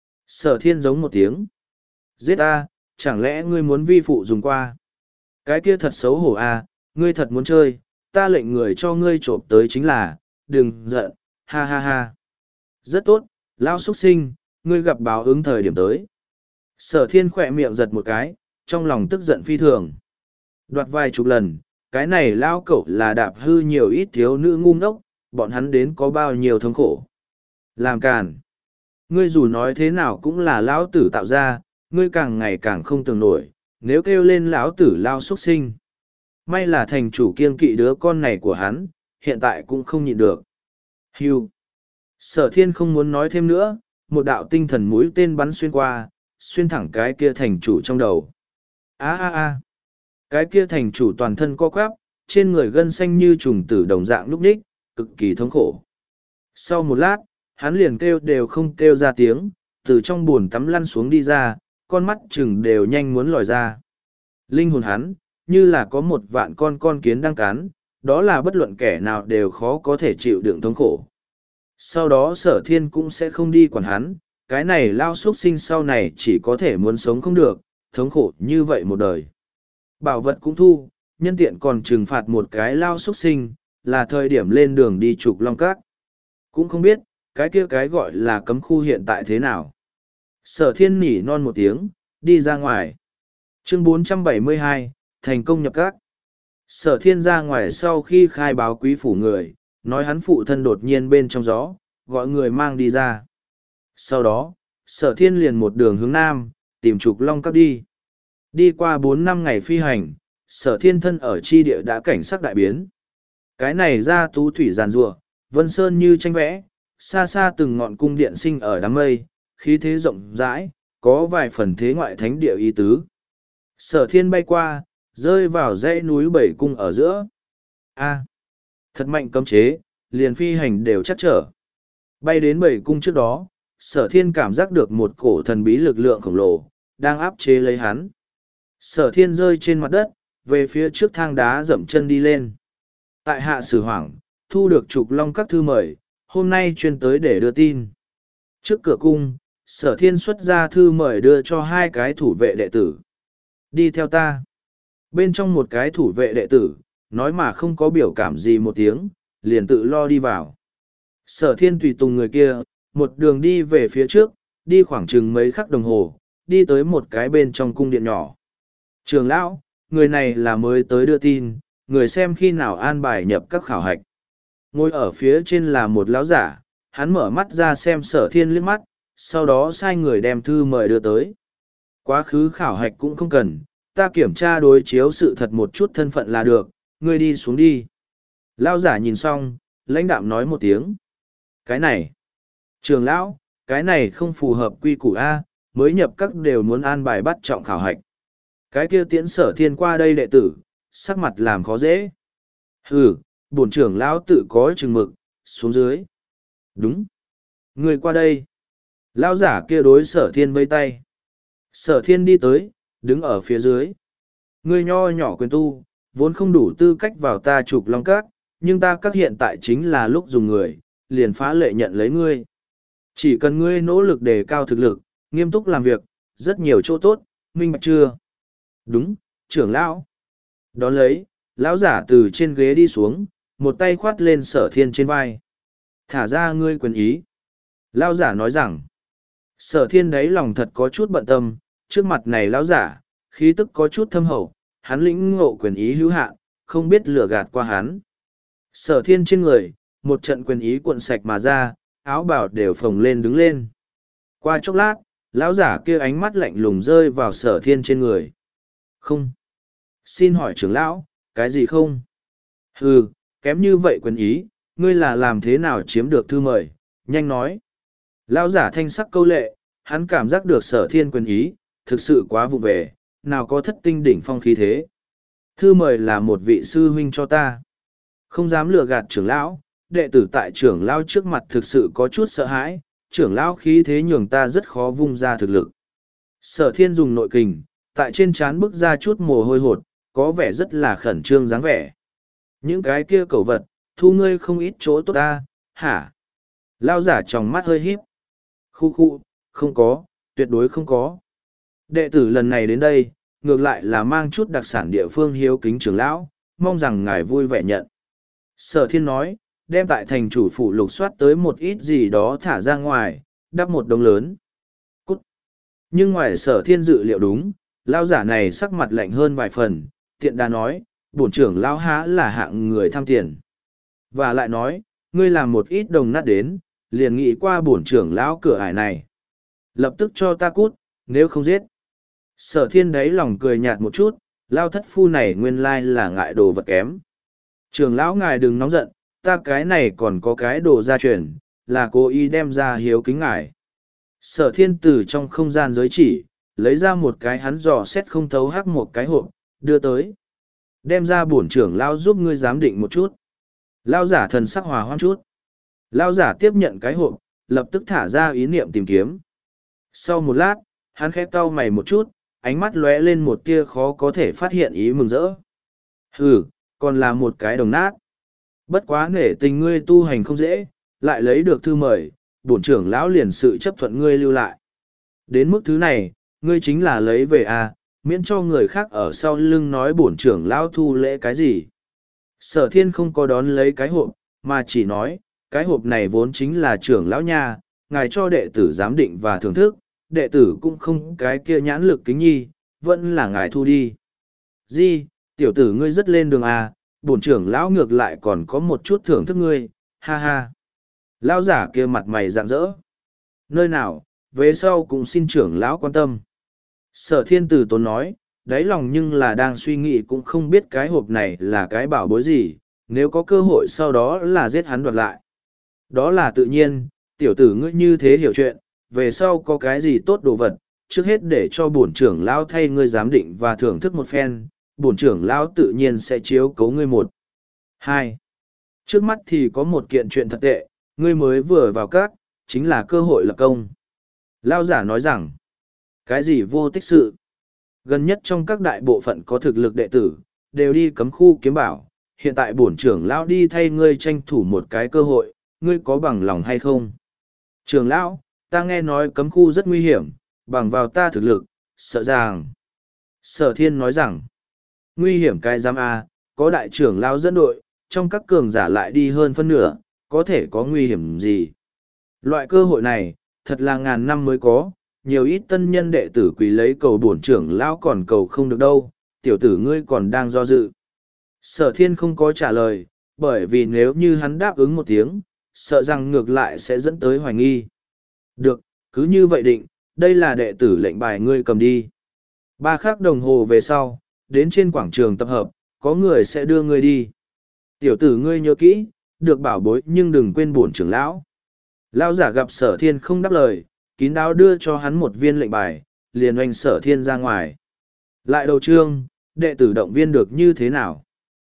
Sở thiên giống một tiếng. Giết a, chẳng lẽ ngươi muốn vi phụ dùng qua? Cái kia thật xấu hổ a, ngươi thật muốn chơi, ta lệnh người cho ngươi trộm tới chính là, đừng giận, ha ha ha. Rất tốt, Lao xuất sinh, ngươi gặp báo ứng thời điểm tới. Sở thiên khỏe miệng giật một cái, trong lòng tức giận phi thường. Đoạt vài chục lần, cái này Lao cẩu là đạp hư nhiều ít thiếu nữ ngu ngốc, bọn hắn đến có bao nhiêu thống khổ. Làm càn. Ngươi dù nói thế nào cũng là lão tử tạo ra, ngươi càng ngày càng không tưởng nổi, nếu kêu lên lão tử Lao xuất sinh. May là thành chủ kiêng kỵ đứa con này của hắn, hiện tại cũng không nhịn được. Hưu. Sở thiên không muốn nói thêm nữa, một đạo tinh thần mũi tên bắn xuyên qua, xuyên thẳng cái kia thành chủ trong đầu. Á á á. Cái kia thành chủ toàn thân co quắp, trên người gân xanh như trùng tử đồng dạng lúc ních, cực kỳ thống khổ. Sau một lát, hắn liền kêu đều không kêu ra tiếng, từ trong bồn tắm lăn xuống đi ra, con mắt chừng đều nhanh muốn lòi ra. Linh hồn hắn, như là có một vạn con con kiến đang cắn, đó là bất luận kẻ nào đều khó có thể chịu đựng thống khổ. Sau đó sở thiên cũng sẽ không đi quản hắn, cái này Lao xuất sinh sau này chỉ có thể muốn sống không được, thống khổ như vậy một đời. Bảo vật cũng thu, nhân tiện còn trừng phạt một cái Lao xuất sinh, là thời điểm lên đường đi trục long cát. Cũng không biết, cái kia cái gọi là cấm khu hiện tại thế nào. Sở thiên nỉ non một tiếng, đi ra ngoài. Chương bốn trăm bảy mươi hai, thành công nhập các. Sở thiên ra ngoài sau khi khai báo quý phủ người, nói hắn phụ thân đột nhiên bên trong gió, gọi người mang đi ra. Sau đó, sở thiên liền một đường hướng nam, tìm trục long cát đi. Đi qua bốn năm ngày phi hành, sở thiên thân ở chi địa đã cảnh sắc đại biến. Cái này ra tú thủy giàn rùa, vân sơn như tranh vẽ, xa xa từng ngọn cung điện sinh ở đám mây, khí thế rộng rãi, có vài phần thế ngoại thánh địa ý tứ. Sở thiên bay qua, rơi vào dãy núi bảy cung ở giữa. A. Thật mạnh cấm chế, liền phi hành đều chắc trở. Bay đến bảy cung trước đó, sở thiên cảm giác được một cổ thần bí lực lượng khổng lồ, đang áp chế lấy hắn. Sở thiên rơi trên mặt đất, về phía trước thang đá dậm chân đi lên. Tại hạ sử hoảng, thu được trục long các thư mời, hôm nay chuyên tới để đưa tin. Trước cửa cung, sở thiên xuất ra thư mời đưa cho hai cái thủ vệ đệ tử. Đi theo ta. Bên trong một cái thủ vệ đệ tử, nói mà không có biểu cảm gì một tiếng, liền tự lo đi vào. Sở thiên tùy tùng người kia, một đường đi về phía trước, đi khoảng chừng mấy khắc đồng hồ, đi tới một cái bên trong cung điện nhỏ. Trường lão, người này là mới tới đưa tin, người xem khi nào an bài nhập các khảo hạch. Ngồi ở phía trên là một lão giả, hắn mở mắt ra xem sở thiên liếc mắt, sau đó sai người đem thư mời đưa tới. Quá khứ khảo hạch cũng không cần, ta kiểm tra đối chiếu sự thật một chút thân phận là được, ngươi đi xuống đi. Lão giả nhìn xong, lãnh đạm nói một tiếng. Cái này, trường lão, cái này không phù hợp quy củ A, mới nhập các đều muốn an bài bắt trọng khảo hạch. Cái kia tiễn sở thiên qua đây đệ tử, sắc mặt làm khó dễ. Hừ, bổn trưởng lão tự có chừng mực, xuống dưới. Đúng. Người qua đây. Lão giả kia đối sở thiên vây tay. Sở thiên đi tới, đứng ở phía dưới. Ngươi nho nhỏ quyền tu, vốn không đủ tư cách vào ta trục long các, nhưng ta các hiện tại chính là lúc dùng người, liền phá lệ nhận lấy ngươi. Chỉ cần ngươi nỗ lực đề cao thực lực, nghiêm túc làm việc, rất nhiều chỗ tốt, minh bạch chưa? Đúng, trưởng lão. Đón lấy, lão giả từ trên ghế đi xuống, một tay khoát lên sở thiên trên vai. Thả ra ngươi quyền ý. Lão giả nói rằng, sở thiên đấy lòng thật có chút bận tâm, trước mặt này lão giả, khí tức có chút thâm hậu, hắn lĩnh ngộ quyền ý hữu hạn, không biết lừa gạt qua hắn. Sở thiên trên người, một trận quyền ý cuộn sạch mà ra, áo bào đều phồng lên đứng lên. Qua chốc lát, lão giả kia ánh mắt lạnh lùng rơi vào sở thiên trên người. Không. Xin hỏi trưởng lão, cái gì không? Hừ, kém như vậy quyền ý, ngươi là làm thế nào chiếm được thư mời, nhanh nói. Lão giả thanh sắc câu lệ, hắn cảm giác được sở thiên quyền ý, thực sự quá vụ về, nào có thất tinh đỉnh phong khí thế. Thư mời là một vị sư huynh cho ta. Không dám lừa gạt trưởng lão, đệ tử tại trưởng lão trước mặt thực sự có chút sợ hãi, trưởng lão khí thế nhường ta rất khó vung ra thực lực. Sở thiên dùng nội kình, tại trên trán bức ra chút mồ hôi hột, có vẻ rất là khẩn trương dáng vẻ. Những cái kia cẩu vật, thu ngươi không ít chỗ tốt ta, hả? Lao giả trong mắt hơi híp. Khu khu, không có, tuyệt đối không có. Đệ tử lần này đến đây, ngược lại là mang chút đặc sản địa phương hiếu kính trưởng lão, mong rằng ngài vui vẻ nhận. Sở thiên nói, đem tại thành chủ phủ lục soát tới một ít gì đó thả ra ngoài, đắp một đống lớn. Cút. Nhưng ngoài sở thiên dự liệu đúng, lao giả này sắc mặt lạnh hơn vài phần, tiện đà nói, bổn trưởng lao há là hạng người tham tiền. Và lại nói, ngươi làm một ít đồng nát đến, liền nghĩ qua bổn trưởng lão cửa ải này. Lập tức cho ta cút, nếu không giết. Sở thiên đấy lòng cười nhạt một chút, lao thất phu này nguyên lai là ngại đồ vật kém. Trưởng lão ngài đừng nóng giận, ta cái này còn có cái đồ gia truyền, là cố ý đem ra hiếu kính ngài. Sở thiên từ trong không gian giới chỉ, lấy ra một cái hắn dò xét không thấu hắc một cái hộp, đưa tới. Đem ra bổn trưởng lão giúp ngươi giám định một chút. Lão giả thần sắc hòa hoãn chút. Lão giả tiếp nhận cái hộp, lập tức thả ra ý niệm tìm kiếm. Sau một lát, hắn khẽ cau mày một chút, ánh mắt lóe lên một tia khó có thể phát hiện ý mừng rỡ. Hừ, còn là một cái đồng nát. Bất quá nể tình ngươi tu hành không dễ, lại lấy được thư mời, bổn trưởng lão liền sự chấp thuận ngươi lưu lại. Đến mức thứ này, ngươi chính là lấy về à, miễn cho người khác ở sau lưng nói bổn trưởng lão thu lễ cái gì. Sở thiên không có đón lấy cái hộp, mà chỉ nói, cái hộp này vốn chính là trưởng lão nha, ngài cho đệ tử giám định và thưởng thức, đệ tử cũng không cái kia nhãn lực kính nhi, vẫn là ngài thu đi. Di, tiểu tử ngươi rất lên đường à, bổn trưởng lão ngược lại còn có một chút thưởng thức ngươi, ha ha. Lão giả kia mặt mày rạng rỡ. Nơi nào, về sau cũng xin trưởng lão quan tâm. Sở thiên tử tốn nói, đáy lòng nhưng là đang suy nghĩ cũng không biết cái hộp này là cái bảo bối gì, nếu có cơ hội sau đó là giết hắn đoạt lại. Đó là tự nhiên, tiểu tử ngươi như thế hiểu chuyện, về sau có cái gì tốt đồ vật, trước hết để cho bổn trưởng lão thay ngươi giám định và thưởng thức một phen, bổn trưởng lão tự nhiên sẽ chiếu cấu ngươi một. Hai, trước mắt thì có một kiện chuyện thật tệ, ngươi mới vừa vào các, chính là cơ hội lập công. Lao giả nói rằng, cái gì vô tích sự? Gần nhất trong các đại bộ phận có thực lực đệ tử, đều đi cấm khu kiếm bảo, hiện tại bổn trưởng lão đi thay ngươi tranh thủ một cái cơ hội, ngươi có bằng lòng hay không? Trưởng lão, ta nghe nói cấm khu rất nguy hiểm, bằng vào ta thực lực, sợ rằng. Sở thiên nói rằng, nguy hiểm cái giam A, có đại trưởng lão dẫn đội, trong các cường giả lại đi hơn phân nửa, có thể có nguy hiểm gì? Loại cơ hội này, thật là ngàn năm mới có, nhiều ít tân nhân đệ tử quỳ lấy cầu bổn trưởng lão còn cầu không được đâu, tiểu tử ngươi còn đang do dự. Sở thiên không có trả lời, bởi vì nếu như hắn đáp ứng một tiếng, sợ rằng ngược lại sẽ dẫn tới hoài nghi. Được, cứ như vậy định, đây là đệ tử lệnh bài ngươi cầm đi. Ba khắc đồng hồ về sau, đến trên quảng trường tập hợp, có người sẽ đưa ngươi đi. Tiểu tử ngươi nhớ kỹ, được bảo bối nhưng đừng quên bổn trưởng lão. Lão giả gặp sở thiên không đáp lời, kín đáo đưa cho hắn một viên lệnh bài, liền oanh sở thiên ra ngoài. Lại đầu trương, đệ tử động viên được như thế nào?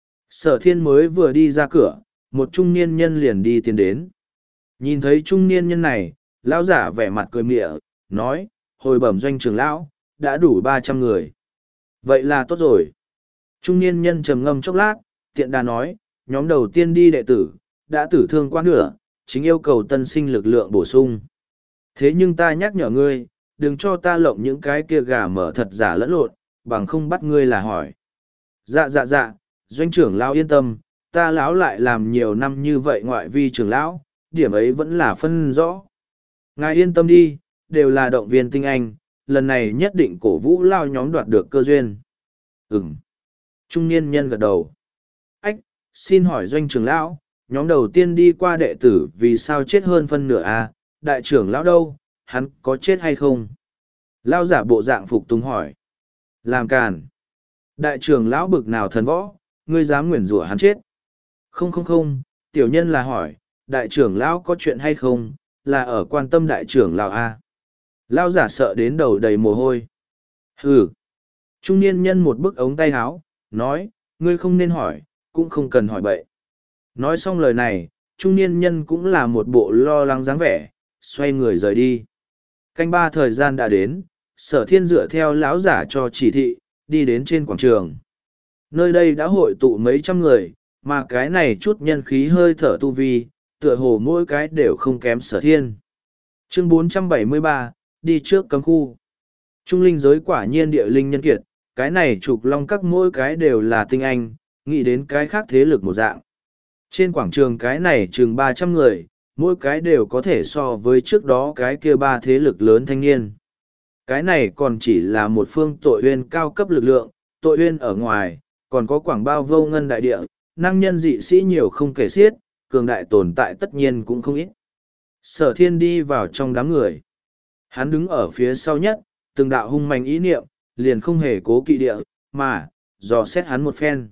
Sở thiên mới vừa đi ra cửa, một trung niên nhân liền đi tiến đến. Nhìn thấy trung niên nhân này, lão giả vẻ mặt cười mịa, nói, hồi bẩm doanh trưởng lão, đã đủ ba trăm người. Vậy là tốt rồi. Trung niên nhân trầm ngâm chốc lát, tiện đà nói, nhóm đầu tiên đi đệ tử, đã tử thương quá nửa, chính yêu cầu tân sinh lực lượng bổ sung. Thế nhưng ta nhắc nhở ngươi, đừng cho ta lộng những cái kia gà mở thật giả lẫn lộn, bằng không bắt ngươi là hỏi. Dạ dạ dạ, doanh trưởng lão yên tâm, ta lão lại làm nhiều năm như vậy ngoại vi trưởng lão, điểm ấy vẫn là phân rõ. Ngài yên tâm đi, đều là động viên tinh anh, lần này nhất định cổ vũ lao nhóm đoạt được cơ duyên. Ừm. Trung niên nhân gật đầu. Ách, xin hỏi doanh trưởng lão, nhóm đầu tiên đi qua đệ tử vì sao chết hơn phân nửa à, đại trưởng lão đâu, hắn có chết hay không? Lao giả bộ dạng phục tùng hỏi. Làm càn. Đại trưởng lão bực nào thần võ, ngươi dám nguyền rủa hắn chết? Không không không, tiểu nhân là hỏi, đại trưởng lão có chuyện hay không, là ở quan tâm đại trưởng lão a. Lao giả sợ đến đầu đầy mồ hôi. Hừ. Trung niên nhân một bức ống tay áo, nói, ngươi không nên hỏi, cũng không cần hỏi bậy. Nói xong lời này, trung niên nhân cũng là một bộ lo lắng dáng vẻ, xoay người rời đi. Canh ba thời gian đã đến, sở thiên dựa theo lão giả cho chỉ thị, đi đến trên quảng trường. Nơi đây đã hội tụ mấy trăm người, mà cái này chút nhân khí hơi thở tu vi, tựa hồ mỗi cái đều không kém sở thiên. Chương bốn trăm bảy mươi ba, đi trước cấm khu. Trung linh giới quả nhiên địa linh nhân kiệt, cái này trục long các mỗi cái đều là tinh anh, nghĩ đến cái khác thế lực một dạng. Trên quảng trường cái này chừng ba trăm người, mỗi cái đều có thể so với trước đó cái kia ba thế lực lớn thanh niên. Cái này còn chỉ là một phương tội uyên cao cấp lực lượng, tội uyên ở ngoài, còn có quảng bao vô ngân đại địa, năng nhân dị sĩ nhiều không kể xiết, cường đại tồn tại tất nhiên cũng không ít. Sở thiên đi vào trong đám người. Hắn đứng ở phía sau nhất, từng đạo hung mạnh ý niệm, liền không hề cố kỵ địa, mà, dò xét hắn một phen.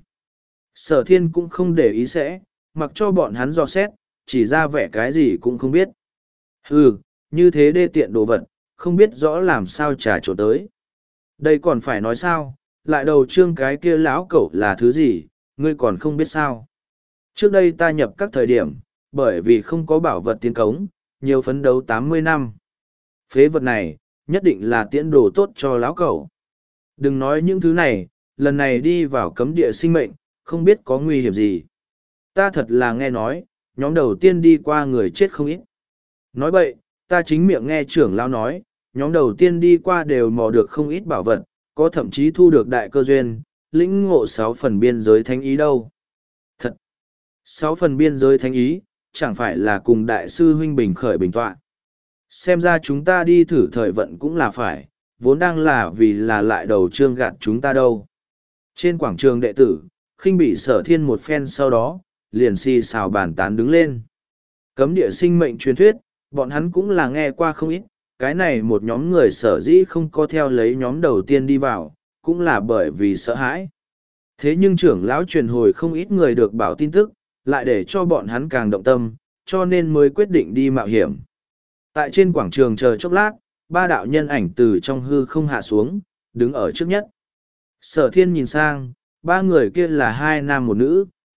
Sở thiên cũng không để ý sẽ, mặc cho bọn hắn dò xét, chỉ ra vẻ cái gì cũng không biết. Hừ, như thế đê tiện đồ vật, không biết rõ làm sao trà trộn tới. Đây còn phải nói sao, lại đầu trương cái kia lão cẩu là thứ gì, ngươi còn không biết sao. Trước đây ta nhập các thời điểm, bởi vì không có bảo vật tiến cống, nhiều phấn đấu tám mươi năm. Phế vật này, nhất định là tiễn đồ tốt cho lão cẩu. Đừng nói những thứ này, lần này đi vào cấm địa sinh mệnh, không biết có nguy hiểm gì. Ta thật là nghe nói, nhóm đầu tiên đi qua người chết không ít. Nói vậy, ta chính miệng nghe trưởng lão nói, nhóm đầu tiên đi qua đều mò được không ít bảo vật, có thậm chí thu được đại cơ duyên, lĩnh ngộ sáu phần biên giới thánh ý đâu. Thật! Sáu phần biên giới thánh ý, chẳng phải là cùng đại sư huynh bình khởi bình tọa. Xem ra chúng ta đi thử thời vận cũng là phải, vốn đang là vì là lại đầu trương gạt chúng ta đâu. Trên quảng trường đệ tử, khinh bị sở thiên một phen sau đó, liền xì xào bàn tán đứng lên. Cấm địa sinh mệnh truyền thuyết, bọn hắn cũng là nghe qua không ít, cái này một nhóm người sở dĩ không có theo lấy nhóm đầu tiên đi vào, cũng là bởi vì sợ hãi. Thế nhưng trưởng lão truyền hồi không ít người được bảo tin tức, lại để cho bọn hắn càng động tâm, cho nên mới quyết định đi mạo hiểm. Tại trên quảng trường chờ chốc lát, ba đạo nhân ảnh từ trong hư không hạ xuống, đứng ở trước nhất. Sở thiên nhìn sang, ba người kia là hai nam một nữ,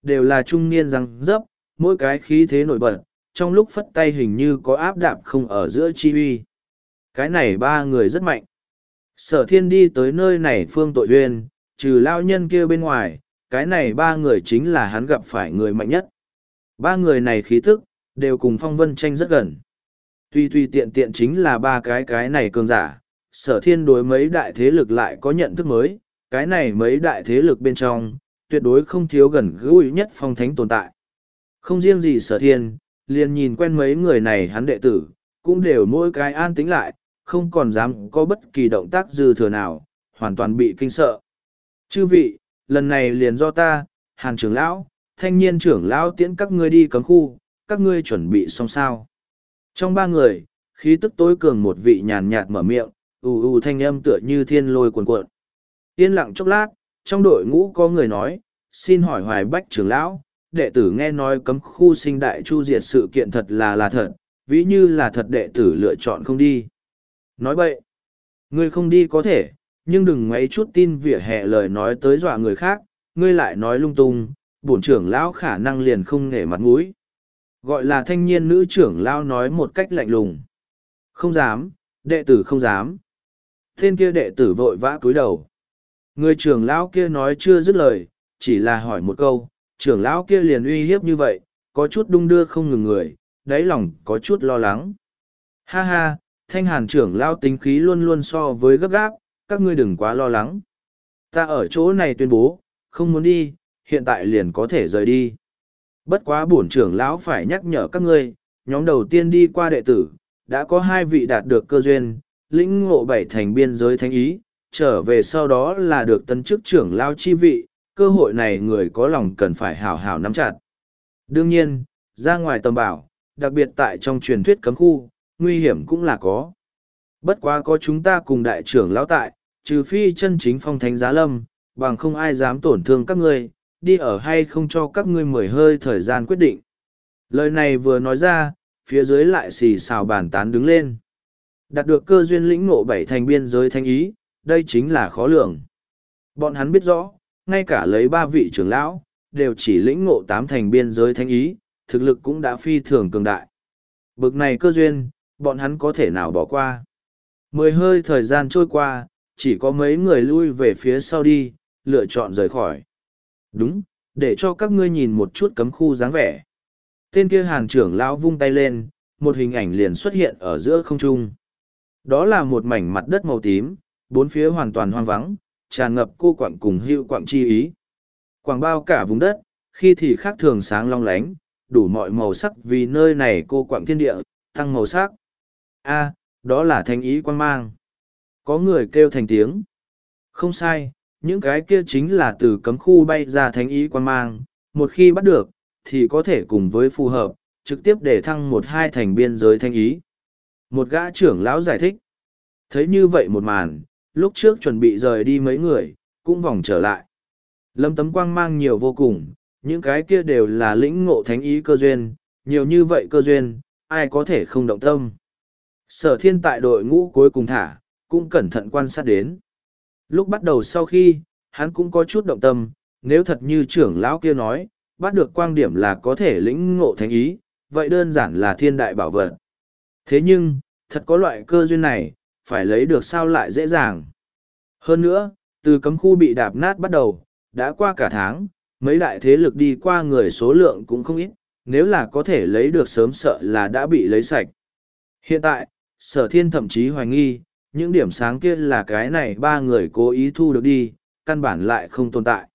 đều là trung niên răng dấp, mỗi cái khí thế nổi bật, trong lúc phất tay hình như có áp đạp không ở giữa chi uy. Cái này ba người rất mạnh. Sở thiên đi tới nơi này phương tội uyên, trừ lao nhân kia bên ngoài, cái này ba người chính là hắn gặp phải người mạnh nhất. Ba người này khí tức, đều cùng phong vân tranh rất gần. Tuy tuy tiện tiện chính là ba cái cái này cường giả, sở thiên đối mấy đại thế lực lại có nhận thức mới, cái này mấy đại thế lực bên trong, tuyệt đối không thiếu gần gũi nhất phong thánh tồn tại. Không riêng gì sở thiên, liền nhìn quen mấy người này hắn đệ tử, cũng đều mỗi cái an tĩnh lại, không còn dám có bất kỳ động tác dư thừa nào, hoàn toàn bị kinh sợ. Chư vị, lần này liền do ta, Hàn trưởng lão, thanh niên trưởng lão tiễn các ngươi đi cấm khu, các ngươi chuẩn bị xong sao. Trong ba người, khí tức tối cường một vị nhàn nhạt mở miệng, ù ù thanh âm tựa như thiên lôi cuồn cuộn. Yên lặng chốc lát, trong đội ngũ có người nói, xin hỏi Hoài Bách trưởng lão, đệ tử nghe nói cấm khu sinh đại chu diệt sự kiện thật là là thật, ví như là thật đệ tử lựa chọn không đi. Nói bậy, ngươi không đi có thể, nhưng đừng mấy chút tin vỉa hè lời nói tới dọa người khác, ngươi lại nói lung tung, bổn trưởng lão khả năng liền không nể mặt mũi. Gọi là thanh niên nữ trưởng lão nói một cách lạnh lùng. Không dám, đệ tử không dám. Tên kia đệ tử vội vã cúi đầu. Người trưởng lão kia nói chưa dứt lời, chỉ là hỏi một câu, trưởng lão kia liền uy hiếp như vậy, có chút đung đưa không ngừng người, đáy lòng có chút lo lắng. Ha ha, thanh hàn trưởng lão tính khí luôn luôn so với gấp gáp, các ngươi đừng quá lo lắng. Ta ở chỗ này tuyên bố, không muốn đi, hiện tại liền có thể rời đi. Bất quá bổn trưởng lão phải nhắc nhở các ngươi, nhóm đầu tiên đi qua đệ tử, đã có hai vị đạt được cơ duyên, lĩnh ngộ bảy thành biên giới thánh ý, trở về sau đó là được tân chức trưởng lão chi vị, cơ hội này người có lòng cần phải hào hào nắm chặt. Đương nhiên, ra ngoài tầm bảo, đặc biệt tại trong truyền thuyết cấm khu, nguy hiểm cũng là có. Bất quá có chúng ta cùng đại trưởng lão tại, trừ phi chân chính phong thánh giá lâm, bằng không ai dám tổn thương các ngươi, đi ở hay không cho các ngươi mười hơi thời gian quyết định. Lời này vừa nói ra, phía dưới lại xì xào bàn tán đứng lên. Đạt được cơ duyên lĩnh ngộ bảy thành biên giới thánh ý, đây chính là khó lường. Bọn hắn biết rõ, ngay cả lấy ba vị trưởng lão, đều chỉ lĩnh ngộ tám thành biên giới thánh ý, thực lực cũng đã phi thường cường đại. Bực này cơ duyên, bọn hắn có thể nào bỏ qua. Mười hơi thời gian trôi qua, chỉ có mấy người lui về phía sau đi, lựa chọn rời khỏi. Đúng, để cho các ngươi nhìn một chút cấm khu dáng vẻ. Tên kia hàn trưởng lão vung tay lên, một hình ảnh liền xuất hiện ở giữa không trung. Đó là một mảnh mặt đất màu tím, bốn phía hoàn toàn hoang vắng, tràn ngập cô quặng cùng hữu quặng chi ý. Quảng bao cả vùng đất, khi thì khác thường sáng long lánh, đủ mọi màu sắc vì nơi này cô quặng thiên địa, tăng màu sắc. A, đó là thánh ý quang mang. Có người kêu thành tiếng. Không sai, những cái kia chính là từ cấm khu bay ra thánh ý quang mang, một khi bắt được, thì có thể cùng với phù hợp, trực tiếp để thăng một hai thành biên giới thánh ý. Một gã trưởng lão giải thích. Thấy như vậy một màn, lúc trước chuẩn bị rời đi mấy người, cũng vòng trở lại. Lâm tấm quang mang nhiều vô cùng, những cái kia đều là lĩnh ngộ thánh ý cơ duyên, nhiều như vậy cơ duyên, ai có thể không động tâm. Sở thiên tại đội ngũ cuối cùng thả, cũng cẩn thận quan sát đến. Lúc bắt đầu sau khi, hắn cũng có chút động tâm, nếu thật như trưởng lão kia nói, bắt được quang điểm là có thể lĩnh ngộ thánh ý, vậy đơn giản là thiên đại bảo vật. Thế nhưng, thật có loại cơ duyên này, phải lấy được sao lại dễ dàng. Hơn nữa, từ cấm khu bị đạp nát bắt đầu, đã qua cả tháng, mấy đại thế lực đi qua người số lượng cũng không ít, nếu là có thể lấy được sớm sợ là đã bị lấy sạch. Hiện tại, sở thiên thậm chí hoài nghi, những điểm sáng kia là cái này ba người cố ý thu được đi, căn bản lại không tồn tại.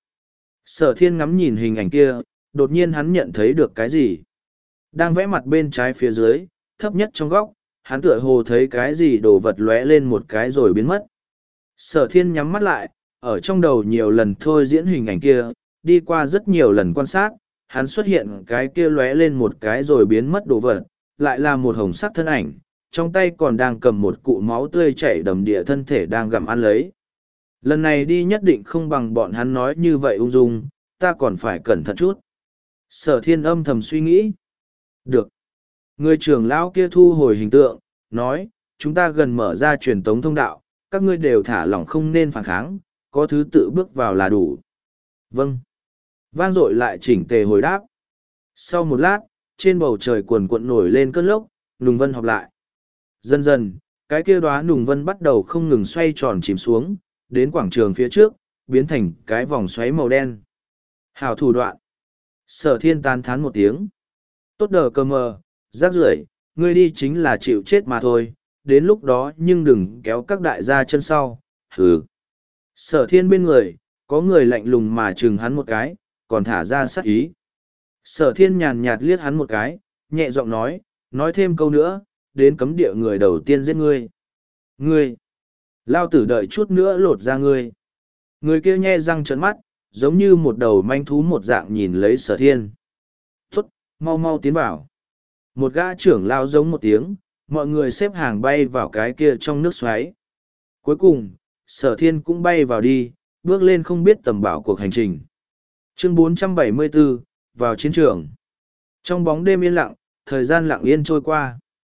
Sở thiên ngắm nhìn hình ảnh kia, đột nhiên hắn nhận thấy được cái gì. Đang vẽ mặt bên trái phía dưới, thấp nhất trong góc, hắn tựa hồ thấy cái gì đồ vật lóe lên một cái rồi biến mất. Sở thiên nhắm mắt lại, ở trong đầu nhiều lần thôi diễn hình ảnh kia, đi qua rất nhiều lần quan sát, hắn xuất hiện cái kia lóe lên một cái rồi biến mất đồ vật, lại là một hồng sắc thân ảnh, trong tay còn đang cầm một cụ máu tươi chảy đầm địa thân thể đang gặm ăn lấy. Lần này đi nhất định không bằng bọn hắn nói như vậy ung dung, ta còn phải cẩn thận chút. Sở thiên âm thầm suy nghĩ. Được. Người trưởng lão kia thu hồi hình tượng, nói, chúng ta gần mở ra truyền tống thông đạo, các ngươi đều thả lỏng không nên phản kháng, có thứ tự bước vào là đủ. Vâng. Vang dội lại chỉnh tề hồi đáp. Sau một lát, trên bầu trời cuồn cuộn nổi lên cơn lốc, nùng vân họp lại. Dần dần, cái kia đóa nùng vân bắt đầu không ngừng xoay tròn chìm xuống, đến quảng trường phía trước, biến thành cái vòng xoáy màu đen. Hảo thủ đoạn. Sở thiên tán thán một tiếng. Tốt đờ cơ mờ, rác rưởi, ngươi đi chính là chịu chết mà thôi, đến lúc đó nhưng đừng kéo các đại gia chân sau, hừ. Sở thiên bên người, có người lạnh lùng mà chừng hắn một cái, còn thả ra sát ý. Sở thiên nhàn nhạt liếc hắn một cái, nhẹ giọng nói, nói thêm câu nữa, đến cấm địa người đầu tiên giết ngươi. Ngươi! Lao tử đợi chút nữa lột ra ngươi. Người kia nhe răng trợn mắt, giống như một đầu manh thú một dạng nhìn lấy sở thiên. Tốt, mau mau tiến vào. Một gã trưởng lao giống một tiếng, mọi người xếp hàng bay vào cái kia trong nước xoáy. Cuối cùng, sở thiên cũng bay vào đi, bước lên không biết tầm bảo cuộc hành trình. Chương bốn trăm bảy mươi bốn, vào chiến trường. Trong bóng đêm yên lặng, thời gian lặng yên trôi qua.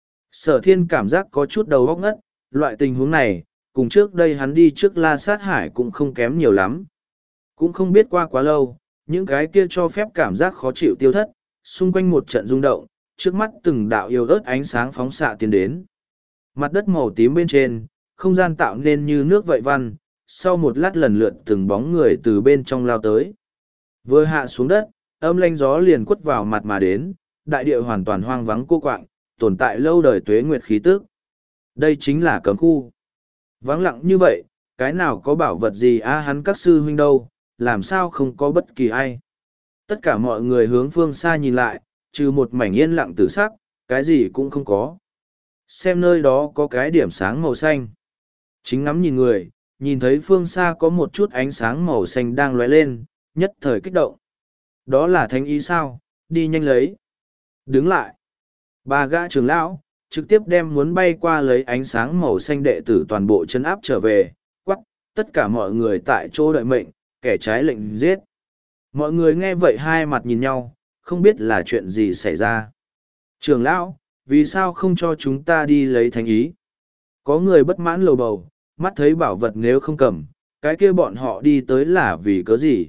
Sở thiên cảm giác có chút đầu óc ngất, loại tình huống này, cùng trước đây hắn đi trước La Sát Hải cũng không kém nhiều lắm. Cũng không biết qua quá lâu, những cái kia cho phép cảm giác khó chịu tiêu thất, xung quanh một trận rung động, trước mắt từng đạo yêu ớt ánh sáng phóng xạ tiến đến. Mặt đất màu tím bên trên, không gian tạo nên như nước vậy văn, sau một lát lần lượt từng bóng người từ bên trong lao tới. Vừa hạ xuống đất, âm lanh gió liền quất vào mặt mà đến, đại địa hoàn toàn hoang vắng cô quạng, tồn tại lâu đời tuế nguyệt khí tức. Đây chính là cấm khu. Vắng lặng như vậy, cái nào có bảo vật gì a hắn các sư huynh đâu, làm sao không có bất kỳ ai. Tất cả mọi người hướng phương xa nhìn lại, trừ một mảnh yên lặng tử sắc, cái gì cũng không có. Xem nơi đó có cái điểm sáng màu xanh. Chính ngắm nhìn người, nhìn thấy phương xa có một chút ánh sáng màu xanh đang lóe lên, nhất thời kích động. Đó là thánh ý sao, đi nhanh lấy. Đứng lại. Ba gã trưởng lão, trực tiếp đem muốn bay qua lấy ánh sáng màu xanh đệ tử toàn bộ chân áp trở về, quắc, tất cả mọi người tại chỗ đợi mệnh, kẻ trái lệnh giết. Mọi người nghe vậy hai mặt nhìn nhau, không biết là chuyện gì xảy ra. Trưởng lão, vì sao không cho chúng ta đi lấy thánh ý? Có người bất mãn lầu bầu, mắt thấy bảo vật nếu không cầm, cái kia bọn họ đi tới là vì cớ gì?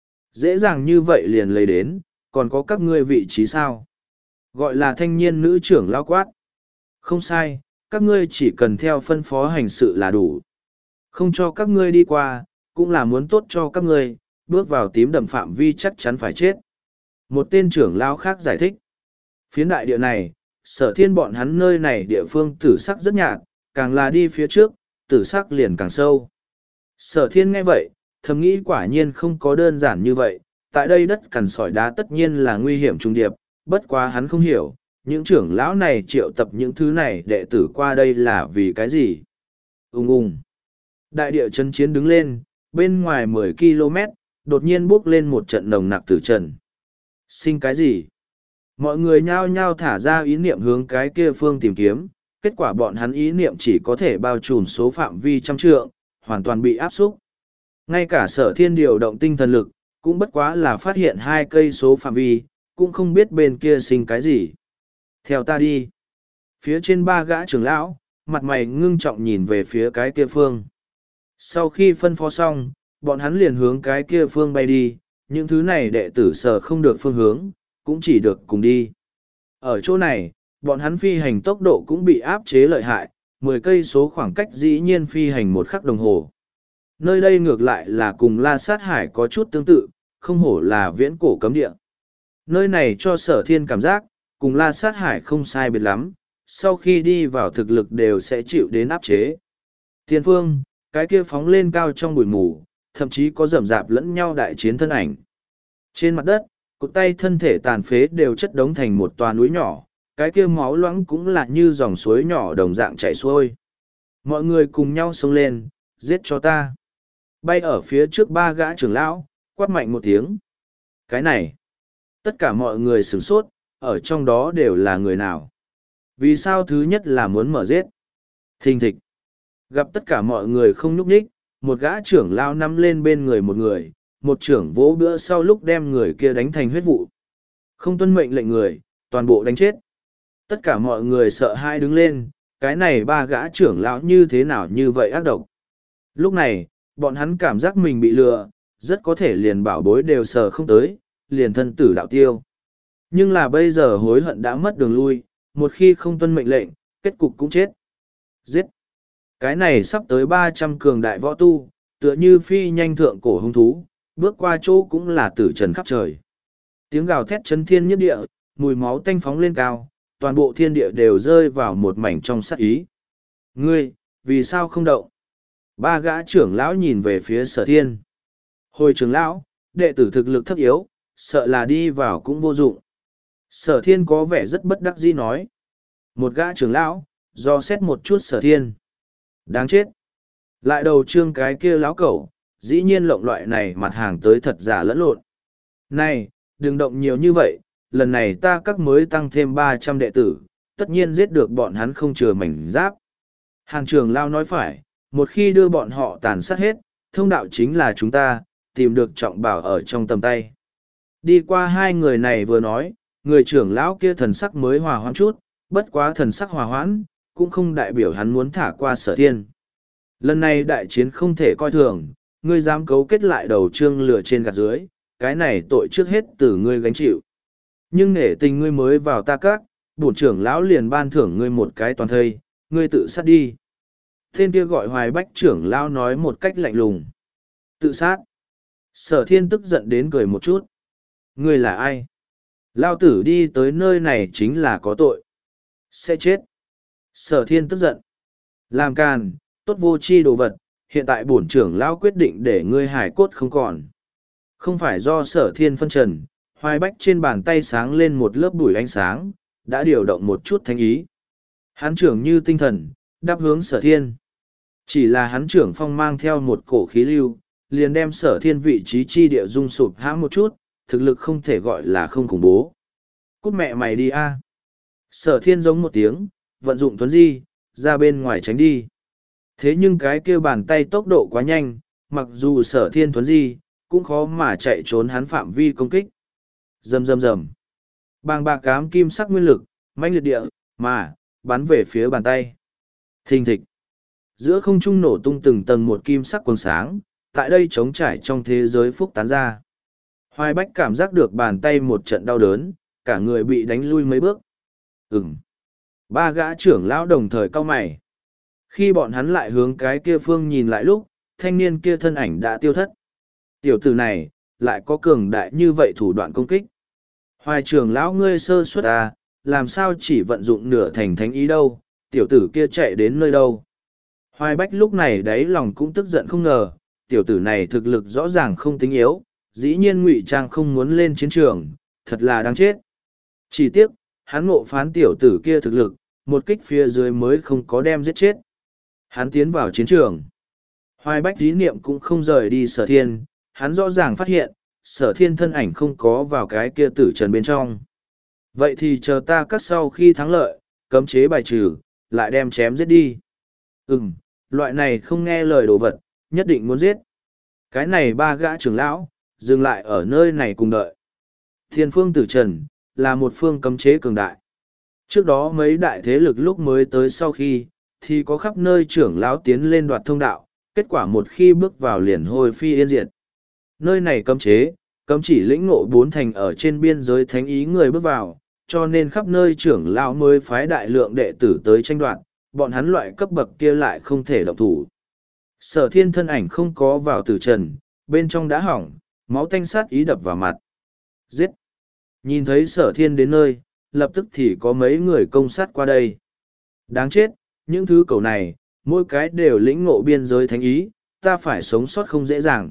Dễ dàng như vậy liền lấy đến, còn có các ngươi vị trí sao? Gọi là thanh niên nữ trưởng lão quát. Không sai, các ngươi chỉ cần theo phân phó hành sự là đủ. Không cho các ngươi đi qua, cũng là muốn tốt cho các ngươi, bước vào tím đậm phạm vi chắc chắn phải chết. Một tên trưởng lão khác giải thích. Phiến đại địa này, sở thiên bọn hắn nơi này địa phương tử sắc rất nhạt, càng là đi phía trước, tử sắc liền càng sâu. Sở thiên nghe vậy, thầm nghĩ quả nhiên không có đơn giản như vậy, tại đây đất cằn sỏi đá tất nhiên là nguy hiểm trùng điệp, bất quá hắn không hiểu, những trưởng lão này triệu tập những thứ này đệ tử qua đây là vì cái gì. Ung ung. Đại địa chân chiến đứng lên, bên ngoài mười ki lô mét, đột nhiên bước lên một trận nồng nặc tử trần. Sinh cái gì? Mọi người nhao nhao thả ra ý niệm hướng cái kia phương tìm kiếm, kết quả bọn hắn ý niệm chỉ có thể bao trùm số phạm vi trăm trượng, hoàn toàn bị áp xúc. Ngay cả sở thiên điều động tinh thần lực, cũng bất quá là phát hiện hai cây số phạm vi, cũng không biết bên kia sinh cái gì. Theo ta đi. Phía trên ba gã trưởng lão, mặt mày ngưng trọng nhìn về phía cái kia phương. Sau khi phân phó xong, bọn hắn liền hướng cái kia phương bay đi, những thứ này đệ tử sở không được phương hướng, cũng chỉ được cùng đi. Ở chỗ này, bọn hắn phi hành tốc độ cũng bị áp chế lợi hại, mười cây số khoảng cách dĩ nhiên phi hành một khắc đồng hồ. Nơi đây ngược lại là cùng La Sát Hải có chút tương tự, không hổ là viễn cổ cấm địa. Nơi này cho sở thiên cảm giác, cùng La Sát Hải không sai biệt lắm, sau khi đi vào thực lực đều sẽ chịu đến áp chế. Thiên phương, cái kia phóng lên cao trong bụi mù, thậm chí có rầm rạp lẫn nhau đại chiến thân ảnh. Trên mặt đất, cụt tay thân thể tàn phế đều chất đống thành một tòa núi nhỏ, cái kia máu loãng cũng là như dòng suối nhỏ đồng dạng chảy xuôi. Mọi người cùng nhau xông lên, giết cho ta. Bay ở phía trước ba gã trưởng lão, quát mạnh một tiếng. Cái này, tất cả mọi người sửng sốt, ở trong đó đều là người nào. Vì sao thứ nhất là muốn mở giết? Thình thịch. Gặp tất cả mọi người không nhúc nhích, một gã trưởng lao nắm lên bên người một người, một trưởng vỗ bữa sau lúc đem người kia đánh thành huyết vụ. Không tuân mệnh lệnh người, toàn bộ đánh chết. Tất cả mọi người sợ hãi đứng lên, cái này ba gã trưởng lão như thế nào như vậy ác độc. Lúc này, bọn hắn cảm giác mình bị lừa, rất có thể liền bảo bối đều sờ không tới, liền thân tử đạo tiêu. Nhưng là bây giờ hối hận đã mất đường lui, một khi không tuân mệnh lệnh, kết cục cũng chết. Giết! Cái này sắp tới ba trăm cường đại võ tu, tựa như phi nhanh thượng cổ hung thú, bước qua chỗ cũng là tử trần khắp trời. Tiếng gào thét chấn thiên nhất địa, mùi máu tanh phóng lên cao, toàn bộ thiên địa đều rơi vào một mảnh trong sát ý. Ngươi, vì sao không động? Ba gã trưởng lão nhìn về phía sở thiên. Hồi trưởng lão, đệ tử thực lực thấp yếu, sợ là đi vào cũng vô dụng. Sở thiên có vẻ rất bất đắc dĩ nói. Một gã trưởng lão, do xét một chút sở thiên. Đáng chết. Lại đầu trương cái kia lão cẩu, dĩ nhiên lộng loại này mặt hàng tới thật giả lẫn lộn. Này, đừng động nhiều như vậy, lần này ta các mới tăng thêm ba trăm đệ tử, tất nhiên giết được bọn hắn không chừa mảnh giáp. Hàng trưởng lao nói phải, một khi đưa bọn họ tàn sát hết, thông đạo chính là chúng ta, tìm được trọng bảo ở trong tầm tay. Đi qua hai người này vừa nói, người trưởng lão kia thần sắc mới hòa hoãn chút, bất quá thần sắc hòa hoãn, cũng không đại biểu hắn muốn thả qua sở thiên. Lần này đại chiến không thể coi thường, ngươi dám cấu kết lại đầu trương lửa trên gạt dưới, cái này tội trước hết từ ngươi gánh chịu. Nhưng nể tình ngươi mới vào ta các, bổn trưởng lão liền ban thưởng ngươi một cái toàn thây, ngươi tự sát đi. Tên kia gọi Hoài Bách trưởng lão nói một cách lạnh lùng. Tự sát. Sở thiên tức giận đến cười một chút. Ngươi là ai? Lao tử đi tới nơi này chính là có tội. Sẽ chết. Sở thiên tức giận. Làm càn, tốt vô tri đồ vật, hiện tại bổn trưởng lão quyết định để ngươi hải cốt không còn. Không phải do sở thiên phân trần, Hoài Bách trên bàn tay sáng lên một lớp bụi ánh sáng, đã điều động một chút thánh ý. Hắn trưởng như tinh thần, đáp hướng sở thiên. Chỉ là hắn trưởng phong mang theo một cổ khí lưu, liền đem sở thiên vị trí chi địa dung sụp hãm một chút, thực lực không thể gọi là không khủng bố. Cút mẹ mày đi a! Sở thiên giống một tiếng, vận dụng thuấn di, ra bên ngoài tránh đi. Thế nhưng cái kêu bàn tay tốc độ quá nhanh, mặc dù sở thiên thuấn di, cũng khó mà chạy trốn hắn phạm vi công kích. Rầm rầm rầm. Bàng bạc cám kim sắc nguyên lực, mãnh liệt địa, mà, bắn về phía bàn tay. Thình thịch. Giữa không trung nổ tung từng tầng một kim sắc quần sáng, tại đây trống trải trong thế giới phúc tán ra. Hoài Bách cảm giác được bàn tay một trận đau đớn, cả người bị đánh lui mấy bước. Ừm. Ba gã trưởng lão đồng thời cau mày. Khi bọn hắn lại hướng cái kia phương nhìn lại lúc, thanh niên kia thân ảnh đã tiêu thất. Tiểu tử này, lại có cường đại như vậy thủ đoạn công kích. Hoài trưởng lão ngươi sơ suất à, làm sao chỉ vận dụng nửa thành thánh ý đâu, tiểu tử kia chạy đến nơi đâu. Hoài Bách lúc này đáy lòng cũng tức giận không ngờ, tiểu tử này thực lực rõ ràng không tính yếu, dĩ nhiên ngụy trang không muốn lên chiến trường, thật là đáng chết. Chỉ tiếc, hắn ngộ phán tiểu tử kia thực lực, một kích phía dưới mới không có đem giết chết. Hắn tiến vào chiến trường. Hoài Bách ý niệm cũng không rời đi sở thiên, hắn rõ ràng phát hiện, sở thiên thân ảnh không có vào cái kia tử trần bên trong. Vậy thì chờ ta cắt sau khi thắng lợi, cấm chế bài trừ, lại đem chém giết đi. Ừm, loại này không nghe lời đồ vật, nhất định muốn giết. Cái này ba gã trưởng lão, dừng lại ở nơi này cùng đợi. Thiên phương tử trần, là một phương cấm chế cường đại. Trước đó mấy đại thế lực lúc mới tới sau khi, thì có khắp nơi trưởng lão tiến lên đoạt thông đạo, kết quả một khi bước vào liền hồi phi yên diệt. Nơi này cấm chế, cấm chỉ lĩnh ngộ bốn thành ở trên biên giới thánh ý người bước vào, cho nên khắp nơi trưởng lão mới phái đại lượng đệ tử tới tranh đoạt, bọn hắn loại cấp bậc kia lại không thể động thủ. Sở thiên thân ảnh không có vào tử trần, bên trong đã hỏng, máu tanh sát ý đập vào mặt. Giết! Nhìn thấy sở thiên đến nơi, lập tức thì có mấy người công sát qua đây. Đáng chết, những thứ cầu này, mỗi cái đều lĩnh ngộ biên giới thánh ý, ta phải sống sót không dễ dàng.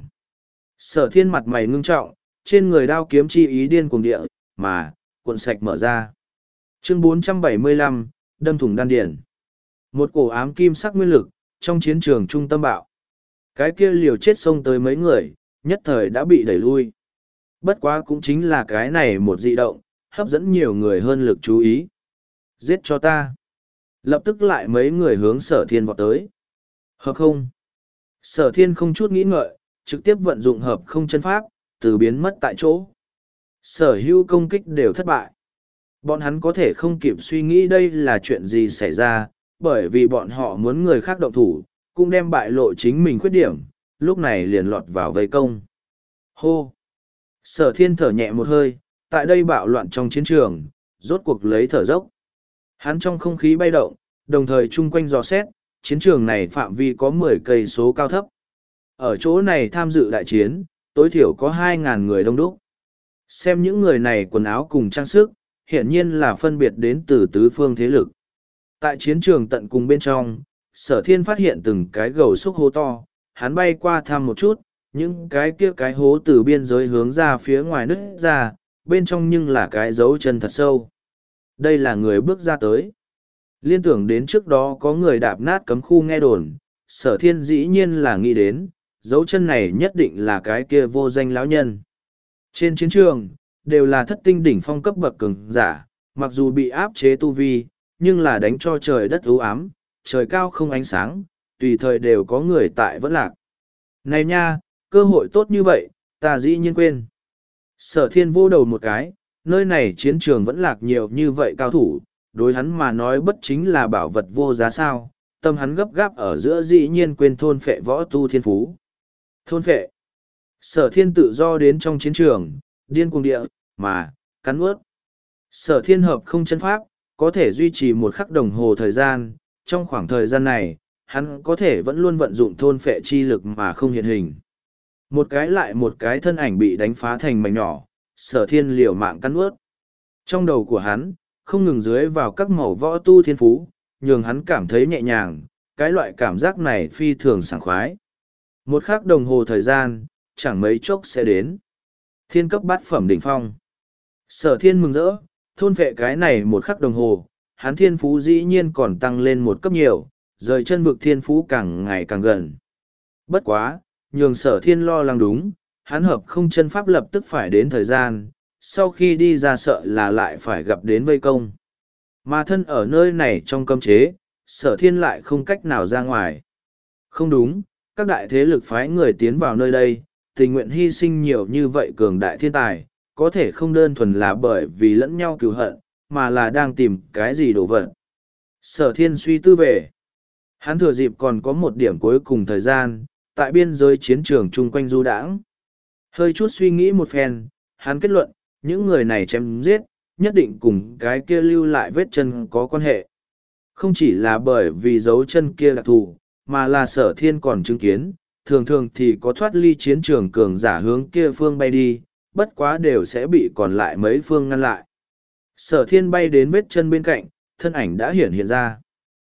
Sở thiên mặt mày ngưng trọng, trên người đao kiếm chi ý điên cuồng địa, mà, cuộn sạch mở ra. Chương bốn trăm bảy mươi lăm, đâm thủng đan điển. Một cổ ám kim sắc nguyên lực, trong chiến trường trung tâm bạo. Cái kia liều chết xông tới mấy người, nhất thời đã bị đẩy lui. Bất quá cũng chính là cái này một dị động, hấp dẫn nhiều người hơn lực chú ý. Giết cho ta. Lập tức lại mấy người hướng sở thiên vọt tới. Hợp không? Sở thiên không chút nghĩ ngợi, trực tiếp vận dụng hợp không chân pháp, từ biến mất tại chỗ. Sở hữu công kích đều thất bại. Bọn hắn có thể không kịp suy nghĩ đây là chuyện gì xảy ra, bởi vì bọn họ muốn người khác động thủ, cũng đem bại lộ chính mình khuyết điểm, lúc này liền lọt vào vây công. Hô! Sở thiên thở nhẹ một hơi, tại đây bạo loạn trong chiến trường, rốt cuộc lấy thở dốc. Hắn trong không khí bay động, đồng thời chung quanh dò xét, chiến trường này phạm vi có mười cây số cao thấp. Ở chỗ này tham dự đại chiến, tối thiểu có hai ngàn người đông đúc. Xem những người này quần áo cùng trang sức, hiển nhiên là phân biệt đến từ tứ phương thế lực. Tại chiến trường tận cùng bên trong, sở thiên phát hiện từng cái gầu xúc hố to, hắn bay qua thăm một chút, những cái kia cái hố từ biên giới hướng ra phía ngoài nứt ra, bên trong nhưng là cái dấu chân thật sâu. Đây là người bước ra tới. Liên tưởng đến trước đó có người đạp nát cấm khu nghe đồn, sở thiên dĩ nhiên là nghĩ đến, dấu chân này nhất định là cái kia vô danh lão nhân. Trên chiến trường, đều là thất tinh đỉnh phong cấp bậc cường giả, mặc dù bị áp chế tu vi, nhưng là đánh cho trời đất u ám, trời cao không ánh sáng, tùy thời đều có người tại vẫn lạc. Này nha, cơ hội tốt như vậy, ta dĩ nhiên quên. Sở thiên vô đầu một cái, nơi này chiến trường vẫn lạc nhiều như vậy cao thủ, đối hắn mà nói bất chính là bảo vật vô giá sao, tâm hắn gấp gáp ở giữa dĩ nhiên quên thôn phệ võ tu thiên phú. Thôn phệ. Sở thiên tự do đến trong chiến trường, điên cuồng địa, mà, cắn ướt. Sở thiên hợp không chân pháp, có thể duy trì một khắc đồng hồ thời gian, trong khoảng thời gian này, hắn có thể vẫn luôn vận dụng thôn phệ chi lực mà không hiện hình. Một cái lại một cái thân ảnh bị đánh phá thành mảnh nhỏ, sở thiên liều mạng cắn ướt. Trong đầu của hắn, không ngừng dưới vào các màu võ tu thiên phú, nhường hắn cảm thấy nhẹ nhàng, cái loại cảm giác này phi thường sảng khoái. Một khắc đồng hồ thời gian, chẳng mấy chốc sẽ đến. Thiên cấp bát phẩm đỉnh phong. Sở thiên mừng rỡ, thôn vệ cái này một khắc đồng hồ, hắn thiên phú dĩ nhiên còn tăng lên một cấp nhiều, rời chân vực thiên phú càng ngày càng gần. Bất quá, nhường sở thiên lo lắng đúng, hắn hợp không chân pháp lập tức phải đến thời gian, sau khi đi ra sợ là lại phải gặp đến vây công. Mà thân ở nơi này trong cấm chế, sở thiên lại không cách nào ra ngoài. Không đúng, các đại thế lực phái người tiến vào nơi đây, tình nguyện hy sinh nhiều như vậy cường đại thiên tài, có thể không đơn thuần là bởi vì lẫn nhau cừu hận, mà là đang tìm cái gì đồ vật. Sở thiên suy tư về. Hắn thừa dịp còn có một điểm cuối cùng thời gian, tại biên giới chiến trường chung quanh du đãng. Hơi chút suy nghĩ một phen, hắn kết luận, những người này chém giết, nhất định cùng cái kia lưu lại vết chân có quan hệ. Không chỉ là bởi vì dấu chân kia đặc thù, mà là sở thiên còn chứng kiến, thường thường thì có thoát ly chiến trường cường giả hướng kia phương bay đi, bất quá đều sẽ bị còn lại mấy phương ngăn lại. Sở thiên bay đến vết chân bên cạnh, thân ảnh đã hiển hiện ra.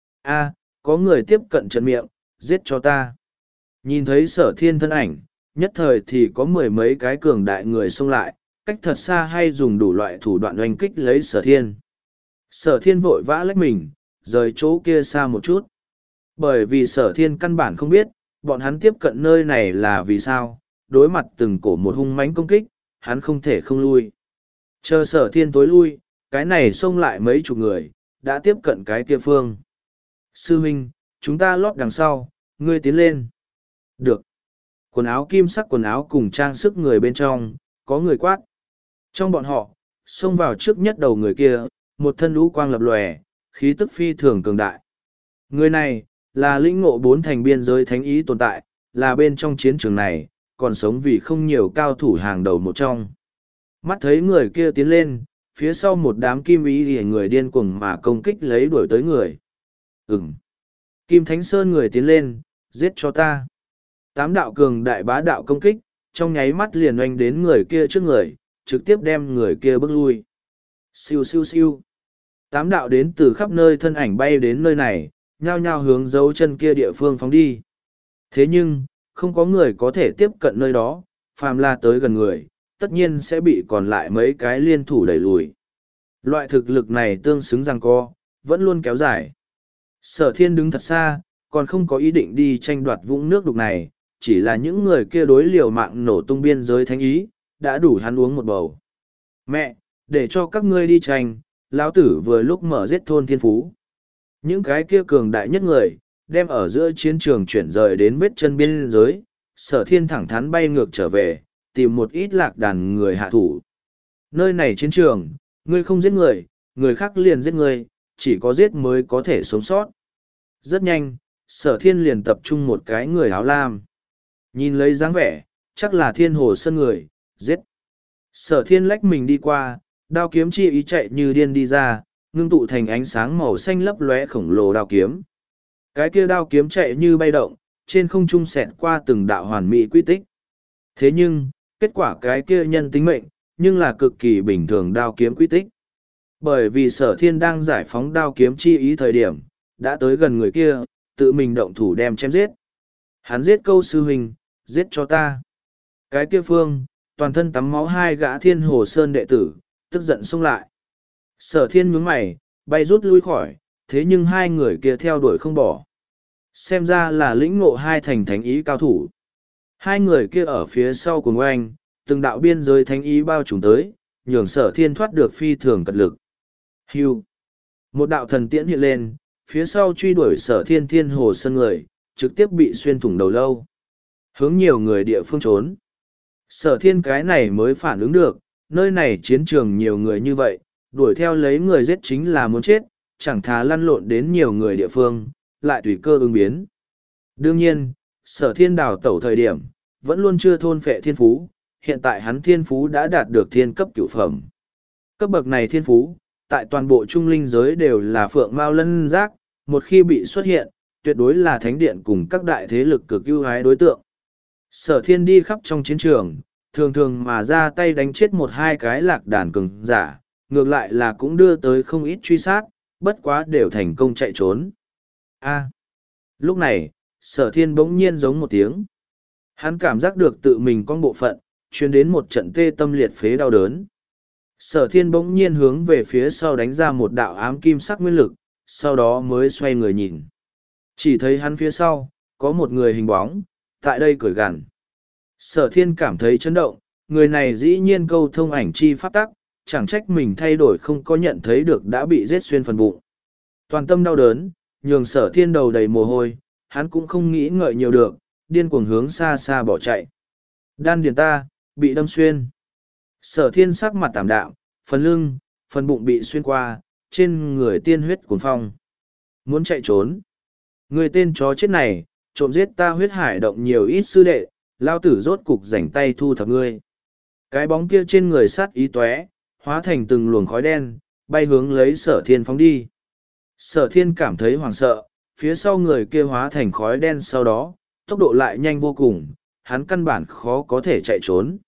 A, có người tiếp cận trận miệng, giết cho ta. Nhìn thấy sở thiên thân ảnh, nhất thời thì có mười mấy cái cường đại người xông lại, cách thật xa hay dùng đủ loại thủ đoạn oanh kích lấy sở thiên. Sở thiên vội vã lách mình, rời chỗ kia xa một chút. Bởi vì sở thiên căn bản không biết, bọn hắn tiếp cận nơi này là vì sao, đối mặt từng cổ một hung mãnh công kích, hắn không thể không lui. Chờ sở thiên tối lui, cái này xông lại mấy chục người, đã tiếp cận cái kia phương. Sư huynh, chúng ta lót đằng sau, ngươi tiến lên. Được. Quần áo kim sắc quần áo cùng trang sức người bên trong, có người quát. Trong bọn họ, xông vào trước nhất đầu người kia, một thân lũ quang lập lòe, khí tức phi thường cường đại. Người này, là lĩnh ngộ bốn thành biên giới thánh ý tồn tại, là bên trong chiến trường này, còn sống vì không nhiều cao thủ hàng đầu một trong. Mắt thấy người kia tiến lên, phía sau một đám kim ý thì người điên cuồng mà công kích lấy đuổi tới người. Ừm. Kim Thánh Sơn người tiến lên, giết cho ta. Tám đạo cường đại bá đạo công kích, trong nháy mắt liền oanh đến người kia trước người, trực tiếp đem người kia bước lui. Siêu siêu siêu. Tám đạo đến từ khắp nơi thân ảnh bay đến nơi này, nhao nhao hướng dấu chân kia địa phương phóng đi. Thế nhưng, không có người có thể tiếp cận nơi đó, phàm là tới gần người, tất nhiên sẽ bị còn lại mấy cái liên thủ đẩy lùi. Loại thực lực này tương xứng rằng co, vẫn luôn kéo dài. Sở thiên đứng thật xa, còn không có ý định đi tranh đoạt vũng nước đục này, chỉ là những người kia đối liều mạng nổ tung biên giới thánh ý, đã đủ hắn uống một bầu. Mẹ, để cho các ngươi đi tranh, lão tử vừa lúc mở giết thôn thiên phú. Những cái kia cường đại nhất người, đem ở giữa chiến trường chuyển rời đến vết chân biên giới, sở thiên thẳng thắn bay ngược trở về, tìm một ít lạc đàn người hạ thủ. Nơi này chiến trường, ngươi không giết người, người khác liền giết người, chỉ có giết mới có thể sống sót. Rất nhanh, sở thiên liền tập trung một cái người áo lam. Nhìn lấy dáng vẻ, chắc là thiên hồ sơn người, giết. Sở thiên lách mình đi qua, đao kiếm chi ý chạy như điên đi ra, ngưng tụ thành ánh sáng màu xanh lấp lóe khổng lồ đao kiếm. Cái kia đao kiếm chạy như bay động, trên không trung xẹt qua từng đạo hoàn mỹ quy tích. Thế nhưng, kết quả cái kia nhân tính mệnh, nhưng là cực kỳ bình thường đao kiếm quy tích. Bởi vì sở thiên đang giải phóng đao kiếm chi ý thời điểm, đã tới gần người kia, tự mình động thủ đem chém giết. Hắn giết câu sư huynh, giết cho ta. Cái kia phương, toàn thân tắm máu hai gã thiên hồ sơn đệ tử, tức giận xông lại. Sở thiên nhướng mày, bay rút lui khỏi, thế nhưng hai người kia theo đuổi không bỏ. Xem ra là lĩnh ngộ hai thành thánh ý cao thủ. Hai người kia ở phía sau cùng oanh, từng đạo biên giới thánh ý bao trùm tới, nhường sở thiên thoát được phi thường cật lực. Hưu. Một đạo thần tiễn hiện lên, phía sau truy đuổi sở thiên thiên hồ sơn người, trực tiếp bị xuyên thủng đầu lâu. Hướng nhiều người địa phương trốn. Sở thiên cái này mới phản ứng được, nơi này chiến trường nhiều người như vậy, đuổi theo lấy người giết chính là muốn chết, chẳng thà lăn lộn đến nhiều người địa phương, lại tùy cơ ứng biến. Đương nhiên, sở thiên đào tẩu thời điểm, vẫn luôn chưa thôn phệ thiên phú, hiện tại hắn thiên phú đã đạt được thiên cấp cửu phẩm. Cấp bậc này thiên phú, tại toàn bộ trung linh giới đều là phượng mao lân giác, một khi bị xuất hiện, tuyệt đối là thánh điện cùng các đại thế lực cực ưu ái đối tượng. Sở thiên đi khắp trong chiến trường, thường thường mà ra tay đánh chết một hai cái lạc đàn cường giả, ngược lại là cũng đưa tới không ít truy sát, bất quá đều thành công chạy trốn. A. Lúc này, sở thiên bỗng nhiên giống một tiếng. Hắn cảm giác được tự mình con bộ phận, truyền đến một trận tê tâm liệt phế đau đớn. Sở thiên bỗng nhiên hướng về phía sau đánh ra một đạo ám kim sắc nguyên lực, sau đó mới xoay người nhìn. Chỉ thấy hắn phía sau, có một người hình bóng, tại đây cười gằn. Sở thiên cảm thấy chấn động, người này dĩ nhiên câu thông ảnh chi pháp tắc, chẳng trách mình thay đổi không có nhận thấy được đã bị giết xuyên phần bụng. Toàn tâm đau đớn, nhường sở thiên đầu đầy mồ hôi, hắn cũng không nghĩ ngợi nhiều được, điên cuồng hướng xa xa bỏ chạy. Đan điền ta, bị đâm xuyên. Sở thiên sắc mặt tảm đạm, phần lưng, phần bụng bị xuyên qua, trên người tiên huyết cuồn phong. Muốn chạy trốn. Người tên chó chết này, trộm giết ta huyết hải động nhiều ít sư đệ, lao tử rốt cục rảnh tay thu thập ngươi. Cái bóng kia trên người sát ý tóe, hóa thành từng luồng khói đen, bay hướng lấy sở thiên phóng đi. Sở thiên cảm thấy hoảng sợ, phía sau người kia hóa thành khói đen sau đó, tốc độ lại nhanh vô cùng, hắn căn bản khó có thể chạy trốn.